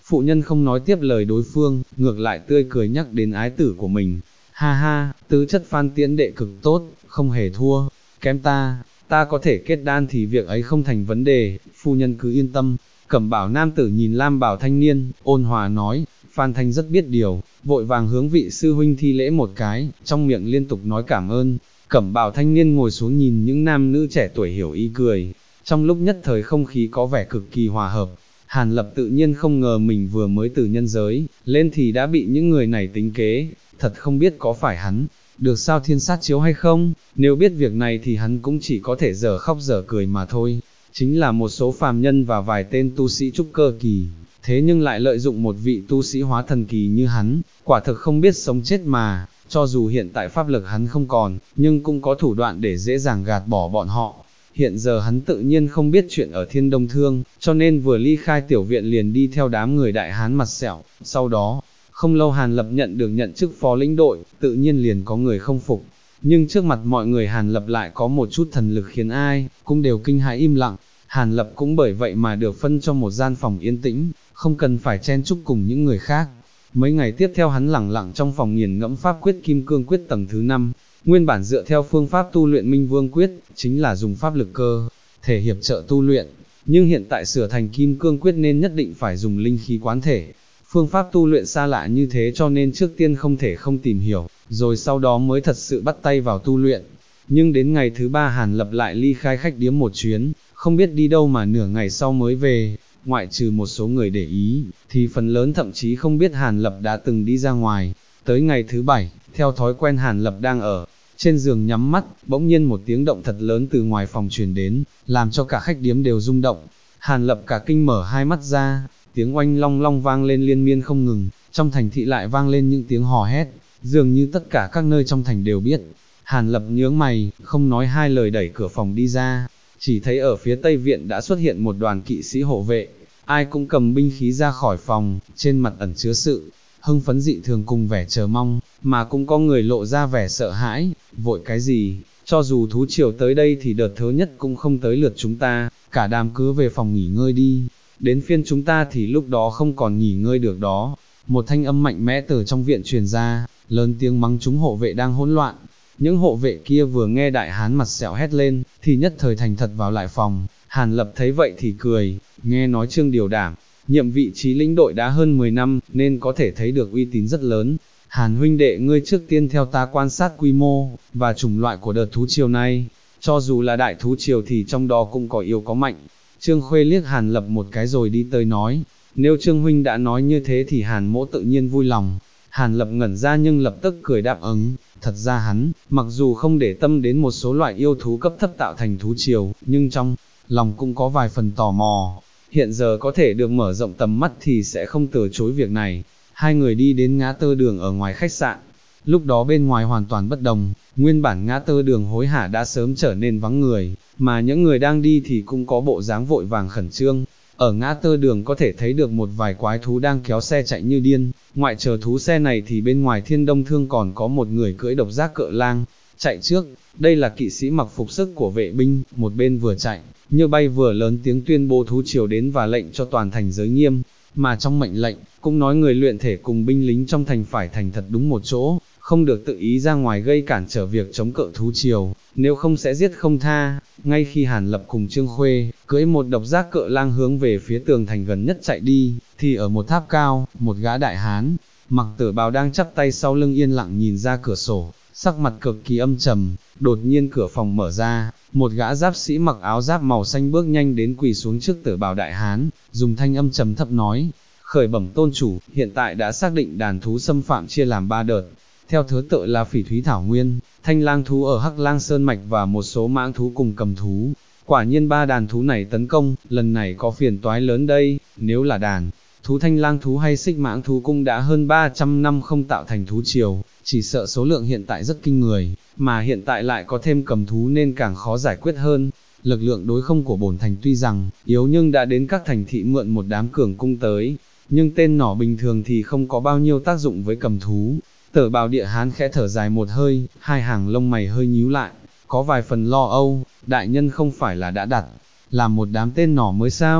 Phụ nhân không nói tiếp lời đối phương, ngược lại tươi cười nhắc đến ái tử của mình. Ha ha, tứ chất Phan Tiễn đệ cực tốt, không hề thua, kém ta có thể kết đan thì việc ấy không thành vấn đề, phu nhân cứ yên tâm. Cẩm Bảo nam tử nhìn lam bảo thanh niên, ôn hòa nói, Phan Thanh rất biết điều, vội vàng hướng vị sư huynh thi lễ một cái, trong miệng liên tục nói cảm ơn. Cẩm Bảo thanh niên ngồi xuống nhìn những nam nữ trẻ tuổi hiểu ý cười, trong lúc nhất thời không khí có vẻ cực kỳ hòa hợp. Hàn Lập tự nhiên không ngờ mình vừa mới từ nhân giới, lên thì đã bị những người này tính kế, thật không biết có phải hắn được sao thiên sát chiếu hay không, nếu biết việc này thì hắn cũng chỉ có thể dở khóc dở cười mà thôi. Chính là một số phàm nhân và vài tên tu sĩ trúc cơ kỳ, thế nhưng lại lợi dụng một vị tu sĩ hóa thần kỳ như hắn, quả thực không biết sống chết mà, cho dù hiện tại pháp lực hắn không còn, nhưng cũng có thủ đoạn để dễ dàng gạt bỏ bọn họ. Hiện giờ hắn tự nhiên không biết chuyện ở Thiên Đông Thương, cho nên vừa ly khai tiểu viện liền đi theo đám người đại hán mặt sẹo, sau đó, không lâu Hàn Lập nhận được nhận chức phó lĩnh đội, tự nhiên liền có người không phục, nhưng trước mặt mọi người Hàn Lập lại có một chút thần lực khiến ai cũng đều kinh hãi im lặng. Hàn Lập cũng bởi vậy mà được phân cho một gian phòng yên tĩnh, không cần phải chen chúc cùng những người khác. Mấy ngày tiếp theo hắn lẳng lặng trong phòng nghiền ngẫm pháp quyết Kim Cương Quyết tầng thứ 5, nguyên bản dựa theo phương pháp tu luyện Minh Vương Quyết, chính là dùng pháp lực cơ thể hiệp trợ tu luyện, nhưng hiện tại sửa thành Kim Cương Quyết nên nhất định phải dùng linh khí quán thể. Phương pháp tu luyện xa lạ như thế cho nên trước tiên không thể không tìm hiểu, rồi sau đó mới thật sự bắt tay vào tu luyện. Nhưng đến ngày thứ 3 Hàn Lập lại ly khai khách điếm một chuyến, không biết đi đâu mà nửa ngày sau mới về, ngoại trừ một số người để ý, thì phần lớn thậm chí không biết Hàn Lập đã từng đi ra ngoài. Tới ngày thứ 7, theo thói quen Hàn Lập đang ở trên giường nhắm mắt, bỗng nhiên một tiếng động thật lớn từ ngoài phòng truyền đến, làm cho cả khách điếm đều rung động. Hàn Lập cả kinh mở hai mắt ra, tiếng oanh long long vang lên liên miên không ngừng, trong thành thị lại vang lên những tiếng hò hét, dường như tất cả các nơi trong thành đều biết. Hàn Lập nhướng mày, không nói hai lời đẩy cửa phòng đi ra, chỉ thấy ở phía tây viện đã xuất hiện một đoàn kỵ sĩ hộ vệ, ai cũng cầm binh khí ra khỏi phòng, trên mặt ẩn chứa sự hưng phấn dị thường cùng vẻ chờ mong, mà cũng có người lộ ra vẻ sợ hãi, vội cái gì, cho dù thú triều tới đây thì đợt thứ nhất cũng không tới lượt chúng ta, cả đám cứ về phòng nghỉ ngơi đi, đến phiên chúng ta thì lúc đó không còn nghỉ ngơi được đó. Một thanh âm mạnh mẽ từ trong viện truyền ra, lớn tiếng mắng chúng hộ vệ đang hỗn loạn. Những hộ vệ kia vừa nghe đại hán mặt sẹo hét lên, thì nhất thời thành thật vào lại phòng. Hàn Lập thấy vậy thì cười, nghe nói Trương Điều Đảm nhiệm vị trí lĩnh đội đã hơn 10 năm, nên có thể thấy được uy tín rất lớn. Hàn huynh đệ ngươi trước tiên theo ta quan sát quy mô và chủng loại của đợt thú triều này, cho dù là đại thú triều thì trong đó cũng có yếu có mạnh. Trương Khuê liếc Hàn Lập một cái rồi đi tới nói, nếu Trương huynh đã nói như thế thì Hàn mỗ tự nhiên vui lòng. Hàn Lập ngẩn ra nhưng lập tức cười đáp ứng, thật ra hắn, mặc dù không để tâm đến một số loại yêu thú cấp thấp tạo thành thú triều, nhưng trong lòng cũng có vài phần tò mò. Hiện giờ có thể được mở rộng tầm mắt thì sẽ không từ chối việc này. Hai người đi đến ngã tư đường ở ngoài khách sạn. Lúc đó bên ngoài hoàn toàn bất đồng, nguyên bản ngã tư đường hối hả đã sớm trở nên vắng người, mà những người đang đi thì cũng có bộ dáng vội vàng khẩn trương. Ở ngã tư đường có thể thấy được một vài quái thú đang kéo xe chạy như điên, ngoại trừ thú xe này thì bên ngoài Thiên Đông Thương còn có một người cưỡi độc giác cự lang, chạy trước. Đây là kỵ sĩ mặc phục sức của vệ binh, một bên vừa chạy, như bay vừa lớn tiếng tuyên bố thú triều đến và lệnh cho toàn thành giới nghiêm, mà trong mệnh lệnh, cũng nói người luyện thể cùng binh lính trong thành phải thành thật đúng một chỗ, không được tự ý ra ngoài gây cản trở việc chống cự thú triều, nếu không sẽ giết không tha. Ngay khi Hàn Lập cùng Trương Khuê, cưỡi một độc giác cự lang hướng về phía tường thành gần nhất chạy đi, thì ở một tháp cao, một gã đại hán, mặc tử bào đang chắp tay sau lưng yên lặng nhìn ra cửa sổ, sắc mặt cực kỳ âm trầm. Đột nhiên cửa phòng mở ra, một gã giáp sĩ mặc áo giáp màu xanh bước nhanh đến quỳ xuống trước tử bào đại hán, dùng thanh âm trầm thấp nói, khởi bẩm tôn chủ, hiện tại đã xác định đàn thú xâm phạm chia làm 3 đợt, theo thứ tự là phỉ thúy thảo nguyên, thanh lang thú ở Hắc Lang Sơn Mạch và một số mãng thú cùng cầm thú. Quả nhiên 3 đàn thú này tấn công, lần này có phiền toái lớn đây, nếu là đàn thú thanh lang thú hay xích mãng thú cũng đã hơn 300 năm không tạo thành thú triều, chỉ sợ số lượng hiện tại rất kinh người, mà hiện tại lại có thêm cầm thú nên càng khó giải quyết hơn. Lực lượng đối không của bổn thành tuy rằng yếu nhưng đã đến các thành thị mượn một đám cường cung tới, nhưng tên nỏ bình thường thì không có bao nhiêu tác dụng với cầm thú. Tử bào địa hán khẽ thở dài một hơi, hai hàng lông mày hơi nhíu lại, có vài phần lo âu, đại nhân không phải là đã đặt làm một đám tên nỏ mới sao?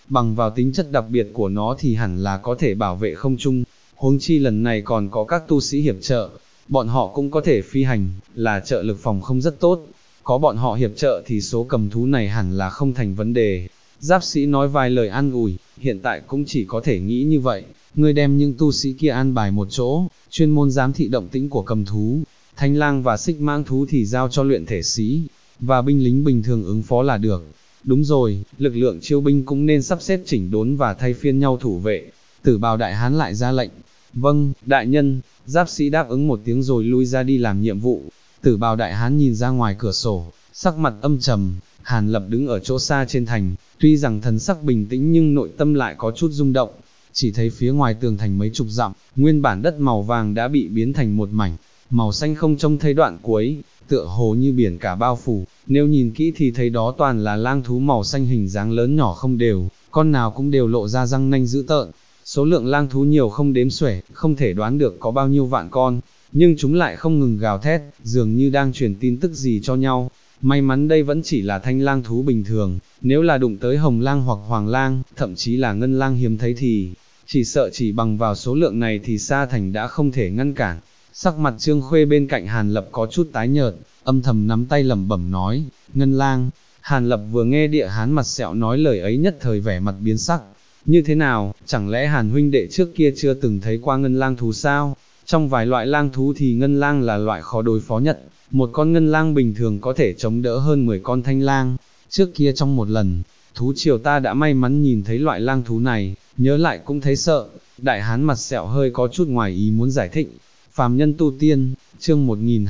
bằng vào tính chất đặc biệt của nó thì hẳn là có thể bảo vệ không trung, huống chi lần này còn có các tu sĩ hiệp trợ, bọn họ cũng có thể phi hành, là trợ lực phòng không rất tốt, có bọn họ hiệp trợ thì số cầm thú này hẳn là không thành vấn đề. Giáp sĩ nói vài lời an ủi, hiện tại cũng chỉ có thể nghĩ như vậy, ngươi đem những tu sĩ kia an bài một chỗ, chuyên môn giám thị động tĩnh của cầm thú, thanh lang và xích mãng thú thì giao cho luyện thể sĩ, và binh lính bình thường ứng phó là được. Đúng rồi, lực lượng chiêu binh cũng nên sắp xếp chỉnh đốn và thay phiên nhau thủ vệ. Tử bào đại hán lại ra lệnh. Vâng, đại nhân, giáp sĩ đáp ứng một tiếng rồi lui ra đi làm nhiệm vụ. Tử bào đại hán nhìn ra ngoài cửa sổ, sắc mặt âm trầm. Hàn Lập đứng ở chỗ xa trên thành, tuy rằng thần sắc bình tĩnh nhưng nội tâm lại có chút rung động. Chỉ thấy phía ngoài tường thành mấy chục dặm, nguyên bản đất màu vàng đã bị biến thành một mảnh, màu xanh không trông thấy đoạn cuối, tựa hồ như biển cả bao phủ. Nếu nhìn kỹ thì thấy đó toàn là lang thú màu xanh hình dáng lớn nhỏ không đều, con nào cũng đều lộ ra răng nanh dữ tợn. Số lượng lang thú nhiều không đếm xuể, không thể đoán được có bao nhiêu vạn con, nhưng chúng lại không ngừng gào thét, dường như đang truyền tin tức gì cho nhau. May mắn đây vẫn chỉ là thanh lang thú bình thường, nếu là đụng tới hồng lang hoặc hoàng lang, thậm chí là ngân lang hiếm thấy thì, chỉ sợ chỉ bằng vào số lượng này thì Sa Thành đã không thể ngăn cản. Sắc mặt Trương Khuê bên cạnh Hàn Lập có chút tái nhợt, âm thầm nắm tay lẩm bẩm nói, ngân lang. Hàn Lập vừa nghe địa hán mặt sẹo nói lời ấy nhất thời vẻ mặt biến sắc. Như thế nào, chẳng lẽ Hàn huynh đệ trước kia chưa từng thấy qua ngân lang thú sao? Trong vài loại lang thú thì ngân lang là loại khó đối phó nhất, một con ngân lang bình thường có thể chống đỡ hơn 10 con thanh lang. Trước kia trong một lần, thú triều ta đã may mắn nhìn thấy loại lang thú này, nhớ lại cũng thấy sợ. Đại hán mặt sẹo hơi có chút ngoài ý muốn giải thích. Phàm nhân tu tiên, chương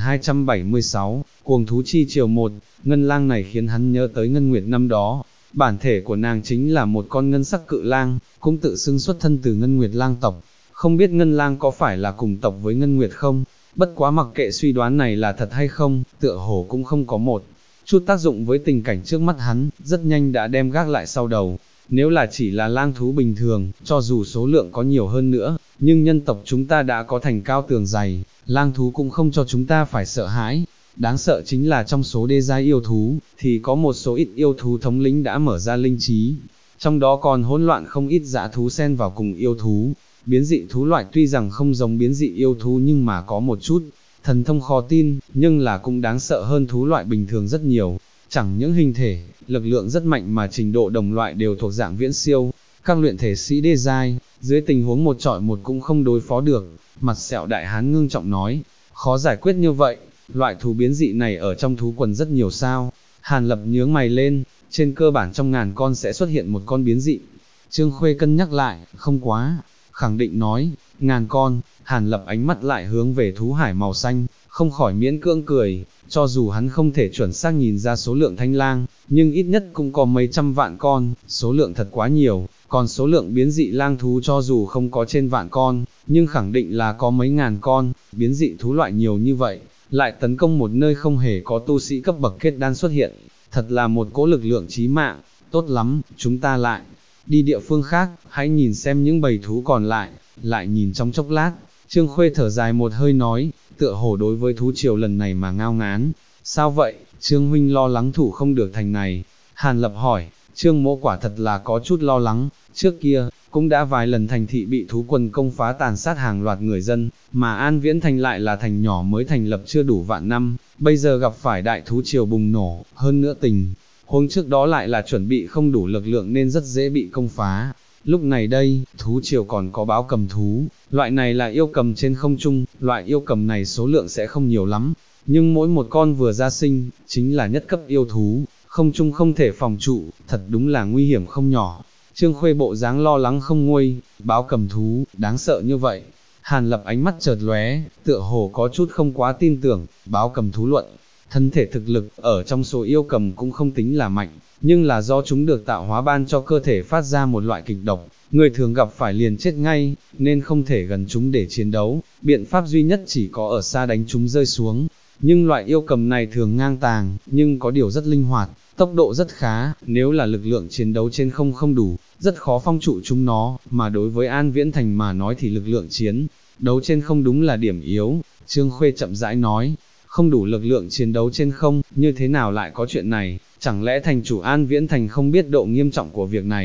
1276, cuồng thú chi triều 1, ngân lang này khiến hắn nhớ tới Ngân Nguyệt năm đó. Bản thể của nàng chính là một con ngân sắc cự lang, cũng tự xưng xuất thân từ Ngân Nguyệt lang tộc. Không biết ngân lang có phải là cùng tộc với Ngân Nguyệt không? Bất quá mặc kệ suy đoán này là thật hay không, tựa hồ cũng không có một chút tác dụng với tình cảnh trước mắt hắn, rất nhanh đã đem gác lại sau đầu. Nếu là chỉ là lang thú bình thường, cho dù số lượng có nhiều hơn nữa, nhưng nhân tộc chúng ta đã có thành cao tường dày, lang thú cũng không cho chúng ta phải sợ hãi. Đáng sợ chính là trong số đê giai yêu thú, thì có một số ít yêu thú thống lĩnh đã mở ra linh trí, trong đó còn hỗn loạn không ít dã thú xen vào cùng yêu thú. Biến dị thú loại tuy rằng không giống biến dị yêu thú nhưng mà có một chút thần thông khó tin, nhưng là cũng đáng sợ hơn thú loại bình thường rất nhiều. Chẳng những hình thể, lực lượng rất mạnh mà trình độ đồng loại đều thuộc dạng viễn siêu. Các luyện thể sĩ đê giai, dưới tình huống một trọi một cũng không đối phó được. Mặt sẹo đại hán ngưng trọng nói, khó giải quyết như vậy. Loại thú biến dị này ở trong thú quần rất nhiều sao? Hàn Lập nhướng mày lên, trên cơ bản trong 1000 con sẽ xuất hiện một con biến dị. Trương Khuê cân nhắc lại, không quá, khẳng định nói, 1000 con. Hàn Lập ánh mắt lại hướng về thú hải màu xanh, không khỏi miễn cưỡng cười, cho dù hắn không thể chuẩn xác nhìn ra số lượng thanh lang, nhưng ít nhất cũng có mấy trăm vạn con, số lượng thật quá nhiều. Còn số lượng biến dị lang thú cho dù không có trên vạn con, nhưng khẳng định là có mấy ngàn con. Biến dị thú loại nhiều như vậy, lại tấn công một nơi không hề có tu sĩ cấp bậc kết đan xuất hiện, thật là một cỗ lực lượng chí mạng. Tốt lắm, chúng ta lại đi địa phương khác, hãy nhìn xem những bầy thú còn lại. Lại nhìn trong chốc lát, Trương Khuê thở dài một hơi nói, tựa hồ đối với thú triều lần này mà ngao ngán. Sao vậy, Trương huynh lo lắng thủ không được thành này? Hàn Lập hỏi. Trương Mỗ quả thật là có chút lo lắng, trước kia, cũng đã vài lần thành thị bị thú quần công phá tàn sát hàng loạt người dân, mà An Viễn Thành lại là thành nhỏ mới thành lập chưa đủ vạn năm, bây giờ gặp phải đại thú triều bùng nổ, hơn nữa tình huống trước đó lại là chuẩn bị không đủ lực lượng nên rất dễ bị công phá. Lúc này đây, thú triều còn có báo cầm thú, loại này là yêu cầm trên không trung, loại yêu cầm này số lượng sẽ không nhiều lắm, nhưng mỗi một con vừa ra sinh, chính là nhất cấp yêu thú, không trung không thể phòng trụ, thật đúng là nguy hiểm không nhỏ. Trương Khuê bộ dáng lo lắng không nguôi, báo cầm thú, đáng sợ như vậy. Hàn Lập ánh mắt chợt lóe, tựa hồ có chút không quá tin tưởng. Báo cầm thú luận, thân thể thực lực, ở trong số yêu cầm cũng không tính là mạnh, nhưng là do chúng được tạo hóa ban cho cơ thể phát ra một loại kịch độc, người thường gặp phải liền chết ngay, nên không thể gần chúng để chiến đấu, biện pháp duy nhất chỉ có ở xa đánh chúng rơi xuống. Nhưng loại yêu cầm này thường ngang tàng, nhưng có điều rất linh hoạt, tốc độ rất khá, nếu là lực lượng chiến đấu trên không đủ, rất khó phong trụ chúng nó, mà đối với An Viễn Thành mà nói thì lực lượng chiến đấu trên không đúng là điểm yếu. Trương Khuê chậm rãi nói, không đủ lực lượng chiến đấu trên không, như thế nào lại có chuyện này, chẳng lẽ thành chủ An Viễn Thành không biết độ nghiêm trọng của việc này?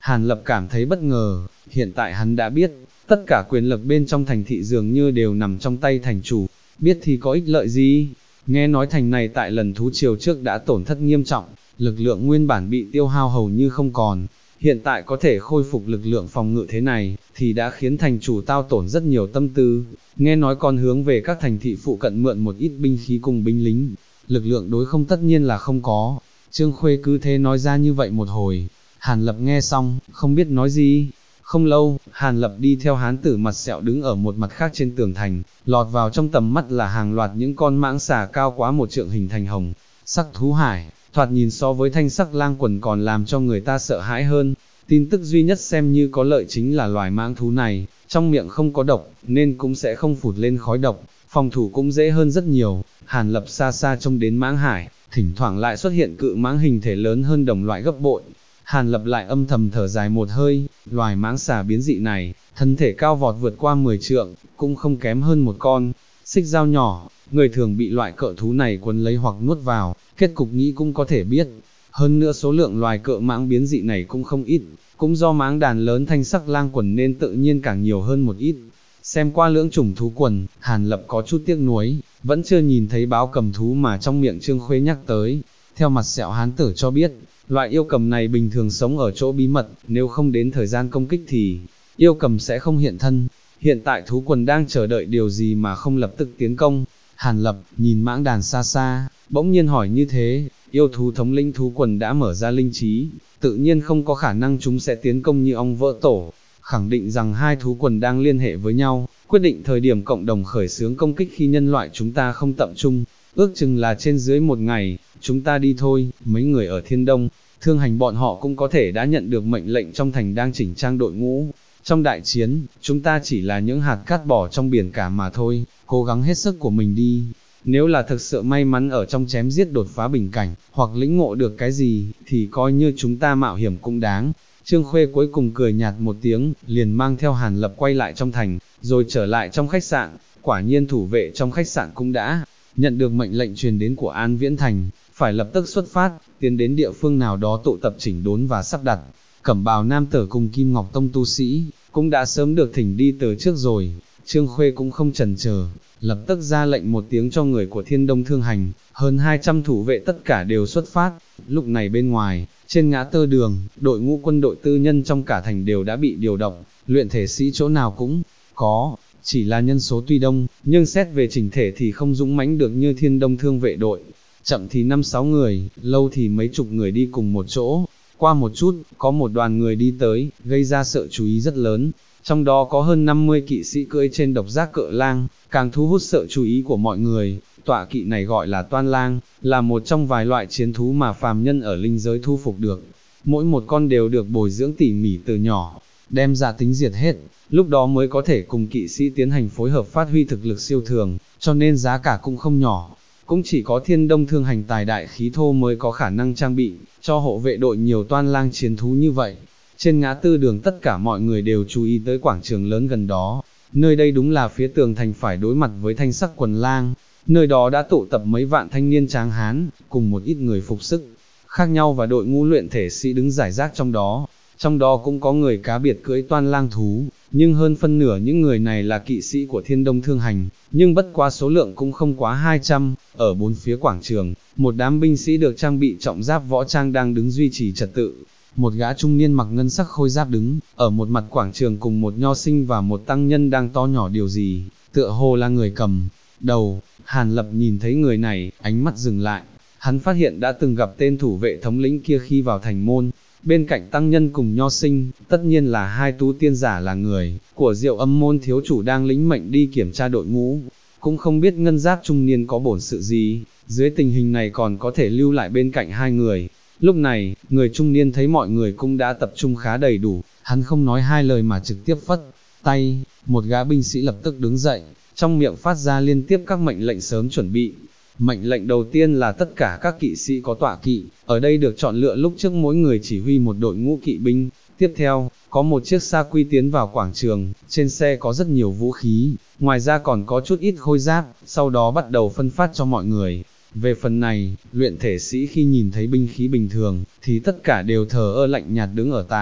Hàn Lập cảm thấy bất ngờ, hiện tại hắn đã biết, tất cả quyền lực bên trong thành thị dường như đều nằm trong tay thành chủ, biết thì có ích lợi gì. Nghe nói thành này tại lần thú triều trước đã tổn thất nghiêm trọng, lực lượng nguyên bản bị tiêu hao hầu như không còn, hiện tại có thể khôi phục lực lượng phòng ngự thế này, thì đã khiến thành chủ tao tổn rất nhiều tâm tư, nghe nói còn hướng về các thành thị phụ cận mượn một ít binh khí cùng binh lính, lực lượng đối không tất nhiên là không có. Trương Khuê cứ thế nói ra như vậy một hồi, Hàn Lập nghe xong, không biết nói gì. Không lâu, Hàn Lập đi theo hán tử mặt sẹo đứng ở một mặt khác trên tường thành, lọt vào trong tầm mắt là hàng loạt những con mãng xà cao quá một trượng hình thành hồng sắc thú hải, thoạt nhìn so với thanh sắc lang quần còn làm cho người ta sợ hãi hơn. Tin tức duy nhất xem như có lợi chính là loài mãng thú này, trong miệng không có độc, nên cũng sẽ không phụt lên khói độc, phòng thủ cũng dễ hơn rất nhiều. Hàn Lập xa xa trông đến mãng hải, thỉnh thoảng lại xuất hiện cự mãng hình thể lớn hơn đồng loại gấp bội. Hàn Lập lại âm thầm thở dài một hơi, loài mãng xà biến dị này, thân thể cao vọt vượt qua 10 trượng, cũng không kém hơn một con xích dao nhỏ, người thường bị loại cỡ thú này quấn lấy hoặc nuốt vào, kết cục nghĩ cũng có thể biết. Hơn nữa số lượng loài cỡ mãng biến dị này cũng không ít, cũng do mãng đàn lớn thanh sắc lang quần nên tự nhiên càng nhiều hơn một ít. Xem qua lưỡng chủng thú quần, Hàn Lập có chút tiếc nuối, vẫn chưa nhìn thấy báo cầm thú mà trong miệng Trương Khuê nhắc tới. Theo mặt sẹo hán tử cho biết, loại yêu cầm này bình thường sống ở chỗ bí mật, nếu không đến thời gian công kích thì yêu cầm sẽ không hiện thân. Hiện tại thú quần đang chờ đợi điều gì mà không lập tức tiến công. Hàn Lập nhìn mãng đàn xa xa, bỗng nhiên hỏi như thế, yêu thú thống lĩnh thú quần đã mở ra linh trí, tự nhiên không có khả năng chúng sẽ tiến công như ong vỡ tổ, khẳng định rằng hai thú quần đang liên hệ với nhau, quyết định thời điểm cộng đồng khởi xướng công kích khi nhân loại chúng ta không tập trung, ước chừng là trên dưới một ngày. Chúng ta đi thôi. Mấy người ở Thiên Đông, Thương Hành bọn họ cũng có thể đã nhận được mệnh lệnh trong thành đang chỉnh trang đội ngũ. Trong đại chiến, chúng ta chỉ là những hạt cát bỏ trong biển cả mà thôi, cố gắng hết sức của mình đi. Nếu là thực sự may mắn ở trong chém giết đột phá bình cảnh, hoặc lĩnh ngộ được cái gì, thì coi như chúng ta mạo hiểm cũng đáng. Trương Khuê cuối cùng cười nhạt một tiếng, liền mang theo Hàn Lập quay lại trong thành, rồi trở lại trong khách sạn. Quả nhiên thủ vệ trong khách sạn cũng đã nhận được mệnh lệnh truyền đến của An Viễn Thành, phải lập tức xuất phát, tiến đến địa phương nào đó tụ tập chỉnh đốn và sắp đặt. Cẩm bào nam tử cùng Kim Ngọc Tông tu sĩ, cũng đã sớm được thỉnh đi từ trước rồi. Trương Khuê cũng không chần chờ, lập tức ra lệnh một tiếng cho người của Thiên Đông Thương Hành, hơn 200 thủ vệ tất cả đều xuất phát. Lúc này bên ngoài, trên ngã tư đường, đội ngũ quân đội tư nhân trong cả thành đều đã bị điều động, luyện thể sĩ chỗ nào cũng có, chỉ là nhân số tuy đông, nhưng xét về chỉnh thể thì không dũng mãnh được như Thiên Đông Thương vệ đội. Chậm thì 5-6 người, lâu thì mấy chục người đi cùng một chỗ. Qua một chút, có một đoàn người đi tới, gây ra sự chú ý rất lớn. Trong đó có hơn 50 kỵ sĩ cưỡi trên độc giác cự lang, càng thu hút sự chú ý của mọi người. Tọa kỵ này gọi là toan lang, là một trong vài loại chiến thú mà phàm nhân ở linh giới thu phục được. Mỗi một con đều được bồi dưỡng tỉ mỉ từ nhỏ, đem ra tính diệt hết, lúc đó mới có thể cùng kỵ sĩ tiến hành phối hợp phát huy thực lực siêu thường, cho nên giá cả cũng không nhỏ. Cũng chỉ có Thiên Đông Thương Hành tài đại khí thô mới có khả năng trang bị cho hộ vệ đội nhiều toan lang chiến thú như vậy. Trên ngã tư đường tất cả mọi người đều chú ý tới quảng trường lớn gần đó. Nơi đây đúng là phía tường thành phải đối mặt với thanh sắc quần lang. Nơi đó đã tụ tập mấy vạn thanh niên tráng hán, cùng một ít người phục sức khác nhau và đội ngũ luyện thể sĩ đứng rải rác trong đó. Trong đó cũng có người cá biệt cưỡi toan lang thú, nhưng hơn phân nửa những người này là kỵ sĩ của Thiên Đông Thương Hành, nhưng bất quá số lượng cũng không quá 200. Ở bốn phía quảng trường, một đám binh sĩ được trang bị trọng giáp võ trang đang đứng duy trì trật tự. Một gã trung niên mặc ngân sắc khôi giáp đứng ở một mặt quảng trường cùng một nho sinh và một tăng nhân đang to nhỏ điều gì, tựa hồ là người cầm đầu. Hàn Lập nhìn thấy người này, ánh mắt dừng lại, hắn phát hiện đã từng gặp tên thủ vệ thống lĩnh kia khi vào thành môn. Bên cạnh tăng nhân cùng nho sinh, tất nhiên là hai tu tiên giả là người của Diệu Âm môn thiếu chủ đang lĩnh mệnh đi kiểm tra đội ngũ. Cũng không biết ngân giáp trung niên có bổn sự gì, dưới tình hình này còn có thể lưu lại bên cạnh hai người. Lúc này, người trung niên thấy mọi người cũng đã tập trung khá đầy đủ, hắn không nói hai lời mà trực tiếp phất tay, một gã binh sĩ lập tức đứng dậy, trong miệng phát ra liên tiếp các mệnh lệnh sớm chuẩn bị. Mệnh lệnh đầu tiên là tất cả các kỵ sĩ có tọa kỵ, ở đây được chọn lựa lúc trước mỗi người chỉ huy một đội ngũ kỵ binh. Tiếp theo, có một chiếc xa quy tiến vào quảng trường, trên xe có rất nhiều vũ khí, ngoài ra còn có chút ít khôi giáp, sau đó bắt đầu phân phát cho mọi người. Về phần này, luyện thể sĩ khi nhìn thấy binh khí bình thường, thì tất cả đều thờ ơ lạnh nhạt đứng ở tại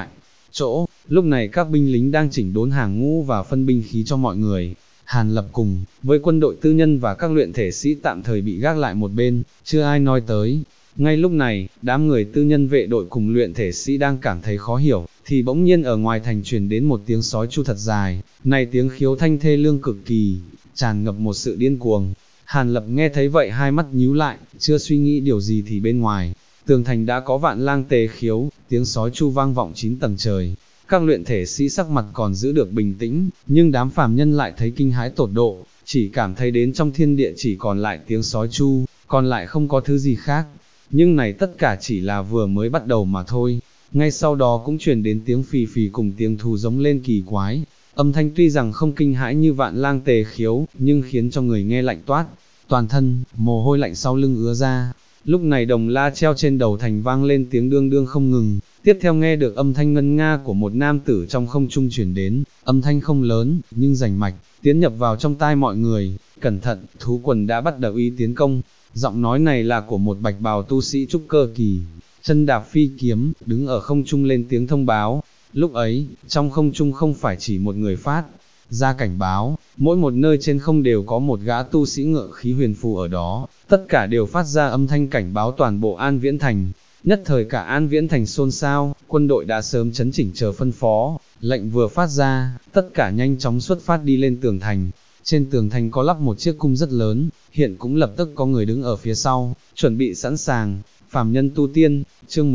chỗ, lúc này các binh lính đang chỉnh đốn hàng ngũ và phân binh khí cho mọi người. Hàn Lập cùng với quân đội tư nhân và các luyện thể sĩ tạm thời bị gác lại một bên, chưa ai nói tới. Ngay lúc này, đám người tư nhân vệ đội cùng luyện thể sĩ đang cảm thấy khó hiểu, thì bỗng nhiên ở ngoài thành truyền đến một tiếng sói chu thật dài, này tiếng khiếu thanh thê lương cực kỳ, tràn ngập một sự điên cuồng. Hàn Lập nghe thấy vậy hai mắt nhíu lại, chưa suy nghĩ điều gì thì bên ngoài, tường thành đã có vạn lang tề khiếu, tiếng sói chu vang vọng 9 tầng trời. Các luyện thể sĩ sắc mặt còn giữ được bình tĩnh, nhưng đám phàm nhân lại thấy kinh hãi tột độ, chỉ cảm thấy đến trong thiên địa chỉ còn lại tiếng sói chu, còn lại không có thứ gì khác. Nhưng này tất cả chỉ là vừa mới bắt đầu mà thôi. Ngay sau đó cũng truyền đến tiếng phì phì cùng tiếng thú giống lên kỳ quái. Âm thanh tuy rằng không kinh hãi như vạn lang tề khiếu, nhưng khiến cho người nghe lạnh toát, toàn thân, mồ hôi lạnh sau lưng ứa ra. Lúc này đồng la treo trên đầu thành vang lên tiếng đương đương không ngừng, tiếp theo nghe được âm thanh ngân nga của một nam tử trong không trung chuyển đến, âm thanh không lớn, nhưng rành mạch, tiến nhập vào trong tai mọi người. Cẩn thận, thú quần đã bắt đầu ý tiến công. Giọng nói này là của một bạch bào tu sĩ trúc cơ kỳ, chân đạp phi kiếm, đứng ở không trung lên tiếng thông báo. Lúc ấy, trong không trung không phải chỉ một người phát ra cảnh báo, mỗi một nơi trên không đều có một gã tu sĩ ngự khí huyền phù ở đó, tất cả đều phát ra âm thanh cảnh báo toàn bộ An Viễn Thành. Nhất thời cả An Viễn Thành xôn xao, quân đội đã sớm chấn chỉnh chờ phân phó, lệnh vừa phát ra, tất cả nhanh chóng xuất phát đi lên tường thành. Trên tường thành có lắp một chiếc cung rất lớn, hiện cũng lập tức có người đứng ở phía sau, chuẩn bị sẵn sàng. Phàm nhân tu tiên, chương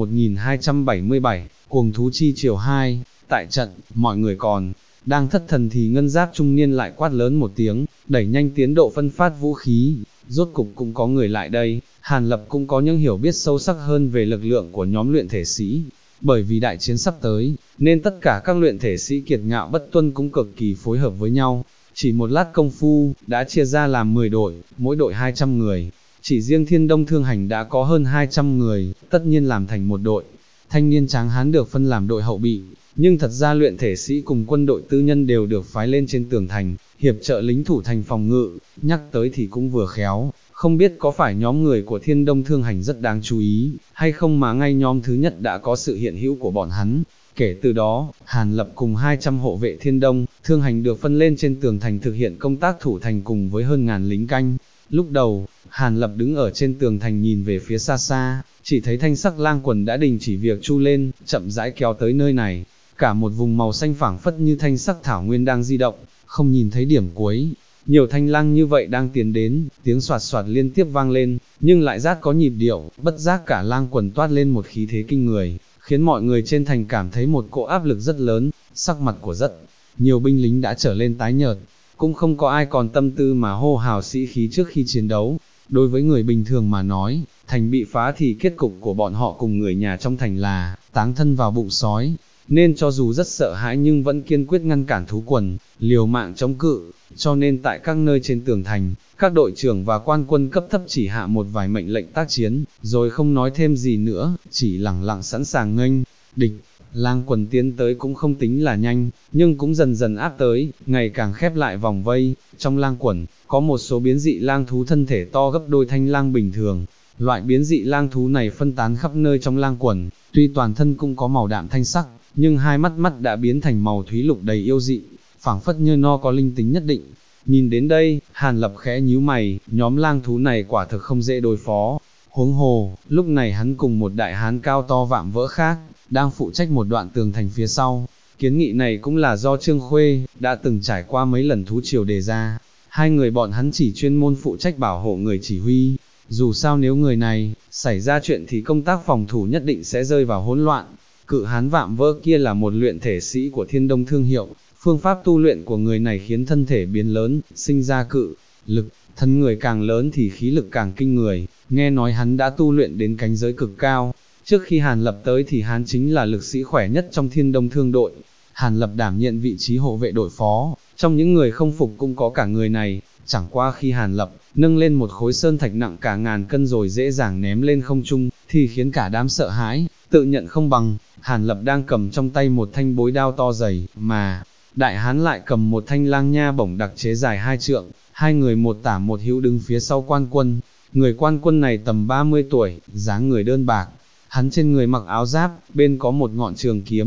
1277, cuồng thú chi chiều 2, tại trận, mọi người còn đang thất thần thì ngân giáp trung niên lại quát lớn một tiếng, đẩy nhanh tiến độ phân phát vũ khí. Rốt cục cũng có người lại đây, Hàn Lập cũng có những hiểu biết sâu sắc hơn về lực lượng của nhóm luyện thể sĩ. Bởi vì đại chiến sắp tới, nên tất cả các luyện thể sĩ kiệt ngạo bất tuân cũng cực kỳ phối hợp với nhau. Chỉ một lát công phu, đã chia ra làm 10 đội, mỗi đội 200 người. Chỉ riêng Thiên Đông Thương Hành đã có hơn 200 người, tất nhiên làm thành một đội. Thanh niên tráng hán được phân làm đội hậu bị, nhưng thật ra luyện thể sĩ cùng quân đội tư nhân đều được phái lên trên tường thành, hiệp trợ lính thủ thành phòng ngự. Nhắc tới thì cũng vừa khéo, không biết có phải nhóm người của Thiên Đông Thương Hành rất đáng chú ý, hay không mà ngay nhóm thứ nhất đã có sự hiện hữu của bọn hắn. Kể từ đó, Hàn Lập cùng 200 hộ vệ Thiên Đông, Thương Hành được phân lên trên tường thành thực hiện công tác thủ thành cùng với hơn ngàn lính canh. Lúc đầu, Hàn Lập đứng ở trên tường thành nhìn về phía xa xa, chỉ thấy thanh sắc lang quần đã đình chỉ việc chu lên, chậm rãi kéo tới nơi này. Cả một vùng màu xanh phảng phất như thanh sắc thảo nguyên đang di động, không nhìn thấy điểm cuối. Nhiều thanh lang như vậy đang tiến đến, tiếng soạt soạt liên tiếp vang lên, nhưng lại rát có nhịp điệu, bất giác cả lang quần toát lên một khí thế kinh người, khiến mọi người trên thành cảm thấy một cỗ áp lực rất lớn. Sắc mặt của rất nhiều binh lính đã trở lên tái nhợt, cũng không có ai còn tâm tư mà hô hào sĩ khí trước khi chiến đấu. Đối với người bình thường mà nói, thành bị phá thì kết cục của bọn họ cùng người nhà trong thành là táng thân vào bụng sói, nên cho dù rất sợ hãi nhưng vẫn kiên quyết ngăn cản thú quần, liều mạng chống cự. Cho nên tại các nơi trên tường thành, các đội trưởng và quan quân cấp thấp chỉ hạ một vài mệnh lệnh tác chiến, rồi không nói thêm gì nữa, chỉ lẳng lặng sẵn sàng nghênh địch. Lang quần tiến tới cũng không tính là nhanh, nhưng cũng dần dần áp tới, ngày càng khép lại vòng vây. Trong lang quần, có một số biến dị lang thú thân thể to gấp đôi thanh lang bình thường. Loại biến dị lang thú này phân tán khắp nơi trong lang quần, tuy toàn thân cũng có màu đạm thanh sắc, nhưng hai mắt đã biến thành màu thúy lục đầy yêu dị, phảng phất như nó có linh tính nhất định. Nhìn đến đây, Hàn Lập khẽ nhíu mày, nhóm lang thú này quả thực không dễ đối phó. Huống hồ, lúc này hắn cùng một đại hán cao to vạm vỡ khác, đang phụ trách một đoạn tường thành phía sau. Kiến nghị này cũng là do Trương Khuê, đã từng trải qua mấy lần thú triều đề ra. Hai người bọn hắn chỉ chuyên môn phụ trách bảo hộ người chỉ huy. Dù sao nếu người này xảy ra chuyện thì công tác phòng thủ nhất định sẽ rơi vào hỗn loạn. Cự hán vạm vỡ kia là một luyện thể sĩ của Thiên Đông Thương Hiệu. Phương pháp tu luyện của người này khiến thân thể biến lớn, sinh ra cự lực, thân người càng lớn thì khí lực càng kinh người. Nghe nói hắn đã tu luyện đến cảnh giới cực cao. Trước khi Hàn Lập tới thì hắn chính là lực sĩ khỏe nhất trong Thiên Đông Thương đội. Hàn Lập đảm nhận vị trí hộ vệ đội phó, trong những người không phục cũng có cả người này. Chẳng qua khi Hàn Lập nâng lên một khối sơn thạch nặng cả ngàn cân rồi dễ dàng ném lên không trung, thì khiến cả đám sợ hãi, tự nhận không bằng. Hàn Lập đang cầm trong tay một thanh bối đao to dày, mà đại hán lại cầm một thanh lang nha bổng đặc chế dài 2 trượng, hai người một tả một hữu đứng phía sau quan quân. Người quan quân này tầm 30 tuổi, dáng người đơn bạc, hắn trên người mặc áo giáp, bên có một ngọn trường kiếm,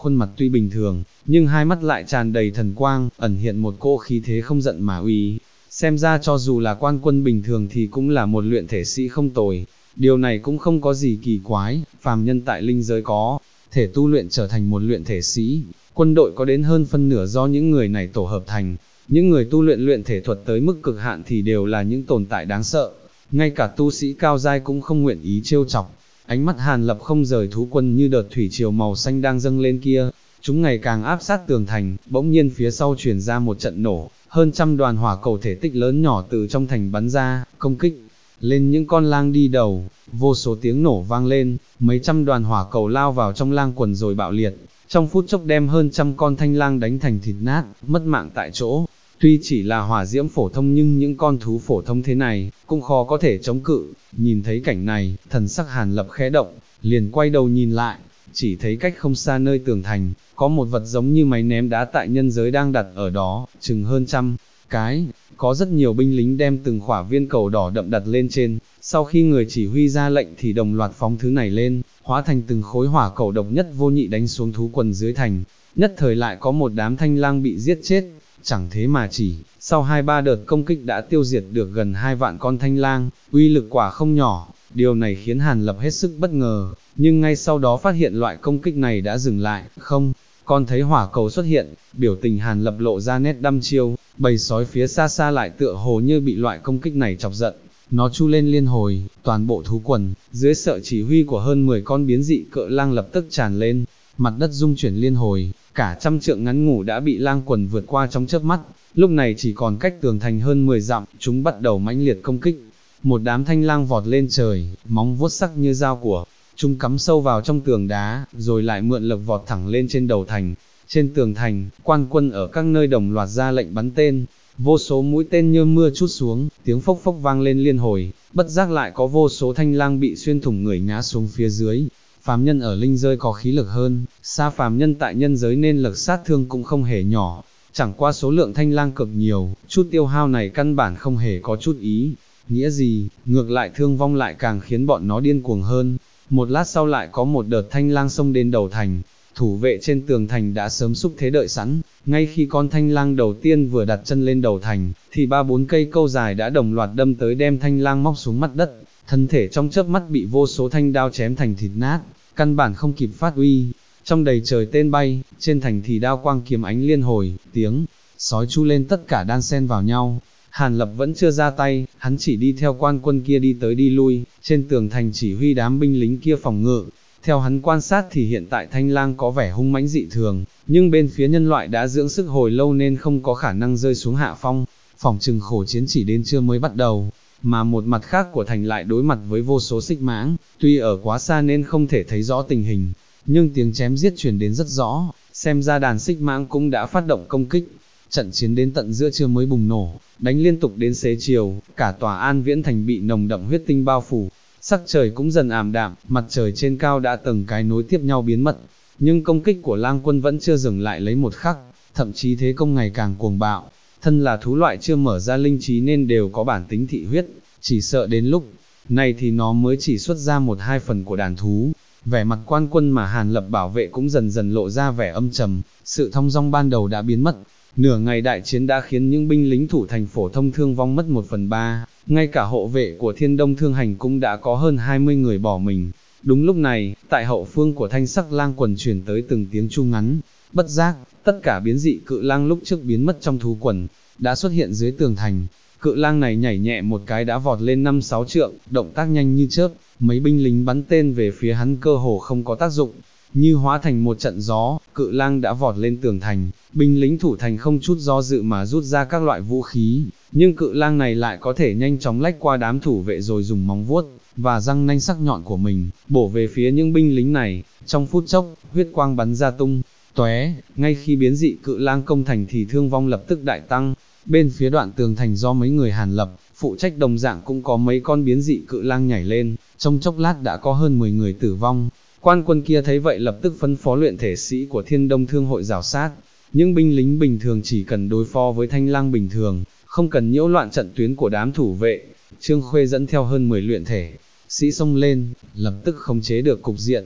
khuôn mặt tuy bình thường, nhưng hai mắt lại tràn đầy thần quang, ẩn hiện một cỗ khí thế không giận mà uy. Xem ra cho dù là quan quân bình thường thì cũng là một luyện thể sĩ không tồi. Điều này cũng không có gì kỳ quái, phàm nhân tại linh giới có thể tu luyện trở thành một luyện thể sĩ, quân đội có đến hơn phân nửa do những người này tổ hợp thành. Những người tu luyện luyện thể thuật tới mức cực hạn thì đều là những tồn tại đáng sợ, ngay cả tu sĩ cao giai cũng không nguyện ý trêu chọc. Ánh mắt Hàn Lập không rời thú quân như đợt thủy triều màu xanh đang dâng lên kia, chúng ngày càng áp sát tường thành, bỗng nhiên phía sau truyền ra một trận nổ, hơn trăm đoàn hỏa cầu thể tích lớn nhỏ từ trong thành bắn ra, công kích lên những con lang đi đầu, vô số tiếng nổ vang lên, mấy trăm đoàn hỏa cầu lao vào trong lang quần rồi bạo liệt, trong phút chốc đem hơn trăm con thanh lang đánh thành thịt nát, mất mạng tại chỗ. Tuy chỉ là hỏa diễm phổ thông nhưng những con thú phổ thông thế này, cũng khó có thể chống cự. Nhìn thấy cảnh này, thần sắc Hàn Lập khẽ động, liền quay đầu nhìn lại, chỉ thấy cách không xa nơi tường thành, có một vật giống như máy ném đá tại nhân giới đang đặt ở đó, chừng hơn trăm cái, có rất nhiều binh lính đem từng khỏa viên cầu đỏ đậm đặt lên trên, sau khi người chỉ huy ra lệnh thì đồng loạt phóng thứ này lên, hóa thành từng khối hỏa cầu độc nhất vô nhị đánh xuống thú quần dưới thành, nhất thời lại có một đám thanh lang bị giết chết. Chẳng thế mà chỉ, sau 2-3 đợt công kích đã tiêu diệt được gần 2 vạn con thanh lang, uy lực quả không nhỏ. Điều này khiến Hàn Lập hết sức bất ngờ, nhưng ngay sau đó phát hiện loại công kích này đã dừng lại, không, còn thấy hỏa cầu xuất hiện, biểu tình Hàn Lập lộ ra nét đăm chiêu, bầy sói phía xa xa lại tựa hồ như bị loại công kích này chọc giận, nó chu lên liên hồi, toàn bộ thú quần, dưới sự chỉ huy của hơn 10 con biến dị cự lang lập tức tràn lên, mặt đất rung chuyển liên hồi, cả trăm trượng ngắn ngủn đã bị lang quần vượt qua trong chớp mắt, lúc này chỉ còn cách tường thành hơn 10 dặm, chúng bắt đầu mãnh liệt công kích. Một đám thanh lang vọt lên trời, móng vuốt sắc như dao của chúng cắm sâu vào trong tường đá, rồi lại mượn lực vọt thẳng lên trên đầu thành. Trên tường thành, quan quân ở các nơi đồng loạt ra lệnh bắn tên, vô số mũi tên như mưa trút xuống, tiếng phốc phốc vang lên liên hồi, bất giác lại có vô số thanh lang bị xuyên thủng người ngã xuống phía dưới. Phàm nhân ở linh giới có khí lực hơn, xa phàm nhân tại nhân giới nên lực sát thương cũng không hề nhỏ, chẳng qua số lượng thanh lang cực nhiều, chút tiêu hao này căn bản không hề có chút ý nghĩa gì, ngược lại thương vong lại càng khiến bọn nó điên cuồng hơn. Một lát sau lại có một đợt thanh lang xông đến đầu thành, thủ vệ trên tường thành đã sớm xúc thế đợi sẵn, ngay khi con thanh lang đầu tiên vừa đặt chân lên đầu thành, thì 3-4 cây câu dài đã đồng loạt đâm tới đem thanh lang móc xuống mặt đất, thân thể trong chớp mắt bị vô số thanh đao chém thành thịt nát, căn bản không kịp phát uy. Trong đầy trời tên bay, trên thành thì đao quang kiếm ánh liên hồi, tiếng sói chu lên tất cả đan xen vào nhau. Hàn Lập vẫn chưa ra tay, hắn chỉ đi theo quan quân kia đi tới đi lui, trên tường thành chỉ huy đám binh lính kia phòng ngự. Theo hắn quan sát thì hiện tại thanh lang có vẻ hung mãnh dị thường, nhưng bên phía nhân loại đã dưỡng sức hồi lâu nên không có khả năng rơi xuống hạ phong, phỏng chừng khổ chiến chỉ đến trưa mới bắt đầu. Mà một mặt khác của thành lại đối mặt với vô số xích mãng, tuy ở quá xa nên không thể thấy rõ tình hình, nhưng tiếng chém giết truyền đến rất rõ, xem ra đàn xích mãng cũng đã phát động công kích. Trận chiến đến tận giữa trưa mới bùng nổ, đánh liên tục đến xế chiều, cả tòa An Viễn thành bị nồng đậm huyết tinh bao phủ, sắc trời cũng dần ảm đạm, mặt trời trên cao đã từng cái nối tiếp nhau biến mất, nhưng công kích của lang quân vẫn chưa dừng lại lấy một khắc, thậm chí thế công ngày càng cuồng bạo. Thân là thú loại chưa mở ra linh trí nên đều có bản tính thị huyết, chỉ sợ đến lúc này thì nó mới chỉ xuất ra 1-2 phần của đàn thú. Vẻ mặt quan quân mà Hàn Lập bảo vệ cũng dần dần lộ ra vẻ âm trầm, sự thong dong ban đầu đã biến mất. Nửa ngày đại chiến đã khiến những binh lính thủ thành phổ thông thương vong mất 1/3, ngay cả hộ vệ của Thiên Đông Thương Hành cũng đã có hơn 20 người bỏ mình. Đúng lúc này, tại hậu phương của thanh sắc lang quần truyền tới từng tiếng chu ngắn, bất giác, tất cả biến dị cự lang lúc trước biến mất trong thú quần, đã xuất hiện dưới tường thành. Cự lang này nhảy nhẹ một cái đã vọt lên 5-6 trượng, động tác nhanh như chớp, mấy binh lính bắn tên về phía hắn cơ hồ không có tác dụng. Như hóa thành một trận gió, cự lang đã vọt lên tường thành, binh lính thủ thành không chút do dự mà rút ra các loại vũ khí, nhưng cự lang này lại có thể nhanh chóng lách qua đám thủ vệ rồi dùng móng vuốt và răng nanh sắc nhọn của mình, bổ về phía những binh lính này. Trong phút chốc, huyết quang bắn ra tung tóe, ngay khi biến dị cự lang công thành thì thương vong lập tức đại tăng. Bên phía đoạn tường thành do mấy người Hàn Lập phụ trách đồng dạng cũng có mấy con biến dị cự lang nhảy lên, trong chốc lát đã có hơn 10 người tử vong. Quan quân kia thấy vậy lập tức phân phó luyện thể sĩ của Thiên Đông Thương hội rào sát, những binh lính bình thường chỉ cần đối phó với thanh lang bình thường, không cần nhiễu loạn trận tuyến của đám thủ vệ. Trương Khuê dẫn theo hơn 10 luyện thể sĩ xông lên, lập tức khống chế được cục diện.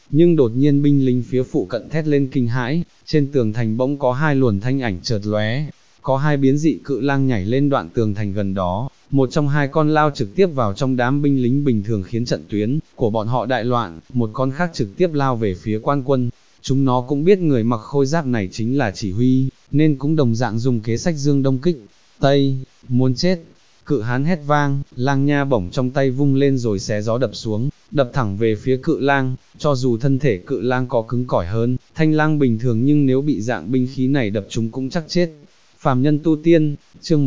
nhưng đột nhiên binh lính phía phụ cận thét lên kinh hãi, trên tường thành bỗng có hai luồn thanh ảnh chợt lóe, có hai biến dị cự lang nhảy lên đoạn tường thành gần đó, một trong hai con lao trực tiếp vào trong đám binh lính bình thường khiến trận tuyến của bọn họ đại loạn, một con khác trực tiếp lao về phía quan quân. Chúng nó cũng biết người mặc khôi giáp này chính là chỉ huy, nên cũng đồng dạng dùng kế sách dương đông kích tây, muốn chết. Cự hán hét vang, lang nha bổng trong tay vung lên rồi xé gió đập xuống, đập thẳng về phía cự lang, cho dù thân thể cự lang có cứng cỏi hơn thanh lang bình thường nhưng nếu bị dạng binh khí này đập chúng cũng chắc chết. Phàm nhân tu tiên, chương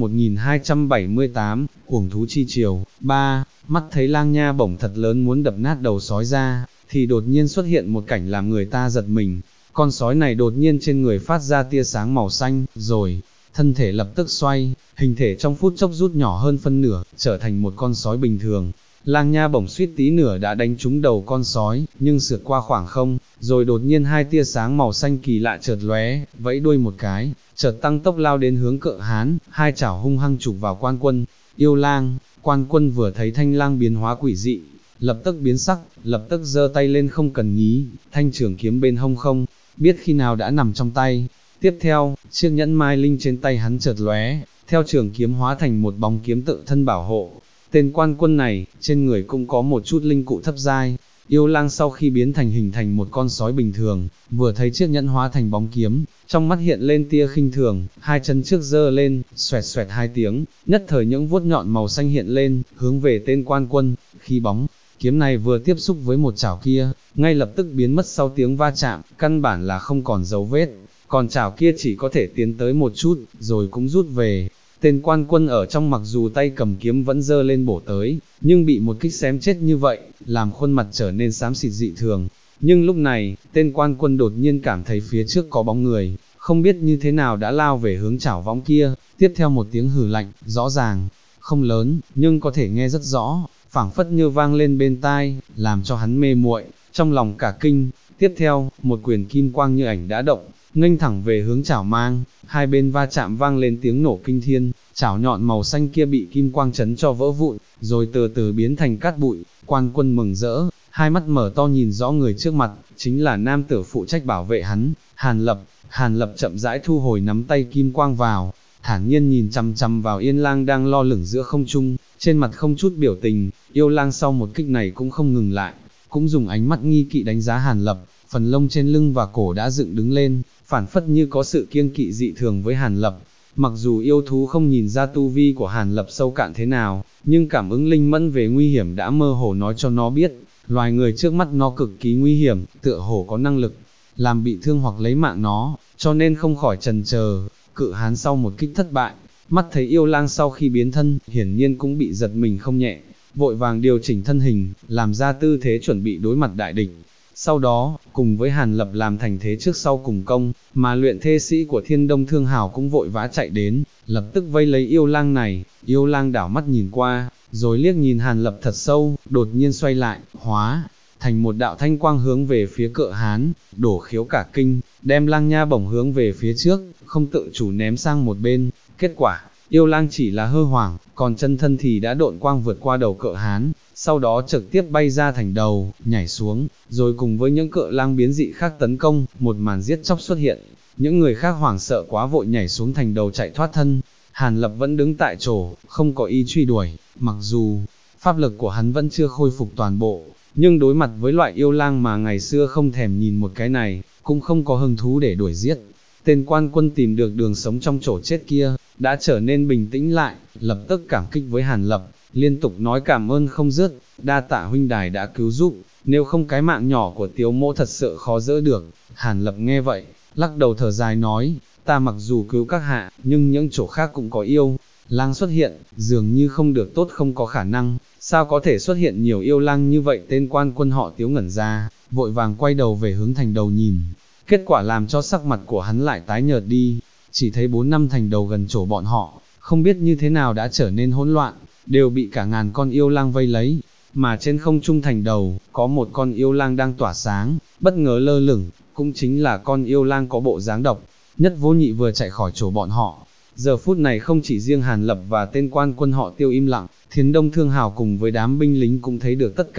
1278, cuồng thú chi triều, 3, mắt thấy lang nha bổng thật lớn muốn đập nát đầu sói ra, thì đột nhiên xuất hiện một cảnh làm người ta giật mình, con sói này đột nhiên trên người phát ra tia sáng màu xanh, rồi, thân thể lập tức xoay, hình thể trong phút chốc rút nhỏ hơn phân nửa, trở thành một con sói bình thường. Lang nha bổng suýt tí nửa đã đánh trúng đầu con sói, nhưng sượt qua khoảng không, rồi đột nhiên hai tia sáng màu xanh kỳ lạ chợt lóe, vẫy đuôi một cái, chợt tăng tốc lao đến hướng Cự hán, hai chảo hung hăng chụp vào quan quân. Yêu lang, quan quân vừa thấy thanh lang biến hóa quỷ dị, lập tức biến sắc, lập tức giơ tay lên không cần nhí, thanh trường kiếm bên hông không biết khi nào đã nằm trong tay. Tiếp theo, chiếc nhẫn mai linh trên tay hắn chợt lóe, theo trường kiếm hóa thành một bóng kiếm tự thân bảo hộ. Tên quan quân này, trên người cũng có một chút linh cụ thấp giai. Yêu lang sau khi biến thành hình thành một con sói bình thường, vừa thấy chiếc nhẫn hóa thành bóng kiếm, trong mắt hiện lên tia khinh thường, hai chân trước giơ lên, xoẹt xoẹt hai tiếng, nhất thời những vuốt nhọn màu xanh hiện lên, hướng về tên quan quân. Khi bóng kiếm này vừa tiếp xúc với một chảo kia, ngay lập tức biến mất sau tiếng va chạm, căn bản là không còn dấu vết, còn chảo kia chỉ có thể tiến tới một chút, rồi cũng rút về. Tên quan quân ở trong mặc dù tay cầm kiếm vẫn giơ lên bổ tới, nhưng bị một kích xém chết như vậy, làm khuôn mặt trở nên xám xịt dị thường. Nhưng lúc này, tên quan quân đột nhiên cảm thấy phía trước có bóng người, không biết như thế nào đã lao về hướng chảo võng kia, tiếp theo một tiếng hừ lạnh, rõ ràng, không lớn, nhưng có thể nghe rất rõ, phảng phất như vang lên bên tai, làm cho hắn mê muội, trong lòng cả kinh. Tiếp theo, một quyền kim quang như ảnh đã động, nghênh thẳng về hướng chảo mang, hai bên va chạm vang lên tiếng nổ kinh thiên, chảo nhọn màu xanh kia bị kim quang chấn cho vỡ vụn, rồi từ từ biến thành cát bụi. Quan quân mừng rỡ, hai mắt mở to nhìn rõ người trước mặt, chính là nam tử phụ trách bảo vệ hắn, Hàn Lập. Hàn Lập chậm rãi thu hồi nắm tay kim quang vào, thản nhiên nhìn chằm chằm vào Yên Lang đang lo lửng giữa không trung, trên mặt không chút biểu tình. Yêu lang sau một kích này cũng không ngừng lại, cũng dùng ánh mắt nghi kỵ đánh giá Hàn Lập, phần lông trên lưng và cổ đã dựng đứng lên, phản phất như có sự kiêng kỵ dị thường với Hàn Lập. Mặc dù yêu thú không nhìn ra tu vi của Hàn Lập sâu cạn thế nào, nhưng cảm ứng linh mẫn về nguy hiểm đã mơ hồ nói cho nó biết, loài người trước mắt nó cực kỳ nguy hiểm, tựa hồ có năng lực làm bị thương hoặc lấy mạng nó, cho nên không khỏi chần chờ. Cự hán sau một kích thất bại, mắt thấy yêu lang sau khi biến thân, hiển nhiên cũng bị giật mình không nhẹ, vội vàng điều chỉnh thân hình, làm ra tư thế chuẩn bị đối mặt đại địch. Sau đó, cùng với Hàn Lập làm thành thế trước sau cùng công, mà luyện thê sĩ của Thiên Đông Thương Hào cũng vội vã chạy đến, lập tức vây lấy yêu lang này. Yêu lang đảo mắt nhìn qua, rồi liếc nhìn Hàn Lập thật sâu, đột nhiên xoay lại, hóa thành một đạo thanh quang hướng về phía Cự hán. Đổ Khiếu cả kinh, đem lang nha bổng hướng về phía trước, không tự chủ ném sang một bên. Kết quả, yêu lang chỉ là hơ hoảng, còn chân thân thì đã độn quang vượt qua đầu Cự hán, sau đó trực tiếp bay ra thành đầu, nhảy xuống, rồi cùng với những cự lang biến dị khác tấn công. Một màn giết chóc xuất hiện, những người khác hoảng sợ quá vội nhảy xuống thành đầu chạy thoát thân. Hàn Lập vẫn đứng tại chỗ, không có ý truy đuổi, mặc dù pháp lực của hắn vẫn chưa khôi phục toàn bộ, nhưng đối mặt với loại yêu lang mà ngày xưa không thèm nhìn một cái này, cũng không có hứng thú để đuổi giết. Tên quan quân tìm được đường sống trong chỗ chết kia, đã trở nên bình tĩnh lại, lập tức cảm kích với Hàn Lập, liên tục nói cảm ơn không dứt, đa tạ huynh đài đã cứu giúp, nếu không cái mạng nhỏ của Tiếu mỗ thật sự khó giữ được. Hàn Lập nghe vậy, lắc đầu thở dài nói, ta mặc dù cứu các hạ, nhưng những chỗ khác cũng có yêu lang xuất hiện, dường như không được tốt, không có khả năng, sao có thể xuất hiện nhiều yêu lang như vậy. Tên quan quân họ Tiếu ngẩn ra, vội vàng quay đầu về hướng thành đầu nhìn, kết quả làm cho sắc mặt của hắn lại tái nhợt đi, chỉ thấy 4 năm thành đầu gần chỗ bọn họ, không biết như thế nào đã trở nên hỗn loạn, đều bị cả ngàn con yêu lang vây lấy, mà trên không trung thành đầu, có một con yêu lang đang tỏa sáng, bất ngờ lơ lửng, cũng chính là con yêu lang có bộ dáng độc nhất vô nhị vừa chạy khỏi chỗ bọn họ. Giờ phút này không chỉ riêng Hàn Lập và tên quan quân họ Tiêu im lặng, Thiên Đông Thương Hào cùng với đám binh lính cũng thấy được tất cả,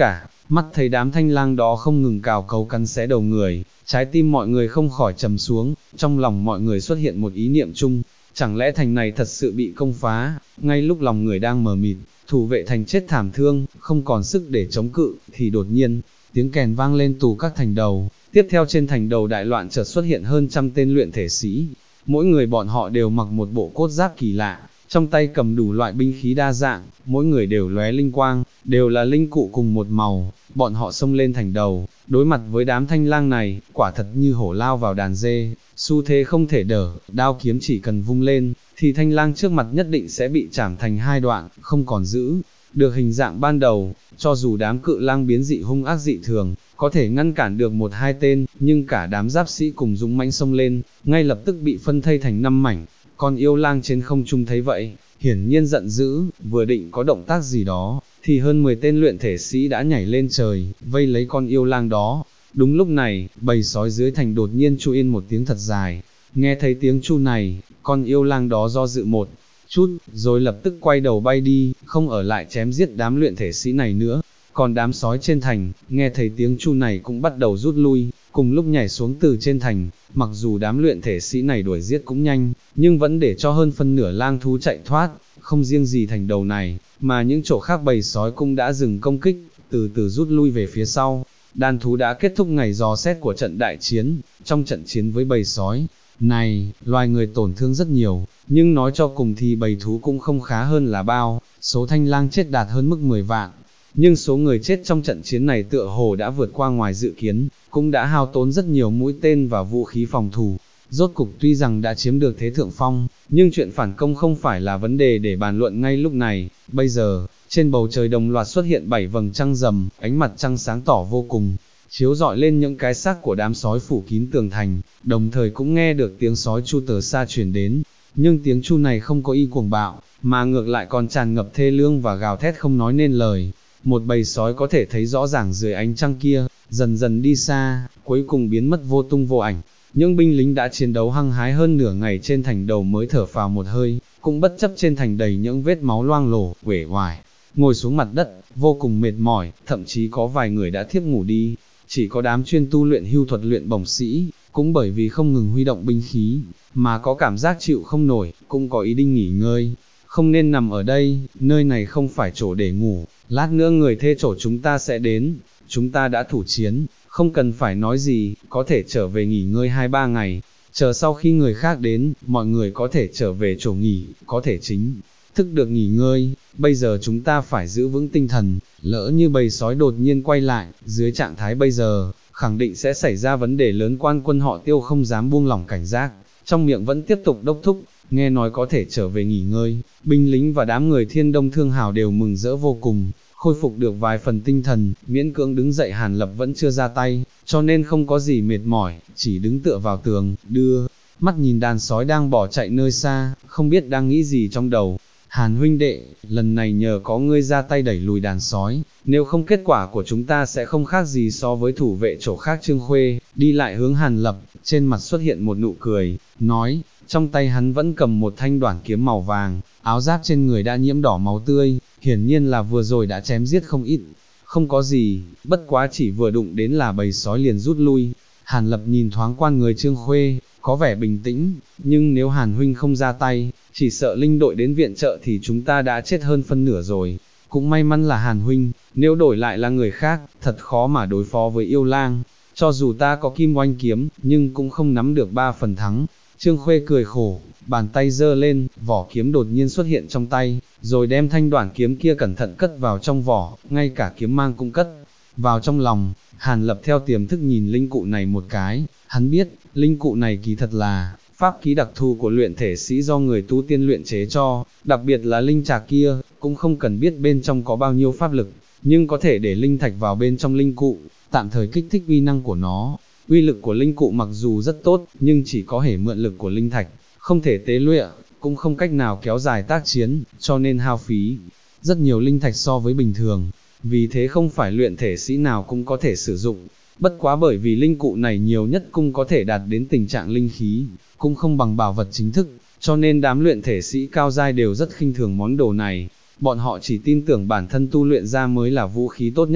Mắt thấy đám thanh lang đó không ngừng cào cấu cắn xé đầu người, trái tim mọi người không khỏi trầm xuống, trong lòng mọi người xuất hiện một ý niệm chung, chẳng lẽ thành này thật sự bị công phá, ngay lúc lòng người đang mờ mịt, thủ vệ thành chết thảm thương, không còn sức để chống cự, thì đột nhiên, tiếng kèn vang lên tù các thành đầu, tiếp theo trên thành đầu đại loạn chợt xuất hiện hơn trăm tên luyện thể sĩ, mỗi người bọn họ đều mặc một bộ cốt giáp kỳ lạ, trong tay cầm đủ loại binh khí đa dạng, mỗi người đều lóe linh quang, đều là linh cụ cùng một màu, bọn họ xông lên thành đầu, đối mặt với đám thanh lang này, quả thật như hổ lao vào đàn dê, xu thế không thể đỡ, đao kiếm chỉ cần vung lên, thì thanh lang trước mặt nhất định sẽ bị chảm thành hai đoạn, không còn giữ được hình dạng ban đầu, cho dù đám cự lang biến dị hung ác dị thường, có thể ngăn cản được một hai tên, nhưng cả đám giáp sĩ cùng dũng mãnh xông lên, ngay lập tức bị phân thây thành 5 mảnh. Con yêu lang trên không trung thấy vậy, hiển nhiên giận dữ, vừa định có động tác gì đó, thì hơn 10 tên luyện thể sĩ đã nhảy lên trời, vây lấy con yêu lang đó. Đúng lúc này, bầy sói dưới thành đột nhiên chu yên một tiếng thật dài, nghe thấy tiếng chu này, con yêu lang đó do dự một chút, rồi lập tức quay đầu bay đi, không ở lại chém giết đám luyện thể sĩ này nữa. Còn đám sói trên thành, nghe thấy tiếng chu này cũng bắt đầu rút lui, cùng lúc nhảy xuống từ trên thành, mặc dù đám luyện thể sĩ này đuổi giết cũng nhanh, nhưng vẫn để cho hơn phân nửa lang thú chạy thoát, không riêng gì thành đầu này, mà những chỗ khác bầy sói cũng đã dừng công kích, từ từ rút lui về phía sau. Đàn thú đã kết thúc ngày dò xét của trận đại chiến, trong trận chiến với bầy sói này, loài người tổn thương rất nhiều, nhưng nói cho cùng thì bầy thú cũng không khá hơn là bao, số thanh lang chết đạt hơn mức 10 vạn. Nhưng số người chết trong trận chiến này tựa hồ đã vượt qua ngoài dự kiến, cũng đã hao tốn rất nhiều mũi tên và vũ khí phòng thủ. Rốt cục tuy rằng đã chiếm được thế thượng phong, nhưng chuyện phản công không phải là vấn đề để bàn luận ngay lúc này. Bây giờ, trên bầu trời đồng loạt xuất hiện 7 vầng trăng rằm, ánh mặt trăng sáng tỏ vô cùng, chiếu rọi lên những cái xác của đám sói phủ kín tường thành, đồng thời cũng nghe được tiếng sói chu từ xa truyền đến. Nhưng tiếng chu này không có ý cuồng bạo, mà ngược lại còn tràn ngập thê lương và gào thét không nói nên lời. Một bầy sói có thể thấy rõ ràng dưới ánh trăng kia, dần dần đi xa, cuối cùng biến mất vô tung vô ảnh. Những binh lính đã chiến đấu hăng hái hơn nửa ngày trên thành đầu mới thở phào một hơi, cũng bất chấp trên thành đầy những vết máu loang lổ, uể oải, ngồi xuống mặt đất, vô cùng mệt mỏi, thậm chí có vài người đã thiếp ngủ đi. Chỉ có đám chuyên tu luyện hưu thuật luyện bổng sĩ, cũng bởi vì không ngừng huy động binh khí, mà có cảm giác chịu không nổi, cũng có ý định nghỉ ngơi. Không nên nằm ở đây, nơi này không phải chỗ để ngủ, lát nữa người thê chỗ chúng ta sẽ đến, chúng ta đã thủ chiến, không cần phải nói gì, có thể trở về nghỉ ngơi 2-3 ngày, chờ sau khi người khác đến, mọi người có thể trở về chỗ nghỉ, có thể chính thức được nghỉ ngơi. Bây giờ chúng ta phải giữ vững tinh thần, lỡ như bầy sói đột nhiên quay lại, dưới trạng thái bây giờ, khẳng định sẽ xảy ra vấn đề lớn. Quan quân họ Tiêu không dám buông lỏng cảnh giác, trong miệng vẫn tiếp tục đốc thúc, nghe nói có thể trở về nghỉ ngơi, binh lính và đám người Thiên Đông Thương Hào đều mừng rỡ vô cùng, khôi phục được vài phần tinh thần, miễn cưỡng đứng dậy. Hàn Lập vẫn chưa ra tay, cho nên không có gì mệt mỏi, chỉ đứng tựa vào tường, đưa mắt nhìn đàn sói đang bỏ chạy nơi xa, không biết đang nghĩ gì trong đầu. Hàn huynh đệ, lần này nhờ có ngươi ra tay đẩy lùi đàn sói, nếu không kết quả của chúng ta sẽ không khác gì so với thủ vệ chỗ khác. Trương Khuê đi lại hướng Hàn Lập, trên mặt xuất hiện một nụ cười, nói, trong tay hắn vẫn cầm một thanh đoản kiếm màu vàng, áo giáp trên người đã nhiễm đỏ máu tươi, hiển nhiên là vừa rồi đã chém giết không ít. Không có gì, bất quá chỉ vừa đụng đến là bầy sói liền rút lui. Hàn Lập nhìn thoáng qua người Trương Khuê, có vẻ bình tĩnh, nhưng nếu Hàn huynh không ra tay, chỉ sợ linh đội đến viện trợ thì chúng ta đã chết hơn phân nửa rồi. Cũng may mắn là Hàn huynh, nếu đổi lại là người khác, thật khó mà đối phó với yêu lang. Cho dù ta có kim oanh kiếm, nhưng cũng không nắm được 3 phần thắng. Trương Khuê cười khổ, bàn tay giơ lên, vỏ kiếm đột nhiên xuất hiện trong tay, rồi đem thanh đoản kiếm kia cẩn thận cất vào trong vỏ, ngay cả kiếm mang cũng cất vào trong lòng. Hàn Lập theo tiềm thức nhìn linh cụ này một cái, hắn biết, linh cụ này kỳ thật là pháp khí đặc thù của luyện thể sĩ do người tu tiên luyện chế cho, đặc biệt là linh trạc kia, cũng không cần biết bên trong có bao nhiêu pháp lực, nhưng có thể để linh thạch vào bên trong linh cụ, tạm thời kích thích uy năng của nó. Uy lực của linh cụ mặc dù rất tốt, nhưng chỉ có thể mượn lực của linh thạch, không thể tế luyện, cũng không cách nào kéo dài tác chiến, cho nên hao phí rất nhiều linh thạch so với bình thường. Vì thế không phải luyện thể sĩ nào cũng có thể sử dụng. Bất quá bởi vì linh cụ này nhiều nhất cũng có thể đạt đến tình trạng linh khí, cũng không bằng bảo vật chính thức, cho nên đám luyện thể sĩ cao giai đều rất khinh thường món đồ này. Bọn họ chỉ tin tưởng bản thân tu luyện ra mới là vũ khí tốt nhất.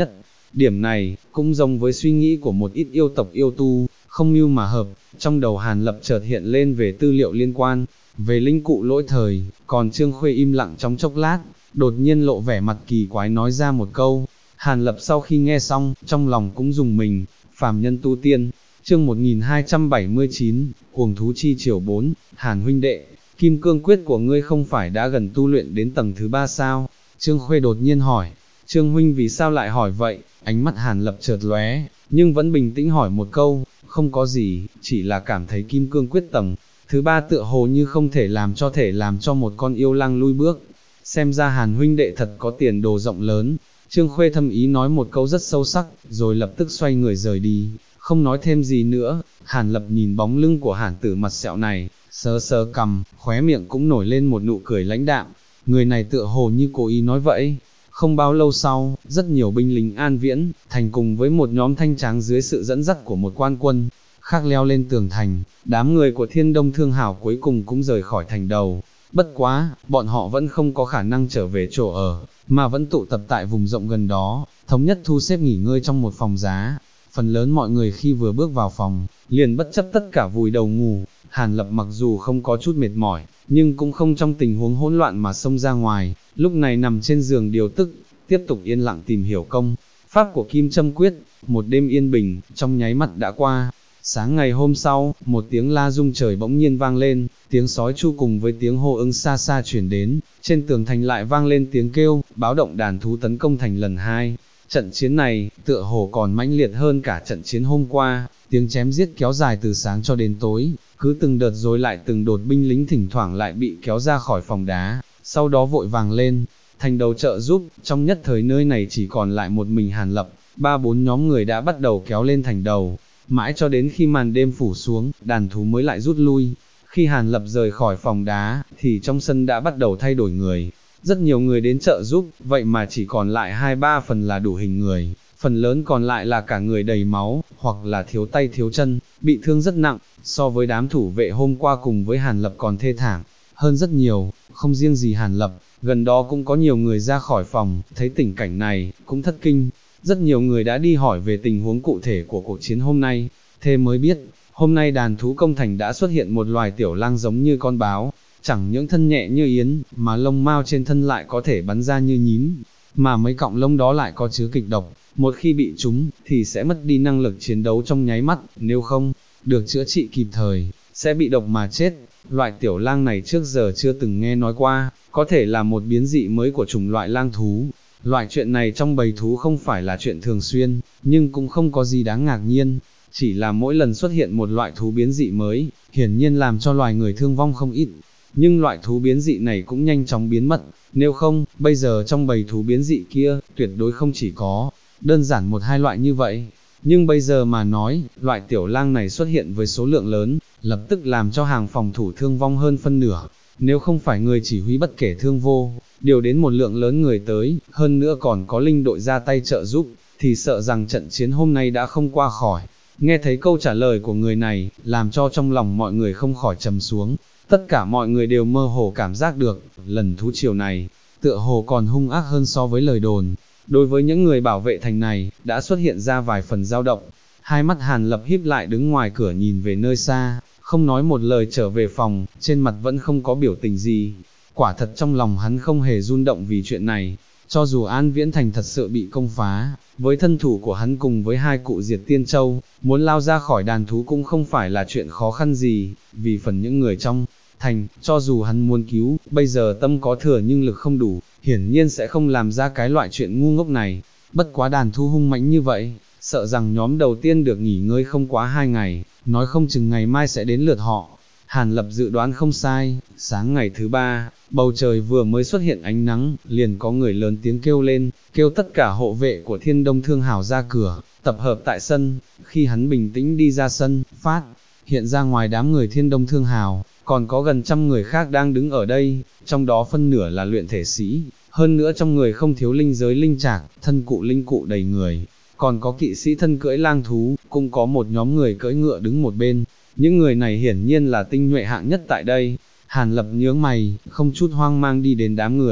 Điểm này, cũng giống với suy nghĩ của một ít yêu tộc yêu tu, không mưu mà hợp, trong đầu Hàn Lập chợt hiện lên về tư liệu liên quan, về linh cụ lỗi thời, còn Trương Khuê im lặng trong chốc lát, đột nhiên lộ vẻ mặt kỳ quái nói ra một câu. Hàn Lập sau khi nghe xong, trong lòng cũng rùng mình, phàm nhân tu tiên, chương 1279, Cuồng thú chi triều 4, Hàn huynh đệ, kim cương quyết của ngươi không phải đã gần tu luyện đến tầng thứ 3 sao? Trương Khuê đột nhiên hỏi, Trương huynh vì sao lại hỏi vậy? Ánh mắt Hàn Lập chợt lóe, nhưng vẫn bình tĩnh hỏi một câu, không có gì, chỉ là cảm thấy kim cương quyết tầng thứ 3 tựa hồ như không thể làm cho một con yêu lang lui bước. Xem ra Hàn huynh đệ thật có tiền đồ rộng lớn. Trương Khuê thâm ý nói một câu rất sâu sắc, rồi lập tức xoay người rời đi, không nói thêm gì nữa. Hàn Lập nhìn bóng lưng của Hàn tử mặt sẹo này, sờ sờ cằm, khóe miệng cũng nổi lên một nụ cười lãnh đạm, người này tựa hồ như cố ý nói vậy. Không bao lâu sau, rất nhiều binh lính An Viễn thành cùng với một nhóm thanh tráng dưới sự dẫn dắt của một quan quân khác leo lên tường thành, đám người của Thiên Đông Thương Hào cuối cùng cũng rời khỏi thành đầu. Bất quá, bọn họ vẫn không có khả năng trở về chỗ ở, mà vẫn tụ tập tại vùng rộng gần đó, thống nhất thu xếp nghỉ ngơi trong một phòng giá. Phần lớn mọi người khi vừa bước vào phòng, liền bất chấp tất cả vùi đầu ngủ. Hàn Lập mặc dù không có chút mệt mỏi, nhưng cũng không trong tình huống hỗn loạn mà xông ra ngoài, lúc này nằm trên giường điều tức, tiếp tục yên lặng tìm hiểu công pháp của Kim Châm Quyết. Một đêm yên bình, trong nháy mắt đã qua. Sáng ngày hôm sau, một tiếng la rung trời bỗng nhiên vang lên, tiếng sói chu cùng với tiếng hô ứng xa xa chuyển đến, trên tường thành lại vang lên tiếng kêu, báo động đàn thú tấn công thành lần hai. Trận chiến này, tựa hồ còn mãnh liệt hơn cả trận chiến hôm qua, tiếng chém giết kéo dài từ sáng cho đến tối, cứ từng đợt rồi lại từng đột binh lính thỉnh thoảng lại bị kéo ra khỏi phòng đá, sau đó vội vàng lên thành đầu trợ giúp. Trong nhất thời nơi này chỉ còn lại một mình Hàn Lập, 3-4 nhóm người đã bắt đầu kéo lên thành đầu, mãi cho đến khi màn đêm phủ xuống, đàn thú mới lại rút lui. Khi Hàn Lập rời khỏi phòng đá, thì trong sân đã bắt đầu thay đổi người, rất nhiều người đến trợ giúp, vậy mà chỉ còn lại 2-3 phần là đủ hình người, phần lớn còn lại là cả người đầy máu, hoặc là thiếu tay thiếu chân, bị thương rất nặng, so với đám thủ vệ hôm qua cùng với Hàn Lập còn thê thảm hơn rất nhiều. Không riêng gì Hàn Lập, gần đó cũng có nhiều người ra khỏi phòng, thấy tình cảnh này, cũng thất kinh. Rất nhiều người đã đi hỏi về tình huống cụ thể của cuộc chiến hôm nay, thế mới biết, hôm nay đàn thú công thành đã xuất hiện một loài tiểu lang giống như con báo, chẳng những thân nhẹ như yến, mà lông mao trên thân lại có thể bắn ra như nhím, mà mấy cọng lông đó lại có chứa kịch độc, một khi bị trúng, thì sẽ mất đi năng lực chiến đấu trong nháy mắt, nếu không được chữa trị kịp thời, sẽ bị độc mà chết. Loại tiểu lang này trước giờ chưa từng nghe nói qua, có thể là một biến dị mới của chủng loại lang thú. Loại chuyện này trong bầy thú không phải là chuyện thường xuyên, nhưng cũng không có gì đáng ngạc nhiên, chỉ là mỗi lần xuất hiện một loại thú biến dị mới, hiển nhiên làm cho loài người thương vong không ít. Nhưng loại thú biến dị này cũng nhanh chóng biến mất, nếu không, bây giờ trong bầy thú biến dị kia, tuyệt đối không chỉ có đơn giản 1-2 loại như vậy. Nhưng bây giờ mà nói, loại tiểu lang này xuất hiện với số lượng lớn, lập tức làm cho hàng phòng thủ thương vong hơn phân nửa. Nếu không phải người chỉ huy bất kể thương vô, điều đến một lượng lớn người tới, hơn nữa còn có linh đội ra tay trợ giúp, thì sợ rằng trận chiến hôm nay đã không qua khỏi. Nghe thấy câu trả lời của người này, làm cho trong lòng mọi người không khỏi trầm xuống. Tất cả mọi người đều mơ hồ cảm giác được, lần thú triều này, tựa hồ còn hung ác hơn so với lời đồn. Đối với những người bảo vệ thành này, đã xuất hiện ra vài phần dao động. Hai mắt Hàn Lập híp lại đứng ngoài cửa nhìn về nơi xa, không nói một lời trở về phòng, trên mặt vẫn không có biểu tình gì. Quả thật trong lòng hắn không hề run động vì chuyện này, cho dù An Viễn Thành thật sự bị công phá, với thân thủ của hắn cùng với 2 cụ diệt tiên châu, muốn lao ra khỏi đàn thú cũng không phải là chuyện khó khăn gì. Vì phần những người trong thành, cho dù hắn muốn cứu, bây giờ tâm có thừa nhưng lực không đủ, hiển nhiên sẽ không làm ra cái loại chuyện ngu ngốc này. Bất quá đàn thú hung mãnh như vậy, sợ rằng nhóm đầu tiên được nghỉ ngơi không quá 2 ngày, nói không chừng ngày mai sẽ đến lượt họ. Hàn Lập dự đoán không sai, sáng ngày thứ 3, bầu trời vừa mới xuất hiện ánh nắng, liền có người lớn tiếng kêu lên, kêu tất cả hộ vệ của Thiên Đông Thương Hào ra cửa, tập hợp tại sân. Khi hắn bình tĩnh đi ra sân, phát hiện ra ngoài đám người Thiên Đông Thương Hào, còn có gần 100 người khác đang đứng ở đây, trong đó phân nửa là luyện thể sĩ, hơn nữa trong người không thiếu linh giới linh trạc, thân cụ linh cụ đầy người, còn có kỵ sĩ thân cưỡi lang thú, cũng có một nhóm người cưỡi ngựa đứng một bên. Những người này hiển nhiên là tinh nhuệ hạng nhất tại đây. Hàn Lập nhướng mày, không chút hoang mang đi đến đám người,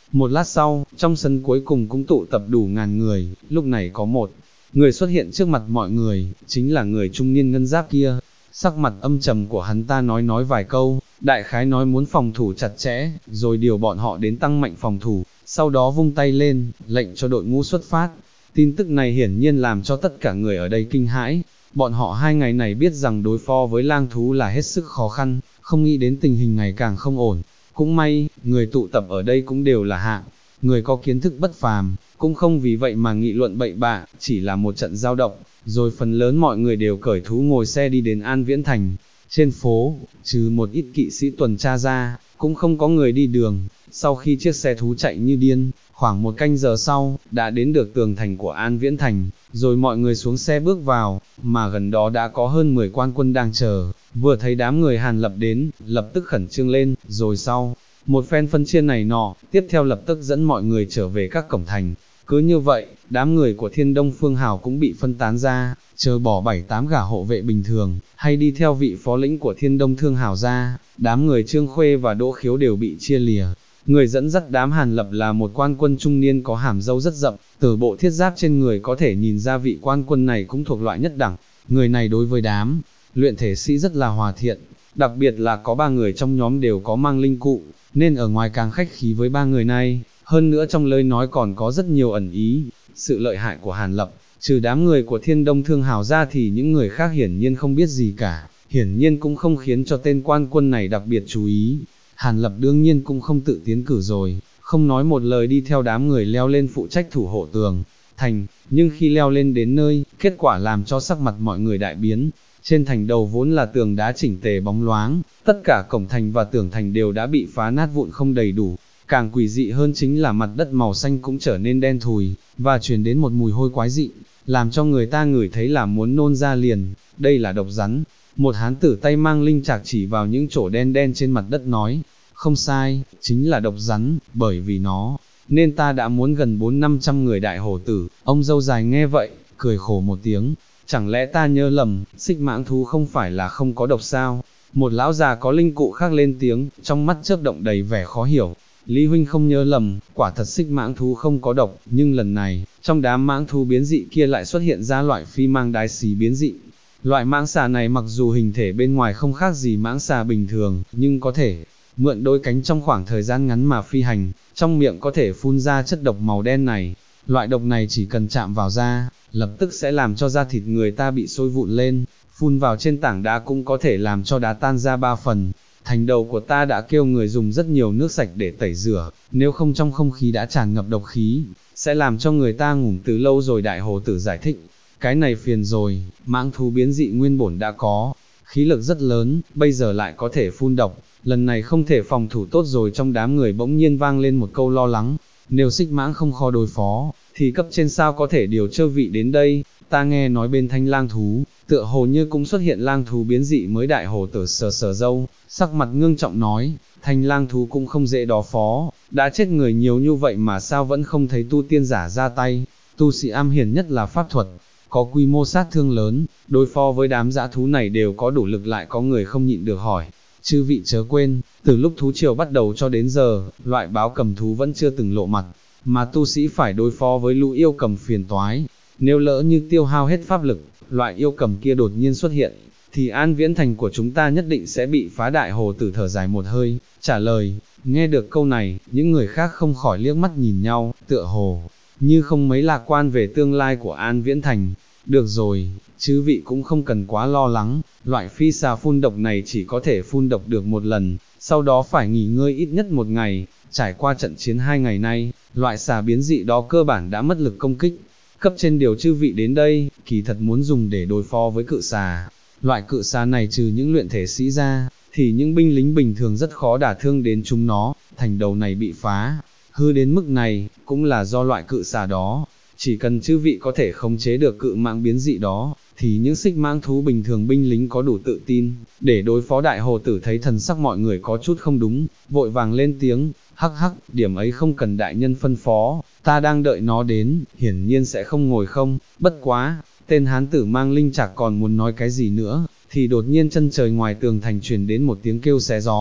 Một lát sau, trong sân cuối cùng cũng tụ tập đủ ngàn người, lúc này có một người xuất hiện trước mặt mọi người, chính là người trung niên ngân giáp kia. Sắc mặt âm trầm của hắn ta nói vài câu, đại khái nói muốn phòng thủ chặt chẽ, rồi điều bọn họ đến tăng mạnh phòng thủ, sau đó vung tay lên, lệnh cho đội ngũ xuất phát. Tin tức này hiển nhiên làm cho tất cả người ở đây kinh hãi, bọn họ 2 ngày này biết rằng đối phó với lang thú là hết sức khó khăn, không nghĩ đến tình hình ngày càng không ổn. Cũng may, người tụ tập ở đây cũng đều là hạng người có kiến thức bất phàm, cũng không vì vậy mà nghị luận bậy bạ, chỉ là một trận giao động, rồi phần lớn mọi người đều cởi thú ngồi xe đi đến An Viễn Thành. Trên phố, trừ một ít kỵ sĩ tuần tra ra, cũng không có người đi đường. Sau khi chiếc xe thú chạy như điên, khoảng 1 canh giờ sau, đã đến được tường thành của An Viễn Thành, rồi mọi người xuống xe bước vào, mà gần đó đã có hơn 10 quan quân đang chờ. Vừa thấy đám người Hàn Lập đến, lập tức khẩn trương lên, rồi sau một phen phân chia này nọ, tiếp theo lập tức dẫn mọi người trở về các cổng thành. Cứ như vậy, đám người của Thiên Đông Phương Hào cũng bị phân tán ra, chờ bỏ 7-8 gã hộ vệ bình thường, hay đi theo vị phó lĩnh của Thiên Đông Thương Hào ra, đám người Trương Khuê và Đỗ Khiếu đều bị chia lìa. Người dẫn dắt đám Hàn Lập là một quan quân trung niên có hàm râu rất rậm, từ bộ thiết giáp trên người có thể nhìn ra vị quan quân này cũng thuộc loại nhất đẳng. Người này đối với đám luyện thể sĩ rất là hòa thiện, đặc biệt là có 3 người trong nhóm đều có mang linh cụ, nên ở ngoài càng khách khí với 3 người này, hơn nữa trong lời nói còn có rất nhiều ẩn ý. Sự lợi hại của Hàn Lập, trừ đám người của Thiên Đông Thương Hào ra thì những người khác hiển nhiên không biết gì cả, hiển nhiên cũng không khiến cho tên quan quân này đặc biệt chú ý. Hàn Lập đương nhiên cũng không tự tiến cử rồi, không nói một lời đi theo đám người leo lên phụ trách thủ hộ tường thành, nhưng khi leo lên đến nơi, kết quả làm cho sắc mặt mọi người đại biến. Trên thành đầu vốn là tường đá chỉnh tề bóng loáng, tất cả cổng thành và tường thành đều đã bị phá nát vụn không đầy đủ. Càng quỷ dị hơn chính là mặt đất màu xanh cũng trở nên đen thùi, và truyền đến một mùi hôi quái dị, làm cho người ta ngửi thấy là muốn nôn ra liền. Đây là độc rắn. Một hán tử tay mang linh trạc chỉ vào những chỗ đen đen trên mặt đất nói, không sai, chính là độc rắn, bởi vì nó, nên ta đã muốn gần 400-500 người đại hổ tử. Ông dâu dài nghe vậy, cười khổ một tiếng, chẳng lẽ ta nhớ lầm, xích mãng thú không phải là không có độc sao? Một lão già có linh cụ khác lên tiếng, trong mắt chớp động đầy vẻ khó hiểu. Lý huynh không nhớ lầm, quả thật xích mãng thú không có độc, nhưng lần này, trong đám mãng thú biến dị kia lại xuất hiện ra loại phi mang đái xí biến dị. Loại mãng xà này mặc dù hình thể bên ngoài không khác gì mãng xà bình thường, nhưng có thể mượn đôi cánh trong khoảng thời gian ngắn mà phi hành, trong miệng có thể phun ra chất độc màu đen này. Loại độc này chỉ cần chạm vào da, lập tức sẽ làm cho da thịt người ta bị sôi vụn lên, phun vào trên tảng đá cũng có thể làm cho đá tan ra 3 phần. Thành đầu của ta đã kêu người dùng rất nhiều nước sạch để tẩy rửa, nếu không trong không khí đã tràn ngập độc khí, sẽ làm cho người ta ngủm từ lâu rồi. Đại hồ tử giải thích, cái này phiền rồi, mãng thú biến dị nguyên bổn đã có, khí lực rất lớn, bây giờ lại có thể phun độc, lần này không thể phòng thủ tốt rồi. Trong đám người bỗng nhiên vang lên một câu lo lắng, nếu xích mãng không khó đối phó, thì cấp trên sao có thể điều chơ vị đến đây? Ta nghe nói bên thanh lang thú, tựa hồ như cũng xuất hiện lang thú biến dị mới. Đại hồ tử sờ râu, sắc mặt ngưng trọng nói, thanh lang thú cũng không dễ đối phó, đã chết người nhiều như vậy mà sao vẫn không thấy tu tiên giả ra tay? Tu sĩ am hiền nhất là pháp thuật, có quy mô sát thương lớn, đối phó với đám dã thú này đều có đủ lực. Lại có người không nhịn được hỏi, chư vị chớ quên, từ lúc thú triều bắt đầu cho đến giờ, loại báo cầm thú vẫn chưa từng lộ mặt, mà tu sĩ phải đối phó với lũ yêu cầm phiền toái. Nếu lỡ như tiêu hao hết pháp lực, loại yêu cầm kia đột nhiên xuất hiện, thì An Viễn Thành của chúng ta nhất định sẽ bị phá. Đại hồ tử thở dài một hơi, trả lời. Nghe được câu này, những người khác không khỏi liếc mắt nhìn nhau, tựa hồ như không mấy lạc quan về tương lai của An Viễn Thành. Được rồi, chư vị cũng không cần quá lo lắng, loại phi xà phun độc này chỉ có thể phun độc được một lần, sau đó phải nghỉ ngơi ít nhất 1 ngày. Trải qua trận chiến 2 ngày nay, loại xà biến dị đó cơ bản đã mất lực công kích. Cấp trên điều chư vị đến đây, kỳ thật muốn dùng để đối phó với cự xà. Loại cự xà này trừ những luyện thể sĩ ra, thì những binh lính bình thường rất khó đả thương đến chúng nó. Thành đầu này bị phá hư đến mức này, cũng là do loại cự xà đó. Chỉ cần chư vị có thể khống chế được cự mãng biến dị đó, thì những xích mãng thú bình thường binh lính có đủ tự tin để đối phó. Đại hồ tử thấy thần sắc mọi người có chút không đúng, vội vàng lên tiếng, hắc hắc, điểm ấy không cần đại nhân phân phó, ta đang đợi nó đến, hiển nhiên sẽ không ngồi không. Bất quá, tên hán tử mang linh trạc còn muốn nói cái gì nữa, thì đột nhiên chân trời ngoài tường thành truyền đến một tiếng kêu xé gió.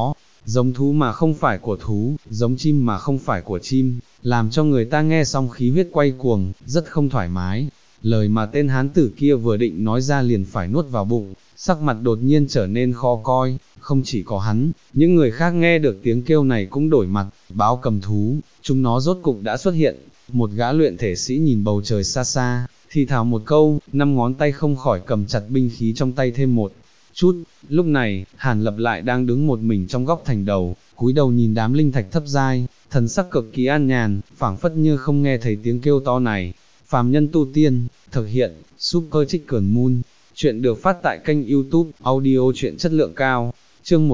giống thú mà không phải của thú, giống chim mà không phải của chim, làm cho người ta nghe xong khí huyết quay cuồng, rất không thoải mái. Lời mà tên hán tử kia vừa định nói ra liền phải nuốt vào bụng, sắc mặt đột nhiên trở nên khó coi, không chỉ có hắn, những người khác nghe được tiếng kêu này cũng đổi mặt, báo cầm thú, chúng nó rốt cục đã xuất hiện. Một gã luyện thể sĩ nhìn bầu trời xa xa, thì thào một câu, năm ngón tay không khỏi cầm chặt binh khí trong tay thêm một chút. Lúc này, Hàn Lập lại đang đứng một mình trong góc thành đầu, cúi đầu nhìn đám linh thạch thấp giai, thần sắc cực kỳ an nhàn, phảng phất như không nghe thấy tiếng kêu to này. Phàm nhân tu tiên, thực hiện, Super Chicken Moon, chuyện được phát tại kênh YouTube, audio chuyện chất lượng cao, chương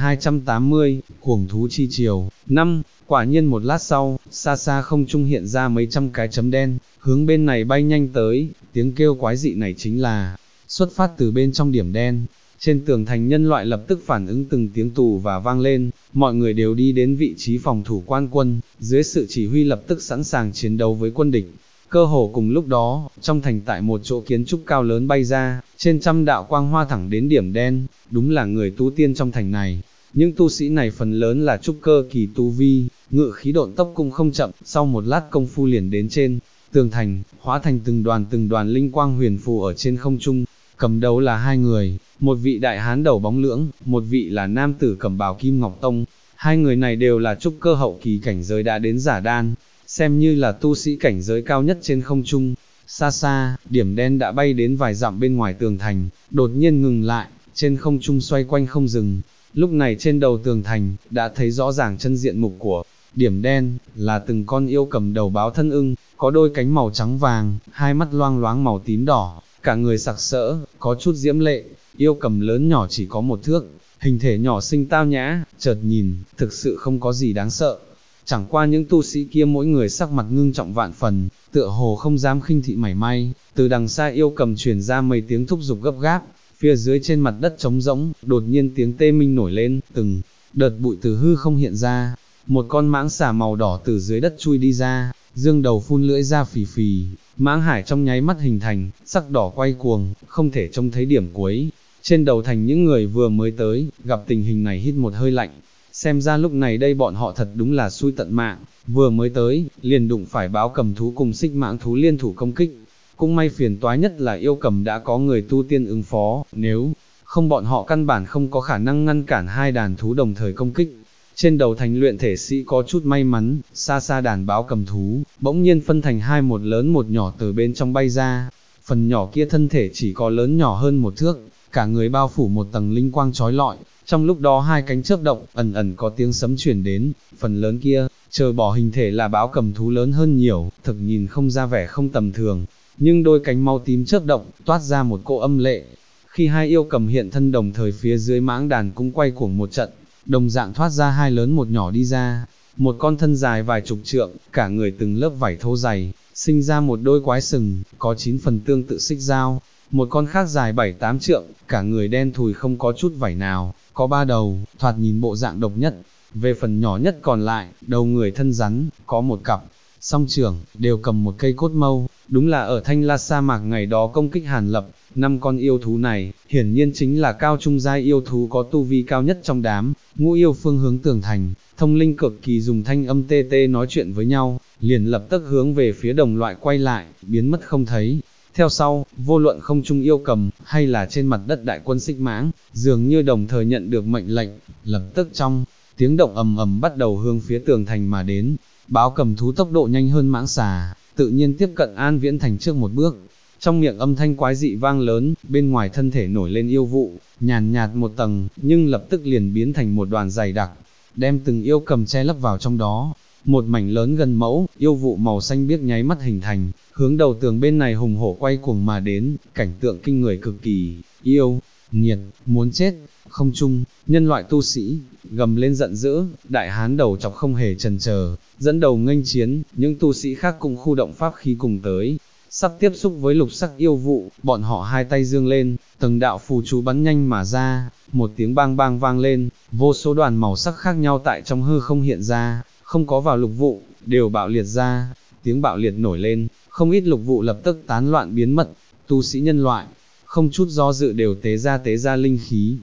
1280, cuồng thú chi triều, 5, quả nhiên một lát sau, xa xa không trung hiện ra mấy trăm cái chấm đen, hướng bên này bay nhanh tới, tiếng kêu quái dị này chính là, xuất phát từ bên trong điểm đen. Trên tường thành nhân loại lập tức phản ứng từng tiếng tù và vang lên, mọi người đều đi đến vị trí phòng thủ quan quân, dưới sự chỉ huy lập tức sẵn sàng chiến đấu với quân địch. Cơ hồ cùng lúc đó, trong thành tại một chỗ kiến trúc cao lớn bay ra, trên trăm đạo quang hoa thẳng đến điểm đen, đúng là người tu tiên trong thành này. Những tu sĩ này phần lớn là trúc cơ kỳ tu vi, ngự khí độn tốc cũng không chậm, sau một lát công phu liền đến trên tường thành, hóa thành từng đoàn linh quang huyền phù ở trên không trung. Cầm đầu là hai người, một vị đại hán đầu bóng lưỡng, một vị là nam tử cầm bào kim ngọc tông. Hai người này đều là trúc cơ hậu kỳ cảnh giới đã đến giả đan, xem như là tu sĩ cảnh giới cao nhất trên không trung. Xa xa, điểm đen đã bay đến vài dặm bên ngoài tường thành, đột nhiên ngừng lại, trên không trung xoay quanh không dừng. Lúc này trên đầu tường thành, đã thấy rõ ràng chân diện mục của điểm đen, là từng con yêu cầm đầu báo thân ưng, có đôi cánh màu trắng vàng, hai mắt loang loáng màu tím đỏ, cả người sặc sỡ, có chút diễm lệ. Yêu cầm lớn nhỏ chỉ có một thước, hình thể nhỏ xinh tao nhã, chợt nhìn, thực sự không có gì đáng sợ. Chẳng qua những tu sĩ kia mỗi người sắc mặt ngưng trọng vạn phần, tựa hồ không dám khinh thị mảy may. Từ đằng xa yêu cầm truyền ra mấy tiếng thúc giục gấp gáp, phía dưới trên mặt đất trống rỗng, đột nhiên tiếng tê minh nổi lên, từng đợt bụi từ hư không hiện ra, một con mãng xà màu đỏ từ dưới đất chui đi ra, dương đầu phun lưỡi ra phì phì, mãng hải trong nháy mắt hình thành, sắc đỏ quay cuồng, không thể trông thấy điểm cuối. Trên đầu thành những người vừa mới tới, gặp tình hình này hít một hơi lạnh, xem ra lúc này đây bọn họ thật đúng là xui tận mạng, vừa mới tới, liền đụng phải báo cầm thú cùng xích mãng thú liên thủ công kích. Cũng may phiền toái nhất là yêu cầm đã có người tu tiên ứng phó, nếu không bọn họ căn bản không có khả năng ngăn cản hai đàn thú đồng thời công kích. Trên đầu thành luyện thể sĩ có chút may mắn, xa xa đàn báo cầm thú, bỗng nhiên phân thành hai, một lớn một nhỏ từ bên trong bay ra. Phần nhỏ kia thân thể chỉ có lớn nhỏ hơn một thước, cả người bao phủ một tầng linh quang chói lọi, trong lúc đó hai cánh chớp động, ẩn ẩn có tiếng sấm chuyển đến. Phần lớn kia, chờ bỏ hình thể là báo cầm thú lớn hơn nhiều, thực nhìn không ra vẻ không tầm thường, nhưng đôi cánh mau tím chớp động, toát ra một cỗ âm lệ. Khi hai yêu cầm hiện thân đồng thời phía dưới mãng đàn cũng quay cuồng một trận, đồng dạng thoát ra hai lớn một nhỏ đi ra. Một con thân dài vài chục trượng, cả người từng lớp vảy thô dày, sinh ra một đôi quái sừng, có 9 phần tương tự xích dao. Một con khác dài 7-8 trượng, cả người đen thùi không có chút vảy nào, có 3 đầu, thoạt nhìn bộ dạng độc nhất. Về phần nhỏ nhất còn lại, đầu người thân rắn, có một cặp song trưởng, đều cầm một cây cốt mâu, đúng là ở Thanh La sa mạc ngày đó công kích Hàn Lập. 5 con yêu thú này, hiển nhiên chính là cao trung giai yêu thú có tu vi cao nhất trong đám. Ngũ yêu phương hướng tường thành, thông linh cực kỳ dùng thanh âm tê tê nói chuyện với nhau, liền lập tức hướng về phía đồng loại quay lại, biến mất không thấy. Theo sau, vô luận không trung yêu cầm, hay là trên mặt đất đại quân xích mãng, dường như đồng thời nhận được mệnh lệnh, lập tức trong tiếng động ầm ầm bắt đầu hướng phía tường thành mà đến. Báo cầm thú tốc độ nhanh hơn mãng xà, tự nhiên tiếp cận An Viễn Thành trước một bước. Trong miệng âm thanh quái dị vang lớn, bên ngoài thân thể nổi lên yêu vụ, nhàn nhạt một tầng, nhưng lập tức liền biến thành một đoàn dày đặc, đem từng yêu cầm che lấp vào trong đó. Một mảnh lớn gần mẫu, yêu vụ màu xanh biếc nháy mắt hình thành, hướng đầu tường bên này hùng hổ quay cuồng mà đến, cảnh tượng kinh người cực kỳ. Yêu nghiệt, muốn chết. Không trung, nhân loại tu sĩ gầm lên giận dữ, đại hán đầu chọc không hề chần chờ, dẫn đầu nghênh chiến, những tu sĩ khác cùng khu động pháp khí cùng tới. Sắp tiếp xúc với lục sắc yêu vụ, bọn họ hai tay dương lên, từng đạo phù chú bắn nhanh mà ra, một tiếng bang bang vang lên, vô số đoàn màu sắc khác nhau tại trong hư không hiện ra, không có vào lục vụ, đều bạo liệt ra. Tiếng bạo liệt nổi lên, không ít lục vụ lập tức tán loạn biến mất. Tu sĩ nhân loại, không chút do dự đều tế ra linh khí.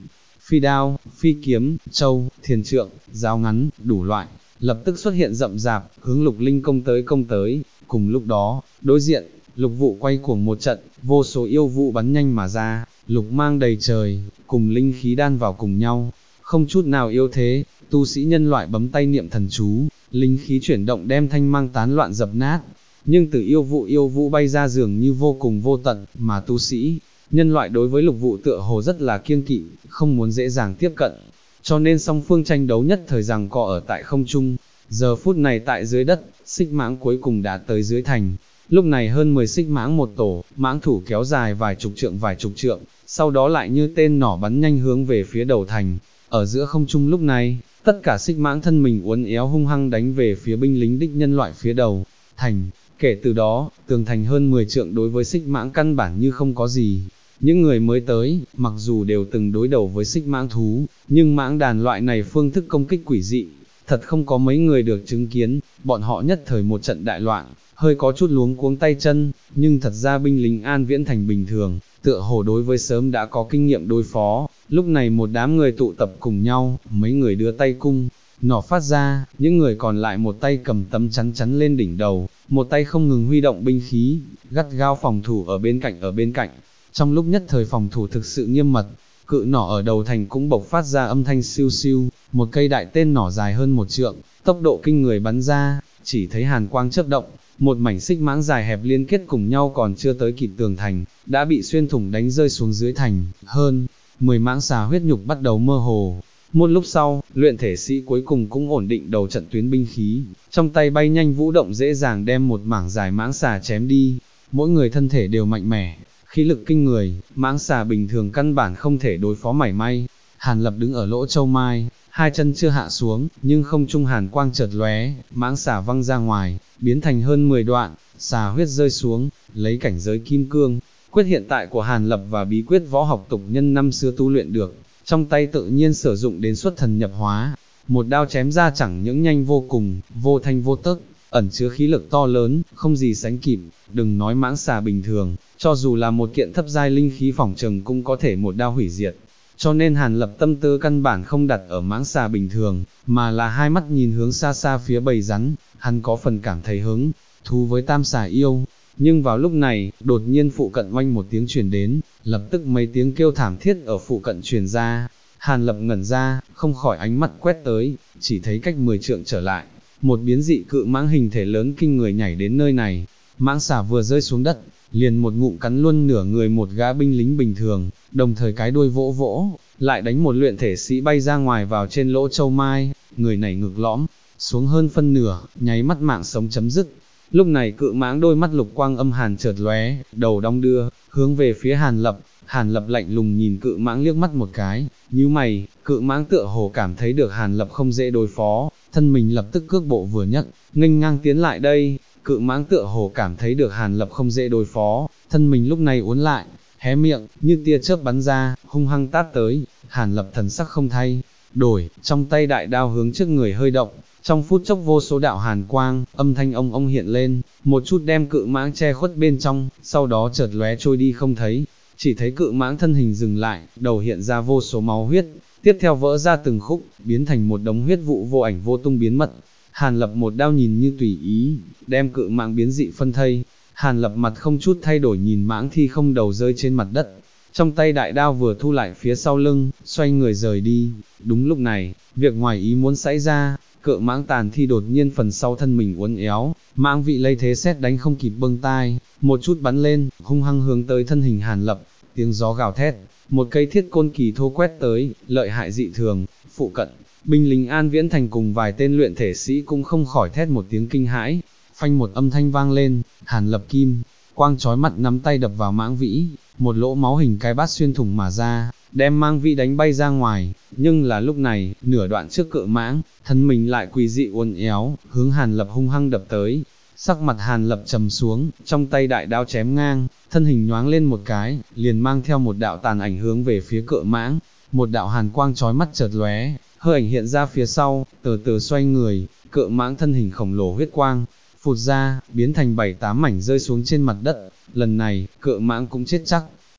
phi đao, phi kiếm, châu, thiền trượng, giáo ngắn, đủ loại, lập tức xuất hiện rậm rạp, hướng Lục Linh công tới, cùng lúc đó, đối diện, Lục Vụ quay cuồng một trận, vô số yêu vụ bắn nhanh mà ra, lục mang đầy trời, cùng linh khí đan vào cùng nhau, không chút nào yếu thế, tu sĩ nhân loại bấm tay niệm thần chú, linh khí chuyển động đem thanh mang tán loạn dập nát, nhưng từ yêu vụ bay ra dường như vô cùng vô tận, mà tu sĩ, nhân loại đối với lục vụ tựa hồ rất là kiêng kỵ, không muốn dễ dàng tiếp cận, cho nên song phương tranh đấu nhất thời giằng co ở tại không trung. Giờ phút này tại dưới đất, xích mãng cuối cùng đã tới dưới thành, lúc này hơn 10 xích mãng một tổ, mãng thủ kéo dài vài chục trượng, sau đó lại như tên nỏ bắn nhanh hướng về phía đầu thành, ở giữa không trung lúc này, tất cả xích mãng thân mình uốn éo hung hăng đánh về phía binh lính đích nhân loại phía đầu thành, kể từ đó, tường thành hơn 10 trượng đối với xích mãng căn bản như không có gì. Những người mới tới, mặc dù đều từng đối đầu với xích mãng thú, nhưng mãng đàn loại này phương thức công kích quỷ dị, thật không có mấy người được chứng kiến, bọn họ nhất thời một trận đại loạn, hơi có chút luống cuống tay chân, nhưng thật ra binh lính An Viễn Thành bình thường, tựa hồ đối với sớm đã có kinh nghiệm đối phó, lúc này một đám người tụ tập cùng nhau, mấy người đưa tay cung, nỏ phát ra, những người còn lại một tay cầm tấm chắn lên đỉnh đầu, một tay không ngừng huy động binh khí, gắt gao phòng thủ ở bên cạnh, trong lúc nhất thời phòng thủ thực sự nghiêm mật, cự nỏ ở đầu thành cũng bộc phát ra âm thanh siêu siêu, một cây đại tên nỏ dài hơn 1 trượng, tốc độ kinh người bắn ra, chỉ thấy hàn quang chớp động, một mảnh xích mãng dài hẹp liên kết cùng nhau còn chưa tới kịp tường thành, đã bị xuyên thủng đánh rơi xuống dưới thành, hơn 10 mãng xà huyết nhục bắt đầu mơ hồ. Một lúc sau, luyện thể sĩ cuối cùng cũng ổn định đầu trận tuyến binh khí, trong tay bay nhanh vũ động dễ dàng đem một mảng dài mãng xà chém đi, mỗi người thân thể đều mạnh mẽ, khí lực kinh người, mãng xà bình thường căn bản không thể đối phó mảy may. Hàn Lập đứng ở lỗ châu mai, hai chân chưa hạ xuống, nhưng không trung hàn quang chợt lóe, mãng xà văng ra ngoài, biến thành hơn 10 đoạn, xà huyết rơi xuống, lấy cảnh giới kim cương, quyết hiện tại của Hàn Lập và bí quyết võ học tục nhân năm xưa tu luyện được, trong tay tự nhiên sử dụng đến xuất thần nhập hóa, một đao chém ra chẳng những nhanh vô cùng, vô thanh vô tức, ẩn chứa khí lực to lớn, không gì sánh kịp, đừng nói mãng xà bình thường, cho dù là một kiện thấp giai linh khí phỏng trừng cũng có thể một đao hủy diệt. Cho nên Hàn Lập tâm tư căn bản không đặt ở mãng xà bình thường, mà là hai mắt nhìn hướng xa xa phía bầy rắn, hắn có phần cảm thấy hứng thú với tam xà yêu. Nhưng vào lúc này, đột nhiên phụ cận oanh một tiếng truyền đến, lập tức mấy tiếng kêu thảm thiết ở phụ cận truyền ra. Hàn Lập ngẩn ra, không khỏi ánh mắt quét tới, chỉ thấy cách 10 trượng trở lại, một biến dị cự mãng hình thể lớn kinh người nhảy đến nơi này. Mãng xà vừa rơi xuống đất, liền một ngụm cắn luôn nửa người một gã binh lính bình thường, đồng thời cái đuôi vỗ vỗ, lại đánh một luyện thể sĩ bay ra ngoài vào trên lỗ châu mai, người này ngực lõm, xuống hơn phân nửa, nháy mắt mạng sống chấm dứt. Lúc này cự mãng đôi mắt lục quang âm hàn chợt lóe, đầu đong đưa, hướng về phía Hàn Lập lạnh lùng nhìn cự mãng liếc mắt một cái, nhíu mày, cự mãng tựa hồ cảm thấy được Hàn Lập không dễ đối phó, thân mình lập tức cước bộ vừa nhấc, nghênh ngang tiến lại đây. Cự mãng tựa hồ cảm thấy được Hàn Lập không dễ đối phó, thân mình lúc này uốn lại, hé miệng, như tia chớp bắn ra, hung hăng tát tới. Hàn Lập thần sắc không thay đổi, trong tay đại đao hướng trước người hơi động, trong phút chốc vô số đạo hàn quang, âm thanh ông ông hiện lên, một chút đem cự mãng che khuất bên trong, sau đó chợt lóe trôi đi không thấy. Chỉ thấy cự mãng thân hình dừng lại, đầu hiện ra vô số máu huyết, tiếp theo vỡ ra từng khúc, biến thành một đống huyết vụ vô ảnh vô tung biến mất. Hàn Lập một đao nhìn như tùy ý, đem cự mãng biến dị phân thây. Hàn Lập mặt không chút thay đổi nhìn mãng thi không đầu rơi trên mặt đất, trong tay đại đao vừa thu lại phía sau lưng, xoay người rời đi. Đúng lúc này, việc ngoài ý muốn xảy ra, cự mãng tàn thi đột nhiên phần sau thân mình uốn éo, mãng vị lây thế sét đánh không kịp bâng tai, một chút bắn lên, hung hăng hướng tới thân hình Hàn Lập. Tiếng gió gào thét, một cây thiết côn kỳ thô quét tới, lợi hại dị thường. Phụ cận, binh lính An Viễn Thành cùng vài tên luyện thể sĩ cũng không khỏi thét một tiếng kinh hãi. Phanh một âm thanh vang lên, Hàn Lập kim quang chói mặt nắm tay đập vào mãng vĩ, một lỗ máu hình cái bát xuyên thủng mà ra, đem mãng vĩ đánh bay ra ngoài. Nhưng là lúc này, nửa đoạn trước cự mãng, thân mình lại quỳ dị uốn éo, hướng Hàn Lập hung hăng đập tới. Sắc mặt Hàn Lập trầm xuống, trong tay đại đao chém ngang, thân hình nhoáng lên một cái, liền mang theo một đạo tàn ảnh hướng về phía cự mãng. Một đạo hàn quang chói mắt chợt lóe, hơi ảnh hiện ra phía sau, từ từ xoay người, cự mãng thân hình khổng lồ huyết quang phụt ra, biến thành 7-8 mảnh rơi xuống trên mặt đất. Lần này, cự mãng cũng chết chắc.